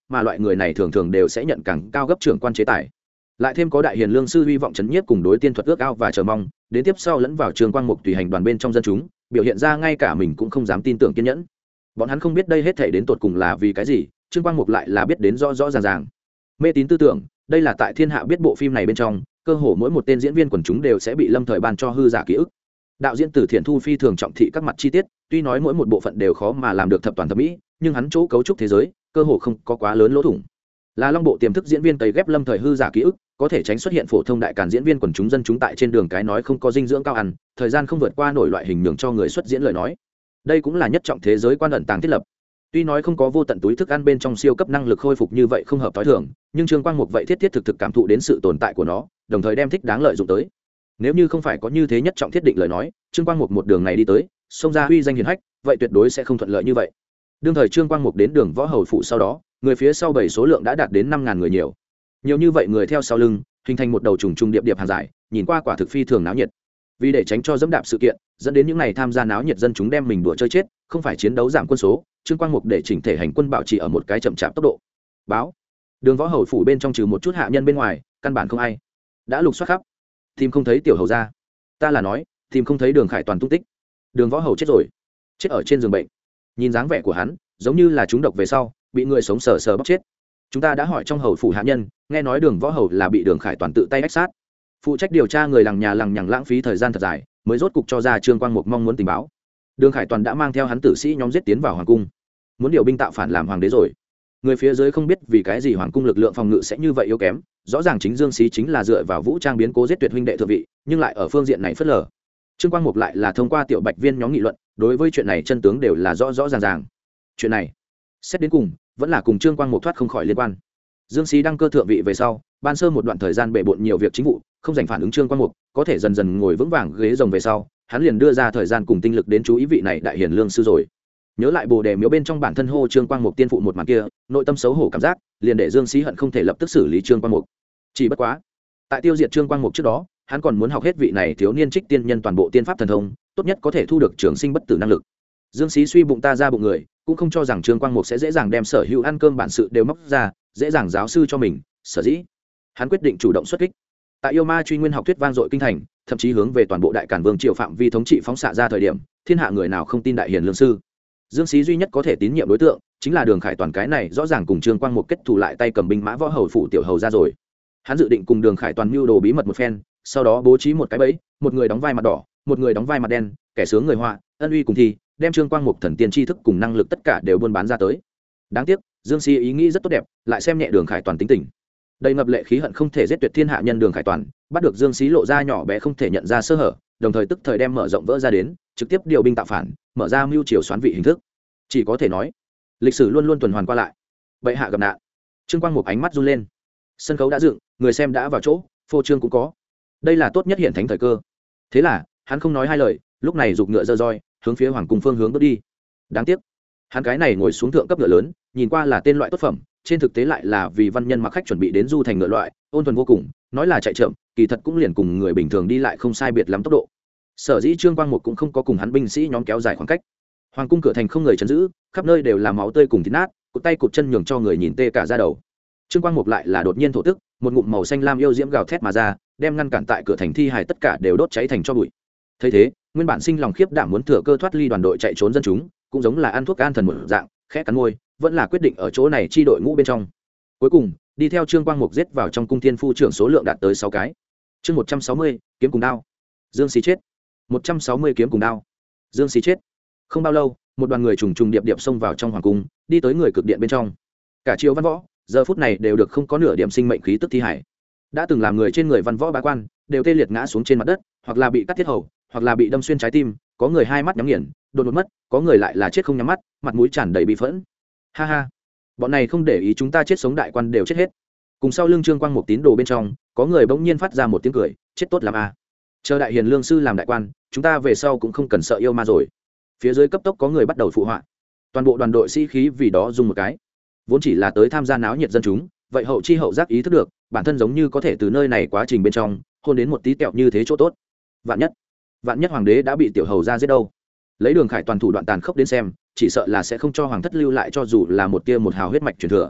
mà loại người này thường thường đều sẽ nhận càng cao gấp trưởng quan chế tài. Lại thêm có đại hiền lương sư hy vọng chấn nhiếp cùng đối tiên thuật ước ao và chờ mong, đến tiếp sau lẫn vào Trương Quang Mục tùy hành đoàn bên trong dân chúng, biểu hiện ra ngay cả mình cũng không dám tin tưởng kiên nhẫn. Bọn hắn không biết đây hết thảy đến tột cùng là vì cái gì, Trương Quang Mục lại là biết đến rõ rõ ràng ràng. Mê tín tư tưởng, đây là tại thiên hạ biết bộ phim này bên trong, cơ hồ mỗi một tên diễn viên quần chúng đều sẽ bị lâm thời ban cho hư giả ký ức. Đạo diễn Từ Thiện Thu phi thường trọng thị các mặt chi tiết, tuy nói mỗi một bộ phận đều khó mà làm được thập toàn thập mỹ, nhưng hắn chỗ cấu trúc thế giới, cơ hồ không có quá lớn lỗ thủng. Là Long Bộ tiềm thức diễn viên tẩy ghép lâm thời hư giả ký ức, có thể tránh xuất hiện phổ thông đại càn diễn viên quần chúng dân chúng tại trên đường cái nói không có dinh dưỡng cao ăn, thời gian không vượt qua nổi loại hình nhường cho người xuất diễn lời nói. Đây cũng là nhất trọng thế giới quan ẩn tàng thiết lập. Tuy nói không có vô tận túi thức ăn bên trong siêu cấp năng lực khôi phục như vậy không hợp tối thường, nhưng Trương Quang Mục vậy thiết thực cảm thụ đến sự tồn tại của nó, đồng thời đem thích đáng lợi dụng tới. Nếu như không phải có như thế nhất trọng thiết định lời nói, Trương Quang Mục một đường này đi tới, xông ra huy danh hiển hách, vậy tuyệt đối sẽ không thuận lợi như vậy. Đương thời Trương Quang Mục đến đường Võ Hầu phụ sau đó, người phía sau bảy số lượng đã đạt đến 5.000 người nhiều. Nhiều như vậy người theo sau lưng, hình thành một đầu trùng trùng điệp điệp hàng dài, nhìn qua quả thực phi thường náo nhiệt. Vì để tránh cho dẫm đạp sự kiện, dẫn đến những này tham gia náo nhiệt dân chúng đem mình đùa chơi chết, không phải chiến đấu giảm quân số, Trương Quang Mục để chỉnh thể hành quân bảo trì ở một cái chậm chạp tốc độ. Báo, đường Võ Hầu phủ bên trong trừ một chút hạ nhân bên ngoài, căn bản không ai. Đã lục soát khắp, tìm không thấy tiểu hầu gia. Ta là nói, tìm không thấy Đường Khải Toàn tung tích. Đường Võ Hầu chết rồi, chết ở trên giường bệnh. Nhìn dáng vẻ của hắn, giống như là trúng độc về sau, bị người sống sờ sờ bóc chết. Chúng ta đã hỏi trong hầu phủ hạ nhân, nghe nói Đường Võ Hầu là bị Đường Khải Toàn tự tay ách sát. Phụ trách điều tra người lằng nhà lằng nhằng lãng phí thời gian thật dài, mới rốt cục cho ra Trương Quang Mục mong muốn tình báo. Đường Khải Toàn đã mang theo hắn tử sĩ nhóm giết tiến vào hoàng cung, muốn điều binh tạo phản làm hoàng đế rồi. Người phía dưới không biết vì cái gì hoàng cung lực lượng phòng ngự sẽ như vậy yếu kém, rõ ràng chính Dương Xí chính là dựa vào vũ trang biến cố giết tuyệt huynh đệ thượng vị, nhưng lại ở phương diện này phớt lờ. Trương Quang Mục lại là thông qua tiểu bạch viên nhóm nghị luận, đối với chuyện này chân tướng đều là rõ rõ ràng ràng. Chuyện này, xét đến cùng, vẫn là cùng Trương Quang Mục thoát không khỏi liên quan. Dương Xí đăng cơ thượng vị về sau, ban sơ một đoạn thời gian bệ bội nhiều việc chính vụ, không dành phản ứng Trương Quang Mục, có thể dần dần ngồi vững vàng ghế rồng về sau, hắn liền đưa ra thời gian cùng tinh lực đến chú ý vị này đại hiền lương sư rồi. Nhớ lại Bồ Đề miếu bên trong bản thân hô Trương Quang Mục tiên phụ một màn kia, nội tâm xấu hổ cảm giác, liền để Dương Xí hận không thể lập tức xử lý Trương Quang Mục. Chỉ bất quá, tại tiêu diệt Trương Quang Mục trước đó, hắn còn muốn học hết vị này thiếu niên trích tiên nhân toàn bộ tiên pháp thần thông, tốt nhất có thể thu được trường sinh bất tử năng lực. Dương Xí suy bụng ta ra bụng người, cũng không cho rằng Trương Quang Mục sẽ dễ dàng đem sở hữu ăn cơm bản sự đều móc ra, dễ dàng giáo sư cho mình, sở dĩ hắn quyết định chủ động xuất kích. Tại yêu ma truy nguyên học thuyết vang dội kinh thành, thậm chí hướng về toàn bộ đại càn vương triều phạm vi thống trị phóng xạ ra thời điểm, thiên hạ người nào không tin đại hiền lương sư. Dương Xí duy nhất có thể tín nhiệm đối tượng chính là Đường Khải Toàn, cái này rõ ràng cùng Trương Quang Mục kết thù lại tay cầm binh mã Võ Hầu phủ tiểu hầu ra rồi. Hắn dự định cùng Đường Khải Toàn mưu đồ bí mật một phen, sau đó bố trí một cái bẫy, một người đóng vai mặt đỏ, một người đóng vai mặt đen, kẻ sướng người họa, ân uy cùng thi, đem Trương Quang Mục thần tiên tri thức cùng năng lực tất cả đều buôn bán ra tới. Đáng tiếc, Dương Xí ý nghĩ rất tốt đẹp, lại xem nhẹ Đường Khải Toàn tính tình. Đầy ngập lệ khí hận không thể giết tuyệt thiên hạ nhân Đường Khải Toàn, bắt được Dương Xí lộ ra nhỏ bé không thể nhận ra sơ hở, đồng thời tức thời đem mở rộng vỡ ra đến, trực tiếp điều binh tạo phản, mở ra mưu triều xoán vị hình thức. Chỉ có thể nói, lịch sử luôn luôn tuần hoàn qua lại. Bệ hạ gặp nạn. Trương Quang Mục ánh mắt run lên. Sân khấu đã dựng, người xem đã vào chỗ, phô trương cũng có. Đây là tốt nhất hiện thánh thời cơ. Thế là, hắn không nói hai lời, lúc này giục ngựa giơ roi, hướng phía hoàng cung phương hướng bước đi. Đáng tiếc, hắn cái này ngồi xuống thượng cấp ngựa lớn, nhìn qua là tên loại tốt phẩm, trên thực tế lại là vì văn nhân mặc khách chuẩn bị đến du thành ngựa loại, ôn thuần vô cùng, nói là chạy chậm, kỳ thật cũng liền cùng người bình thường đi lại không sai biệt lắm tốc độ. Sở dĩ Trương Quang Mục cũng không có cùng hắn binh sĩ nhóm kéo dài khoảng cách. Hoàng cung cửa thành không người trấn giữ, khắp nơi đều là máu tươi cùng thịt nát, cụt tay cụt chân nhường cho người nhìn tê cả da đầu. Trương Quang Mục lại là đột nhiên thổ tức, một ngụm màu xanh lam yêu diễm gào thét mà ra, đem ngăn cản tại cửa thành thi hài tất cả đều đốt cháy thành tro bụi. Thấy thế, nguyên bản sinh lòng khiếp đảm muốn thừa cơ thoát ly đoàn đội chạy trốn dân chúng, cũng giống là ăn thuốc an thần một dạng, khẽ cắn môi, vẫn là quyết định ở chỗ này chi đội ngũ bên trong. Cuối cùng, đi theo Trương Quang Mục giết vào trong cung thiên phu trưởng số lượng đạt tới 6 cái. Chương 160, kiếm cùng đao. Dương Xí chết. 160 kiếm cùng đao. Dương Xí chết. Không bao lâu, một đoàn người trùng trùng điệp điệp xông vào trong hoàng cung, đi tới người cực điện bên trong. Cả triều văn võ, giờ phút này đều được không có nửa điểm sinh mệnh khí tức thi hải. Đã từng làm người trên người văn võ bá quan, đều tê liệt ngã xuống trên mặt đất, hoặc là bị cắt thiết hầu, hoặc là bị đâm xuyên trái tim, có người hai mắt nhắm nghiền, đột ngột mất, có người lại là chết không nhắm mắt, mặt mũi tràn đầy bị phẫn. Ha ha, bọn này không để ý chúng ta chết sống đại quan đều chết hết. Cùng sau lưng Trương Quang Mục tín đồ bên trong, có người bỗng nhiên phát ra một tiếng cười, chết tốt làm a. Chờ đại hiền lương sư làm đại quan, chúng ta về sau cũng không cần sợ yêu ma rồi. Phía dưới cấp tốc có người bắt đầu phụ họa. Toàn bộ đoàn đội sĩ khí vì đó dùng một cái. Vốn chỉ là tới tham gia náo nhiệt dân chúng, vậy hậu chi hậu giác ý thức được, bản thân giống như có thể từ nơi này quá trình bên trong hôn đến một tí tẹo như thế chỗ tốt. Vạn nhất hoàng đế đã bị tiểu hầu ra giết đâu. Lấy Đường Khải Toàn thủ đoạn tàn khốc đến xem, chỉ sợ là sẽ không cho hoàng thất lưu lại cho dù là một tia một hào huyết mạch truyền thừa.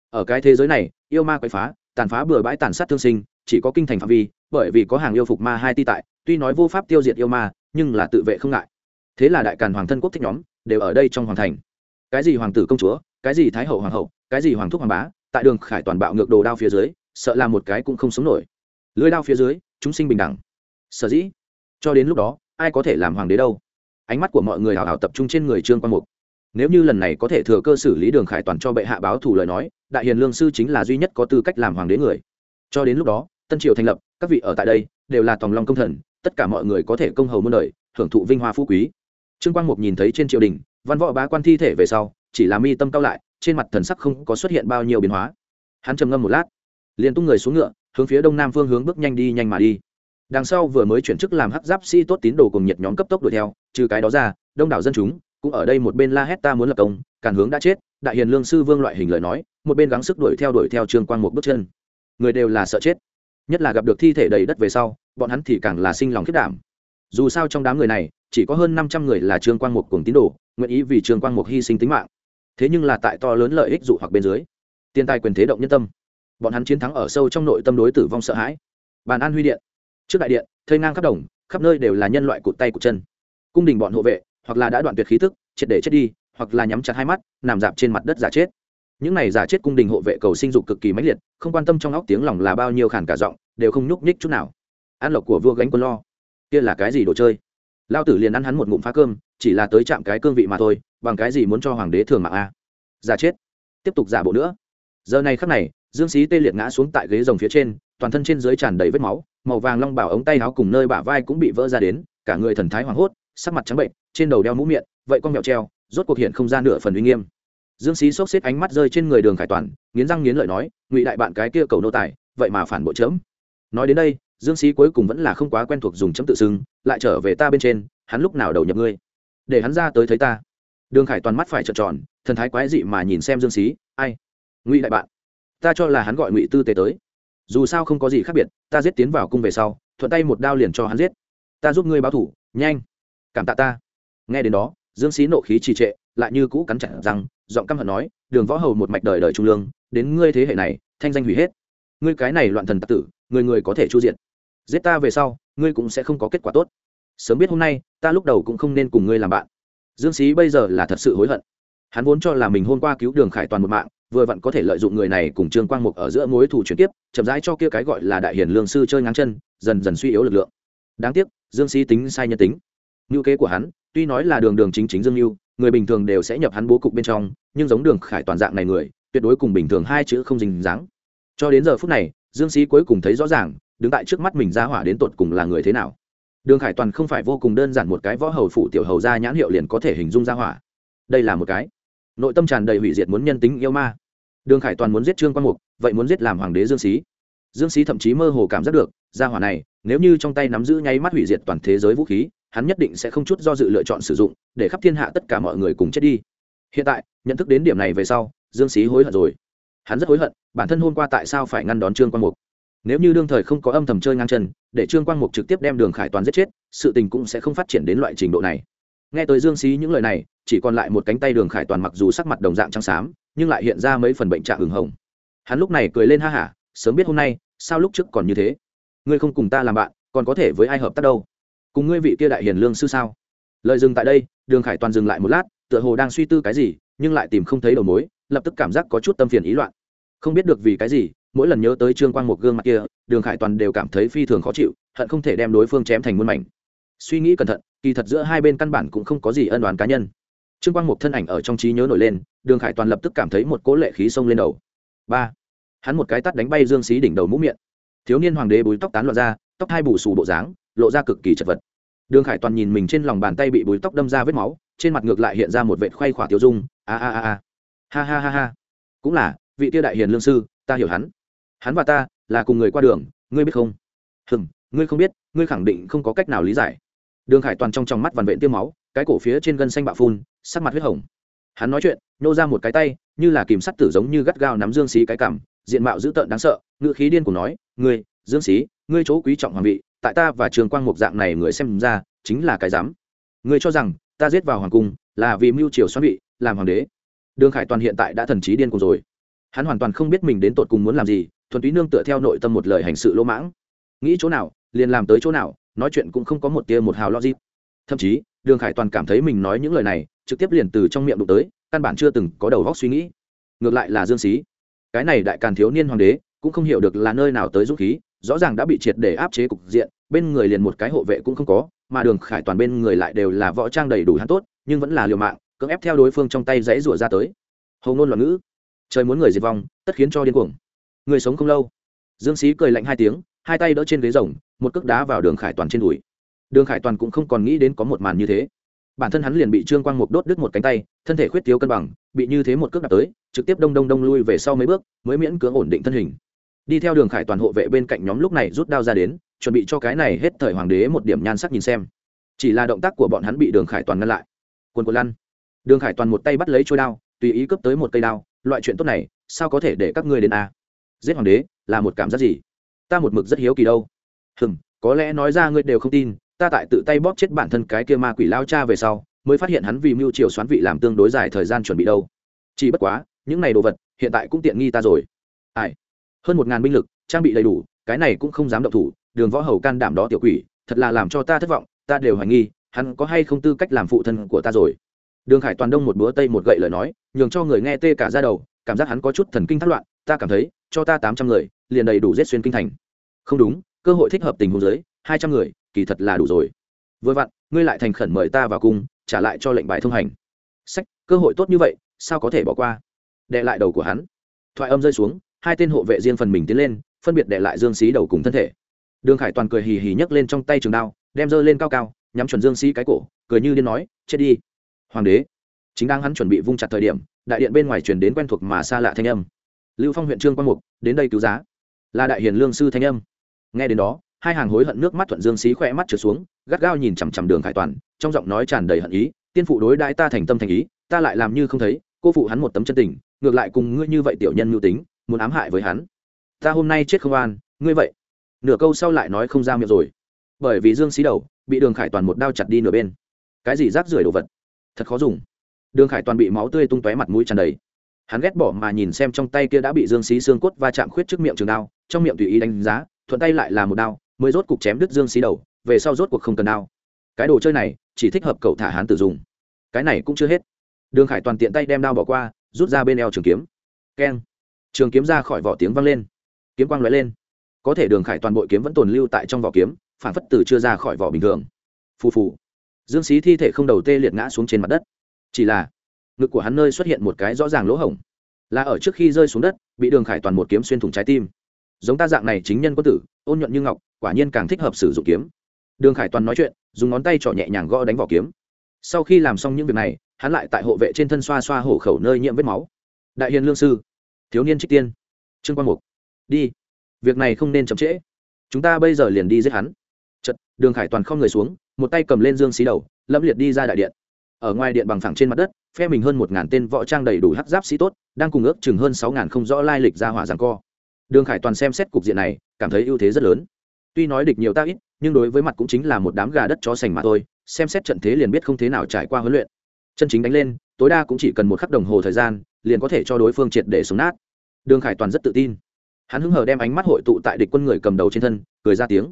ở cái thế giới này yêu ma quậy phá tàn phá bừa bãi tàn sát thương sinh chỉ có kinh thành phạm vi, bởi vì có hàng yêu phục ma hai ti tại, tuy nói vô pháp tiêu diệt yêu ma nhưng là tự vệ không ngại. Thế là đại càn hoàng thân quốc thích nhóm đều ở đây trong hoàng thành. Cái gì hoàng tử công chúa, cái gì thái hậu hoàng hậu, cái gì hoàng thúc hoàng bá, tại Đường Khải toàn bạo ngược đồ đao phía dưới, sợ là một cái cũng không sống nổi. Lưỡi đao phía dưới, chúng sinh bình đẳng. Sở dĩ, cho đến lúc đó, ai có thể làm hoàng đế đâu? Ánh mắt của mọi người hào hào tập trung trên người Trương Quan Mục. Nếu như lần này có thể thừa cơ xử lý Đường Khải toàn cho bệ hạ báo thù lời nói, đại hiền lương sư chính là duy nhất có tư cách làm hoàng đế người. Cho đến lúc đó, tân triều thành lập, các vị ở tại đây đều là tòng long công thần, tất cả mọi người có thể công hầu muôn đời, hưởng thụ vinh hoa phú quý. Trương Quang Mục nhìn thấy trên triều đình văn võ bá quan thi thể về sau, chỉ là mi tâm cao lại, trên mặt thần sắc không có xuất hiện bao nhiêu biến hóa. Hắn trầm ngâm một lát, liền tung người xuống ngựa, hướng phía đông nam phương hướng bước nhanh đi nhanh mà đi. Đằng sau vừa mới chuyển chức làm hắc giáp sĩ tốt tín đồ cùng nhiệt nhóm cấp tốc đuổi theo, trừ cái đó ra, đông đảo dân chúng cũng ở đây một bên la hét ta muốn lập công, càn hướng đã chết, đại hiền lương sư vương loại hình lời nói, một bên gắng sức đuổi theo Trương Quang Mục bước chân. Người đều là sợ chết, nhất là gặp được thi thể đầy đất về sau, bọn hắn thì càng là sinh lòng khiếp đảm. Dù sao trong đám người này, chỉ có hơn 500 người là Trương Quang Mục cùng tín đồ, nguyện ý vì Trương Quang Mục hy sinh tính mạng. Thế nhưng là tại to lớn lợi ích dụ hoặc bên dưới, tiền tài quyền thế động nhân tâm, bọn hắn chiến thắng ở sâu trong nội tâm đối tử vong sợ hãi. Bàn An Huy điện, trước đại điện, thây ngang khắp đồng, khắp nơi đều là nhân loại cụt tay cụt chân. Cung đình bọn hộ vệ, hoặc là đã đoạn tuyệt khí tức, triệt để chết đi, hoặc là nhắm chặt hai mắt, nằm dạp trên mặt đất giả chết. Những này giả chết cung đình hộ vệ cầu sinh dục cực kỳ mãnh liệt, không quan tâm trong óc tiếng lòng là bao nhiêu khản cả giọng, đều không nhúc nhích chút nào. Ăn lộc của vua gánh quân lo, kia là cái gì đồ chơi? Lao tử liền ăn hắn một ngụm phá cơm, chỉ là tới chạm cái cương vị mà thôi, bằng cái gì muốn cho hoàng đế thường mạng a? Giả chết, tiếp tục giả bộ nữa. Giờ này khắc này, Dương Xí tê liệt ngã xuống tại ghế rồng phía trên, toàn thân trên dưới tràn đầy vết máu, màu vàng long bảo ống tay áo cùng nơi bả vai cũng bị vỡ ra đến, cả người thần thái hoảng hốt, sắc mặt trắng bệnh, trên đầu đeo mũ miệng, vậy con mèo treo, rốt cuộc hiện không ra nửa phần uy nghiêm. Dương Xí xốc xếp ánh mắt rơi trên người Đường Khải toàn, nghiến răng nghiến lợi nói, ngụy đại bạn cái kia cầu nô tài, vậy mà phản bội chớm. Nói đến đây, Dương Xí cuối cùng vẫn là không quá quen thuộc dùng chấm tự xưng, lại trở về ta bên trên, hắn lúc nào đầu nhập ngươi, để hắn ra tới thấy ta. Đường Khải toàn mắt phải trợn tròn, thần thái quái dị mà nhìn xem Dương Xí, ai? Ngụy đại bạn? Ta cho là hắn gọi Ngụy Tư Tế tới. Dù sao không có gì khác biệt, ta giết tiến vào cung về sau, thuận tay một đao liền cho hắn giết. Ta giúp ngươi báo thủ, nhanh, cảm tạ ta. Nghe đến đó, Dương Xí nộ khí trì trệ, lại như cũ cắn chặt răng, giọng căm hận nói, Đường võ hầu một mạch đời đời trung lương, đến ngươi thế hệ này, thanh danh hủy hết. Ngươi cái này loạn thần tặc tử, người người có thể chu diện. Giết ta về sau, ngươi cũng sẽ không có kết quả tốt. Sớm biết hôm nay, ta lúc đầu cũng không nên cùng ngươi làm bạn. Dương Xí bây giờ là thật sự hối hận. Hắn vốn cho là mình hôm qua cứu Đường Khải toàn một mạng, vừa vặn có thể lợi dụng người này cùng Trương Quang Mục ở giữa mối thù chuyển tiếp, chậm rãi cho kia cái gọi là đại hiền lương sư chơi ngang chân, dần dần suy yếu lực lượng. Đáng tiếc, Dương Xí tính sai nhân tính. Mưu kế của hắn, tuy nói là đường đường chính chính Dương Mưu, người bình thường đều sẽ nhập hắn bố cục bên trong, nhưng giống Đường Khải toàn dạng này người, tuyệt đối cùng bình thường hai chữ không dính dáng. Cho đến giờ phút này, Dương Xí cuối cùng thấy rõ ràng, đứng tại trước mắt mình ra hỏa đến tột cùng là người thế nào. Đường Khải toàn không phải vô cùng đơn giản một cái võ hầu phụ tiểu hầu gia nhãn hiệu liền có thể hình dung ra hỏa. Đây là một cái nội tâm tràn đầy hủy diệt muốn nhân tính yêu ma. Đường Khải toàn muốn giết Trương Quang Mục, vậy muốn giết làm hoàng đế Dương Xí. Dương Xí thậm chí mơ hồ cảm giác được, gia hỏa này, nếu như trong tay nắm giữ nháy mắt hủy diệt toàn thế giới vũ khí, hắn nhất định sẽ không chút do dự lựa chọn sử dụng, để khắp thiên hạ tất cả mọi người cùng chết đi. Hiện tại, nhận thức đến điểm này về sau, Dương Xí hối hận rồi. Hắn rất hối hận, bản thân hôm qua tại sao phải ngăn đón Trương Quang Mục. Nếu như đương thời không có âm thầm chơi ngang chân, để Trương Quang Mục trực tiếp đem Đường Khải toàn giết chết, sự tình cũng sẽ không phát triển đến loại trình độ này. Nghe tới Dương Xí những lời này, chỉ còn lại một cánh tay Đường Khải toàn mặc dù sắc mặt đồng dạng trắng xám, nhưng lại hiện ra mấy phần bệnh trạng ửng hồng. Hắn lúc này cười lên ha hả, sớm biết hôm nay, sao lúc trước còn như thế? Ngươi không cùng ta làm bạn, còn có thể với ai hợp tác đâu? Cùng ngươi vị kia đại hiền lương sư sao? Lời dừng tại đây, Đường Khải toàn dừng lại một lát, tựa hồ đang suy tư cái gì, nhưng lại tìm không thấy đầu mối, lập tức cảm giác có chút tâm phiền ý loạn. Không biết được vì cái gì, mỗi lần nhớ tới Trương Quang Mục gương mặt kia, Đường Khải toàn đều cảm thấy phi thường khó chịu, hận không thể đem đối phương chém thành muôn mảnh. Suy nghĩ cẩn thận, kỳ thật giữa hai bên căn bản cũng không có gì ân oán cá nhân. Trương Quang Mục thân ảnh ở trong trí nhớ nổi lên, Đường Khải toàn lập tức cảm thấy một cỗ lệ khí xông lên đầu. Ba, hắn một cái tát đánh bay Dương Xí đỉnh đầu mũ miệng. Thiếu niên hoàng đế búi tóc tán loạn ra, tóc hai bù xù bộ dáng, lộ ra cực kỳ chật vật. Đường Khải toàn nhìn mình trên lòng bàn tay bị búi tóc đâm ra vết máu, trên mặt ngược lại hiện ra một vệt khoái khỏa tiêu dung, ha ha ha, cũng là vị tiêu đại hiền lương sư, ta hiểu hắn. Hắn và ta là cùng người qua đường, ngươi biết không? Ngươi không biết, ngươi khẳng định không có cách nào lý giải. Đường Khải toàn trong mắt vằn vện tiêu máu, cái cổ phía trên gân xanh bạo phun, sắc mặt huyết hồng. Hắn nói chuyện, nô ra một cái tay, như là kìm sắt tử giống như gắt gao nắm Dương Xí cái cằm, diện mạo dữ tợn đáng sợ, ngữ khí điên cuồng nói, ngươi, Dương Xí, ngươi chỗ quý trọng hoàng vị, tại ta và Trương Quang Mục dạng này người xem ra, chính là cái dám. Ngươi cho rằng ta giết vào hoàng cung là vì mưu triều xoán vị, làm hoàng đế? Đường Khải toàn hiện tại đã thần trí điên cuồng rồi. hắn hoàn toàn không biết mình đến tột cùng muốn làm gì, thuần túy nương tựa theo nội tâm một lời hành sự lỗ mãng, nghĩ chỗ nào liền làm tới chỗ nào, nói chuyện cũng không có một tia một hào logic. Thậm chí Đường Khải Toàn cảm thấy mình nói những lời này trực tiếp liền từ trong miệng đụng tới, căn bản chưa từng có đầu óc suy nghĩ. Ngược lại là Dương Xí, cái này đại càn thiếu niên hoàng đế cũng không hiểu được là nơi nào tới dũng khí, rõ ràng đã bị triệt để áp chế cục diện, bên người liền một cái hộ vệ cũng không có, mà Đường Khải Toàn bên người lại đều là võ trang đầy đủ hắn tốt, nhưng vẫn là liều mạng cưỡng ép theo đối phương trong tay giãy rủa ra tới. Hầu ngôn loạn ngữ, trời muốn người diệt vong, tất khiến cho điên cuồng. Người sống không lâu. Dương Xí cười lạnh hai tiếng, hai tay đỡ trên ghế rồng, một cước đá vào Đường Khải Toàn trên đùi. Đường Khải Toàn cũng không còn nghĩ đến có một màn như thế, bản thân hắn liền bị Trương Quang Mục đốt đứt một cánh tay, thân thể khuyết thiếu cân bằng, bị như thế một cước đạp tới, trực tiếp đông lui về sau mấy bước, mới miễn cưỡng ổn định thân hình. Đi theo Đường Khải Toàn hộ vệ bên cạnh nhóm lúc này rút đao ra đến, chuẩn bị cho cái này hết thời hoàng đế một điểm nhan sắc nhìn xem. Chỉ là động tác của bọn hắn bị Đường Khải Toàn ngăn lại. Quần quần lăn. Đường Khải Toàn một tay bắt lấy chuôi đao, tùy ý cướp tới một cây đao, loại chuyện tốt này, sao có thể để các ngươi đến a? Giết hoàng đế là một cảm giác gì? Ta một mực rất hiếu kỳ đâu. Có lẽ nói ra ngươi đều không tin, ta tại tự tay bóp chết bản thân cái kia ma quỷ lao cha về sau, mới phát hiện hắn vì mưu triều xoán vị làm tương đối dài thời gian chuẩn bị đâu. Chỉ bất quá, những này đồ vật hiện tại cũng tiện nghi ta rồi. Ai? Hơn 1000 binh lực, trang bị đầy đủ, cái này cũng không dám động thủ, Đường Võ Hầu can đảm đó tiểu quỷ, thật là làm cho ta thất vọng, ta đều hoài nghi, hắn có hay không tư cách làm phụ thân của ta rồi. Đường Khải Toàn đông một búa tây một gậy lời nói, nhường cho người nghe tê cả da đầu, cảm giác hắn có chút thần kinh thất loạn, ta cảm thấy, cho ta 800 người, liền đầy đủ giết xuyên kinh thành. Không đúng, cơ hội thích hợp tình huống dưới, 200 người, kỳ thật là đủ rồi. Vừa vặn, ngươi lại thành khẩn mời ta vào cung, trả lại cho lệnh bài thông hành. Sách, cơ hội tốt như vậy, sao có thể bỏ qua? Đè lại đầu của hắn. Thoại âm rơi xuống, hai tên hộ vệ riêng phần mình tiến lên, phân biệt đè lại Dương Xí đầu cùng thân thể. Đường Khải Toàn cười hì hì nhấc lên trong tay trường đao, đem giơ lên cao cao, nhắm chuẩn Dương Xí cái cổ, cười như điên nói, chết đi. Hoàng đế. Chính đang hắn chuẩn bị vung chặt thời điểm, đại điện bên ngoài truyền đến quen thuộc mà xa lạ thanh âm. Lưu Phong huyện Trương Quang Mục, đến đây cứu giá. Là đại hiền lương sư thanh âm. Nghe đến đó, hai hàng hối hận nước mắt thuận Dương Xí khỏe mắt trượt xuống, gắt gao nhìn chằm chằm Đường Khải Toàn, trong giọng nói tràn đầy hận ý, tiên phụ đối đãi ta thành tâm thành ý, ta lại làm như không thấy, cô phụ hắn một tấm chân tình, ngược lại cùng ngươi như vậy tiểu nhân mưu tính, muốn ám hại với hắn. Ta hôm nay chết không an, ngươi vậy. Nửa câu sau lại nói không ra miệng rồi, bởi vì Dương Xí đầu bị Đường Khải Toàn một đao chặt đi nửa bên. Cái gì rác rưởi đồ vật, thật khó dùng. Đường Khải Toàn bị máu tươi tung tóe, mặt mũi tràn đầy. Hắn ghét bỏ mà nhìn xem trong tay kia đã bị Dương Xí xương cốt va chạm khuyết trước miệng trường đao, trong miệng tùy ý đánh giá, thuận tay lại là một đao, mới rốt cục chém đứt Dương Xí đầu, về sau rốt cuộc không cần đao. Cái đồ chơi này chỉ thích hợp cậu thả hắn tử dùng. Cái này cũng chưa hết. Đường Khải Toàn tiện tay đem đao bỏ qua, rút ra bên eo trường kiếm. Keng. Trường kiếm ra khỏi vỏ tiếng vang lên, kiếm quang lóe lên. Có thể Đường Khải Toàn bội kiếm vẫn tồn lưu tại trong vỏ kiếm, phản phất từ chưa ra khỏi vỏ bình thường. Phù phù. Dương Xí thi thể không đầu tê liệt ngã xuống trên mặt đất. Chỉ là ngực của hắn nơi xuất hiện một cái rõ ràng lỗ hổng, là ở trước khi rơi xuống đất bị Đường Khải Toàn một kiếm xuyên thủng trái tim. Giống ta dạng này chính nhân quân tử, ôn nhuận như ngọc, quả nhiên càng thích hợp sử dụng kiếm. Đường Khải Toàn nói chuyện, dùng ngón tay trỏ nhẹ nhàng gõ đánh vỏ kiếm. Sau khi làm xong những việc này, hắn lại tại hộ vệ trên thân xoa xoa hổ khẩu nơi nhiễm vết máu. Đại hiền lương sư, thiếu niên trích tiên, Trương Quang Mục, đi, việc này không nên chậm trễ, chúng ta bây giờ liền đi giết hắn. Chợt, Đường Khải Toàn không người xuống, một tay cầm lên Dương Xí đầu, lẫm liệt đi ra đại điện. Ở ngoài điện bằng phẳng trên mặt đất, phe mình hơn 1000 tên võ trang đầy đủ hắc giáp sĩ tốt, đang cùng ước chừng hơn 6000 không rõ lai lịch ra hỏa giằng co. Đường Khải Toàn xem xét cục diện này, cảm thấy ưu thế rất lớn. Tuy nói địch nhiều ta ít, nhưng đối với mặt cũng chính là một đám gà đất chó sành mà thôi, xem xét trận thế liền biết không thế nào trải qua huấn luyện. Chân chính đánh lên, tối đa cũng chỉ cần 1 khắc đồng hồ thời gian, liền có thể cho đối phương triệt để xuống nát. Đường Khải Toàn rất tự tin. Hắn hứng hờ đem ánh mắt hội tụ tại địch quân người cầm đầu trên thân, cười ra tiếng,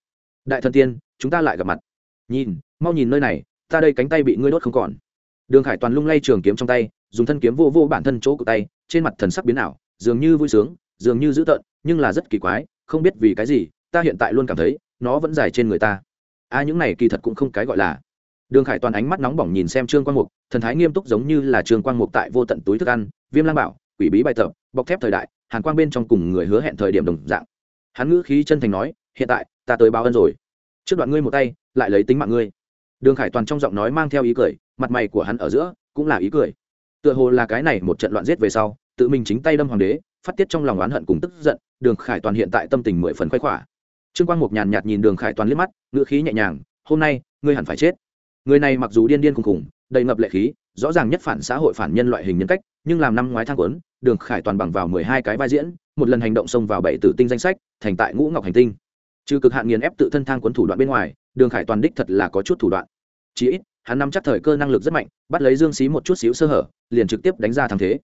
đại thần tiên, chúng ta lại gặp mặt. Nhìn, mau nhìn nơi này, ta đây cánh tay bị ngươi đốt không còn." Đường Khải Toàn lung lay trường kiếm trong tay, dùng thân kiếm vô bản thân chỗ của tay, trên mặt thần sắc biến ảo, dường như vui sướng, dường như dữ tợn, nhưng là rất kỳ quái, không biết vì cái gì, ta hiện tại luôn cảm thấy nó vẫn dài trên người ta. Những này kỳ thật cũng không cái gọi là. Đường Khải Toàn ánh mắt nóng bỏng nhìn xem Trương Quang Mục, thần thái nghiêm túc giống như là Trương Quang Mục tại vô tận túi thức ăn, Viêm Lang Bảo, quỷ bí bài tập, bọc thép thời đại, Hàn Quang bên trong cùng người hứa hẹn thời điểm đồng dạng. Hắn ngữ khí chân thành nói, "Hiện tại, ta tới báo ân rồi. Trước đoạn ngươi một tay, lại lấy tính mạng ngươi." Đường Khải Toàn trong giọng nói mang theo ý cười, mặt mày của hắn ở giữa cũng là ý cười. Tựa hồ là cái này một trận loạn giết về sau, tự mình chính tay đâm hoàng đế, phát tiết trong lòng oán hận cùng tức giận, Đường Khải Toàn hiện tại tâm tình 10 phần khoái khỏa. Trương Quang Mục nhàn nhạt nhìn Đường Khải Toàn liếc mắt, ngữ khí nhẹ nhàng, "Hôm nay, ngươi hẳn phải chết." Người này mặc dù điên điên khùng khùng, đầy ngập lệ khí, rõ ràng nhất phản xã hội phản nhân loại hình nhân cách, nhưng làm năm ngoái thang cuốn, Đường Khải Toàn bằng vào 12 cái vai diễn, một lần hành động xông vào 7 tử tinh danh sách, thành tại Ngũ Ngọc hành tinh. Trừ cực hạn nghiền ép tự thân thang cuốn thủ đoạn bên ngoài, Đường Khải Toàn đích thật là có chút thủ đoạn. Chỉ ít, hắn nắm chắc thời cơ năng lực rất mạnh, bắt lấy Dương Xí một chút xíu sơ hở, liền trực tiếp đánh ra thắng thế.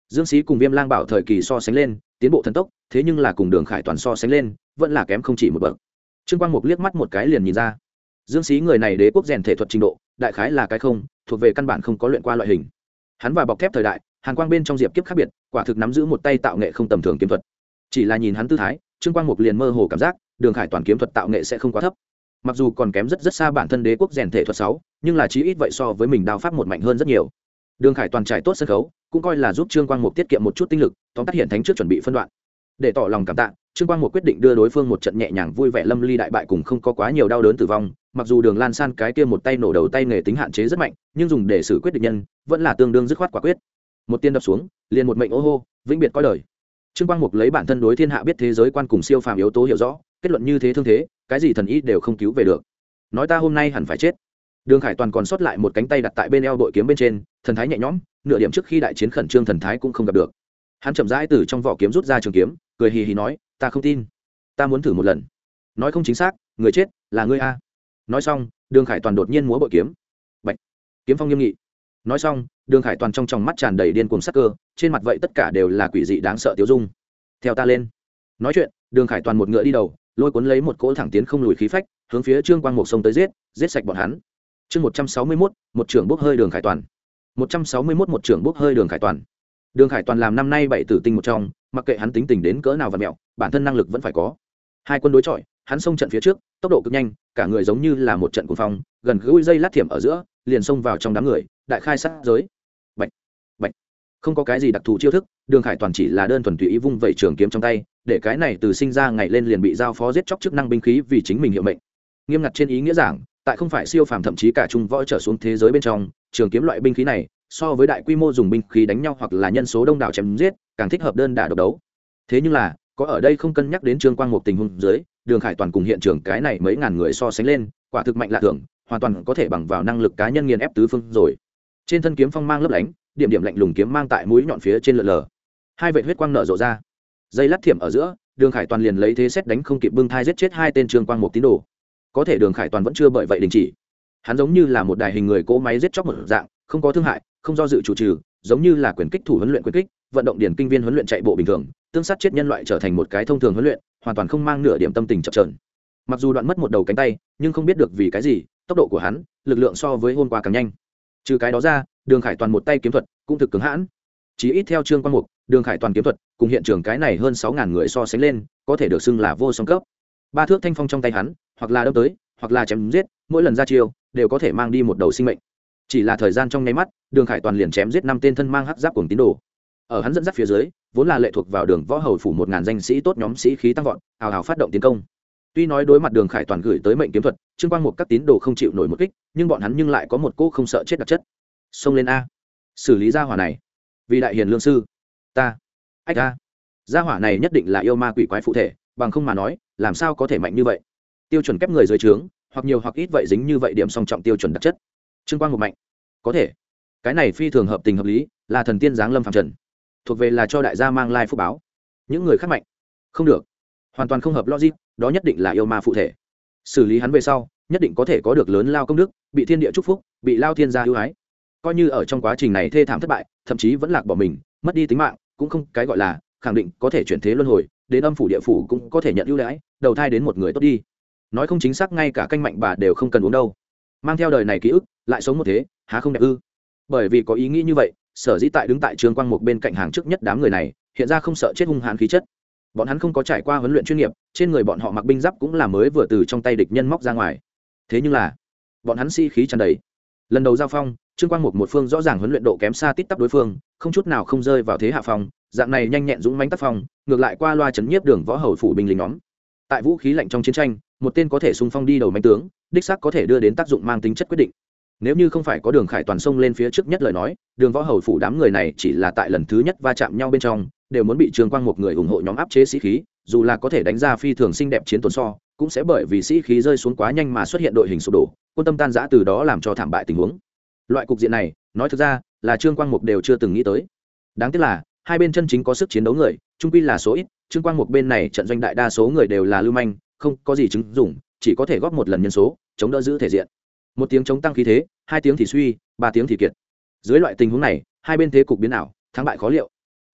Dương Sĩ cùng Viêm Lang Bảo thời kỳ so sánh lên tiến bộ thần tốc, thế nhưng là cùng Đường Khải Toàn so sánh lên vẫn là kém không chỉ một bậc. Trương Quang Mục liếc mắt một cái liền nhìn ra, Dương Sĩ người này đế quốc rèn thể thuật trình độ đại khái là cái không thuộc về căn bản không có luyện qua loại hình. Hắn và bọc thép thời đại hàn quang bên trong diệp kiếp khác biệt, quả thực nắm giữ một tay tạo nghệ không tầm thường kiếm thuật. Chỉ là nhìn hắn tư thái, Trương Quang Mục liền mơ hồ cảm giác Đường Khải Toàn kiếm thuật tạo nghệ sẽ không quá thấp. Mặc dù còn kém rất xa bản thân đế quốc rèn thể thuật 6, nhưng là chí ít vậy so với mình đao pháp một mạnh hơn rất nhiều. Đường Khải Toàn trải tốt sân khấu, cũng coi là giúp Trương Quang Mục tiết kiệm một chút tinh lực, tóm tắt hiện thánh trước chuẩn bị phân đoạn. Để tỏ lòng cảm tạ, Trương Quang Mục quyết định đưa đối phương một trận nhẹ nhàng vui vẻ lâm ly đại bại cùng không có quá nhiều đau đớn tử vong. Mặc dù Đường Lan San cái kia một tay nổ đầu tay nghề tính hạn chế rất mạnh, nhưng dùng để xử quyết địch nhân vẫn là tương đương dứt khoát quả quyết. Một tiên đập xuống, liền một mệnh ô hô, vĩnh biệt coi đời. Trương Quang Mục lấy bản thân đối thiên hạ biết thế giới quan cùng siêu phàm yếu tố hiểu rõ, kết luận như thế thương thế, cái gì thần y đều không cứu về được. Nói ta hôm nay hẳn phải chết. Đường Khải Toàn còn sót lại một cánh tay đặt tại bên eo bội kiếm bên trên, thần thái nhẹ nhõm, nửa điểm trước khi đại chiến khẩn trương thần thái cũng không gặp được. Hắn chậm rãi từ trong vỏ kiếm rút ra trường kiếm, cười hì hì nói, ta không tin, ta muốn thử một lần. Nói không chính xác, người chết là ngươi a. Nói xong, Đường Khải Toàn đột nhiên múa bội kiếm. Bạch. Kiếm phong nghiêm nghị. Nói xong, Đường Khải Toàn trong tròng mắt tràn đầy điên cuồng sắc cơ, trên mặt vậy tất cả đều là quỷ dị đáng sợ tiêu dung. Theo ta lên. Nói chuyện, Đường Khải Toàn một ngựa đi đầu, lôi cuốn lấy một cỗ thẳng tiến không lùi khí phách, hướng phía Trương Quang Mục xông tới giết sạch bọn hắn. Chương 161, một trưởng bốc hơi Đường Khải Toàn. 161 một trưởng bốc hơi Đường Khải Toàn. Đường Khải Toàn làm năm nay 7 tử tinh một trong, mặc kệ hắn tính tình đến cỡ nào vặn mẹo, bản thân năng lực vẫn phải có. Hai quân đối chọi, hắn xông trận phía trước, tốc độ cực nhanh, cả người giống như là một trận cuồng phong, gần gũi dây lát thiểm ở giữa, liền xông vào trong đám người, đại khai sát giới. Bạch, bạch. Không có cái gì đặc thù chiêu thức, Đường Khải Toàn chỉ là đơn thuần tùy ý vung vẩy trường kiếm trong tay, để cái này từ sinh ra ngày lên liền bị giao phó giết chóc chức năng binh khí vì chính mình hiệu mệnh. Nghiêm ngặt trên ý nghĩa giảng, tại không phải siêu phàm thậm chí cả trung võ trở xuống thế giới bên trong, trường kiếm loại binh khí này so với đại quy mô dùng binh khí đánh nhau hoặc là nhân số đông đảo chém giết càng thích hợp đơn đả độc đấu. Thế nhưng là có ở đây không cân nhắc đến Trương Quang Mục tình huống dưới, Đường Khải Toàn cùng hiện trường cái này mấy ngàn người so sánh lên, quả thực mạnh lạ thường, hoàn toàn có thể bằng vào năng lực cá nhân nghiền ép tứ phương rồi. Trên thân kiếm phong mang lấp lánh, điểm điểm lạnh lùng kiếm mang tại mũi nhọn phía trên lượn lờ, hai vệt huyết quang nở rộ ra, dây lát thiểm ở giữa, Đường Khải Toàn liền lấy thế xét đánh không kịp bưng thai giết chết hai tên Trương Quang Mục tín đồ. Có thể Đường Khải Toàn vẫn chưa bởi vậy đình chỉ, hắn giống như là một đài hình người cỗ máy giết chóc một dạng, không có thương hại, không do dự chủ trừ, giống như là quyền kích thủ huấn luyện quyền kích, vận động điển kinh viên huấn luyện chạy bộ bình thường, tương sát chết nhân loại trở thành một cái thông thường huấn luyện, hoàn toàn không mang nửa điểm tâm tình chập chờn. Mặc dù đoạn mất một đầu cánh tay, nhưng không biết được vì cái gì, tốc độ của hắn, lực lượng so với hôm qua càng nhanh. Trừ cái đó ra, Đường Khải Toàn một tay kiếm thuật cũng thực cứng hãn. Chỉ ít theo Trương Quang Mục, Đường Khải Toàn kiếm thuật cùng hiện trường cái này hơn 6000 người so sánh lên, có thể được xưng là vô song cấp. Ba thước thanh phong trong tay hắn, hoặc là đâm tới, hoặc là chém giết, mỗi lần ra chiêu đều có thể mang đi một đầu sinh mệnh. Chỉ là thời gian trong nháy mắt, Đường Khải Toàn liền chém giết 5 tên thân mang hắc giáp cùng tín đồ. Ở hắn dẫn dắt phía dưới, vốn là lệ thuộc vào Đường Võ Hầu phủ 1000 danh sĩ tốt nhóm sĩ khí tăng vọt, hào hào phát động tiến công. Tuy nói đối mặt Đường Khải Toàn gửi tới mệnh kiếm thuật, Trương Quang Mục các tín đồ không chịu nổi một kích, nhưng bọn hắn nhưng lại có một cô không sợ chết đặc chất. Xông lên a, xử lý gia hỏa này. Vì đại hiền lương sư, ta, ách a. Gia hỏa này nhất định là yêu ma quỷ quái phụ thể, bằng không mà nói, làm sao có thể mạnh như vậy? Tiêu chuẩn kép người dưới trướng, hoặc nhiều hoặc ít vậy dính như vậy điểm song trọng tiêu chuẩn đặc chất. Trương Quang Mục mạnh, có thể. Cái này phi thường hợp tình hợp lý, là thần tiên giáng lâm phàm trần, thuộc về là cho đại gia mang lai phúc báo. Những người khác mạnh, không được, hoàn toàn không hợp logic, đó nhất định là yêu ma phụ thể. Xử lý hắn về sau, nhất định có thể có được lớn lao công đức, bị thiên địa chúc phúc, bị lao thiên gia ưu ái. Coi như ở trong quá trình này thê thảm thất bại, thậm chí vẫn lạc bỏ mình, mất đi tính mạng, cũng không cái gọi là khẳng định có thể chuyển thế luân hồi, đến âm phủ địa phủ cũng có thể nhận ưu đãi, đầu thai đến một người tốt đi. Nói không chính xác ngay cả canh mạnh bà đều không cần uống đâu. Mang theo đời này ký ức, lại sống một thế, há không đẹp ư? Bởi vì có ý nghĩ như vậy, sở dĩ tại đứng tại Trương Quang Mục bên cạnh hàng trước nhất đám người này, hiện ra không sợ chết hung hãn khí chất. Bọn hắn không có trải qua huấn luyện chuyên nghiệp, trên người bọn họ mặc binh giáp cũng là mới vừa từ trong tay địch nhân móc ra ngoài. Thế nhưng là, bọn hắn sĩ khí tràn đầy. Lần đầu giao phong, Trương Quang Mục một phương rõ ràng huấn luyện độ kém xa tít tắp đối phương, không chút nào không rơi vào thế hạ phong, dạng này nhanh nhẹn dũng mãnh tác phong, ngược lại qua loa chấn nhiếp Đường Võ Hầu phủ binh lính nhóm. Tại vũ khí lạnh trong chiến tranh, một tên có thể xung phong đi đầu mãnh tướng, đích xác có thể đưa đến tác dụng mang tính chất quyết định. Nếu như không phải có Đường Khải Toàn xông lên phía trước nhất lời nói, Đường Võ Hầu phủ đám người này chỉ là tại lần thứ nhất va chạm nhau bên trong, đều muốn bị Trương Quang Mục người ủng hộ nhóm áp chế sĩ khí, dù là có thể đánh ra phi thường xinh đẹp chiến tổn so, cũng sẽ bởi vì sĩ khí rơi xuống quá nhanh mà xuất hiện đội hình sụp đổ, quân tâm tan rã, từ đó làm cho thảm bại tình huống. Loại cục diện này, nói thực ra là Trương Quang Mục đều chưa từng nghĩ tới. Đáng tiếc là hai bên chân chính có sức chiến đấu người, chung quy là số ít. Trương Quang Mục bên này trận doanh đại đa số người đều là lưu manh, không có gì chứng dụng, chỉ có thể góp một lần nhân số, chống đỡ giữ thể diện. Một tiếng chống tăng khí thế, hai tiếng thì suy, ba tiếng thì kiệt. Dưới loại tình huống này, hai bên thế cục biến ảo, thắng bại khó liệu.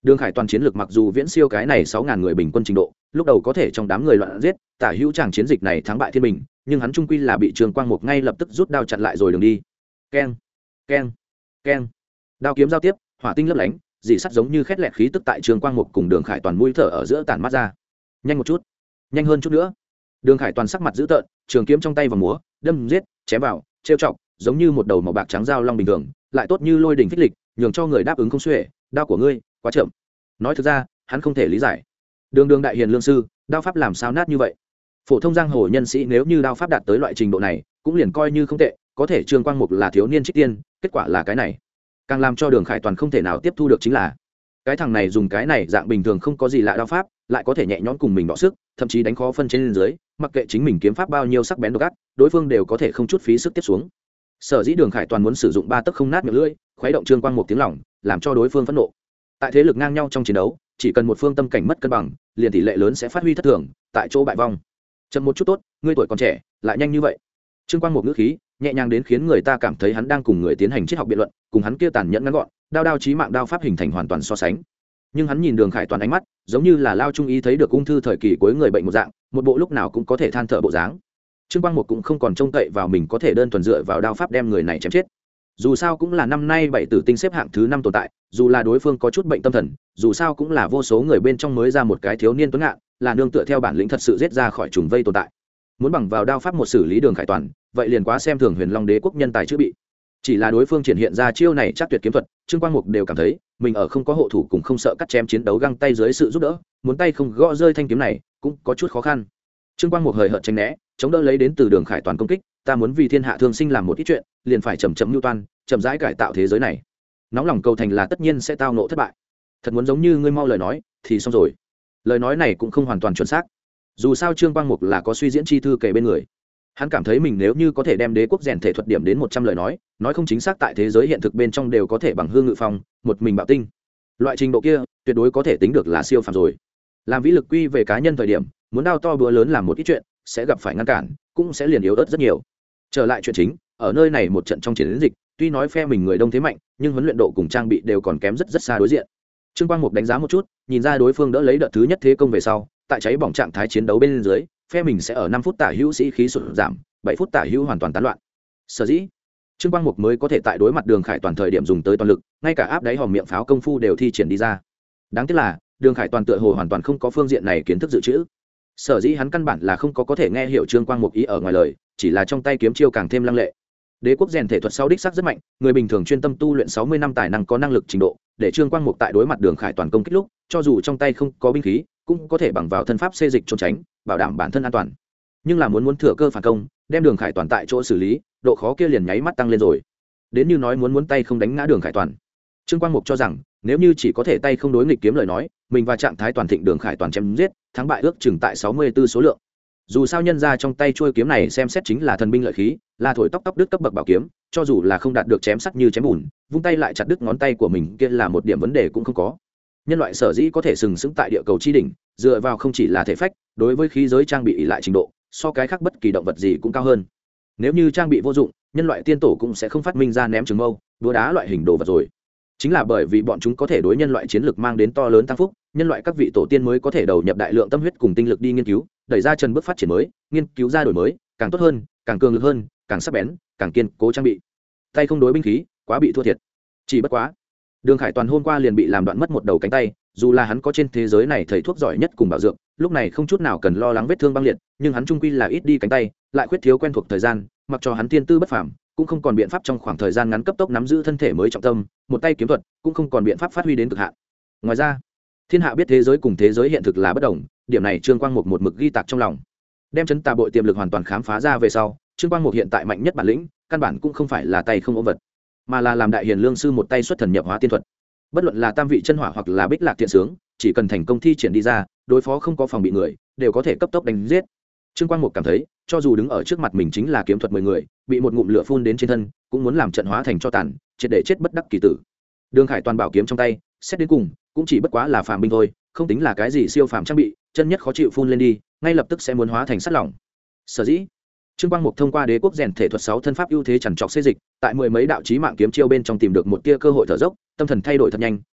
Đường Khải Toàn chiến lược mặc dù viễn siêu cái này 6.000 người bình quân trình độ, lúc đầu có thể trong đám người loạn giết, tả hữu chàng chiến dịch này thắng bại thiên bình, nhưng hắn trung quy là bị Trương Quang Mục ngay lập tức rút đao chặn lại rồi đường đi. Keng, keng, keng. Đao kiếm giao tiếp, hỏa tinh lấp lánh, dì sắt giống như khét lẹt khí tức tại Trương Quang Mục cùng Đường Khải Toàn mũi thở ở giữa tản mát ra. Nhanh một chút, nhanh hơn chút nữa. Đường Khải Toàn sắc mặt dữ tợn, trường kiếm trong tay và múa, đâm giết, chém vào, trêu chọc, giống như một đầu màu bạc trắng dao long bình thường, lại tốt như lôi đỉnh phích lịch, nhường cho người đáp ứng không xuể. Đao của ngươi quá chậm. Nói thực ra, hắn không thể lý giải. Đường đại hiền lương sư, đao pháp làm sao nát như vậy? Phổ thông giang hồ nhân sĩ nếu như đao pháp đạt tới loại trình độ này, cũng liền coi như không tệ, có thể Trương Quang Mục là thiếu niên trích tiên, kết quả là cái này. Càng làm cho Đường Khải Toàn không thể nào tiếp thu được chính là, cái thằng này dùng cái này dạng bình thường không có gì lạ đao pháp, lại có thể nhẹ nhõm cùng mình đọ sức, thậm chí đánh khó phân trên dưới, mặc kệ chính mình kiếm pháp bao nhiêu sắc bén độc ác, đối phương đều có thể không chút phí sức tiếp xuống. Sở dĩ Đường Khải Toàn muốn sử dụng ba tấc không nát miệng lưỡi, khuấy động Trương Quang Mục tiếng lòng, làm cho đối phương phẫn nộ. Tại thế lực ngang nhau trong chiến đấu, chỉ cần một phương tâm cảnh mất cân bằng, liền tỷ lệ lớn sẽ phát huy thất thường, tại chỗ bại vong. Chậm một chút tốt, ngươi tuổi còn trẻ, lại nhanh như vậy. Trương Quang Mục ngữ khí nhẹ nhàng đến khiến người ta cảm thấy hắn đang cùng người tiến hành triết học biện luận, cùng hắn kia tàn nhẫn ngắn gọn, đao chí mạng đao pháp hình thành hoàn toàn so sánh. Nhưng hắn nhìn Đường Khải Toàn ánh mắt, giống như là lao trung ý thấy được ung thư thời kỳ cuối người bệnh một dạng, một bộ lúc nào cũng có thể than thở bộ dáng. Trương Quang Mục cũng không còn trông cậy vào mình có thể đơn thuần dựa vào đao pháp đem người này chém chết. Dù sao cũng là năm nay 7 tử tinh xếp hạng thứ 5 tồn tại, dù là đối phương có chút bệnh tâm thần, dù sao cũng là vô số người bên trong mới ra một cái thiếu niên tuấn ngạn, là nương tựa theo bản lĩnh thật sự giết ra khỏi trùng vây tồn tại. Muốn bằng vào đao pháp một xử lý Đường Khải Toàn, vậy liền quá xem thường Huyền Long Đế quốc nhân tài chữ bị. Chỉ là đối phương triển hiện ra chiêu này chắc tuyệt kiếm thuật, Trương Quang Mục đều cảm thấy mình ở không có hộ thủ cùng không sợ cắt chém chiến đấu găng tay dưới sự giúp đỡ, muốn tay không gõ rơi thanh kiếm này cũng có chút khó khăn. Trương Quang Mục hời hợt tránh né, chống đỡ lấy đến từ Đường Khải Toàn công kích, ta muốn vì thiên hạ thương sinh làm một ít chuyện, liền phải chậm chậm lưu toan, chậm rãi cải tạo thế giới này. Nóng lòng cầu thành là tất nhiên sẽ tao ngộ thất bại. Thật muốn giống như ngươi mau lời nói thì xong rồi. Lời nói này cũng không hoàn toàn chuẩn xác. Dù sao Trương Quang Mục là có suy diễn chi thư kể bên người. Hắn cảm thấy mình nếu như có thể đem đế quốc rèn thể thuật điểm đến 100 lời nói không chính xác tại thế giới hiện thực bên trong đều có thể bằng hương ngự phong, một mình bạo tinh. Loại trình độ kia, tuyệt đối có thể tính được là siêu phàm rồi. Làm vĩ lực quy về cá nhân thời điểm, muốn đao to búa lớn làm một ít chuyện, sẽ gặp phải ngăn cản, cũng sẽ liền yếu ớt rất nhiều. Trở lại chuyện chính, ở nơi này một trận trong chiến dịch, tuy nói phe mình người đông thế mạnh, nhưng huấn luyện độ cùng trang bị đều còn kém rất xa đối diện. Trương Quang Mục đánh giá một chút, nhìn ra đối phương đỡ lấy đợt thứ nhất thế công về sau, tại cháy bỏng trạng thái chiến đấu bên dưới, phe mình sẽ ở 5 phút tả hữu sĩ khí sụt giảm, 7 phút tả hữu hoàn toàn tán loạn. Sở dĩ, Trương Quang Mục mới có thể tại đối mặt Đường Khải Toàn thời điểm dùng tới toàn lực, ngay cả áp đáy hòm miệng pháo công phu đều thi triển đi ra. Đáng tiếc là, Đường Khải Toàn tựa hồ hoàn toàn không có phương diện này kiến thức dự trữ. Sở dĩ hắn căn bản là không có thể nghe hiểu Trương Quang Mục ý ở ngoài lời, chỉ là trong tay kiếm chiêu càng thêm lăng lệ. Đế quốc rèn thể thuật sau đích sắc rất mạnh, người bình thường chuyên tâm tu luyện 60 năm tài năng có năng lực trình độ, để Trương Quang Mục tại đối mặt Đường Khải Toàn công kích lúc, cho dù trong tay không có binh khí, cũng có thể bằng vào thân pháp xê dịch trốn tránh, bảo đảm bản thân an toàn. Nhưng là muốn thừa cơ phản công, đem Đường Khải Toàn tại chỗ xử lý, độ khó kia liền nháy mắt tăng lên rồi. Đến như nói muốn tay không đánh ngã Đường Khải Toàn. Trương Quang Mục cho rằng, nếu như chỉ có thể tay không đối nghịch kiếm lời nói, mình và trạng thái toàn thịnh Đường Khải Toàn chém giết, thắng bại ước chừng tại 64 số lượng. Dù sao nhân ra trong tay chuôi kiếm này xem xét chính là thần binh lợi khí, là thổi tóc đứt cấp bậc bảo kiếm, cho dù là không đạt được chém sắc như chém bùn, vung tay lại chặt đứt ngón tay của mình kia là một điểm vấn đề cũng không có. Nhân loại sở dĩ có thể sừng sững tại địa cầu chi đỉnh, dựa vào không chỉ là thể phách, đối với khí giới trang bị ỷ lại trình độ, so cái khác bất kỳ động vật gì cũng cao hơn. Nếu như trang bị vô dụng, nhân loại tiên tổ cũng sẽ không phát minh ra ném trường mâu, đũa đá loại hình đồ vật rồi. Chính là bởi vì bọn chúng có thể đối nhân loại chiến lược mang đến to lớn tăng phúc, nhân loại các vị tổ tiên mới có thể đầu nhập đại lượng tâm huyết cùng tinh lực đi nghiên cứu, đẩy ra chân bước phát triển mới, nghiên cứu ra đổi mới, càng tốt hơn, càng cường lực hơn, càng sắc bén, càng kiên cố trang bị. Tay không đối binh khí, quá bị thua thiệt. Chỉ bất quá, Đường Khải Toàn hôm qua liền bị làm đoạn mất một đầu cánh tay, dù là hắn có trên thế giới này thầy thuốc giỏi nhất cùng bảo dưỡng, lúc này không chút nào cần lo lắng vết thương băng liệt, nhưng hắn trung quy là ít đi cánh tay, lại khuyết thiếu quen thuộc thời gian, mặc cho hắn tiên tư bất phàm, cũng không còn biện pháp trong khoảng thời gian ngắn cấp tốc nắm giữ thân thể mới trọng tâm, một tay kiếm thuật cũng không còn biện pháp phát huy đến cực hạn. Ngoài ra, thiên hạ biết thế giới cùng thế giới hiện thực là bất đồng, điểm này Trương Quang Mục một mực ghi tạc trong lòng. Đem chấn tà bội tiềm lực hoàn toàn khám phá ra về sau, Trương Quang Mục hiện tại mạnh nhất bản lĩnh, căn bản cũng không phải là tay không ôm vật, mà là làm đại hiền lương sư một tay xuất thần nhập hóa tiên thuật. Bất luận là tam vị chân hỏa hoặc là bích lạc thiện sướng, chỉ cần thành công thi triển đi ra, đối phó không có phòng bị người, đều có thể cấp tốc đánh giết. Trương Quang Mục cảm thấy, cho dù đứng ở trước mặt mình chính là kiếm thuật 10 người, bị một ngụm lửa phun đến trên thân, cũng muốn làm trận hóa thành cho tàn, triệt để chết bất đắc kỳ tử. Đường Khải Toàn bảo kiếm trong tay, xét đến cùng, cũng chỉ bất quá là phàm binh thôi, không tính là cái gì siêu phàm trang bị, chân nhất khó chịu phun lên đi, ngay lập tức sẽ muốn hóa thành sắt lỏng. Sở dĩ, Trương Quang Mục thông qua đế quốc rèn thể thuật 6 thân pháp ưu thế chằn trọc xê dịch, tại mười mấy đạo chí mạng kiếm chiêu bên trong tìm được một tia cơ hội thở dốc, tâm thần thay đổi thật nhanh,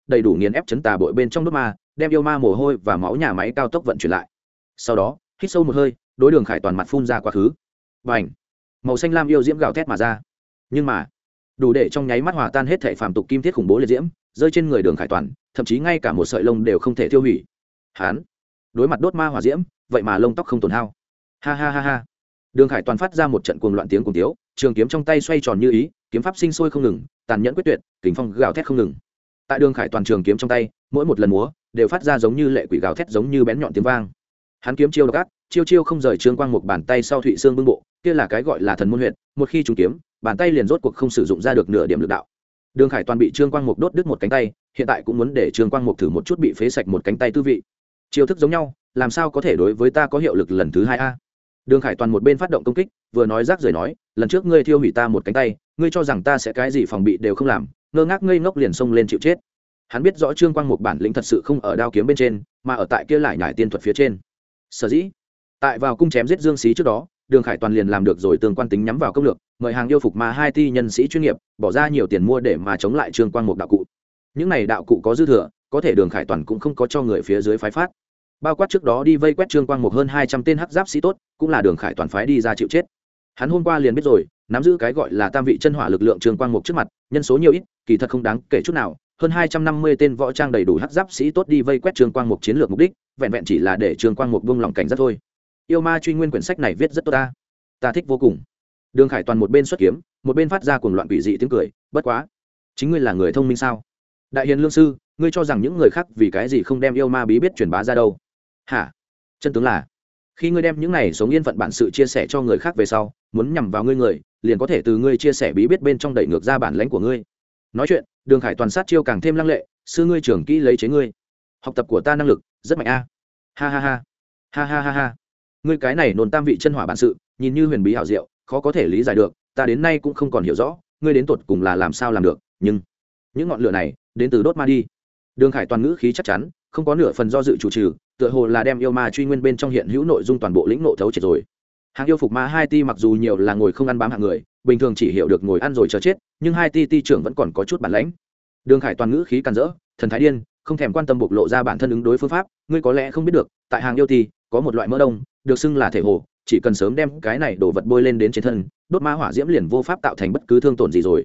đầy đủ nghiền ép chấn tà bội bên trong đốt ma, đem yêu ma mồ hôi và máu nhà máy cao tốc vận chuyển lại. Sau đó hít sâu một hơi, đối Đường Khải Toàn mặt phun ra quá khứ. Bành! Màu xanh lam yêu diễm gào thét mà ra. Nhưng mà đủ để trong nháy mắt hòa tan hết thảy phàm tục kim thiết khủng bố liệt diễm, rơi trên người Đường Khải Toàn, thậm chí ngay cả một sợi lông đều không thể tiêu hủy. Hán đối mặt đốt ma hỏa diễm, vậy mà lông tóc không tổn hao. Ha ha ha ha. Đường Khải Toàn phát ra một trận cuồng loạn tiếng cuồng tiếu, trường kiếm trong tay xoay tròn như ý, kiếm pháp sinh sôi không ngừng, tàn nhẫn quyết tuyệt, kình phong gào thét không ngừng. Tại Đường Khải Toàn trường kiếm trong tay, mỗi một lần múa đều phát ra giống như lệ quỷ gào thét, giống như bén nhọn tiếng vang. Hắn kiếm chiêu độc ác, chiêu chiêu không rời Trương Quang một bàn tay sau Thụy Xương bưng bộ, kia là cái gọi là thần môn huyệt, một khi trúng kiếm, bàn tay liền rốt cuộc không sử dụng ra được nửa điểm lực đạo. Đường Khải Toàn bị Trương Quang Mục đốt đứt một cánh tay, hiện tại cũng muốn để Trương Quang Mục thử một chút bị phế sạch một cánh tay tư vị. Chiêu thức giống nhau, làm sao có thể đối với ta có hiệu lực lần thứ hai a? Đường Khải Toàn một bên phát động công kích, vừa nói rác rưởi nói, lần trước ngươi thiêu hủy ta một cánh tay, ngươi cho rằng ta sẽ cái gì phòng bị đều không làm, ngơ ngác ngây ngốc liền xông lên chịu chết. Hắn biết rõ Trương Quang Mục bản lĩnh thật sự không ở đao kiếm bên trên, mà ở tại kia lại nhải tiên thuật phía trên. Sở dĩ, tại vào cung chém giết Dương Xí trước đó, Đường Khải Toàn liền làm được rồi tương quan tính nhắm vào công lược, mời hàng yêu phục ma 2 ti nhân sĩ chuyên nghiệp, bỏ ra nhiều tiền mua để mà chống lại Trương Quang Mục đạo cụ. Những này đạo cụ có dư thừa, có thể Đường Khải Toàn cũng không có cho người phía dưới phái phát. Bao quát trước đó đi vây quét Trương Quang Mục hơn 200 tên hắc giáp sĩ tốt, cũng là Đường Khải Toàn phái đi ra chịu chết. Hắn hôm qua liền biết rồi, nắm giữ cái gọi là tam vị chân hỏa lực lượng Trương Quang Mục trước mặt, nhân số nhiều ít, kỳ thật không đáng kể chút nào, hơn 250 tên võ trang đầy đủ hắc giáp sĩ tốt đi vây quét Trương Quang Mục chiến lược mục đích, vẹn vẹn chỉ là để Trương Quang Mục buông lòng cảnh giác thôi. Yêu ma truy nguyên quyển sách này viết rất tốt ta thích vô cùng. Đường Khải Toàn một bên xuất kiếm, một bên phát ra cuồng loạn quỷ dị tiếng cười, bất quá, chính ngươi là người thông minh sao? Đại hiền lương sư, ngươi cho rằng những người khác vì cái gì không đem yêu ma bí biết truyền bá ra đâu? Hả? Chân tướng là, khi ngươi đem những này sống yên phận bản sự chia sẻ cho người khác về sau, muốn nhằm vào ngươi người, liền có thể từ ngươi chia sẻ bí biết bên trong đẩy ngược ra bản lãnh của ngươi. Nói chuyện, Đường Khải Toàn sát chiêu càng thêm lăng lệ, sư ngươi trưởng kỹ lấy chế ngươi. Học tập của ta năng lực rất mạnh a. Ha ha ha. Ha ha ha ha. Ngươi cái này nôn tam vị chân hỏa bản sự, nhìn như huyền bí hảo diệu, khó có thể lý giải được, ta đến nay cũng không còn hiểu rõ, ngươi đến tột cùng là làm sao làm được, nhưng những ngọn lửa này đến từ đốt ma đi. Đường Khải Toàn ngữ khí chắc chắn, không có nửa phần do dự chủ trừ, tựa hồ là đem yêu ma truy nguyên bên trong hiện hữu nội dung toàn bộ lĩnh nộ thấu triệt rồi. Hàng yêu phục ma 2 ti mặc dù nhiều là ngồi không ăn bám hạng người, bình thường chỉ hiểu được ngồi ăn rồi chờ chết, nhưng 2 ti ti trưởng vẫn còn có chút bản lãnh. Đường Khải Toàn ngữ khí càn rỡ, thần thái điên, không thèm quan tâm bộc lộ ra bản thân ứng đối phương pháp, ngươi có lẽ không biết được, tại hàng yêu ti có một loại mỡ đông, được xưng là thể hồ, chỉ cần sớm đem cái này đổ vật bôi lên đến trên thân, đốt ma hỏa diễm liền vô pháp tạo thành bất cứ thương tổn gì rồi.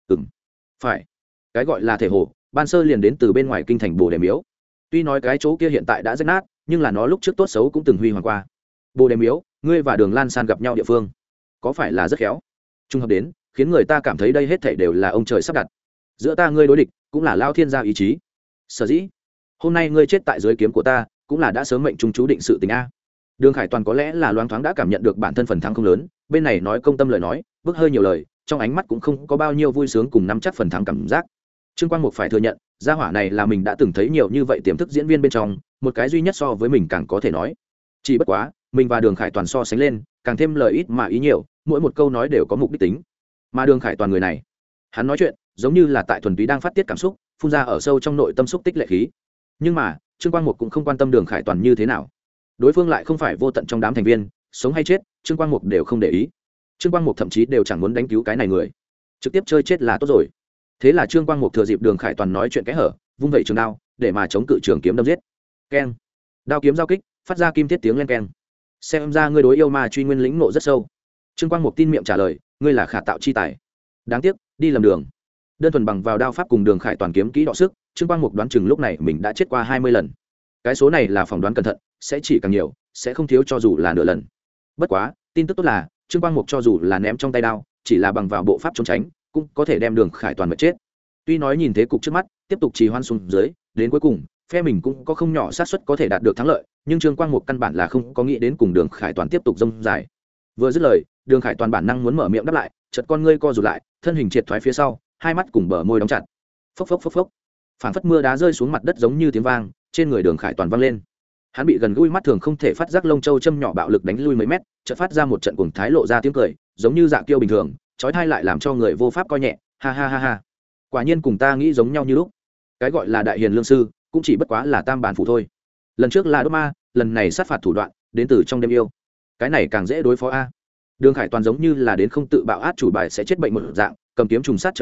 Phải, cái gọi là thể hồ, ban sơ liền đến từ bên ngoài kinh thành Bồ Đề Miếu. Tuy nói cái chỗ kia hiện tại đã rách nát, nhưng là nó lúc trước tốt xấu cũng từng huy hoàng qua. Bồ Đề Miếu, ngươi và Đường Lan San gặp nhau địa phương, có phải là rất khéo? Trung hợp đến, khiến người ta cảm thấy đây hết thảy đều là ông trời sắp đặt. Giữa ta ngươi đối địch, cũng là lao thiên gia ý chí. Sở dĩ, hôm nay ngươi chết tại dưới kiếm của ta, cũng là đã sớm mệnh trung chú định sự tình a. Đường Khải Toàn có lẽ là loáng thoáng đã cảm nhận được bản thân phần thắng không lớn, bên này nói công tâm lời nói, bước hơi nhiều lời, trong ánh mắt cũng không có bao nhiêu vui sướng cùng nắm chắc phần thắng cảm giác. Trương Quang Mục phải thừa nhận, gia hỏa này là mình đã từng thấy nhiều như vậy tiềm thức diễn viên bên trong, một cái duy nhất so với mình càng có thể nói. Chỉ bất quá, mình và Đường Khải Toàn so sánh lên, càng thêm lời ít mà ý nhiều, mỗi một câu nói đều có mục đích tính. Mà Đường Khải Toàn người này, hắn nói chuyện, giống như là tại thuần túy đang phát tiết cảm xúc, phun ra ở sâu trong nội tâm xúc tích lệ khí. Nhưng mà, Trương Quang Mục cũng không quan tâm Đường Khải Toàn như thế nào. Đối phương lại không phải vô tận trong đám thành viên, sống hay chết, Trương Quang Mục đều không để ý. Trương Quang Mục thậm chí đều chẳng muốn đánh cứu cái này người, trực tiếp chơi chết là tốt rồi. Thế là Trương Quang Mục thừa dịp Đường Khải Toàn nói chuyện kẽ hở, vung vẩy trường đao để mà chống cự trường kiếm đâm giết. Keng, đao kiếm giao kích, phát ra kim thiết tiếng len keng. Xem ra ngươi đối yêu ma truy nguyên lĩnh ngộ rất sâu. Trương Quang Mục tin miệng trả lời, ngươi là khả tạo chi tài. Đáng tiếc, đi lầm đường. Đơn thuần bằng vào đao pháp cùng Đường Khải Toàn kiếm kỹ đọ sức, Trương Quang Mục đoán chừng lúc này mình đã chết qua 20 lần. Cái số này là phỏng đoán cẩn thận, sẽ chỉ càng nhiều, sẽ không thiếu cho dù là nửa lần. Bất quá, tin tức tốt là, Trương Quang Mục cho dù là ném trong tay đao, chỉ là bằng vào bộ pháp trốn tránh, cũng có thể đem Đường Khải Toàn mà chết. Tuy nói nhìn thế cục trước mắt, tiếp tục trì hoãn xuống dưới, đến cuối cùng, phe mình cũng có không nhỏ xác suất có thể đạt được thắng lợi, nhưng Trương Quang Mục căn bản là không có nghĩ đến cùng Đường Khải Toàn tiếp tục dông dài. Vừa dứt lời, Đường Khải Toàn bản năng muốn mở miệng đáp lại, chợt con ngươi co rụt lại, thân hình triệt thoái phía sau, hai mắt cùng bờ môi đóng chặt. Phốc phốc phốc phốc. Phảng phất mưa đá rơi xuống mặt đất giống như tiếng vang, trên người Đường Khải Toàn vang lên. Hắn bị gần gũi mắt thường không thể phát giác lông châu châm nhỏ bạo lực đánh lui mấy mét, chợt phát ra một trận cuồng thái lộ ra tiếng cười, giống như dạ kiêu bình thường, chói tai lại làm cho người vô pháp coi nhẹ, ha ha ha ha. Quả nhiên cùng ta nghĩ giống nhau như lúc. Cái gọi là đại hiền lương sư, cũng chỉ bất quá là tam bản phủ thôi. Lần trước là đốt ma, lần này sát phạt thủ đoạn đến từ trong đêm yêu. Cái này càng dễ đối phó a. Đường Khải Toàn giống như là đến không tự bạo át chủ bài sẽ chết bệnh một dạng, cầm kiếm trùng sát trở về,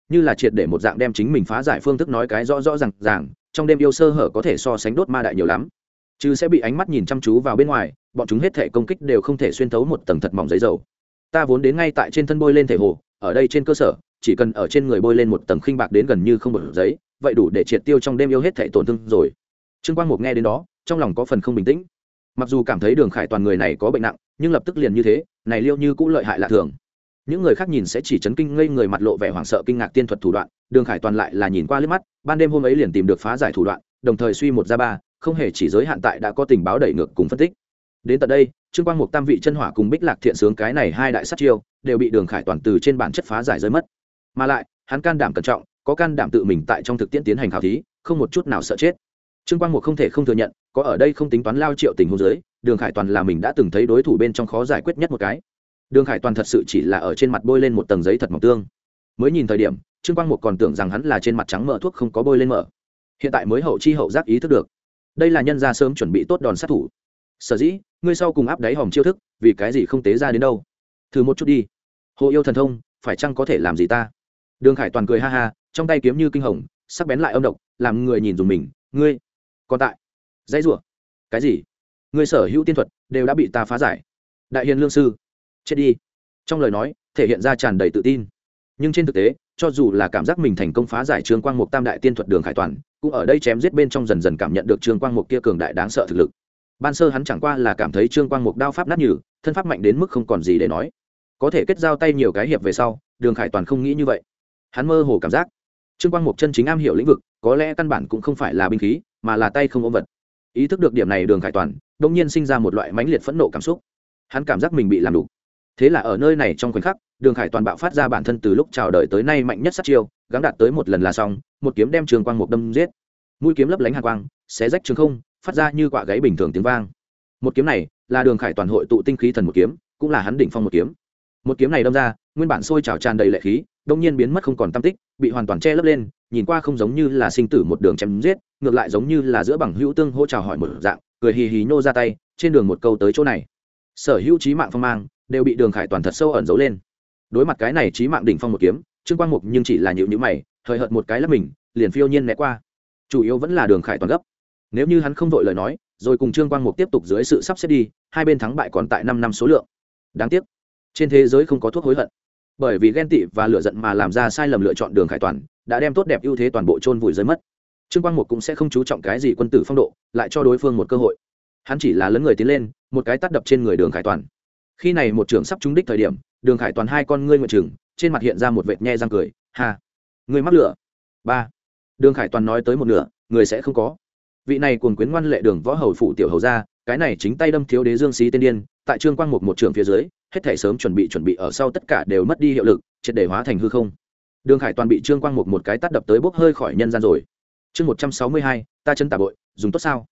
như là triệt để một dạng đem chính mình phá giải phương thức nói cái rõ rõ ràng ràng, trong đêm yêu sơ hở có thể so sánh đốt ma đại nhiều lắm, chứ sẽ bị ánh mắt nhìn chăm chú vào bên ngoài, bọn chúng hết thể công kích đều không thể xuyên thấu một tầng thật mỏng giấy dầu. Ta vốn đến ngay tại trên thân bôi lên thể hồ, ở đây trên cơ sở chỉ cần ở trên người bôi lên một tầng khinh bạc đến gần như không một giấy, vậy đủ để triệt tiêu trong đêm yêu hết thể tổn thương rồi. Trương Quang Mục nghe đến đó, trong lòng có phần không bình tĩnh. Mặc dù cảm thấy Đường Khải Toàn người này có bệnh nặng, nhưng lập tức liền như thế, này Liêu Như cũng lợi hại lạ thường. Những người khác nhìn sẽ chỉ chấn kinh ngây người, mặt lộ vẻ hoảng sợ kinh ngạc tiên thuật thủ đoạn, Đường Khải Toàn lại là nhìn qua liếc mắt, ban đêm hôm ấy liền tìm được phá giải thủ đoạn, đồng thời suy một ra ba, không hề chỉ giới hạn tại đã có tình báo đẩy ngược cùng phân tích. Đến tận đây, Trương Quang Mục tam vị chân hỏa cùng Bích Lạc Thiện Sướng cái này hai đại sát chiêu đều bị Đường Khải Toàn từ trên bản chất phá giải rơi mất. Mà lại, hắn can đảm cẩn trọng, có can đảm tự mình tại trong thực tiễn tiến hành khảo thí, không một chút nào sợ chết. Trương Quang Mục không thể không thừa nhận, có ở đây không tính toán lao triệu tình huống dưới, Đường Khải Toàn là mình đã từng thấy đối thủ bên trong khó giải quyết nhất một cái. Đường Khải Toàn thật sự chỉ là ở trên mặt bôi lên một tầng giấy thật mỏng tương. Mới nhìn thời điểm, Trương Quang Mục còn tưởng rằng hắn là trên mặt trắng mỡ thuốc không có bôi lên mỡ. Hiện tại mới hậu chi hậu giác ý thức được, đây là nhân gia sớm chuẩn bị tốt đòn sát thủ. Sở dĩ, ngươi sau cùng áp đáy hòm chiêu thức, vì cái gì không tế ra đến đâu? Thử một chút đi. Hồ yêu thần thông, phải chăng có thể làm gì ta? Đường Khải Toàn cười ha ha, trong tay kiếm như kinh hồng, sắc bén lại âm độc, làm người nhìn dùng mình. Ngươi, còn tại dãy rủa cái gì? Ngươi sở hữu tiên thuật đều đã bị ta phá giải. Đại hiền lương sư, chết đi. Trong lời nói thể hiện ra tràn đầy tự tin, nhưng trên thực tế, cho dù là cảm giác mình thành công phá giải Trương Quang Mục tam đại tiên thuật Đường Khải Toàn, cũng ở đây chém giết bên trong dần dần cảm nhận được Trương Quang Mục kia cường đại đáng sợ thực lực. Ban sơ hắn chẳng qua là cảm thấy Trương Quang Mục đao pháp nát nhừ, thân pháp mạnh đến mức không còn gì để nói, có thể kết giao tay nhiều cái hiệp về sau, Đường Khải Toàn không nghĩ như vậy. Hắn mơ hồ cảm giác Trương Quang Mục chân chính am hiểu lĩnh vực, có lẽ căn bản cũng không phải là binh khí, mà là tay không ôm vật. Ý thức được điểm này, Đường Khải Toàn đột nhiên sinh ra một loại mãnh liệt phẫn nộ cảm xúc. Hắn cảm giác mình bị làm đủ. Thế là ở nơi này trong khoảnh khắc, Đường Khải Toàn bạo phát ra bản thân từ lúc chào đời tới nay mạnh nhất sát chiêu, gắng đạt tới một lần là xong, một kiếm đem Trương Quang Mục đâm giết. Mũi kiếm lấp lánh hàn quang, xé rách trường không, phát ra như quạ gáy bình thường tiếng vang. Một kiếm này là Đường Khải Toàn hội tụ tinh khí thần một kiếm, cũng là hắn đỉnh phong một kiếm. Một kiếm này đâm ra, nguyên bản sôi trào tràn đầy lệ khí, đột nhiên biến mất không còn tăm tích, bị hoàn toàn che lấp lên, nhìn qua không giống như là sinh tử một đường chém giết, ngược lại giống như là giữa bằng hữu tương hỗ chào hỏi một dạng, cười hì hì nhô ra tay, trên đường một câu tới chỗ này. Sở hữu chí mạng phong mang đều bị Đường Khải Toàn thật sâu ẩn giấu lên. Đối mặt cái này chí mạng đỉnh phong một kiếm, Trương Quang Mục nhưng chỉ là nhíu nhíu mày, hời hợt một cái lấp mình, liền phiêu nhiên né qua. Chủ yếu vẫn là Đường Khải Toàn gấp. Nếu như hắn không vội lời nói, rồi cùng Trương Quang Mục tiếp tục dưới sự sắp xếp đi, hai bên thắng bại còn tại 5 năm số lượng. Đáng tiếc, trên thế giới không có thuốc hối hận. Bởi vì ghen tị và lửa giận mà làm ra sai lầm lựa chọn Đường Khải Toàn, đã đem tốt đẹp ưu thế toàn bộ chôn vùi rơi mất. Trương Quang Mục cũng sẽ không chú trọng cái gì quân tử phong độ, lại cho đối phương một cơ hội. Hắn chỉ là lấn người tiến lên, một cái tát đập trên người Đường Khải Toàn. Khi này một trường sắp trúng đích thời điểm, Đường Khải Toàn hai con ngươi nguyện chừng, trên mặt hiện ra một vệt nhe răng cười, "Ha, ngươi mắc lửa." Ba. Đường Khải Toàn nói tới một nửa, người sẽ không có. Vị này cuồng quyến ngoan lệ Đường võ hầu phụ tiểu hầu gia, cái này chính tay đâm thiếu đế Dương Xí tên điên, tại Trương Quang Mục một trường phía dưới, hết thảy sớm chuẩn bị ở sau tất cả đều mất đi hiệu lực, triệt để hóa thành hư không. Đường Khải Toàn bị Trương Quang Mục một cái tát đập tới bốc hơi khỏi nhân gian rồi. Chương 162, ta chấn tà bội, dùng tốt sao?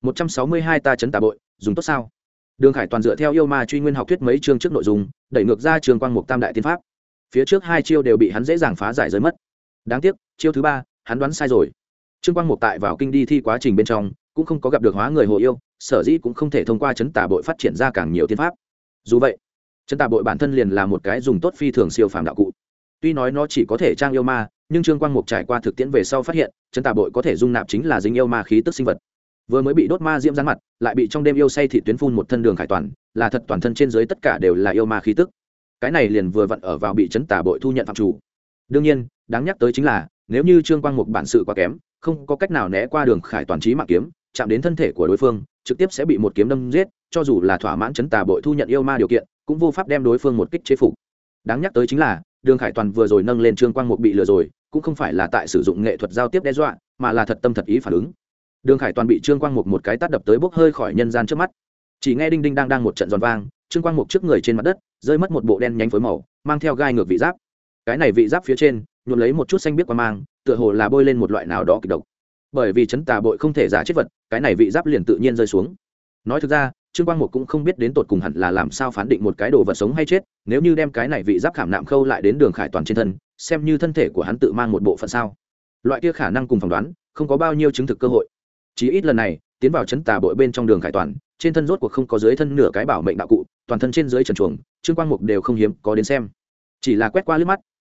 162 ta chấn tà bội, dùng tốt sao? Đường Khải Toàn dựa theo yêu ma truy nguyên học thuyết mấy chương trước nội dung, đẩy ngược ra Trương Quang Mục tam đại tiên pháp. Phía trước hai chiêu đều bị hắn dễ dàng phá giải rơi mất. Đáng tiếc, chiêu thứ ba, hắn đoán sai rồi. Trương Quang Mục tại vào kinh đi thi quá trình bên trong, cũng không có gặp được hóa người hồ yêu, sở dĩ cũng không thể thông qua chấn tà bội phát triển ra càng nhiều tiên pháp. Dù vậy, chấn tà bội bản thân liền là một cái dùng tốt phi thường siêu phàm đạo cụ. Tuy nói nó chỉ có thể trang yêu ma, nhưng Trương Quang Mục trải qua thực tiễn về sau phát hiện, chấn tà bội có thể dung nạp chính là dính yêu ma khí tức sinh vật. Vừa mới bị đốt ma diễm rắn mặt, lại bị trong đêm yêu say thị tuyến phun một thân Đường Khải Toàn, là thật toàn thân trên dưới tất cả đều là yêu ma khí tức. Cái này liền vừa vặn ở vào bị chấn tà bội thu nhận phạm chủ. Đương nhiên, đáng nhắc tới chính là, nếu như Trương Quang Mục bản sự quá kém, không có cách nào né qua Đường Khải Toàn chí mạng kiếm, chạm đến thân thể của đối phương, trực tiếp sẽ bị một kiếm đâm giết, cho dù là thỏa mãn chấn tà bội thu nhận yêu ma điều kiện, cũng vô pháp đem đối phương một kích chế phục. Đáng nhắc tới chính là, Đường Khải Toàn vừa rồi nâng lên Trương Quang Mục bị lừa rồi, cũng không phải là tại sử dụng nghệ thuật giao tiếp đe dọa, mà là thật tâm thật ý phản ứng. Đường Khải Toàn bị Trương Quang Mục một cái tát đập tới bốc hơi khỏi nhân gian trước mắt. Chỉ nghe đinh đinh đang một trận giòn vang, Trương Quang Mục trước người trên mặt đất, rơi mất một bộ đen nhánh phối màu, mang theo gai ngược vị giáp. Cái này vị giáp phía trên, nhuộm lấy một chút xanh biếc qua mang, tựa hồ là bôi lên một loại nào đó kịch độc. Bởi vì chấn tà bội không thể giả chết vật, cái này vị giáp liền tự nhiên rơi xuống. Nói thực ra, Trương Quang Mục cũng không biết đến tột cùng hẳn là làm sao phán định một cái đồ vật sống hay chết, nếu như đem cái này vị giáp khảm nạm khâu lại đến Đường Khải Toàn trên thân, xem như thân thể của hắn tự mang một bộ phận sao. Loại kia khả năng cùng phỏng đoán, không có bao nhiêu chứng thực cơ hội. Chỉ ít lần này, tiến vào chấn tà bội bên trong Đường Khải Toàn, trên thân rốt cuộc không có dưới thân nửa cái bảo mệnh đạo cụ, toàn thân trên dưới trần truồng, Trương Quang Mục đều không hiếm có đến xem. Chỉ là quét qua liếc mắt,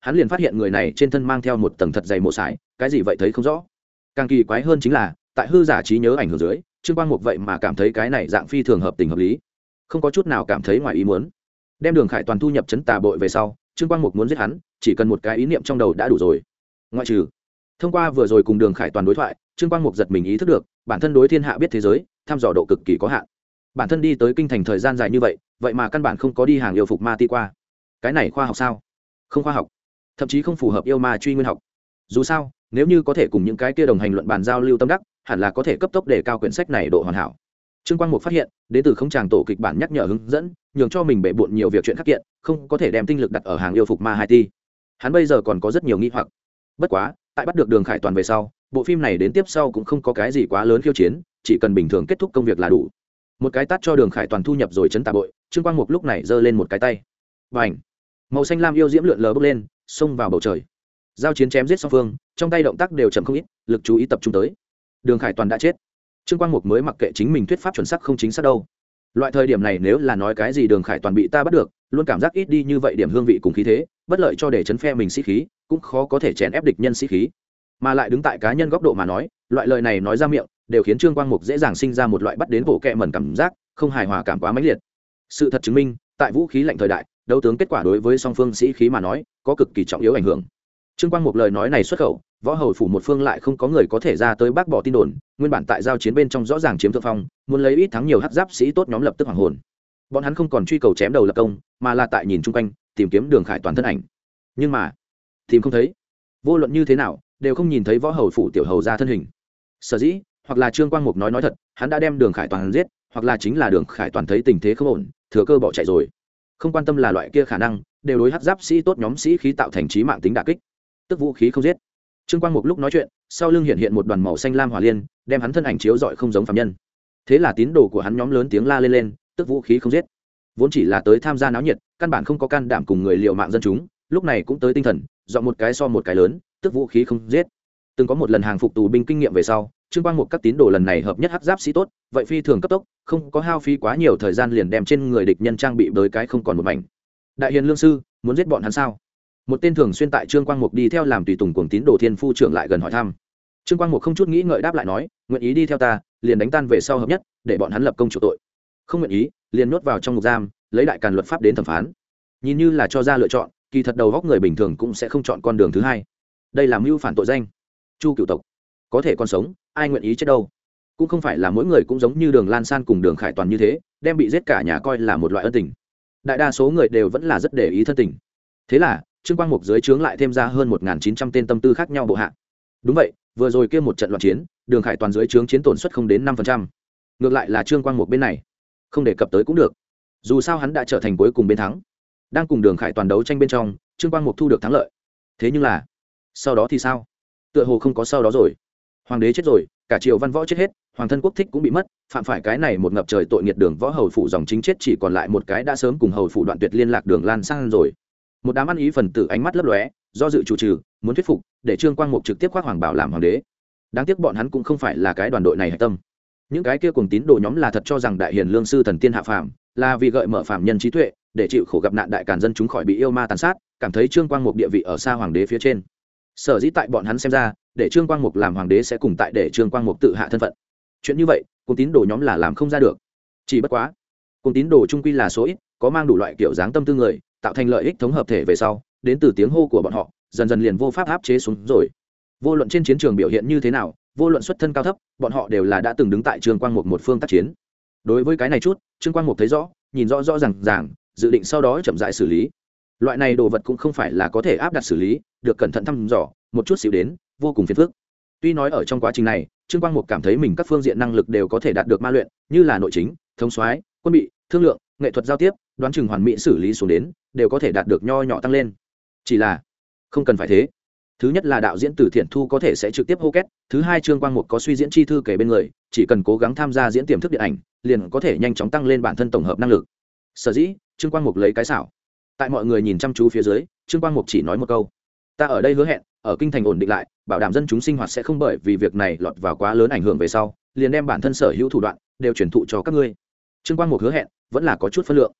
hắn liền phát hiện người này trên thân mang theo một tầng thật dày mộ sải, cái gì vậy thấy không rõ. Càng kỳ quái hơn chính là tại hư giả trí nhớ ảnh hưởng dưới, Trương Quang Mục vậy mà cảm thấy cái này dạng phi thường hợp tình hợp lý, không có chút nào cảm thấy ngoài ý muốn. Đem Đường Khải Toàn thu nhập trấn tà bội về sau, Trương Quang Mục muốn giết hắn, chỉ cần một cái ý niệm trong đầu đã đủ rồi. Ngoại trừ thông qua vừa rồi cùng Đường Khải Toàn đối thoại, Trương Quang Mục giật mình ý thức được bản thân đối thiên hạ biết thế giới thăm dò độ cực kỳ có hạn. Bản thân đi tới kinh thành thời gian dài như vậy, vậy mà căn bản không có đi hàng yêu phục ma ti qua. Cái này khoa học sao? Không khoa học, thậm chí không phù hợp yêu ma truy nguyên học. Dù sao, nếu như có thể cùng những cái kia đồng hành luận bàn giao lưu tâm đắc, hẳn là có thể cấp tốc để cao quyển sách này độ hoàn hảo. Trương Quang Mục phát hiện, đến từ không tràng tổ kịch bản nhắc nhở hướng dẫn, nhường cho mình bể bộn nhiều việc chuyện khắc kiện, không có thể đem tinh lực đặt ở hàng yêu phục ma hai ti. Hắn bây giờ còn có rất nhiều nghi hoặc. Bất quá, tại bắt được Đường Khải Toàn về sau, bộ phim này đến tiếp sau cũng không có cái gì quá lớn khiêu chiến, chỉ cần bình thường kết thúc công việc là đủ. Một cái tát cho Đường Khải Toàn thu nhập rồi chấn tà bội, Trương Quang Mục lúc này giơ lên một cái tay. Bành! Màu xanh lam yêu diễm lượn lờ bốc lên, xông vào bầu trời. Giao chiến chém giết song phương, trong tay động tác đều chậm không ít, lực chú ý tập trung tới. Đường Khải Toàn đã chết. Trương Quang Mục mới mặc kệ chính mình thuyết pháp chuẩn xác không chính xác đâu. Loại thời điểm này nếu là nói cái gì Đường Khải Toàn bị ta bắt được, luôn cảm giác ít đi như vậy điểm hương vị cùng khí thế, bất lợi cho để chấn phe mình sĩ khí, cũng khó có thể chèn ép địch nhân sĩ khí. Mà lại đứng tại cá nhân góc độ mà nói, loại lời này nói ra miệng, đều khiến Trương Quang Mục dễ dàng sinh ra một loại bắt đến bộ kệ mẩn cảm giác, không hài hòa cảm quá mãnh liệt. Sự thật chứng minh, tại vũ khí lạnh thời đại, đấu tướng kết quả đối với song phương sĩ khí mà nói, có cực kỳ trọng yếu ảnh hưởng. Trương Quang Mục lời nói này xuất khẩu, võ hầu phủ một phương lại không có người có thể ra tới bác bỏ tin đồn, nguyên bản tại giao chiến bên trong rõ ràng chiếm thượng phong, muốn lấy ít thắng nhiều hắc giáp sĩ tốt nhóm lập tức hoàng hồn. Bọn hắn không còn truy cầu chém đầu lập công, mà là tại nhìn chung quanh, tìm kiếm Đường Khải Toàn thân ảnh. Nhưng mà, tìm không thấy. Vô luận như thế nào, đều không nhìn thấy võ hầu phủ tiểu hầu ra thân hình. Sở dĩ, hoặc là Trương Quang Mục nói thật, hắn đã đem Đường Khải Toàn giết, hoặc là chính là Đường Khải Toàn thấy tình thế không ổn, thừa cơ bỏ chạy rồi. Không quan tâm là loại kia khả năng, đều đối hắc giáp sĩ tốt nhóm sĩ khí tạo thành chí mạng tính đả kích. Tức vũ khí không giết. Trương Quang Mục lúc nói chuyện, sau lưng hiện một đoàn màu xanh lam hỏa liên, đem hắn thân ảnh chiếu rọi không giống phàm nhân. Thế là tín đồ của hắn nhóm lớn tiếng la lên, tức vũ khí không giết. Vốn chỉ là tới tham gia náo nhiệt, căn bản không có can đảm cùng người liều mạng dân chúng, lúc này cũng tới tinh thần, dọn một cái so một cái lớn, tức vũ khí không giết. Từng có một lần hàng phục tù binh kinh nghiệm về sau, Trương Quang Mục các tín đồ lần này hợp nhất hắc giáp sĩ tốt, vậy phi thường cấp tốc, không có hao phí quá nhiều thời gian liền đem trên người địch nhân trang bị bới cái không còn một mảnh. Đại hiền lương sư, muốn giết bọn hắn sao? Một tên thường xuyên tại Trương Quang Mục đi theo làm tùy tùng cuồng tín đồ thiên phu trưởng lại gần hỏi thăm. Trương Quang Mục không chút nghĩ ngợi đáp lại nói, nguyện ý đi theo ta, liền đánh tan về sau hợp nhất, để bọn hắn lập công chủ tội. Không nguyện ý, liền nhốt vào trong ngục giam, lấy đại càn luật pháp đến thẩm phán. Nhìn như là cho ra lựa chọn, kỳ thật đầu góc người bình thường cũng sẽ không chọn con đường thứ hai. Đây là mưu phản tội danh. Chu cửu tộc có thể còn sống, ai nguyện ý chết đâu. Cũng không phải là mỗi người cũng giống như Đường Lan San cùng Đường Khải Toàn như thế, đem bị giết cả nhà coi là một loại ân tình. Đại đa số người đều vẫn là rất để ý thân tình. Thế là Trương Quang Mục dưới trướng lại thêm ra hơn 1.900 tên tâm tư khác nhau bộ hạ. Đúng vậy, vừa rồi kia một trận loạn chiến, Đường Khải Toàn dưới trướng chiến tổn suất không đến 5%. Ngược lại là Trương Quang Mục bên này, không đề cập tới cũng được. Dù sao hắn đã trở thành cuối cùng bên thắng. Đang cùng Đường Khải Toàn đấu tranh bên trong, Trương Quang Mục thu được thắng lợi. Thế nhưng là, sau đó thì sao? Tựa hồ không có sau đó rồi. Hoàng đế chết rồi, cả triều văn võ chết hết, hoàng thân quốc thích cũng bị mất, phạm phải cái này một ngập trời tội nghiệt Đường võ hầu phủ dòng chính chết chỉ còn lại một cái đã sớm cùng hầu phủ đoạn tuyệt liên lạc Đường Lan San rồi. Một đám ăn ý phần tử ánh mắt lấp lóe, do dự chủ trừ, muốn thuyết phục để Trương Quang Mục trực tiếp khoác hoàng bảo làm hoàng đế. Đáng tiếc bọn hắn cũng không phải là cái đoàn đội này hạch tâm. Những cái kia cùng tín đồ nhóm là thật cho rằng đại hiền lương sư thần tiên hạ phàm, là vì gợi mở phàm nhân trí tuệ, để chịu khổ gặp nạn đại càn dân chúng khỏi bị yêu ma tàn sát, cảm thấy Trương Quang Mục địa vị ở xa hoàng đế phía trên. Sở dĩ tại bọn hắn xem ra, để Trương Quang Mục làm hoàng đế sẽ cùng tại để Trương Quang Mục tự hạ thân phận. Chuyện như vậy, cùng tín đồ nhóm là làm không ra được. Chỉ bất quá, cùng tín đồ trung quy là số ít, có mang đủ loại kiểu dáng tâm tư người, tạo thành lợi ích thống hợp thể về sau, đến từ tiếng hô của bọn họ, dần dần liền vô pháp áp chế xuống rồi. Vô luận trên chiến trường biểu hiện như thế nào, vô luận xuất thân cao thấp, bọn họ đều là đã từng đứng tại Trương Quang Mục một phương tác chiến. Đối với cái này chút, Trương Quang Mục thấy rõ, nhìn rõ rõ ràng, dự định sau đó chậm rãi xử lý. Loại này đồ vật cũng không phải là có thể áp đặt xử lý, được cẩn thận thăm dò, một chút xíu đến, vô cùng phiền phức. Tuy nói ở trong quá trình này, Trương Quang Mục cảm thấy mình các phương diện năng lực đều có thể đạt được ma luyện, như là nội chính, thống soái, quân bị, thương lượng, nghệ thuật giao tiếp, đoán chừng hoàn mỹ xử lý xuống đến, đều có thể đạt được nho nhỏ tăng lên. Chỉ là không cần phải thế. Thứ nhất là đạo diễn Từ Thiện Thu có thể sẽ trực tiếp hô kết, thứ hai Trương Quang Mục có suy diễn chi thư kể bên người, chỉ cần cố gắng tham gia diễn tiềm thức điện ảnh, liền có thể nhanh chóng tăng lên bản thân tổng hợp năng lực. Sở dĩ, Trương Quang Mục lấy cái xảo. Tại mọi người nhìn chăm chú phía dưới, Trương Quang Mục chỉ nói một câu: "Ta ở đây hứa hẹn, ở kinh thành ổn định lại, bảo đảm dân chúng sinh hoạt sẽ không bởi vì việc này lọt vào quá lớn ảnh hưởng về sau, liền đem bản thân sở hữu thủ đoạn đều truyền thụ cho các ngươi." Trương Quang Mục hứa hẹn, vẫn là có chút phân lượng.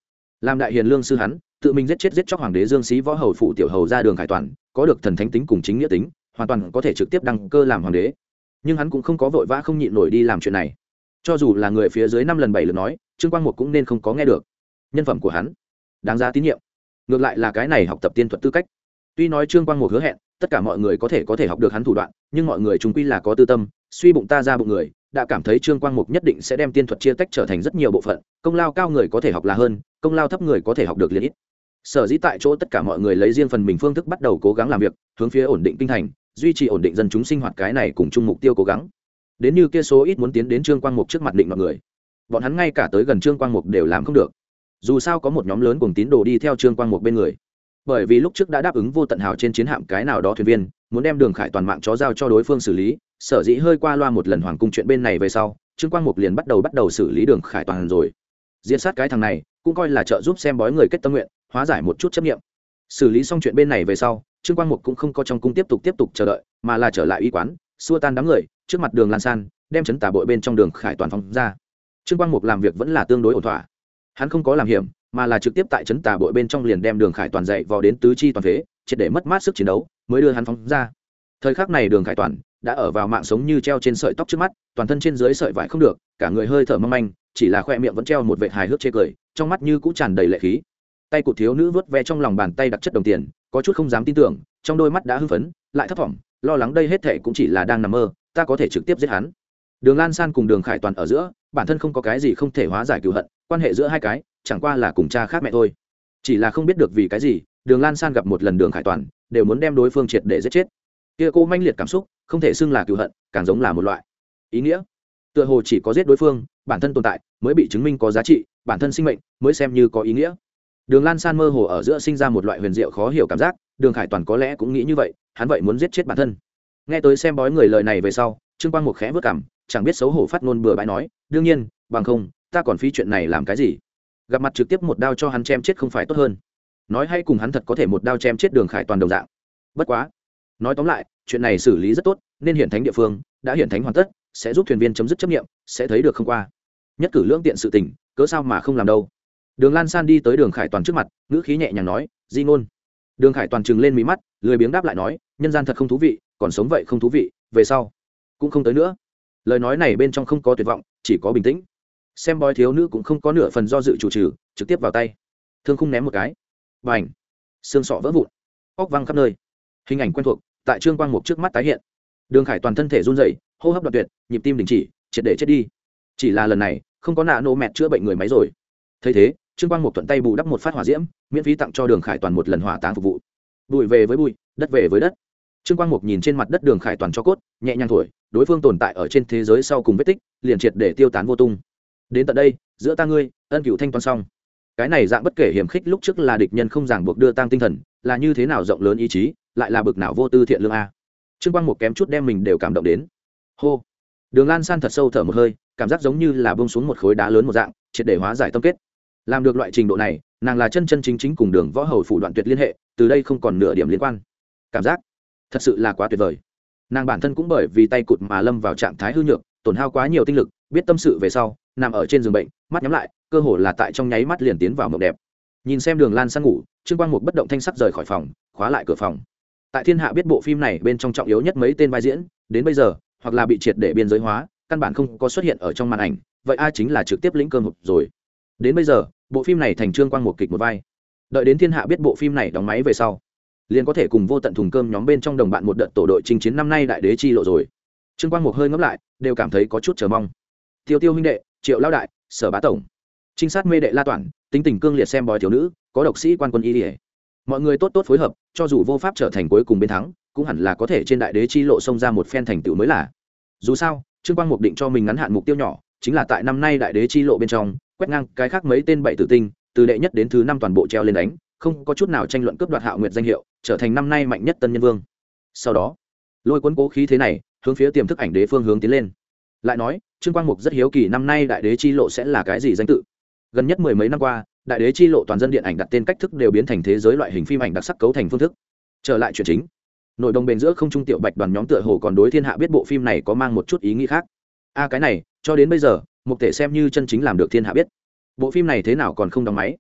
làm đại hiền lương sư hắn tự mình giết chóc hoàng đế Dương Xí võ hầu phụ tiểu hầu ra Đường Khải Toàn, có được thần thánh tính cùng chính nghĩa tính, hoàn toàn có thể trực tiếp đăng cơ làm hoàng đế. Nhưng hắn cũng không có vội vã không nhịn nổi đi làm chuyện này. Cho dù là người phía dưới 5 lần 7 lượt nói, Trương Quang Mục cũng nên không có nghe được. Nhân phẩm của hắn đáng giá tín nhiệm. Ngược lại là cái này học tập tiên thuật tư cách. Tuy nói Trương Quang Mục hứa hẹn tất cả mọi người có thể học được hắn thủ đoạn, nhưng mọi người chúng quy là có tư tâm, suy bụng ta ra bụng người, đã cảm thấy Trương Quang Mục nhất định sẽ đem tiên thuật chia tách trở thành rất nhiều bộ phận, công lao cao người có thể học là hơn, công lao thấp người có thể học được liền ít. Sở dĩ tại chỗ tất cả mọi người lấy riêng phần mình phương thức bắt đầu cố gắng làm việc, hướng phía ổn định kinh thành, duy trì ổn định dân chúng sinh hoạt, cái này cùng chung mục tiêu cố gắng. Đến như kia số ít muốn tiến đến Trương Quang Mục trước mặt định mọi người, bọn hắn ngay cả tới gần Trương Quang Mục đều làm không được. Dù sao có một nhóm lớn cùng tín đồ đi theo Trương Quang Mục bên người, bởi vì lúc trước đã đáp ứng Vô Tận Hào trên chiến hạm cái nào đó thuyền viên muốn đem Đường Khải Toàn mạng chó giao cho đối phương xử lý, sở dĩ hơi qua loa một lần hoàng cung chuyện bên này về sau, Trương Quang Mục liền bắt đầu xử lý Đường Khải Toàn rồi. Diệt sát cái thằng này cũng coi là trợ giúp xem bói người kết tâm nguyện, hóa giải một chút chấp niệm. Xử lý xong chuyện bên này về sau, Trương Quang Mục cũng không có trong cung tiếp tục chờ đợi, mà là trở lại y quán, xua tan đám người, trước mặt Đường Lan San, đem trấn tà bội bên trong Đường Khải Toàn phóng ra. Trương Quang Mục làm việc vẫn là tương đối ổn thỏa, hắn không có làm hiểm, mà là trực tiếp tại trấn tà bội bên trong liền đem Đường Khải Toàn dạy vào đến tứ chi toàn phế, triệt để mất mát sức chiến đấu, mới đưa hắn phóng ra. Thời khắc này Đường Khải Toàn đã ở vào mạng sống như treo trên sợi tóc trước mắt, toàn thân trên dưới sợi vải không được, cả người hơi thở mong manh, chỉ là khoe miệng vẫn treo một vệt hài hước chê cười, trong mắt như cũ tràn đầy lệ khí. Tay của thiếu nữ vớt ve trong lòng bàn tay đặc chất đồng tiền, có chút không dám tin tưởng, trong đôi mắt đã hưng phấn, lại thấp thỏm, lo lắng đây hết thảy cũng chỉ là đang nằm mơ, ta có thể trực tiếp giết hắn. Đường Lan San cùng Đường Khải Toàn ở giữa, bản thân không có cái gì không thể hóa giải cừu hận, quan hệ giữa hai cái chẳng qua là cùng cha khác mẹ thôi. Chỉ là không biết được vì cái gì, Đường Lan San gặp một lần Đường Khải Toàn, đều muốn đem đối phương triệt để giết chết. Kia cô manh liệt cảm xúc, không thể xưng là cừu hận, càng giống là một loại ý nghĩa. Tựa hồ chỉ có giết đối phương, bản thân tồn tại mới bị chứng minh có giá trị, bản thân sinh mệnh mới xem như có ý nghĩa. Đường Lan San mơ hồ ở giữa sinh ra một loại huyền diệu khó hiểu cảm giác, Đường Khải Toàn có lẽ cũng nghĩ như vậy, hắn vậy muốn giết chết bản thân. Nghe tới xem bói người lời này về sau, Trương Quang Mục khẽ vớt cằm, chẳng biết xấu hổ phát ngôn bừa bãi nói, đương nhiên, bằng không, ta còn phí chuyện này làm cái gì? Gặp mặt trực tiếp một đao cho hắn chém chết không phải tốt hơn? Nói hay cùng hắn thật có thể một đao chém chết Đường Khải Toàn đồng dạng. Bất quá, nói tóm lại, chuyện này xử lý rất tốt, nên hiển thánh địa phương đã hiển thánh hoàn tất, sẽ giúp thuyền viên chấm dứt chấp niệm, sẽ thấy được không qua. Nhất cử lưỡng tiện sự tình, cớ sao mà không làm đâu. Đường Lan San đi tới Đường Khải Toàn trước mặt, ngữ khí nhẹ nhàng nói, di ngôn. Đường Khải Toàn trừng lên mí mắt, lười biếng đáp lại nói, nhân gian thật không thú vị, còn sống vậy không thú vị, về sau cũng không tới nữa. Lời nói này bên trong không có tuyệt vọng, chỉ có bình tĩnh. Xem bói thiếu nữ cũng không có nửa phần do dự chủ trừ, trực tiếp vào tay, thương khung ném một cái, bành, xương sọ vỡ vụn, óc văng khắp nơi. Hình ảnh quen thuộc tại Trương Quang Mục trước mắt tái hiện. Đường Khải Toàn thân thể run rẩy, hô hấp đoạn tuyệt, nhịp tim đình chỉ, triệt để chết đi. Chỉ là lần này không có nạ nô mẹt chữa bệnh người máy rồi. Thấy thế, Trương Quang Mục thuận tay bù đắp một phát hỏa diễm, miễn phí tặng cho Đường Khải Toàn một lần hỏa táng phục vụ. Bụi về với bụi, đất về với đất. Trương Quang Mục nhìn trên mặt đất Đường Khải Toàn cho cốt, nhẹ nhàng thổi, đối phương tồn tại ở trên thế giới sau cùng vết tích, liền triệt để tiêu tán vô tung. Đến tận đây, giữa ta ngươi, ân cửu thanh toán xong. Cái này dạng bất kể hiểm khích lúc trước là địch nhân không ràng buộc đưa tăng tinh thần, là như thế nào rộng lớn ý chí, lại là bực nào vô tư thiện lương a. Trương Quang Mục kém chút đem mình đều cảm động đến. Hô. Đường Lan San thật sâu thở một hơi, cảm giác giống như là buông xuống một khối đá lớn một dạng, triệt để hóa giải tâm kết. Làm được loại trình độ này, nàng là chân chính cùng Đường Võ Hầu phủ đoạn tuyệt liên hệ, từ đây không còn nửa điểm liên quan. Cảm giác thật sự là quá tuyệt vời. Nàng bản thân cũng bởi vì tay cụt mà lâm vào trạng thái hư nhược, tổn hao quá nhiều tinh lực, biết tâm sự về sau, nằm ở trên giường bệnh, mắt nhắm lại, cơ hồ là tại trong nháy mắt liền tiến vào mộng đẹp. Nhìn xem Đường Lan San ngủ, Trương Quang Mục bất động thanh sắc rời khỏi phòng, khóa lại cửa phòng. Tại thiên hạ biết bộ phim này bên trong trọng yếu nhất mấy tên vai diễn, đến bây giờ, hoặc là bị triệt để biên giới hóa, căn bản không có xuất hiện ở trong màn ảnh, vậy ai chính là trực tiếp lĩnh cơm hộp rồi. Đến bây giờ, bộ phim này thành Trương Quang Mục kịch một vai. Đợi đến thiên hạ biết bộ phim này đóng máy về sau, liền có thể cùng Vô Tận thùng cơm nhóm bên trong đồng bạn một đợt tổ đội chinh chiến năm nay đại đế chi lộ rồi. Trương Quang Mục hơi ngẫm lại, đều cảm thấy có chút chờ mong. Tiêu Tiêu huynh đệ, Triệu lão đại, Sở bá tổng, trinh sát mê đệ La Toản, tính tình cương liệt xem bói thiếu nữ, có độc sĩ quan quân y liễu. Mọi người tốt tốt phối hợp, cho dù vô pháp trở thành cuối cùng bên thắng, cũng hẳn là có thể trên đại đế chi lộ xông ra một phen thành tựu mới là. Dù sao, Trương Quang Mục định cho mình ngắn hạn mục tiêu nhỏ, chính là tại năm nay đại đế chi lộ bên trong, quét ngang cái khác mấy tên bảy tử tinh, từ đệ nhất đến thứ 5 toàn bộ treo lên đánh, không có chút nào tranh luận cướp đoạt Hạo Nguyệt danh hiệu, trở thành năm nay mạnh nhất tân nhân vương. Sau đó, lôi cuốn cố khí thế này, hướng phía tiềm thức ảnh đế phương hướng tiến lên. Lại nói, Trương Quang Mục rất hiếu kỳ năm nay đại đế chi lộ sẽ là cái gì danh tự. Gần nhất mười mấy năm qua, đại đế chi lộ toàn dân điện ảnh đặt tên cách thức đều biến thành thế giới loại hình phim ảnh đặc sắc cấu thành phương thức. Trở lại chuyện chính, nội đồng bền giữa không trung tiểu bạch đoàn nhóm tựa hồ còn đối thiên hạ biết bộ phim này có mang một chút ý nghĩ khác. Cái này cho đến bây giờ Mục Thể xem như chân chính làm được thiên hạ biết. Bộ phim này thế nào còn không đóng máy?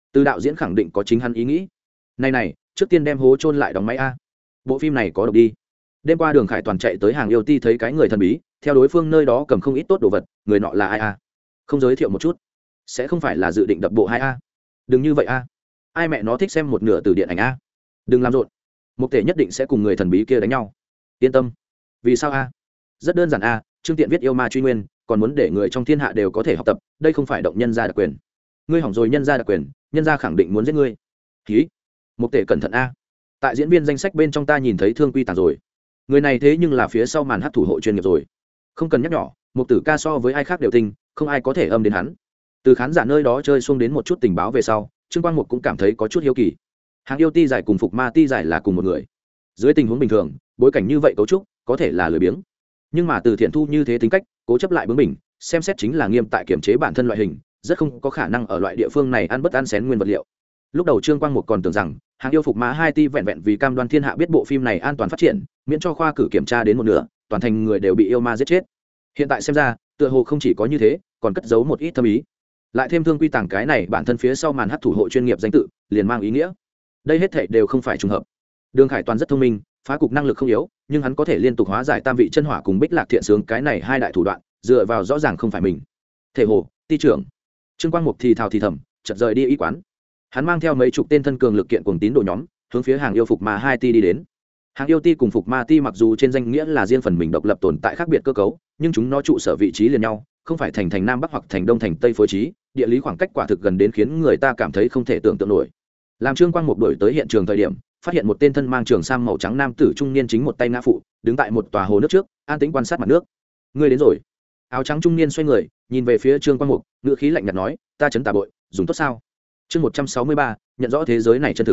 Từ đạo diễn khẳng định có chính hắn ý nghĩ. Này, trước tiên đem hố chôn lại đóng máy a. Bộ phim này có độc đi. Đêm qua Đường Khải toàn chạy tới hàng yêu ti thấy cái người thần bí, theo đối phương nơi đó cầm không ít tốt đồ vật, người nọ là ai a? Không giới thiệu một chút, sẽ không phải là dự định đập bộ 2 a? Đừng như vậy a. Ai mẹ nó thích xem một nửa từ điện ảnh a? Đừng làm rộn. Mục Tể nhất định sẽ cùng người thần bí kia đánh nhau. Yên tâm. Vì sao a? Rất đơn giản a, Trương Tiện viết yêu ma truy nguyên, còn muốn để người trong thiên hạ đều có thể học tập, đây không phải động nhân gia đặc quyền. Ngươi hỏng rồi nhân gia đặc quyền, nhân gia khẳng định muốn giết ngươi. Hí. Mục Tể cẩn thận a. Tại diễn viên danh sách bên trong ta nhìn thấy Thương Quy Tàng rồi. Người này thế nhưng là phía sau màn hát thủ hộ chuyên nghiệp rồi. Không cần nhắc nhỏ, Mục Tử ca so với ai khác đều tinh, không ai có thể âm đến hắn. Từ khán giả nơi đó chơi xuông đến một chút tình báo về sau, Trương Quang Mục cũng cảm thấy có chút hiếu kỳ. Hàng yêu ti giải cùng Phục Ma ti giải là cùng một người. Dưới tình huống bình thường, bối cảnh như vậy cấu trúc, có thể là lười biếng. Nhưng mà Từ Thiện Thu như thế tính cách, cố chấp lại bướng bỉnh, xem xét chính là nghiêm tại kiểm chế bản thân loại hình, rất không có khả năng ở loại địa phương này ăn bất ăn xén nguyên vật liệu. Lúc đầu Trương Quang Mục còn tưởng rằng Hàng yêu Phục Ma 2 ti vẹn vẹn vì cam đoan thiên hạ biết bộ phim này an toàn phát triển, miễn cho khoa cử kiểm tra đến một nửa, toàn thành người đều bị yêu ma giết chết. Hiện tại xem ra, tựa hồ không chỉ có như thế, còn cất giấu một ít thâm ý. Lại thêm Thương Quy Tàng cái này bản thân phía sau màn hát thủ hộ chuyên nghiệp danh tự, liền mang ý nghĩa. Đây hết thảy đều không phải trùng hợp. Đường Khải Toàn rất thông minh, phá cục năng lực không yếu, nhưng hắn có thể liên tục hóa giải tam vị chân hỏa cùng Bích Lạc Thiện Sướng cái này hai đại thủ đoạn, dựa vào rõ ràng không phải mình. Thể hồ, ti trưởng. Trương Quang Mục thì thào thì thầm, chợt rời đi y quán. Hắn mang theo mấy chục tên thân cường lực kiện cuồng tín đồ nhóm, hướng phía Hàng yêu Phục Ma 2 ti đi đến. Hàng yêu ti cùng Phục Ma ti mặc dù trên danh nghĩa là riêng phần mình độc lập tồn tại khác biệt cơ cấu, nhưng chúng nó trụ sở vị trí liền nhau, không phải thành nam bắc hoặc thành đông thành tây phối trí, địa lý khoảng cách quả thực gần đến khiến người ta cảm thấy không thể tưởng tượng nổi. Làm Trương Quang Mục đuổi tới hiện trường thời điểm, phát hiện một tên thân mang trường sam màu trắng nam tử trung niên chính một tay ngã phụ, đứng tại một tòa hồ nước trước, an tĩnh quan sát mặt nước. Ngươi đến rồi. Áo trắng trung niên xoay người, nhìn về phía Trương Quang Mục, ngữ khí lạnh nhạt nói, ta chấn tà bội, dùng tốt sao? Chương 163, nhận rõ thế giới này chân thực.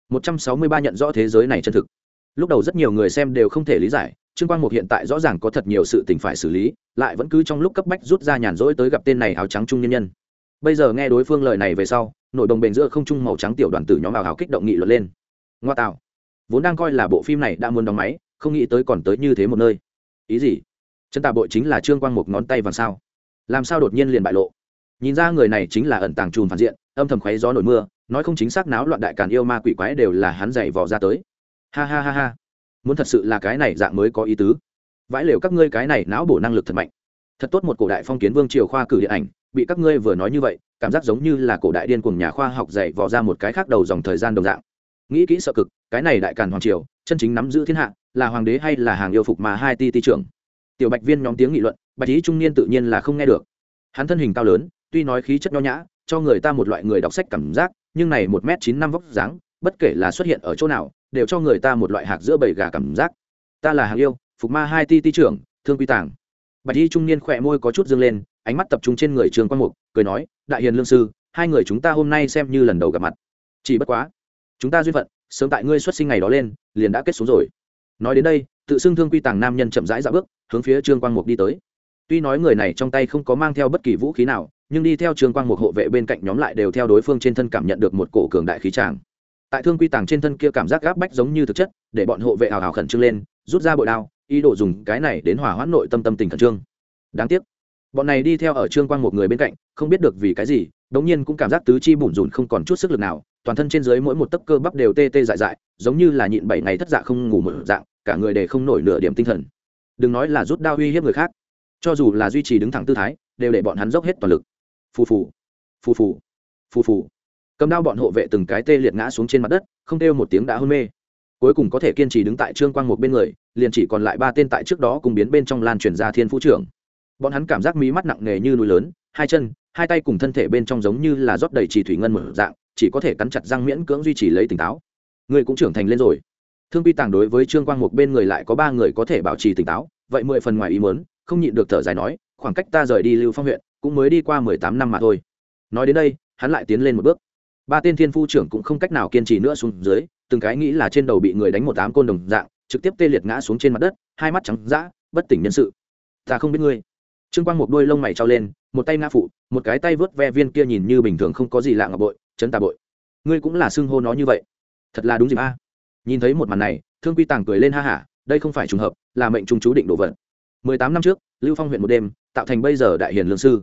163 nhận rõ thế giới này chân thực. Lúc đầu rất nhiều người xem đều không thể lý giải, Trương Quang Mục hiện tại rõ ràng có thật nhiều sự tình phải xử lý, lại vẫn cứ trong lúc cấp bách rút ra nhàn rỗi tới gặp tên này áo trắng trung niên nhân. Bây giờ nghe đối phương lời này về sau, nội đồng bền giữa không trung màu trắng tiểu đoàn tử nhóm ảo ảo kích động nghị luận lên. Ngoa tạo, vốn đang coi là bộ phim này đã muốn đóng máy, không nghĩ tới còn tới như thế một nơi. Ý gì? Chân tà bội chính là Trương Quang Mục ngón tay vàng sao? Làm sao đột nhiên liền bại lộ? Nhìn ra người này chính là ẩn tàng trùm phản diện, âm thầm khoé gió nổi mưa, nói không chính xác náo loạn đại càn yêu ma quỷ quái đều là hắn dạy vò ra tới. Ha ha ha ha, muốn thật sự là cái này dạng mới có ý tứ. Vãi lều các ngươi cái này não bổ năng lực thật mạnh. Thật tốt một cổ đại phong kiến vương triều khoa cử điện ảnh, bị các ngươi vừa nói như vậy, cảm giác giống như là cổ đại điên cuồng nhà khoa học dạy vò ra một cái khác đầu dòng thời gian đồng dạng. Nghĩ kỹ sợ cực, cái này đại càn hoàng triều, chân chính nắm giữ thiên hạ, là hoàng đế hay là Hàng yêu Phục Ma 2 ti trưởng? Tiểu Bạch Viên nhóm tiếng nghị luận, Bạch Ý trung niên tự nhiên là không nghe được. Hắn thân hình cao lớn, tuy nói khí chất nho nhã, cho người ta một loại người đọc sách cảm giác, nhưng này 1m95 vóc dáng, bất kể là xuất hiện ở chỗ nào, đều cho người ta một loại hạc giữa bầy gà cảm giác. Ta là Hàng yêu Phục Ma 2 ti trưởng, Thương Quy Tàng. Bạch Y trung niên khỏe môi có chút dương lên, ánh mắt tập trung trên người Trương Quang Mục, cười nói, đại hiền lương sư, hai người chúng ta hôm nay xem như lần đầu gặp mặt. Chỉ bất quá, chúng ta duyên phận, sớm tại ngươi xuất sinh ngày đó lên, liền đã kết xuống rồi. Nói đến đây, tự xưng Thương Quy Tàng nam nhân chậm rãi dạo bước, hướng phía Trương Quang Mục đi tới. Tuy nói người này trong tay không có mang theo bất kỳ vũ khí nào, nhưng đi theo Trương Quang Mục hộ vệ bên cạnh nhóm lại đều theo đối phương trên thân cảm nhận được một cổ cường đại khí tràng. Tại Thương Quy Tàng trên thân kia cảm giác gáp bách giống như thực chất, để bọn hộ vệ hào hào khẩn trương lên, rút ra bội đao, ý đồ dùng cái này đến hòa hoãn nội tâm tình khẩn trương. Đáng tiếc, bọn này đi theo ở Trương Quang Mục người bên cạnh, không biết được vì cái gì, đống nhiên cũng cảm giác tứ chi bủn rủn không còn chút sức lực nào, toàn thân trên dưới mỗi một tấc cơ bắp đều tê tê dại dại, giống như là nhịn 7 ngày thất dạ không ngủ một dạng, cả người đều không nổi nửa điểm tinh thần. Đừng nói là rút đao uy hiếp người khác, cho dù là duy trì đứng thẳng tư thái, đều để bọn hắn dốc hết toàn lực. Phù phù, phù phù, phù phù. Cầm đao bọn hộ vệ từng cái tê liệt ngã xuống trên mặt đất, không kêu một tiếng đã hôn mê. Cuối cùng có thể kiên trì đứng tại Trương Quang Mục bên người, liền chỉ còn lại 3 tên tại trước đó cùng biến bên trong lan truyền ra Thiên Phú trưởng. Bọn hắn cảm giác mí mắt nặng nề như núi lớn, hai chân, hai tay cùng thân thể bên trong giống như là rót đầy trì thủy ngân mở dạng, chỉ có thể cắn chặt răng miễn cưỡng duy trì lấy tỉnh táo. Người cũng trưởng thành lên rồi. Thương Quy Tàng đối với Trương Quang Mục bên người lại có 3 người có thể bảo trì tỉnh táo, vậy 10 phần ngoài ý muốn, không nhịn được thở dài nói, khoảng cách ta rời đi Lưu Phong huyện, cũng mới đi qua 18 năm mà thôi. Nói đến đây, hắn lại tiến lên một bước. 3 tên Thiên Phu trưởng cũng không cách nào kiên trì nữa xuống dưới, từng cái nghĩ là trên đầu bị người đánh một ám côn đồng dạng, trực tiếp tê liệt ngã xuống trên mặt đất, hai mắt trắng dã, bất tỉnh nhân sự. Ta không biết ngươi. Trương Quang Mục đuôi lông mày trao lên, một tay ngã phụ, một cái tay vớt ve viên kia nhìn như bình thường không có gì lạ ngọc bội, chấn tà bội. Ngươi cũng là xưng hô nó như vậy, thật là đúng dịp a. Nhìn thấy một màn này, Thương Quy Tàng cười lên ha hả, đây không phải trùng hợp, là mệnh trung chú định đổ vận. 18 năm trước, Lưu Phong huyện một đêm, tạo thành bây giờ đại hiền lương sư.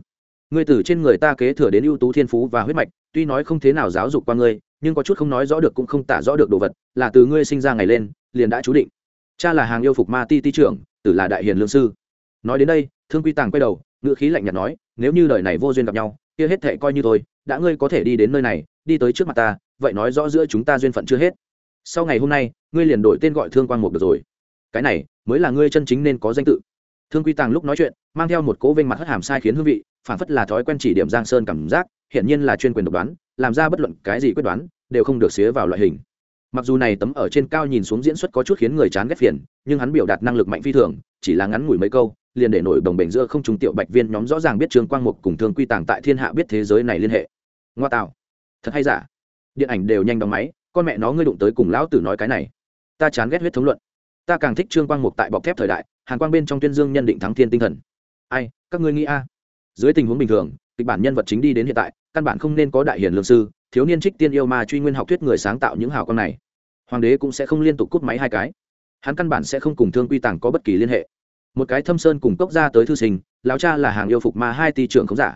ngươi từ trên người ta kế thừa đến ưu tú thiên phú và huyết mạch, tuy nói không thế nào giáo dục qua ngươi, nhưng có chút không nói rõ được cũng không tả rõ được đồ vật, là từ ngươi sinh ra ngày lên liền đã chú định. Cha là hàng yêu phục ma ti ti trưởng, tử là đại hiền lương sư. Nói đến đây, Thương Quy Tàng quay đầu, ngữ khí lạnh nhạt nói, nếu như đời này vô duyên gặp nhau, kia hết thệ coi như thôi, đã ngươi có thể đi đến nơi này, đi tới trước mặt ta, vậy nói rõ giữa chúng ta duyên phận chưa hết. Sau ngày hôm nay, ngươi liền đổi tên gọi Thương Quang Mục được rồi. Cái này mới là ngươi chân chính nên có danh tự. Thương Quy Tàng lúc nói chuyện, mang theo một cố vênh mặt hất hàm sai khiến hương vị, phản phất là thói quen chỉ điểm Giang Sơn cảm giác, hiển nhiên là chuyên quyền độc đoán, làm ra bất luận cái gì quyết đoán, đều không được xía vào loại hình. Mặc dù này tấm ở trên cao nhìn xuống diễn xuất có chút khiến người chán ghét phiền, nhưng hắn biểu đạt năng lực mạnh phi thường, chỉ là ngắn ngủi mấy câu, liền để nổi đồng bền giữa không trung tiểu bạch viên nhóm rõ ràng biết Trương Quang Mục cùng Thương Quy Tàng tại thiên hạ biết thế giới này liên hệ. Ngoa tạo, thật hay giả? Điện ảnh đều nhanh đóng máy, con mẹ nó ngươi đụng tới cùng lão tử nói cái này. Ta chán ghét huyết thống luận. Ta càng thích Trương Quang Mục tại bọc thép thời đại, Hàn Quang bên trong tuyên dương nhân định thắng thiên tinh thần. Ai, các ngươi nghĩ a? Dưới tình huống bình thường, kịch bản nhân vật chính đi đến hiện tại, căn bản không nên có đại hiền lương sư, thiếu niên trích tiên yêu ma truy nguyên học thuyết người sáng tạo những hào quang này. Hoàng đế cũng sẽ không liên tục cút máy hai cái. Hắn căn bản sẽ không cùng Thương Quy Tàng có bất kỳ liên hệ. Một cái Thâm Sơn cùng cốc ra tới thư sinh, lão cha là hàng yêu phục ma hai ti trưởng không giả.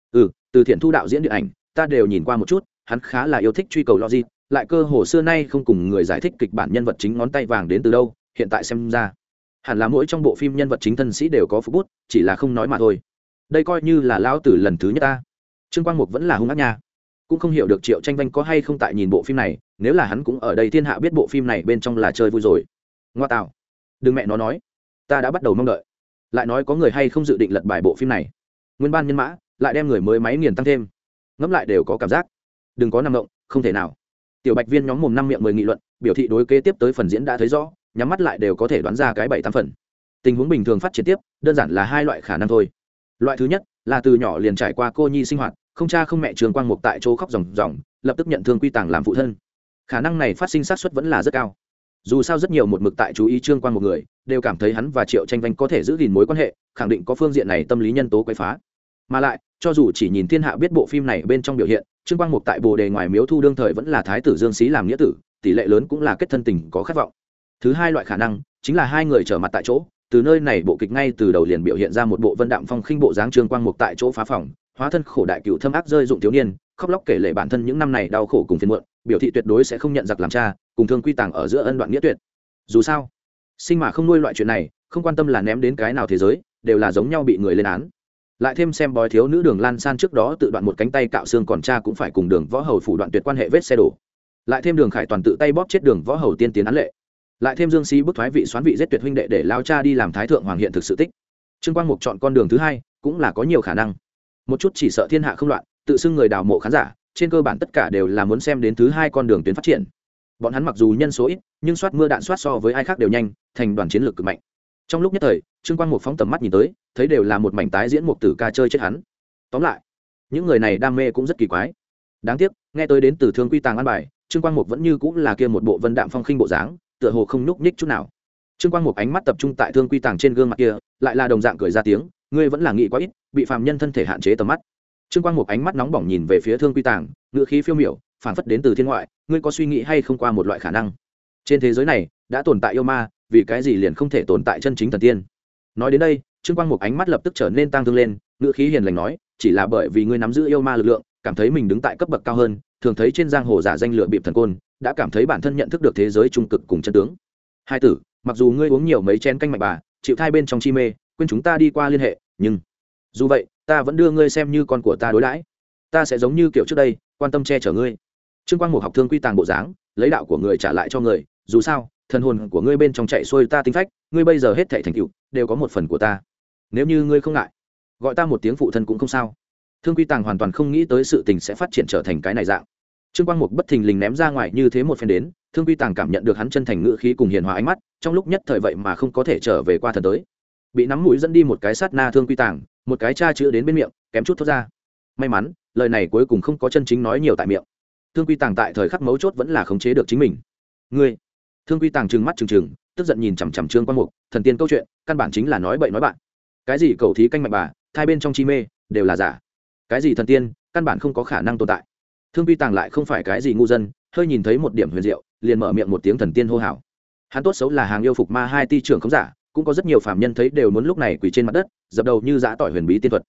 Từ Thiện Thu đạo diễn điện ảnh, ta đều nhìn qua một chút, hắn khá là yêu thích truy cầu logic, lại cơ hồ xưa nay không cùng người giải thích kịch bản nhân vật chính ngón tay vàng đến từ đâu, hiện tại xem ra hẳn là mỗi trong bộ phim nhân vật chính thân sĩ đều có phúc bút, chỉ là không nói mà thôi. Đây coi như là lão tử lần thứ nhất ta. Trương Quang Mục vẫn là hung ác nha, cũng không hiểu được Triệu Tranh Vanh có hay không tại nhìn bộ phim này, nếu là hắn cũng ở đây thiên hạ biết bộ phim này bên trong là chơi vui rồi. Ngoa tạo, đừng mẹ nó nói, ta đã bắt đầu mong đợi. Lại nói có người hay không dự định lật bài bộ phim này, nguyên ban nhân mã lại đem người mới máy nghiền tăng thêm, ngẫm lại đều có cảm giác. Đừng có nằm động, không thể nào. Tiểu bạch viên nhóm mồm năm miệng mười nghị luận, biểu thị đối kế tiếp tới phần diễn đã thấy rõ, nhắm mắt lại đều có thể đoán ra cái 7-8 phần. Tình huống bình thường phát triển tiếp, đơn giản là hai loại khả năng thôi. Loại thứ nhất là từ nhỏ liền trải qua cô nhi sinh hoạt, không cha không mẹ Trương Quang Mục tại chỗ khóc ròng ròng, lập tức nhận Thương Quy Tàng làm phụ thân. Khả năng này phát sinh xác suất vẫn là rất cao. Dù sao rất nhiều một mực tại chú ý Trương Quang Mục người, đều cảm thấy hắn và Triệu Tranh Vanh có thể giữ gìn mối quan hệ, khẳng định có phương diện này tâm lý nhân tố quấy phá. Mà lại, cho dù chỉ nhìn thiên hạ biết bộ phim này bên trong biểu hiện, Trương Quang Mục tại Bồ Đề ngoài miếu thu đương thời vẫn là thái tử Dương Xí làm nghĩa tử, tỷ lệ lớn cũng là kết thân tình có khát vọng. Thứ hai loại khả năng chính là hai người trở mặt tại chỗ, từ nơi này bộ kịch ngay từ đầu liền biểu hiện ra một bộ vân đạm phong khinh bộ dáng Trương Quang Mục tại chỗ phá phòng, hóa thân khổ đại cựu thâm ác rơi dụng thiếu niên, khóc lóc kể lể bản thân những năm này đau khổ cùng phiền muộn, biểu thị tuyệt đối sẽ không nhận giặc làm cha, cùng Thương Quy Tàng ở giữa ân đoạn nghĩa tuyệt. Dù sao, sinh mà không nuôi loại chuyện này, không quan tâm là ném đến cái nào thế giới, đều là giống nhau bị người lên án. Lại thêm xem bói thiếu nữ Đường Lan San trước đó tự đoạn một cánh tay cạo xương, còn cha cũng phải cùng Đường Võ Hầu phủ đoạn tuyệt quan hệ vết xe đổ. Lại thêm Đường Khải toàn tự tay bóp chết Đường Võ Hầu tiên tiến án lệ. Lại thêm Dương Xí bức thoái vị xoán vị giết tuyệt huynh đệ để lao cha đi làm thái thượng hoàng hiện thực sự tích. Trương Quang Mục chọn con đường thứ hai cũng là có nhiều khả năng. Một chút chỉ sợ thiên hạ không loạn, tự xưng người đào mộ khán giả, trên cơ bản tất cả đều là muốn xem đến thứ hai con đường tuyến phát triển. Bọn hắn mặc dù nhân số ít, nhưng soát mưa đạn soát so với ai khác đều nhanh, thành đoàn chiến lược cực mạnh. Trong lúc nhất thời, Trương Quang Mục phóng tầm mắt nhìn tới, thấy đều là một mảnh tái diễn mục tử ca chơi chết hắn. Tóm lại, những người này đam mê cũng rất kỳ quái. Đáng tiếc, nghe tới đến từ Thương Quy Tàng ăn bài, Trương Quang Mục vẫn như cũng là kia một bộ vân đạm phong khinh bộ dáng, tựa hồ không nhúc nhích chút nào. Trương Quang Mục ánh mắt tập trung tại Thương Quy Tàng trên gương mặt kia, lại là đồng dạng cười ra tiếng, ngươi vẫn là nghĩ quá ít, bị phàm nhân thân thể hạn chế tầm mắt. Trương Quang Mục ánh mắt nóng bỏng nhìn về phía Thương Quy Tàng, ngữ khí phiêu miểu, phảng phất đến từ thiên ngoại, ngươi có suy nghĩ hay không qua một loại khả năng? Trên thế giới này đã tồn tại yêu ma, vì cái gì liền không thể tồn tại chân chính thần tiên? Nói đến đây, Trương Quang Mục ánh mắt lập tức trở nên tang thương lên, ngữ khí hiền lành nói, chỉ là bởi vì ngươi nắm giữ yêu ma lực lượng, cảm thấy mình đứng tại cấp bậc cao hơn, thường thấy trên giang hồ giả danh lựa bịp thần côn, đã cảm thấy bản thân nhận thức được thế giới trung cực cùng chân tướng. Hai tử, mặc dù ngươi uống nhiều mấy chén canh mạch bà, chịu thai bên trong chi mê, quên chúng ta đi qua liên hệ, nhưng dù vậy, ta vẫn đưa ngươi xem như con của ta đối đãi. Ta sẽ giống như kiểu trước đây, quan tâm che chở ngươi. Trương Quang Mục học Thương Quy Tàng bộ dáng, lấy đạo của người trả lại cho người, dù sao, thần hồn của ngươi bên trong chạy xuôi ta tinh phách, ngươi bây giờ hết thảy thành tựu đều có một phần của ta. Nếu như ngươi không ngại, gọi ta một tiếng phụ thân cũng không sao. Thương Quy Tàng hoàn toàn không nghĩ tới sự tình sẽ phát triển trở thành cái này dạng. Trương Quang Mục bất thình lình ném ra ngoài như thế một phen đến, Thương Quy Tàng cảm nhận được hắn chân thành ngữ khí cùng hiền hòa ánh mắt, trong lúc nhất thời vậy mà không có thể trở về qua thần tới. Bị nắm mũi dẫn đi một cái sát na Thương Quy Tàng, một cái cha chữ đến bên miệng, kém chút thốt ra. May mắn, lời này cuối cùng không có chân chính nói nhiều tại miệng. Thương Quy Tàng tại thời khắc mấu chốt vẫn là khống chế được chính mình. Ngươi, Thương Quy Tàng trừng mắt trừng, tức giận nhìn chằm chằm Trương Quang Mục, thần tiên câu chuyện, căn bản chính là nói bậy nói bạn. Cái gì cầu thí canh mạch bà, thai bên trong chi mê, đều là giả. Cái gì thần tiên, căn bản không có khả năng tồn tại. Thương Quy Tàng lại không phải cái gì ngu dân, hơi nhìn thấy một điểm huyền diệu, liền mở miệng một tiếng thần tiên hô hào. Hắn tốt xấu là hàng yêu phục ma hai ti trưởng không giả, cũng có rất nhiều phàm nhân thấy đều muốn lúc này quỳ trên mặt đất, dập đầu như dã tỏi huyền bí tiên thuật.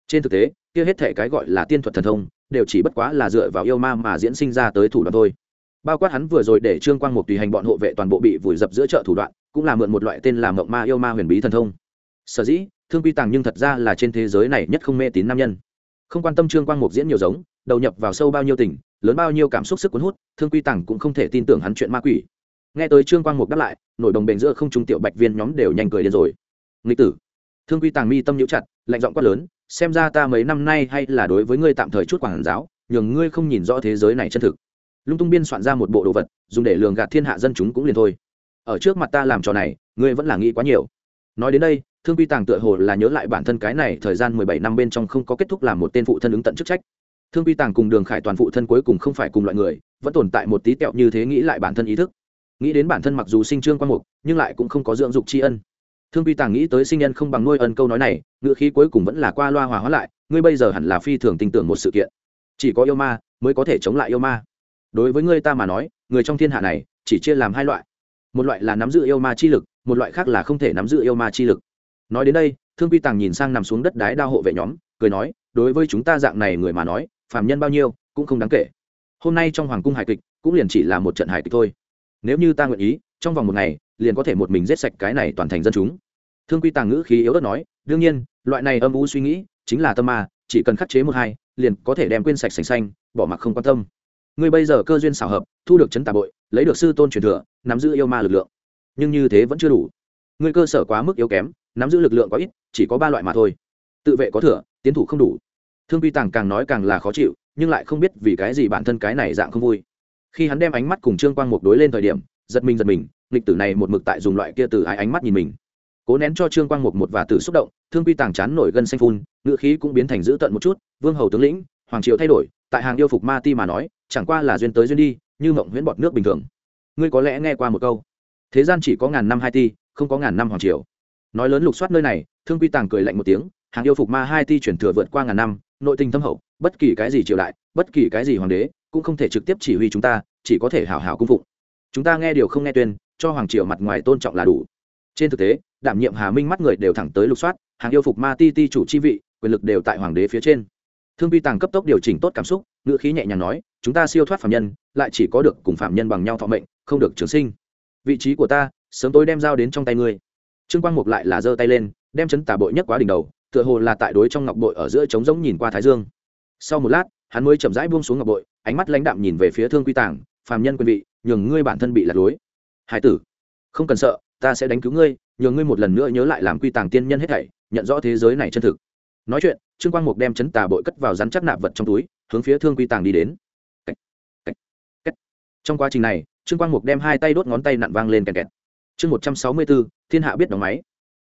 Trên thực tế kia hết thể cái gọi là tiên thuật thần thông đều chỉ bất quá là dựa vào yêu ma mà diễn sinh ra tới thủ đoạn thôi. Bao quát hắn vừa rồi để Trương Quang Mục tùy hành bọn hộ vệ toàn bộ bị vùi dập giữa chợ thủ đoạn cũng là mượn một loại tên là mộng ma yêu ma huyền bí thần thông. Sở dĩ Thương Quy Tàng nhưng thật ra là trên thế giới này nhất không mê tín nam nhân, không quan tâm Trương Quang Mục diễn nhiều giống, đầu nhập vào sâu bao nhiêu tình, lớn bao nhiêu cảm xúc sức cuốn hút, Thương Quy Tàng cũng không thể tin tưởng hắn chuyện ma quỷ. Nghe tới Trương Quang Mục đáp lại, nổi đồng bền giữa không trung tiểu bạch viên nhóm đều nhanh cười điên rồi. Nghịch tử! Thương Quy Tàng mi tâm nhíu chặt, lạnh giọng quát lớn, xem ra ta mấy năm nay hay là đối với ngươi tạm thời chút quảng giáo, nhường ngươi không nhìn rõ thế giới này chân thực. Lung tung biên soạn ra một bộ đồ vật, dùng để lường gạt thiên hạ dân chúng cũng liền thôi. Ở trước mặt ta làm trò này, ngươi vẫn là nghĩ quá nhiều. Nói đến đây, Thương Quy Tàng tựa hồ là nhớ lại bản thân cái này thời gian 17 năm bên trong không có kết thúc làm một tên phụ thân ứng tận chức trách. Thương Quy Tàng cùng Đường Khải toàn phụ thân cuối cùng không phải cùng loại người, vẫn tồn tại một tí tẹo như thế nghĩ lại bản thân ý thức. Nghĩ đến bản thân mặc dù sinh Trương Quang Mục, nhưng lại cũng không có dưỡng dục tri ân. Thương Quy Tàng nghĩ tới sinh nhân không bằng nuôi ân câu nói này, ngựa khí cuối cùng vẫn là qua loa hòa hóa lại, ngươi bây giờ hẳn là phi thường tin tưởng một sự kiện. Chỉ có yêu ma mới có thể chống lại yêu ma. Đối với ngươi ta mà nói, người trong thiên hạ này chỉ chia làm hai loại. Một loại là nắm giữ yêu ma chi lực, một loại khác là không thể nắm giữ yêu ma chi lực. Nói đến đây, Thương Quy Tàng nhìn sang nằm xuống đất đái đao hộ vệ nhóm, cười nói, đối với chúng ta dạng này người mà nói, phàm nhân bao nhiêu cũng không đáng kể. Hôm nay trong hoàng cung hài kịch cũng liền chỉ là một trận hài kịch thôi. Nếu như ta nguyện ý, trong vòng một ngày liền có thể một mình giết sạch cái này toàn thành dân chúng. Thương Quy Tàng ngữ khí yếu ớt nói, đương nhiên loại này âm u suy nghĩ chính là tâm ma, chỉ cần khắc chế một hai liền có thể đem quên sạch sành xanh, bỏ mặc không quan tâm. Ngươi bây giờ cơ duyên xảo hợp, thu được chấn tà bội, lấy được sư tôn truyền thừa, nắm giữ yêu ma lực lượng, nhưng như thế vẫn chưa đủ. Ngươi cơ sở quá mức yếu kém, nắm giữ lực lượng quá ít, chỉ có 3 loại mà thôi. Tự vệ có thừa, tiến thủ không đủ. Thương Quy Tàng càng nói càng là khó chịu, nhưng lại không biết vì cái gì bản thân cái này dạng không vui. Khi hắn đem ánh mắt cùng Trương Quang Mục đối lên thời điểm, giật mình, nghịch tử này một mực tại dùng loại kia từ ái ánh mắt nhìn mình. Cố nén cho Trương Quang Mục một và tử xúc động, Thương Quy Tàng chán nổi gân xanh phun, ngựa khí cũng biến thành dữ tợn một chút, vương hầu tướng lĩnh, hoàng triều thay đổi, tại hàng yêu phục ma ti mà nói, chẳng qua là duyên tới duyên đi, như mộng huyễn bọt nước bình thường. Ngươi có lẽ nghe qua một câu, thế gian chỉ có ngàn năm hai ti, không có ngàn năm hoàng triều. Nói lớn lục soát nơi này, Thương Quy Tàng cười lạnh một tiếng, hàng yêu phục ma hai ti chuyển thừa vượt qua ngàn năm, nội tình thâm hậu, bất kỳ cái gì triều đại, bất kỳ cái gì hoàng đế cũng không thể trực tiếp chỉ huy chúng ta, chỉ có thể hảo hảo cung phụng. Chúng ta nghe điều không nghe tuyên, cho hoàng triều mặt ngoài tôn trọng là đủ. Trên thực tế, đảm nhiệm Hà Minh mắt người đều thẳng tới lục soát, hàng yêu phục ma ti ti chủ chi vị, quyền lực đều tại hoàng đế phía trên. Thương Quy Tàng cấp tốc điều chỉnh tốt cảm xúc, ngữ khí nhẹ nhàng nói, chúng ta siêu thoát phàm nhân, lại chỉ có được cùng phàm nhân bằng nhau thọ mệnh, không được trường sinh. Vị trí của ta, sớm tối đem giao đến trong tay ngươi. Trương Quang Mục lại là giơ tay lên, đem chấn tà bội nhấc quá đỉnh đầu, tựa hồ là tại đối trong ngọc bội ở giữa trống rỗng nhìn qua thái dương. Sau một lát, hắn mới chậm rãi buông xuống ngọc bội, ánh mắt lãnh đạm nhìn về phía Thương Quy Tàng, phàm nhân quyền vị, nhường ngươi bản thân bị lạc lối. Hải tử, không cần sợ, ta sẽ đánh cứu ngươi, nhường ngươi một lần nữa nhớ lại làm Quy Tàng tiên nhân hết thảy, nhận rõ thế giới này chân thực. Nói chuyện, Trương Quang Mục đem chấn tà bội cất vào rắn chắc nạp vật trong túi, hướng phía Thương Quy Tàng đi đến. Cách, cách, cách. Trong quá trình này, Trương Quang Mục đem hai tay đốt ngón tay nặn vang lên kẹt kẹt. Chương 164, thiên hạ biết đóng máy.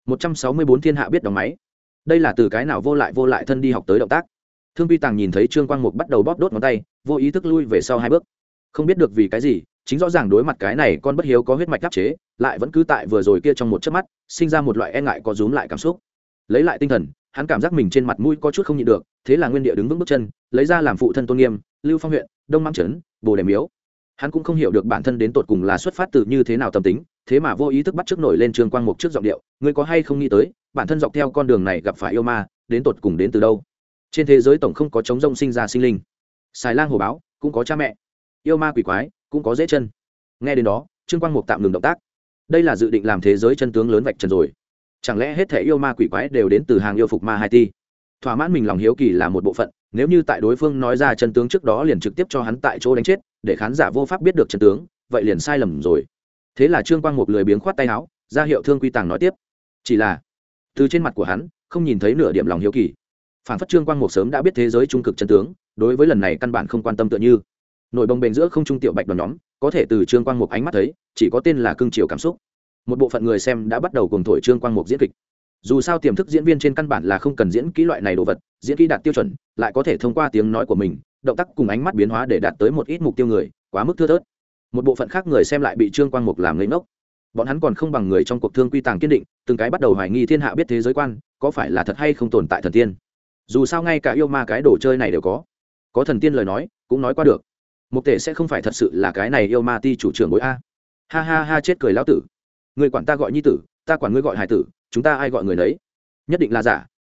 164 thiên hạ biết đóng máy. Đây là từ cái nào vô lại thân đi học tới động tác. Thương Quy Tàng nhìn thấy Trương Quang Mục bắt đầu bóp đốt ngón tay, vô ý thức lui về sau 2 bước. Không biết được vì cái gì, chính rõ ràng đối mặt cái này con bất hiếu có huyết mạch áp chế, lại vẫn cứ tại vừa rồi kia trong một chớp mắt, sinh ra một loại e ngại có rúm lại cảm xúc. Lấy lại tinh thần, hắn cảm giác mình trên mặt mũi có chút không nhịn được, thế là nguyên địa đứng vững bước chân, lấy ra làm phụ thân tôn nghiêm, Lưu Phong huyện, Đông Mãng trấn, Bồ Đề miếu. Hắn cũng không hiểu được bản thân đến tột cùng là xuất phát từ như thế nào tâm tính, thế mà vô ý thức bắt trước nổi lên Trương Quang Mục trước giọng điệu, ngươi có hay không nghĩ tới, bản thân dọc theo con đường này gặp phải yêu ma, đến tột cùng đến từ đâu? Trên thế giới tổng không có trống rông sinh ra sinh linh, xài lang hổ báo cũng có cha mẹ, yêu ma quỷ quái cũng có dễ chân. Nghe đến đó, Trương Quang Mục tạm ngừng động tác. Đây là dự định làm thế giới chân tướng lớn vạch trần rồi. Chẳng lẽ hết thể yêu ma quỷ quái đều đến từ hàng yêu phục ma hai ti? Thỏa mãn mình lòng hiếu kỳ là một bộ phận, nếu như tại đối phương nói ra chân tướng trước đó liền trực tiếp cho hắn tại chỗ đánh chết, để khán giả vô pháp biết được chân tướng, vậy liền sai lầm rồi. Thế là Trương Quang Mục lười biếng khoát tay áo, ra hiệu Thương Quy Tàng nói tiếp. Chỉ là từ trên mặt của hắn không nhìn thấy nửa điểm lòng hiếu kỳ, phản phất Trương Quang Mục sớm đã biết thế giới trung cực chân tướng, đối với lần này căn bản không quan tâm tựa như. Nổi bồng bềnh giữa không trung tiểu bạch đoàn nhóm, có thể từ Trương Quang Mục ánh mắt thấy, chỉ có tên là cương chiều cảm xúc. Một bộ phận người xem đã bắt đầu cùng thổi Trương Quang Mục diễn kịch. Dù sao tiềm thức diễn viên trên căn bản là không cần diễn kỹ loại này đồ vật, diễn kỹ đạt tiêu chuẩn, lại có thể thông qua tiếng nói của mình, động tác cùng ánh mắt biến hóa để đạt tới một ít mục tiêu người, quá mức thưa thớt. Một bộ phận khác người xem lại bị Trương Quang Mục làm ngây ngốc. Bọn hắn còn không bằng người trong cuộc Thương Quy Tàng kiên định, từng cái bắt đầu hoài nghi thiên hạ biết thế giới quan, có phải là thật hay không tồn tại thần tiên. Dù sao ngay cả yêu ma cái đồ chơi này đều có thần tiên lời nói, cũng nói qua được. Mục Tể sẽ không phải thật sự là cái này yêu ma ti chủ trưởng bối a. Ha ha ha, chết cười lão tử. Người quản ta gọi nhi tử, ta quản ngươi gọi hài tử, chúng ta ai gọi người nấy. Nhất định là giả,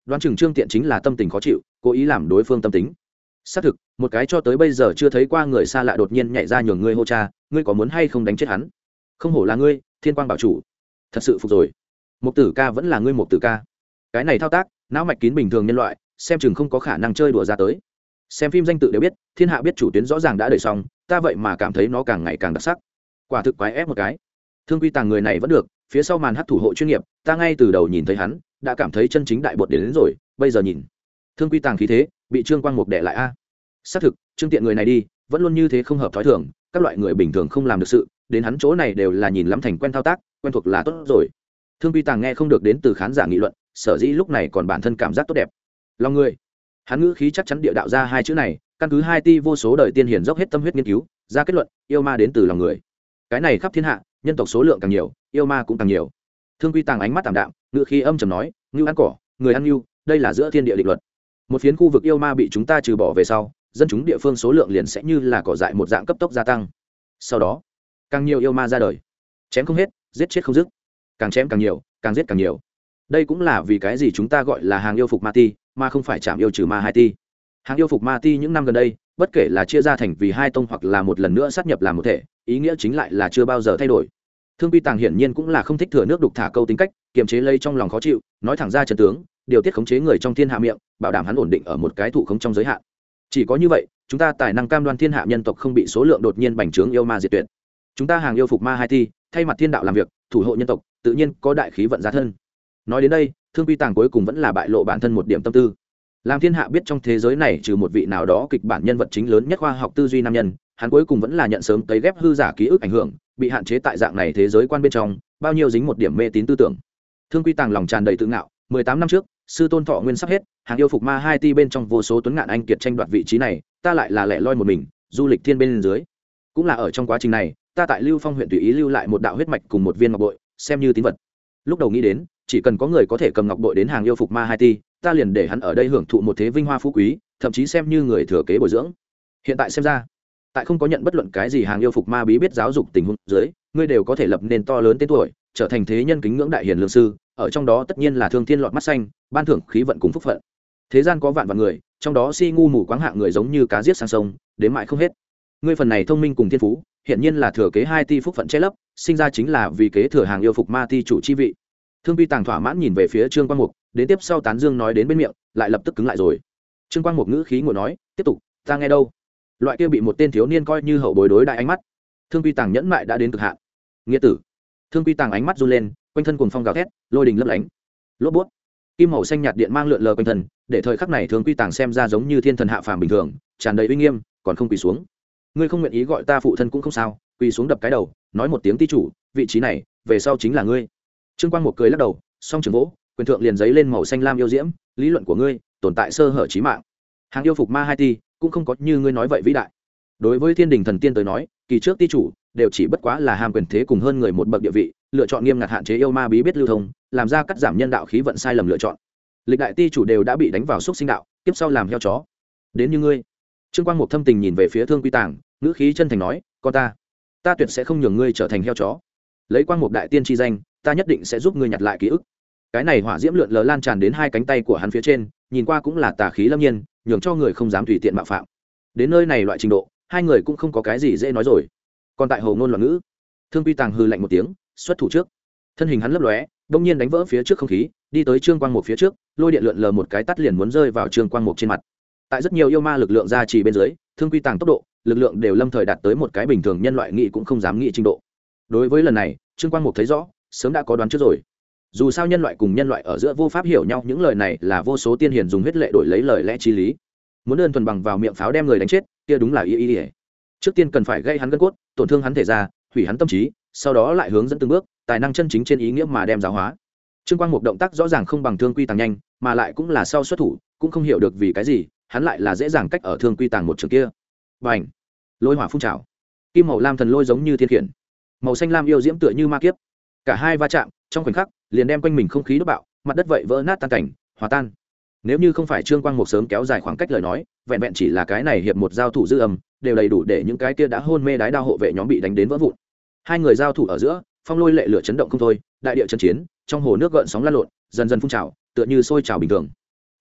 đoán chừng Trương Tiện chính là tâm tình khó chịu, cố ý làm đối phương tâm tính. Xác thực, một cái cho tới bây giờ chưa thấy qua người xa lạ đột nhiên nhảy ra nhường ngươi hô cha, ngươi có muốn hay không đánh chết hắn? Không hổ là ngươi, Thiên Quang bảo chủ. Thật sự phục rồi. Mục Tử ca vẫn là ngươi Mục Tử ca. Cái này thao tác, não mạch kín bình thường nhân loại, xem chừng không có khả năng chơi đùa ra tới. Xem phim danh tự đều biết, thiên hạ biết chủ tuyến rõ ràng đã đợi xong, ta vậy mà cảm thấy nó càng ngày càng đặc sắc. Quả thực quái ép một cái. Thương Quy Tàng người này vẫn được, phía sau màn hắc thủ hộ chuyên nghiệp, ta ngay từ đầu nhìn thấy hắn, đã cảm thấy chân chính đại bột đến rồi, bây giờ nhìn, Thương Quy Tàng khí thế, bị Trương Quang Mục đè lại a. Xác thực, Trương Tiện người này đi, vẫn luôn như thế không hợp thói thường, các loại người bình thường không làm được sự, đến hắn chỗ này đều là nhìn lắm thành quen thao tác, quen thuộc là tốt rồi. Thương Quy Tàng nghe không được đến từ khán giả nghị luận, sở dĩ lúc này còn bản thân cảm giác tốt đẹp. Lòng người, hắn ngữ khí chắc chắn địa đạo ra hai chữ này, căn cứ hai ti vô số đời tiên hiển dốc hết tâm huyết nghiên cứu, ra kết luận, yêu ma đến từ lòng người. Cái này khắp thiên hạ, nhân tộc số lượng càng nhiều, yêu ma cũng càng nhiều. Thương Quy Tàng ánh mắt tạm đạm, ngữ khí âm trầm nói, ngưu ăn cỏ, người ăn ngưu, đây là giữa thiên địa định luật. Một phiến khu vực yêu ma bị chúng ta trừ bỏ về sau, dân chúng địa phương số lượng liền sẽ như là cỏ dại một dạng cấp tốc gia tăng. Sau đó, càng nhiều yêu ma ra đời, chém không hết, giết chết không dứt, càng chém càng nhiều, càng giết càng nhiều. Đây cũng là vì cái gì chúng ta gọi là hàng yêu phục ma ti, mà không phải chạm yêu trừ ma hai ti. Hàng yêu phục ma ti những năm gần đây, bất kể là chia ra thành vì hai tông hoặc là một lần nữa sát nhập làm một thể, ý nghĩa chính lại là chưa bao giờ thay đổi. Thương Quy Tàng hiển nhiên cũng là không thích thừa nước đục thả câu tính cách, kiềm chế lây trong lòng khó chịu, nói thẳng ra trận tướng, điều tiết khống chế người trong thiên hạ miệng, bảo đảm hắn ổn định ở một cái thụ khống trong giới hạn. Chỉ có như vậy, chúng ta tài năng cam đoan thiên hạ nhân tộc không bị số lượng đột nhiên bành trướng yêu ma diệt tuyệt. Chúng ta hàng yêu phục ma hai ti, thay mặt thiên đạo làm việc, thủ hộ nhân tộc, tự nhiên có đại khí vận giá thân. Nói đến đây, Thương Quy Tàng cuối cùng vẫn là bại lộ bản thân một điểm tâm tư. Làm thiên hạ biết trong thế giới này trừ một vị nào đó kịch bản nhân vật chính lớn nhất khoa học tư duy nam nhân, hắn cuối cùng vẫn là nhận sớm cấy ghép hư giả ký ức ảnh hưởng, bị hạn chế tại dạng này thế giới quan bên trong, bao nhiêu dính một điểm mê tín tư tưởng. Thương Quy Tàng lòng tràn đầy tự ngạo, 18 năm trước, sư tôn thọ nguyên sắp hết, hàng yêu phục ma hai ti bên trong vô số tuấn ngạn anh kiệt tranh đoạt vị trí này, ta lại là lẻ loi một mình, du lịch thiên bên dưới. Cũng là ở trong quá trình này, ta tại Lưu Phong huyện tùy ý lưu lại một đạo huyết mạch cùng một viên ngọc bội, xem như tín vật. Lúc đầu nghĩ đến, chỉ cần có người có thể cầm ngọc bội đến hàng yêu phục ma hai ti, ta liền để hắn ở đây hưởng thụ một thế vinh hoa phú quý, thậm chí xem như người thừa kế bồi dưỡng. Hiện tại xem ra, tại không có nhận bất luận cái gì hàng yêu phục ma bí biết giáo dục tình huống dưới, ngươi đều có thể lập nên to lớn tên tuổi, trở thành thế nhân kính ngưỡng đại hiền lương sư, ở trong đó tất nhiên là thương thiên lọt mắt xanh, ban thưởng khí vận cùng phúc phận. Thế gian có vạn vạn người, trong đó si ngu mù quáng hạng người giống như cá giết sang sông, đến mãi không hết. Ngươi phần này thông minh cùng thiên phú, hiện nhiên là thừa kế hai ti phúc phận che lấp, sinh ra chính là vì kế thừa hàng yêu phục ma ti chủ chi vị. Thương Quy Tàng thỏa mãn nhìn về phía Trương Quang Mục, đến tiếp sau tán dương nói đến bên miệng, lại lập tức cứng lại rồi. Trương Quang Mục ngữ khí ngồi nói, tiếp tục, ta nghe đâu. Loại kia bị một tên thiếu niên coi như hậu bối đối đại ánh mắt. Thương Quy Tàng nhẫn mại đã đến cực hạn. Nghĩa tử. Thương Quy Tàng ánh mắt run lên, quanh thân cuồng phong gào thét, lôi đình lấp lánh. Lốp bút. Kim màu xanh nhạt điện mang lượn lờ quanh thân, để thời khắc này Thương Quy Tàng xem ra giống như thiên thần hạ phàm bình thường, tràn đầy uy nghiêm, còn không quỳ xuống. Ngươi không nguyện ý gọi ta phụ thân cũng không sao, quỳ xuống đập cái đầu, nói một tiếng ti chủ, vị trí này, về sau chính là ngươi. Trương Quang Mục cười lắc đầu, song trường vỗ, quyền thượng liền giấy lên màu xanh lam yêu diễm, lý luận của ngươi tồn tại sơ hở chí mạng. Hàng yêu phục ma hai ti cũng không có như ngươi nói vậy vĩ đại. Đối với thiên đình thần tiên tới nói, kỳ trước ti chủ đều chỉ bất quá là ham quyền thế cùng hơn người một bậc địa vị, lựa chọn nghiêm ngặt hạn chế yêu ma bí biết lưu thông, làm ra cắt giảm nhân đạo khí vận sai lầm lựa chọn. Lịch đại ti chủ đều đã bị đánh vào xúc sinh đạo, tiếp sau làm heo chó. Đến như ngươi. Trương Quang Mục thâm tình nhìn về phía Thương Quy Tàng, ngữ khí chân thành nói, con ta tuyệt sẽ không nhường ngươi trở thành heo chó. Lấy Quang Mục đại tiên chi danh, ta nhất định sẽ giúp ngươi nhặt lại ký ức. Cái này hỏa diễm lượn lờ lan tràn đến hai cánh tay của hắn phía trên, nhìn qua cũng là tà khí lâm nhiên, nhường cho người không dám tùy tiện mạo phạm. Đến nơi này loại trình độ, hai người cũng không có cái gì dễ nói rồi. Còn tại hồ ngôn loạn ngữ, Thương Quy Tàng hừ lạnh một tiếng, xuất thủ trước. Thân hình hắn lấp lóe, bỗng nhiên đánh vỡ phía trước không khí, đi tới Trương Quang Mục phía trước, lôi điện lượn lờ một cái tắt liền muốn rơi vào Trương Quang Mục trên mặt. Tại rất nhiều yêu ma lực lượng gia trì bên dưới, Thương Quy Tàng tốc độ, lực lượng đều lâm thời đạt tới một cái bình thường nhân loại nghĩ cũng không dám nghĩ trình độ. Đối với lần này, Trương Quang Mục thấy rõ, sớm đã có đoán trước rồi. Dù sao nhân loại cùng nhân loại ở giữa vô pháp hiểu nhau, những lời này là vô số tiên hiền dùng huyết lệ đổi lấy lời lẽ chí lý. Muốn đơn thuần bằng vào miệng pháo đem người đánh chết, kia đúng là y. Trước tiên cần phải gây hắn gân cốt, tổn thương hắn thể ra, hủy hắn tâm trí, sau đó lại hướng dẫn từng bước, tài năng chân chính trên ý nghĩa mà đem giáo hóa. Trương Quang Mục động tác rõ ràng không bằng Thương Quy Tàng nhanh, mà lại cũng là sau xuất thủ, cũng không hiểu được vì cái gì, hắn lại là dễ dàng cách ở Thương Quy Tàng một trường kia. Bành! Lôi hỏa phun trào. Kim màu lam thần lôi giống như thiên khiển. Màu xanh lam yêu diễm tựa như ma kiếp. Cả hai va chạm, trong khoảnh khắc, liền đem quanh mình không khí đốt bạo, mặt đất vậy vỡ nát tan cảnh, hòa tan. Nếu như không phải Trương Quang Mục sớm kéo dài khoảng cách lời nói, vẹn vẹn chỉ là cái này hiệp một giao thủ dư âm, đều đầy đủ để những cái kia đã hôn mê đái đao hộ vệ nhóm bị đánh đến vỡ vụn. Hai người giao thủ ở giữa, phong lôi lệ lửa chấn động không thôi, đại địa chấn chiến, trong hồ nước gợn sóng lan lộn, dần dần phun trào, tựa như sôi trào bình thường.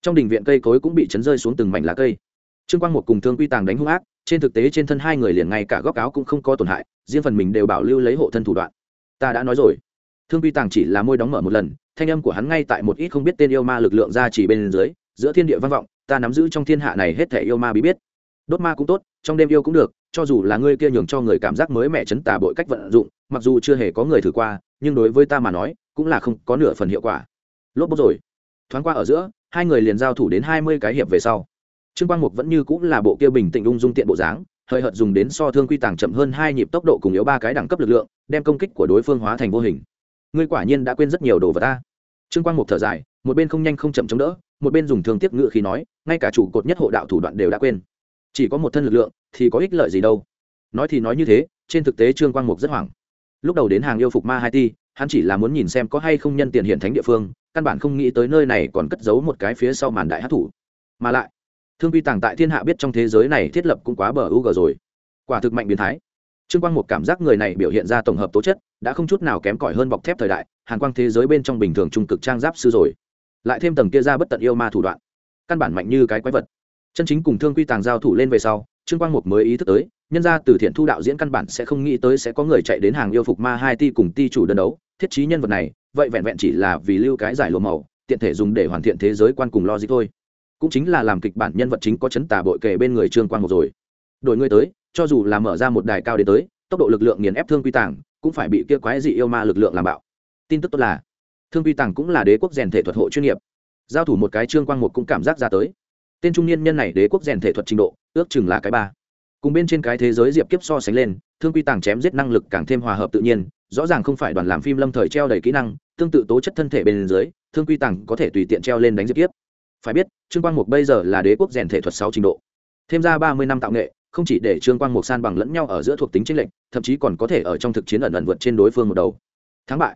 trong đình viện cây cối cũng bị chấn rơi xuống từng mảnh lá cây. Trương Quang Một cùng Thương Quy Tàng đánh hung ác, trên thực tế trên thân hai người liền ngay cả góc áo cũng không có tổn hại, riêng phần mình đều bảo lưu lấy hộ thân thủ đoạn. Ta đã nói rồi, Thương Quy Tàng chỉ là môi đóng mở một lần, thanh âm của hắn ngay tại một ít không biết tên yêu ma lực lượng ra chỉ bên dưới, giữa thiên địa vang vọng, ta nắm giữ trong thiên hạ này hết thảy yêu ma bí biết. Đốt ma cũng tốt, trong đêm yêu cũng được, cho dù là ngươi kia nhường cho người cảm giác mới mẻ chấn tà bội cách vận dụng, mặc dù chưa hề có người thử qua, nhưng đối với ta mà nói, cũng là không có nửa phần hiệu quả. Lốp bốp rồi. Thoáng qua ở giữa, hai người liền giao thủ đến 20 cái hiệp về sau. Trương Quang Mục vẫn như cũng là bộ kia bình tĩnh ung dung tiện bộ dáng, hơi hợt dùng đến so Thương Quy Tàng chậm hơn 2 nhịp tốc độ cùng yếu 3 cái đẳng cấp lực lượng, đem công kích của đối phương hóa thành vô hình. Ngươi quả nhiên đã quên rất nhiều đồ vật ta. Trương Quang Mục thở dài, một bên không nhanh không chậm chống đỡ, một bên dùng thương tiếc ngữ khí nói, ngay cả chủ cột nhất hộ đạo thủ đoạn đều đã quên. Chỉ có một thân lực lượng thì có ích lợi gì đâu. Nói thì nói như thế, trên thực tế Trương Quang Mục rất hoảng. Lúc đầu đến hàng yêu phục ma 2 ti, hắn chỉ là muốn nhìn xem có hay không nhân tiền hiện thánh địa phương, căn bản không nghĩ tới nơi này còn cất giấu một cái phía sau màn đại hắc thủ. Mà lại, Thương Quy Tàng tại thiên hạ biết trong thế giới này thiết lập cũng quá bờ u g rồi, quả thực mạnh biến thái. Trương Quang Một cảm giác người này biểu hiện ra tổng hợp tố chất đã không chút nào kém cỏi hơn bọc thép thời đại hàn quang thế giới bên trong bình thường trung cực trang giáp sư rồi, lại thêm tầng kia ra bất tận yêu ma thủ đoạn, căn bản mạnh như cái quái vật. Chân chính cùng Thương Quy Tàng giao thủ lên về sau, Trương Quang Một mới ý thức tới, nhân ra từ thiện thu đạo diễn căn bản sẽ không nghĩ tới sẽ có người chạy đến hàng yêu phục ma 2 ti cùng ti chủ đơn đấu, thiết trí nhân vật này, vậy vẹn vẹn chỉ là vì lưu cái giải lụa màu, tiện thể dùng để hoàn thiện thế giới quan cùng logic thôi. Cũng chính là làm kịch bản nhân vật chính có chấn tà bội kề bên người Trương Quang Một rồi. Đổi người tới, cho dù là mở ra một đài cao đến tới, tốc độ lực lượng nghiền ép Thương Quy Tàng, cũng phải bị kia quái dị yêu ma lực lượng làm bạo. Tin tức tốt là, Thương Quy Tàng cũng là đế quốc rèn thể thuật hộ chuyên nghiệp. Giao thủ một cái Trương Quang Một cũng cảm giác ra tới. Tên trung niên nhân này đế quốc rèn thể thuật trình độ, ước chừng là cái ba. Cùng bên trên cái thế giới diệp kiếp so sánh lên, Thương Quy Tàng chém giết năng lực càng thêm hòa hợp tự nhiên, rõ ràng không phải đoàn làm phim lâm thời treo đầy kỹ năng, tương tự tố chất thân thể bên dưới, Thương Quy Tàng có thể tùy tiện treo lên đánh diệp kiếp. Phải biết, Trương Quang Mục bây giờ là đế quốc rèn thể thuật 6 trình độ, thêm ra 30 năm tạo nghệ, không chỉ để Trương Quang Mục san bằng lẫn nhau ở giữa thuộc tính chênh lệch, thậm chí còn có thể ở trong thực chiến ẩn ẩn vượt trên đối phương một đầu. Thắng bại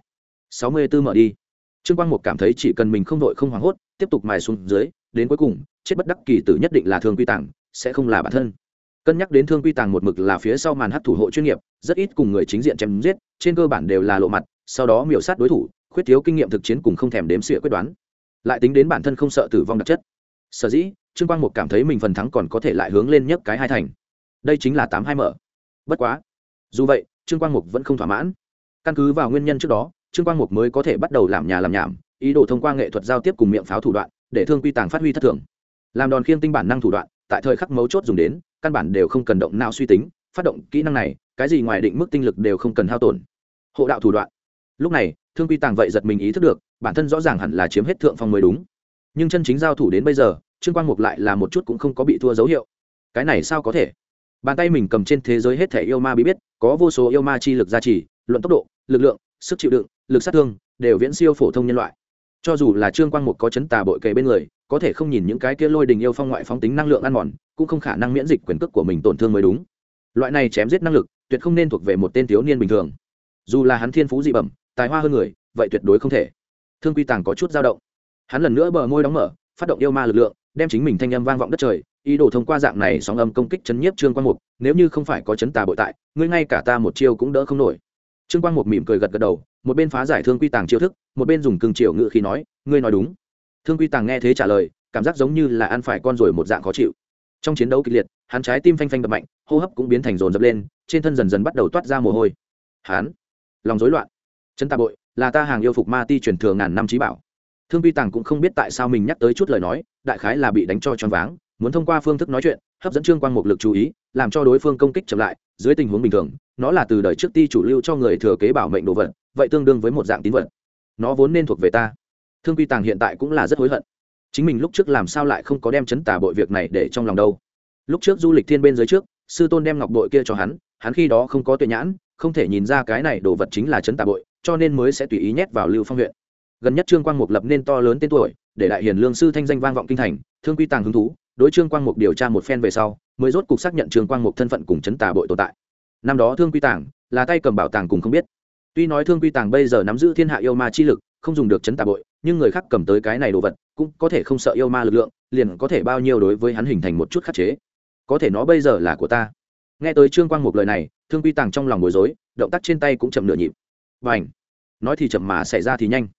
64 mở đi. Trương Quang Mục cảm thấy chỉ cần mình không vội không hoảng hốt, tiếp tục mài xuống dưới, đến cuối cùng, chết bất đắc kỳ tử nhất định là Thương Quy Tàng, sẽ không là bản thân. Cân nhắc đến Thương Quy Tàng một mực là phía sau màn hắc thủ hộ chuyên nghiệp, rất ít cùng người chính diện chém giết, trên cơ bản đều là lộ mặt, sau đó miểu sát đối thủ, khuyết thiếu kinh nghiệm thực chiến cùng không thèm đếm xỉa quyết đoán. Lại tính đến bản thân không sợ tử vong đặc chất, sở dĩ Trương Quang Mục cảm thấy mình phần thắng còn có thể lại hướng lên nhấc cái 2 thành. Đây chính là 82 mở. Bất quá, dù vậy, Trương Quang Mục vẫn không thỏa mãn. Căn cứ vào nguyên nhân trước đó, Trương Quang Mục mới có thể bắt đầu làm nhà làm nhảm, ý đồ thông qua nghệ thuật giao tiếp cùng miệng pháo thủ đoạn, để Thương Quy Tàng phát huy thất thường. Làm đòn khiêng tinh bản năng thủ đoạn, tại thời khắc mấu chốt dùng đến, căn bản đều không cần động não suy tính, phát động kỹ năng này, cái gì ngoài định mức tinh lực đều không cần hao tổn. Hộ đạo thủ đoạn. Lúc này, Thương Quy Tàng vậy giật mình ý thức được, bản thân rõ ràng hẳn là chiếm hết thượng phong mới đúng. Nhưng chân chính giao thủ đến bây giờ, Trương Quang Mục lại là một chút cũng không có bị thua dấu hiệu. Cái này sao có thể? Bàn tay mình cầm trên thế giới hết thể yêu ma bí biết, có vô số yêu ma chi lực gia trì, luận tốc độ, lực lượng, sức chịu đựng, lực sát thương, đều viễn siêu phổ thông nhân loại. Cho dù là Trương Quang Mục có chấn tà bội kề bên người, có thể không nhìn những cái kia lôi đình yêu phong ngoại phóng tính năng lượng ăn mòn, cũng không khả năng miễn dịch quyền cước của mình tổn thương mới đúng. Loại này chém giết năng lực, tuyệt không nên thuộc về một tên thiếu niên bình thường. Dù là hắn thiên phú dị bẩm, tài hoa hơn người, vậy tuyệt đối không thể. Thương Quy Tàng có chút dao động. Hắn lần nữa bờ môi đóng mở, phát động yêu ma lực lượng, đem chính mình thanh âm vang vọng đất trời, ý đồ thông qua dạng này sóng âm công kích chấn nhiếp Trương Quang Mục, nếu như không phải có chấn tà bội tại, ngươi ngay cả ta một chiêu cũng đỡ không nổi. Trương Quang Mục mỉm cười gật gật đầu, một bên phá giải Thương Quy Tàng chiêu thức, một bên dùng cương chiều ngữ khí nói, ngươi nói đúng. Thương Quy Tàng nghe thế trả lời, cảm giác giống như là ăn phải con ruồi một dạng khó chịu. Trong chiến đấu kịch liệt, hắn trái tim phanh phanh đập mạnh, hô hấp cũng biến thành dồn dập lên, trên thân dần dần bắt đầu toát ra mồ hôi. Hắn lòng rối loạn. Chấn tà bội là ta hàng yêu phục ma ti truyền thừa ngàn năm chí bảo. Thương Quy Tàng cũng không biết tại sao mình nhắc tới chút lời nói, đại khái là bị đánh cho choáng váng, muốn thông qua phương thức nói chuyện, hấp dẫn Trương Quang Mục lực chú ý, làm cho đối phương công kích chậm lại. Dưới tình huống bình thường, nó là từ đời trước ti chủ lưu cho người thừa kế bảo mệnh đồ vật, vậy tương đương với một dạng tín vật. Nó vốn nên thuộc về ta. Thương Quy Tàng hiện tại cũng là rất hối hận. Chính mình lúc trước làm sao lại không có đem chấn tà bội việc này để trong lòng đâu. Lúc trước du lịch thiên bên dưới trước, sư tôn đem ngọc bội kia cho hắn, hắn khi đó không có tuệ nhãn, không thể nhìn ra cái này đồ vật chính là chấn tà bội, cho nên mới sẽ tùy ý nhét vào Lưu Phong huyện. Gần nhất Trương Quang Mục lập nên to lớn tên tuổi, để đại hiền lương sư thanh danh vang vọng kinh thành. Thương Quy Tàng hứng thú, đối Trương Quang Mục điều tra một phen về sau, mới rốt cục xác nhận Trương Quang Mục thân phận cùng chấn tà bội tồn tại. Năm đó Thương Quy Tàng là tay cầm bảo tàng cùng không biết. Tuy nói Thương Quy Tàng bây giờ nắm giữ thiên hạ yêu ma chi lực, không dùng được chấn tà bội, nhưng người khác cầm tới cái này đồ vật, cũng có thể không sợ yêu ma lực lượng, liền có thể bao nhiêu đối với hắn hình thành một chút khắc chế. Có thể nó bây giờ là của ta. Nghe tới Trương Quang Mục lời này, Thương Quy Tàng trong lòng bối rối, động tác trên tay cũng chậm nửa nhịp. Bành! Nói thì chậm mà xảy ra thì nhanh.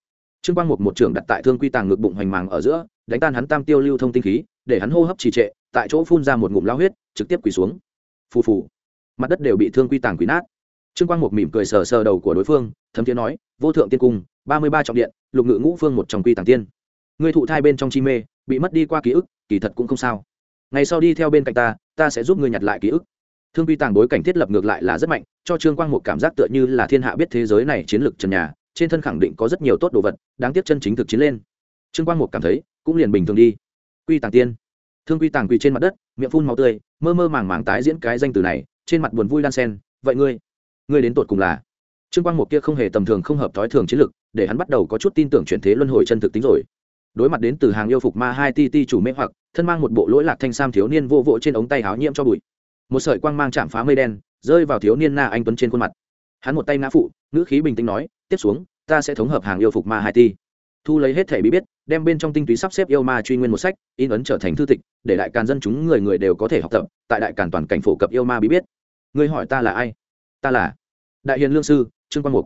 Trương Quang Mục một trường đặt tại Thương Quy Tàng ngực bụng hoành màng ở giữa, đánh tan hắn tam tiêu lưu thông tinh khí, để hắn hô hấp trì trệ, tại chỗ phun ra một ngụm lao huyết, trực tiếp quỳ xuống. Phù phù, mặt đất đều bị Thương Quy Tàng quỳ nát. Trương Quang Mục mỉm cười sờ sờ đầu của đối phương, thấm thiế nói: vô thượng tiên cung, 33 trọng điện, lục ngự ngũ phương một trong Quy Tàng tiên. Ngươi thụ thai bên trong chi mê, bị mất đi qua ký ức, kỳ thật cũng không sao. Ngày sau đi theo bên cạnh ta sẽ giúp ngươi nhặt lại ký ức. Thương Quy Tàng bối cảnh thiết lập ngược lại là rất mạnh, cho Trương Quang Mục cảm giác tựa như là thiên hạ biết thế giới này chiến lược trần nhà, trên thân khẳng định có rất nhiều tốt đồ vật, đáng tiếc chân chính thực chiến lên. Trương Quang Mục cảm thấy cũng liền bình thường đi. Quy Tàng tiên. Thương Quy Tàng quỳ trên mặt đất, miệng phun máu tươi, mơ mơ màng màng tái diễn cái danh từ này, trên mặt buồn vui đan sen. Vậy ngươi đến tột cùng là? Trương Quang Mục kia không hề tầm thường, không hợp thói thường chiến lược, để hắn bắt đầu có chút tin tưởng chuyển thế luân hồi chân thực tính rồi. Đối mặt đến từ hàng yêu phục ma hai ti chủ mê hoặc, thân mang một bộ lỗi lạc thanh sam thiếu niên vô vỗ trên ống tay áo nhiễm cho bụi. Một sợi quang mang chạm phá mây đen, rơi vào thiếu niên Na Anh Tuấn trên khuôn mặt. Hắn một tay ngã phụ, ngữ khí bình tĩnh nói: tiếp xuống ta sẽ thống hợp hàng yêu phục ma hai ti, thu lấy hết thể bí biết, đem bên trong tinh túy sắp xếp yêu ma truy nguyên một sách, in ấn trở thành thư tịch, để đại càn dân chúng người người đều có thể học tập, tại đại càn toàn cảnh phổ cập yêu ma bí biết. Ngươi hỏi ta là ai? Ta là Đại Hiền Lương sư Trương Quang Mục.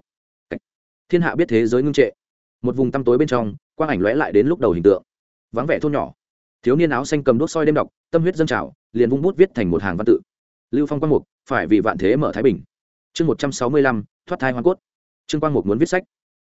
Thiên hạ biết thế giới ngưng trệ, một vùng tăm tối bên trong, quang ảnh lóe lại đến lúc đầu hình tượng. Vắng vẻ thôn nhỏ, thiếu niên áo xanh cầm đuốc soi đêm đọc, tâm huyết dâng trào, liền vung bút viết thành một hàng văn tự: Lưu Phong Quang Mục, phải vì vạn thế mở thái bình. Chương 165, thoát thai hoàn cốt. Trương Quang Mục muốn viết sách.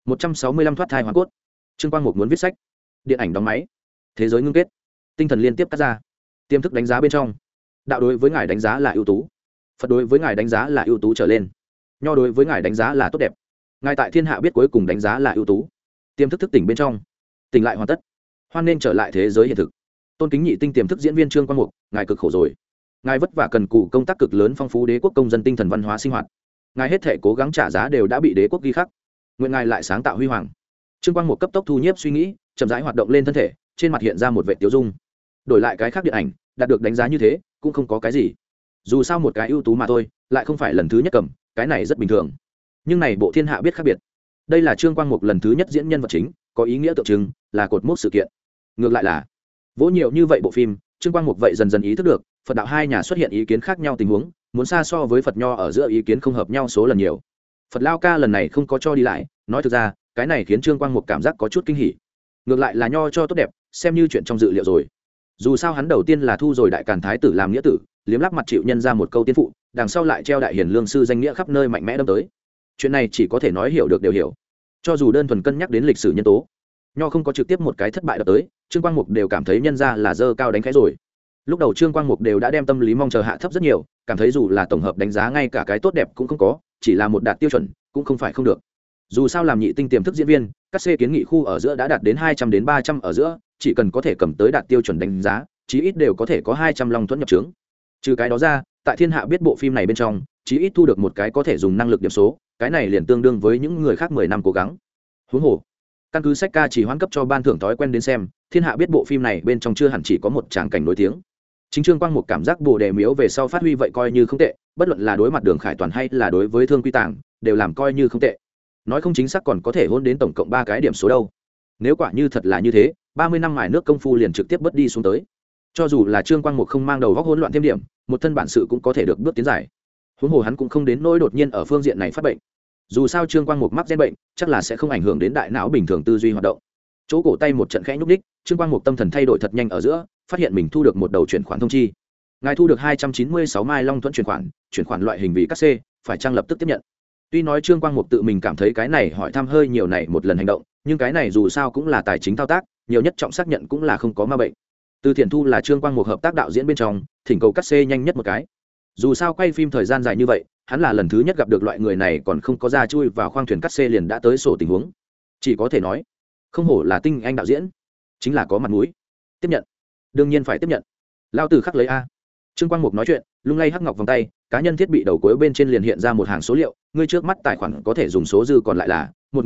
165 thoát thai hoàn cốt. Trương Quang Mục muốn viết sách. Điện ảnh đóng máy, thế giới ngưng kết, tinh thần liên tiếp cắt ra. Tiềm thức đánh giá bên trong, đạo đối với ngài đánh giá là ưu tú, Phật đối với ngài đánh giá là ưu tú trở lên, Nho đối với ngài đánh giá là tốt đẹp. Ngài tại thiên hạ biết cuối cùng đánh giá là ưu tú. Tiềm thức thức tỉnh bên trong, tỉnh lại hoàn tất, hoan nên trở lại thế giới hiện thực. Tôn kính nhị tinh tiềm thức diễn viên Trương Quang Mục, ngài cực khổ rồi. Ngài vất vả cần cù công tác cực lớn, phong phú đế quốc công dân tinh thần văn hóa sinh hoạt. Ngài hết thể cố gắng trả giá đều đã bị đế quốc ghi khắc. Nguyện ngài lại sáng tạo huy hoàng. Trương Quang Mục cấp tốc thu nhiếp suy nghĩ, chậm rãi hoạt động lên thân thể, trên mặt hiện ra một vệt tiêu dung. Đổi lại cái khác điện ảnh, đạt được đánh giá như thế cũng không có cái gì. Dù sao một cái ưu tú mà thôi, lại không phải lần thứ nhất cầm, cái này rất bình thường. Nhưng này bộ thiên hạ biết khác biệt. Đây là Trương Quang Mục lần thứ nhất diễn nhân vật chính, có ý nghĩa tượng trưng, là cột mốc sự kiện. Ngược lại là vỗ nhiều như vậy bộ phim, Trương Quang Mục vậy dần dần ý thức được, Phật đạo hai nhà xuất hiện ý kiến khác nhau tình huống, muốn xa so với Phật Nho ở giữa ý kiến không hợp nhau số lần nhiều. Phật Lao Ca lần này không có cho đi lại, nói thực ra, cái này khiến Trương Quang Mục cảm giác có chút kinh hỉ. Ngược lại là Nho cho tốt đẹp, xem như chuyện trong dự liệu rồi. Dù sao hắn đầu tiên là thu rồi đại càn thái tử làm nghĩa tử, liếm lắp mặt chịu nhân ra một câu tiên phụ, đằng sau lại treo Đại Hiền Lương sư danh nghĩa khắp nơi mạnh mẽ đâm tới. Chuyện này chỉ có thể nói hiểu được đều hiểu. Cho dù đơn thuần cân nhắc đến lịch sử nhân tố, Nho không có trực tiếp một cái thất bại đập tới, Trương Quang Mục đều cảm thấy nhân ra là dơ cao đánh khẽ rồi. Lúc đầu Trương Quang Mục đều đã đem tâm lý mong chờ hạ thấp rất nhiều, cảm thấy dù là tổng hợp đánh giá ngay cả cái tốt đẹp cũng không có, chỉ là một đạt tiêu chuẩn cũng không phải không được. Dù sao làm nhị tinh tiềm thức diễn viên, các C kiến nghị khu ở giữa đã đạt đến 200 đến 300 ở giữa, chỉ cần có thể cầm tới đạt tiêu chuẩn đánh giá, chí ít đều có thể có 200 long thuẫn nhập trướng. Trừ cái đó ra, tại thiên hạ biết bộ phim này bên trong, chí ít thu được một cái có thể dùng năng lực điểm số, cái này liền tương đương với những người khác 10 năm cố gắng. Huống hồ, căn cứ sách ca chỉ hoãn cấp cho ban thưởng thói quen đến xem, thiên hạ biết bộ phim này bên trong chưa hẳn chỉ có một tràng cảnh nổi tiếng. Chính Trương Quang Mục cảm giác Bồ Đề Miếu về sau phát huy vậy coi như không tệ, bất luận là đối mặt Đường Khải Toàn hay là đối với Thương Quy Tàng, đều làm coi như không tệ. Nói không chính xác còn có thể hôn đến tổng cộng 3 cái điểm số đâu. Nếu quả như thật là như thế, 30 năm mài nước công phu liền trực tiếp bớt đi xuống tới. Cho dù là Trương Quang Mục không mang đầu góc hỗn loạn thêm điểm, một thân bản sự cũng có thể được bước tiến giải. Huống hồ hắn cũng không đến nỗi đột nhiên ở phương diện này phát bệnh. Dù sao Trương Quang Mục mắc gen bệnh, chắc là sẽ không ảnh hưởng đến đại não bình thường tư duy hoạt động. Chỗ cổ tay một trận khẽ nhúc nhích, Trương Quang Mục tâm thần thay đổi thật nhanh ở giữa, phát hiện mình thu được một đầu chuyển khoản thông chi. Ngài thu được 296 mai long thuẫn chuyển khoản loại hình vì các C, phải trang lập tức tiếp nhận. Tuy nói Trương Quang Mục tự mình cảm thấy cái này hỏi thăm hơi nhiều này một lần hành động, nhưng cái này dù sao cũng là tài chính thao tác, nhiều nhất trọng xác nhận cũng là không có ma bệnh. Từ Thiện Thu là Trương Quang Mục hợp tác đạo diễn bên trong, thỉnh cầu cắt C nhanh nhất một cái. Dù sao quay phim thời gian dài như vậy, hắn là lần thứ nhất gặp được loại người này còn không có ra chui vào khoang thuyền cắt C liền đã tới sổ tình huống. Chỉ có thể nói, không hổ là tinh anh đạo diễn, chính là có mặt mũi. Tiếp nhận, đương nhiên phải tiếp nhận. Lao tử khắc lấy a. Trương Quang Mục nói chuyện, lung lay hắc ngọc vòng tay, cá nhân thiết bị đầu cuối bên trên liền hiện ra một hàng số liệu, ngươi trước mắt tài khoản có thể dùng số dư còn lại là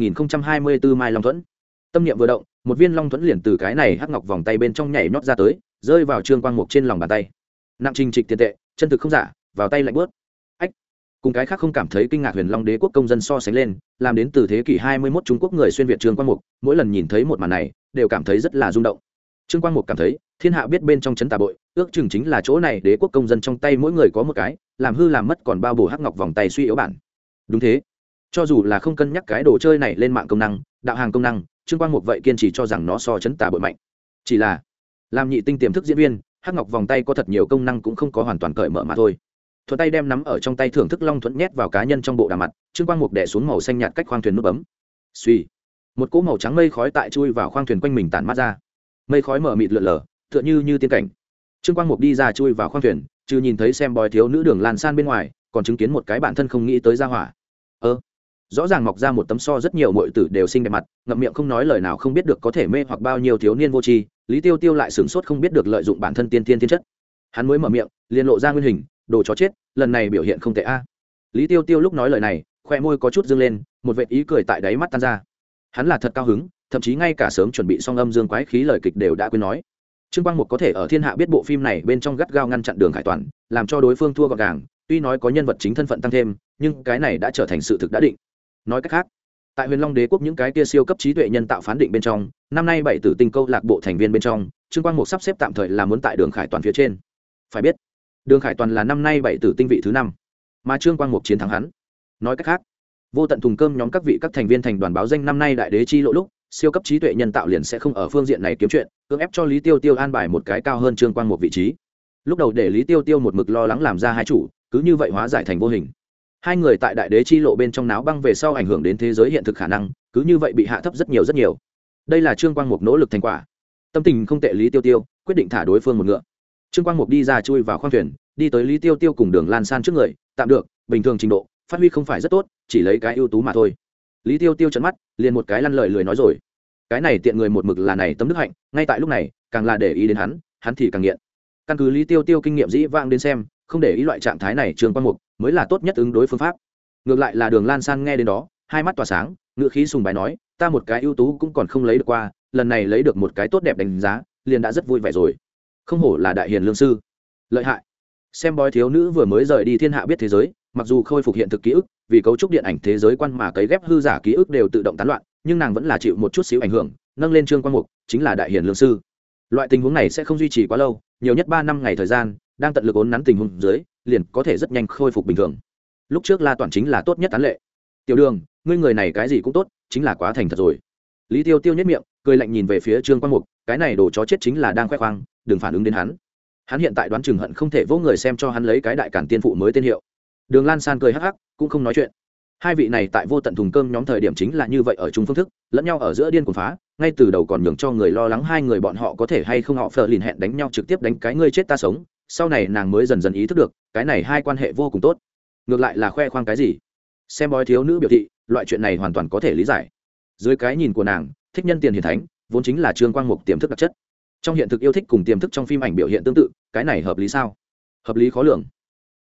1024 mai long thuẫn. Tâm niệm vừa động, một viên long thuẫn liền từ cái này hắc ngọc vòng tay bên trong nhảy nhót ra tới, rơi vào Trương Quang Mục trên lòng bàn tay. Nặng trình trịch tiền tệ, chân thực không giả, vào tay lạnh buốt. Ách. Cùng cái khác không cảm thấy kinh ngạc Huyền Long Đế quốc công dân so sánh lên, làm đến từ thế kỷ 21 Trung Quốc người xuyên việt Trương Quang Mục, mỗi lần nhìn thấy một màn này, đều cảm thấy rất là rung động. Trương Quang Mục cảm thấy, thiên hạ biết bên trong trấn tà bội, ước chừng chính là chỗ này đế quốc công dân trong tay mỗi người có một cái, làm hư làm mất còn bao bổ hắc ngọc vòng tay suy yếu bản. Đúng thế, cho dù là không cân nhắc cái đồ chơi này lên mạng công năng, đạo hàng công năng, Trương Quang Mục vậy kiên trì cho rằng nó so chấn tà bội mạnh. Chỉ là làm nhị tinh tiềm thức diễn viên, hắc ngọc vòng tay có thật nhiều công năng cũng không có hoàn toàn cởi mở mà thôi. Thuận tay đem nắm ở trong tay thưởng thức long thuận nhét vào cá nhân trong bộ đà mặt, Trương Quang Mục đè xuống màu xanh nhạt cách khoang thuyền nút bấm. Suy, một cỗ màu trắng mây khói tại chui vào khoang thuyền quanh mình tản mát ra. Mây khói mờ mịt lượn lờ, tựa như tiên cảnh. Trương Quang Mục đi ra chui vào khoang thuyền, trừ nhìn thấy xem bói thiếu nữ Đường Lan San bên ngoài, còn chứng kiến một cái bản thân không nghĩ tới ra hỏa. Rõ ràng mọc ra một tấm so rất nhiều muội tử đều xinh đẹp mặt, ngậm miệng không nói lời nào không biết được có thể mê hoặc bao nhiêu thiếu niên vô tri, Lý Tiêu Tiêu lại sửng sốt không biết được lợi dụng bản thân tiên thiên thiên chất. Hắn mới mở miệng, liền lộ ra nguyên hình, đồ chó chết, lần này biểu hiện không tệ a. Lý Tiêu Tiêu lúc nói lời này, khoe môi có chút dương lên, một vệt ý cười tại đáy mắt tan ra. Hắn là thật cao hứng, thậm chí ngay cả sớm chuẩn bị xong âm dương quái khí lời kịch đều đã quên nói. Trương Quang Mục có thể ở thiên hạ biết bộ phim này bên trong gắt gao ngăn chặn Đường Khải Toàn, làm cho đối phương thua gọn gàng, tuy nói có nhân vật chính thân phận tăng thêm, nhưng cái này đã trở thành sự thực đã định. Nói cách khác, tại Huyền Long Đế quốc những cái kia siêu cấp trí tuệ nhân tạo phán định bên trong, năm nay 7 tử tinh câu lạc bộ thành viên bên trong, Trương Quang Mục sắp xếp tạm thời là muốn tại Đường Khải Toàn phía trên. Phải biết, Đường Khải Toàn là năm nay 7 tử tinh vị thứ 5, mà Trương Quang Mục chiến thắng hắn. Nói cách khác, vô tận thùng cơm nhóm các vị các thành viên thành đoàn báo danh năm nay đại đế chi lộ lúc, siêu cấp trí tuệ nhân tạo liền sẽ không ở phương diện này kiếm chuyện, cưỡng ép cho Lý Tiêu Tiêu an bài một cái cao hơn Trương Quang Mục vị trí. Lúc đầu để Lý Tiêu Tiêu một mực lo lắng làm ra hai chủ, cứ như vậy hóa giải thành vô hình. Hai người tại đại đế chi lộ bên trong náo băng về sau ảnh hưởng đến thế giới hiện thực khả năng, cứ như vậy bị hạ thấp rất nhiều. Đây là Trương Quang Mục nỗ lực thành quả. Tâm tình không tệ Lý Tiêu Tiêu quyết định thả đối phương một ngựa. Trương Quang Mục đi ra chui vào khoang thuyền, đi tới Lý Tiêu Tiêu cùng Đường Lan San trước người, tạm được, bình thường trình độ, phát huy không phải rất tốt, chỉ lấy cái ưu tú mà thôi. Lý Tiêu Tiêu trợn mắt, liền một cái lăn lời lười nói rồi. Cái này tiện người một mực là này tấm đức hạnh, ngay tại lúc này, càng là để ý đến hắn thì càng nghiện. Căn cứ Lý Tiêu Tiêu kinh nghiệm dĩ vãng đến xem, không để ý loại trạng thái này Trương Quang Mục mới là tốt nhất ứng đối phương pháp. Ngược lại là Đường Lan San nghe đến đó, hai mắt tỏa sáng, ngữ khí sùng bái nói, ta một cái ưu tú cũng còn không lấy được qua, lần này lấy được một cái tốt đẹp đánh giá, liền đã rất vui vẻ rồi. Không hổ là đại hiền lương sư, lợi hại. Xem bói thiếu nữ vừa mới rời đi thiên hạ biết thế giới, mặc dù khôi phục hiện thực ký ức, vì cấu trúc điện ảnh thế giới quan mà cấy ghép hư giả ký ức đều tự động tán loạn, nhưng nàng vẫn là chịu một chút xíu ảnh hưởng, nâng lên Trương Quang Mục chính là đại hiền lương sư. Loại tình huống này sẽ không duy trì quá lâu, nhiều nhất 3 năm ngày thời gian, đang tận lực ốn nắn tình huống dưới, liền có thể rất nhanh khôi phục bình thường. Lúc trước La Toàn chính là tốt nhất tán lệ. Tiểu Đường, ngươi người này cái gì cũng tốt, chính là quá thành thật rồi. Lý Tiêu Tiêu nhếch miệng, cười lạnh nhìn về phía Trương Quang Mục, cái này đồ chó chết chính là đang khoe khoang, đừng phản ứng đến hắn. Hắn hiện tại đoán chừng hận không thể vỗ người xem cho hắn lấy cái đại cản tiên phụ mới tên hiệu. Đường Lan San cười hắc hắc, cũng không nói chuyện. Hai vị này tại vô tận thùng cơm nhóm thời điểm chính là như vậy ở chung phương thức, lẫn nhau ở giữa điên cuồng phá, ngay từ đầu còn nhường cho người lo lắng hai người bọn họ có thể hay không họ phờ lìn hẹn đánh nhau trực tiếp đánh cái ngươi chết ta sống, sau này nàng mới dần dần ý thức được, cái này hai quan hệ vô cùng tốt. Ngược lại là khoe khoang cái gì? Xem bói thiếu nữ biểu thị, loại chuyện này hoàn toàn có thể lý giải. Dưới cái nhìn của nàng, thích nhân tiền hiền thánh, vốn chính là Trương Quang Mục tiềm thức đặc chất. Trong hiện thực yêu thích cùng tiềm thức trong phim ảnh biểu hiện tương tự, cái này hợp lý sao? Hợp lý khó lường.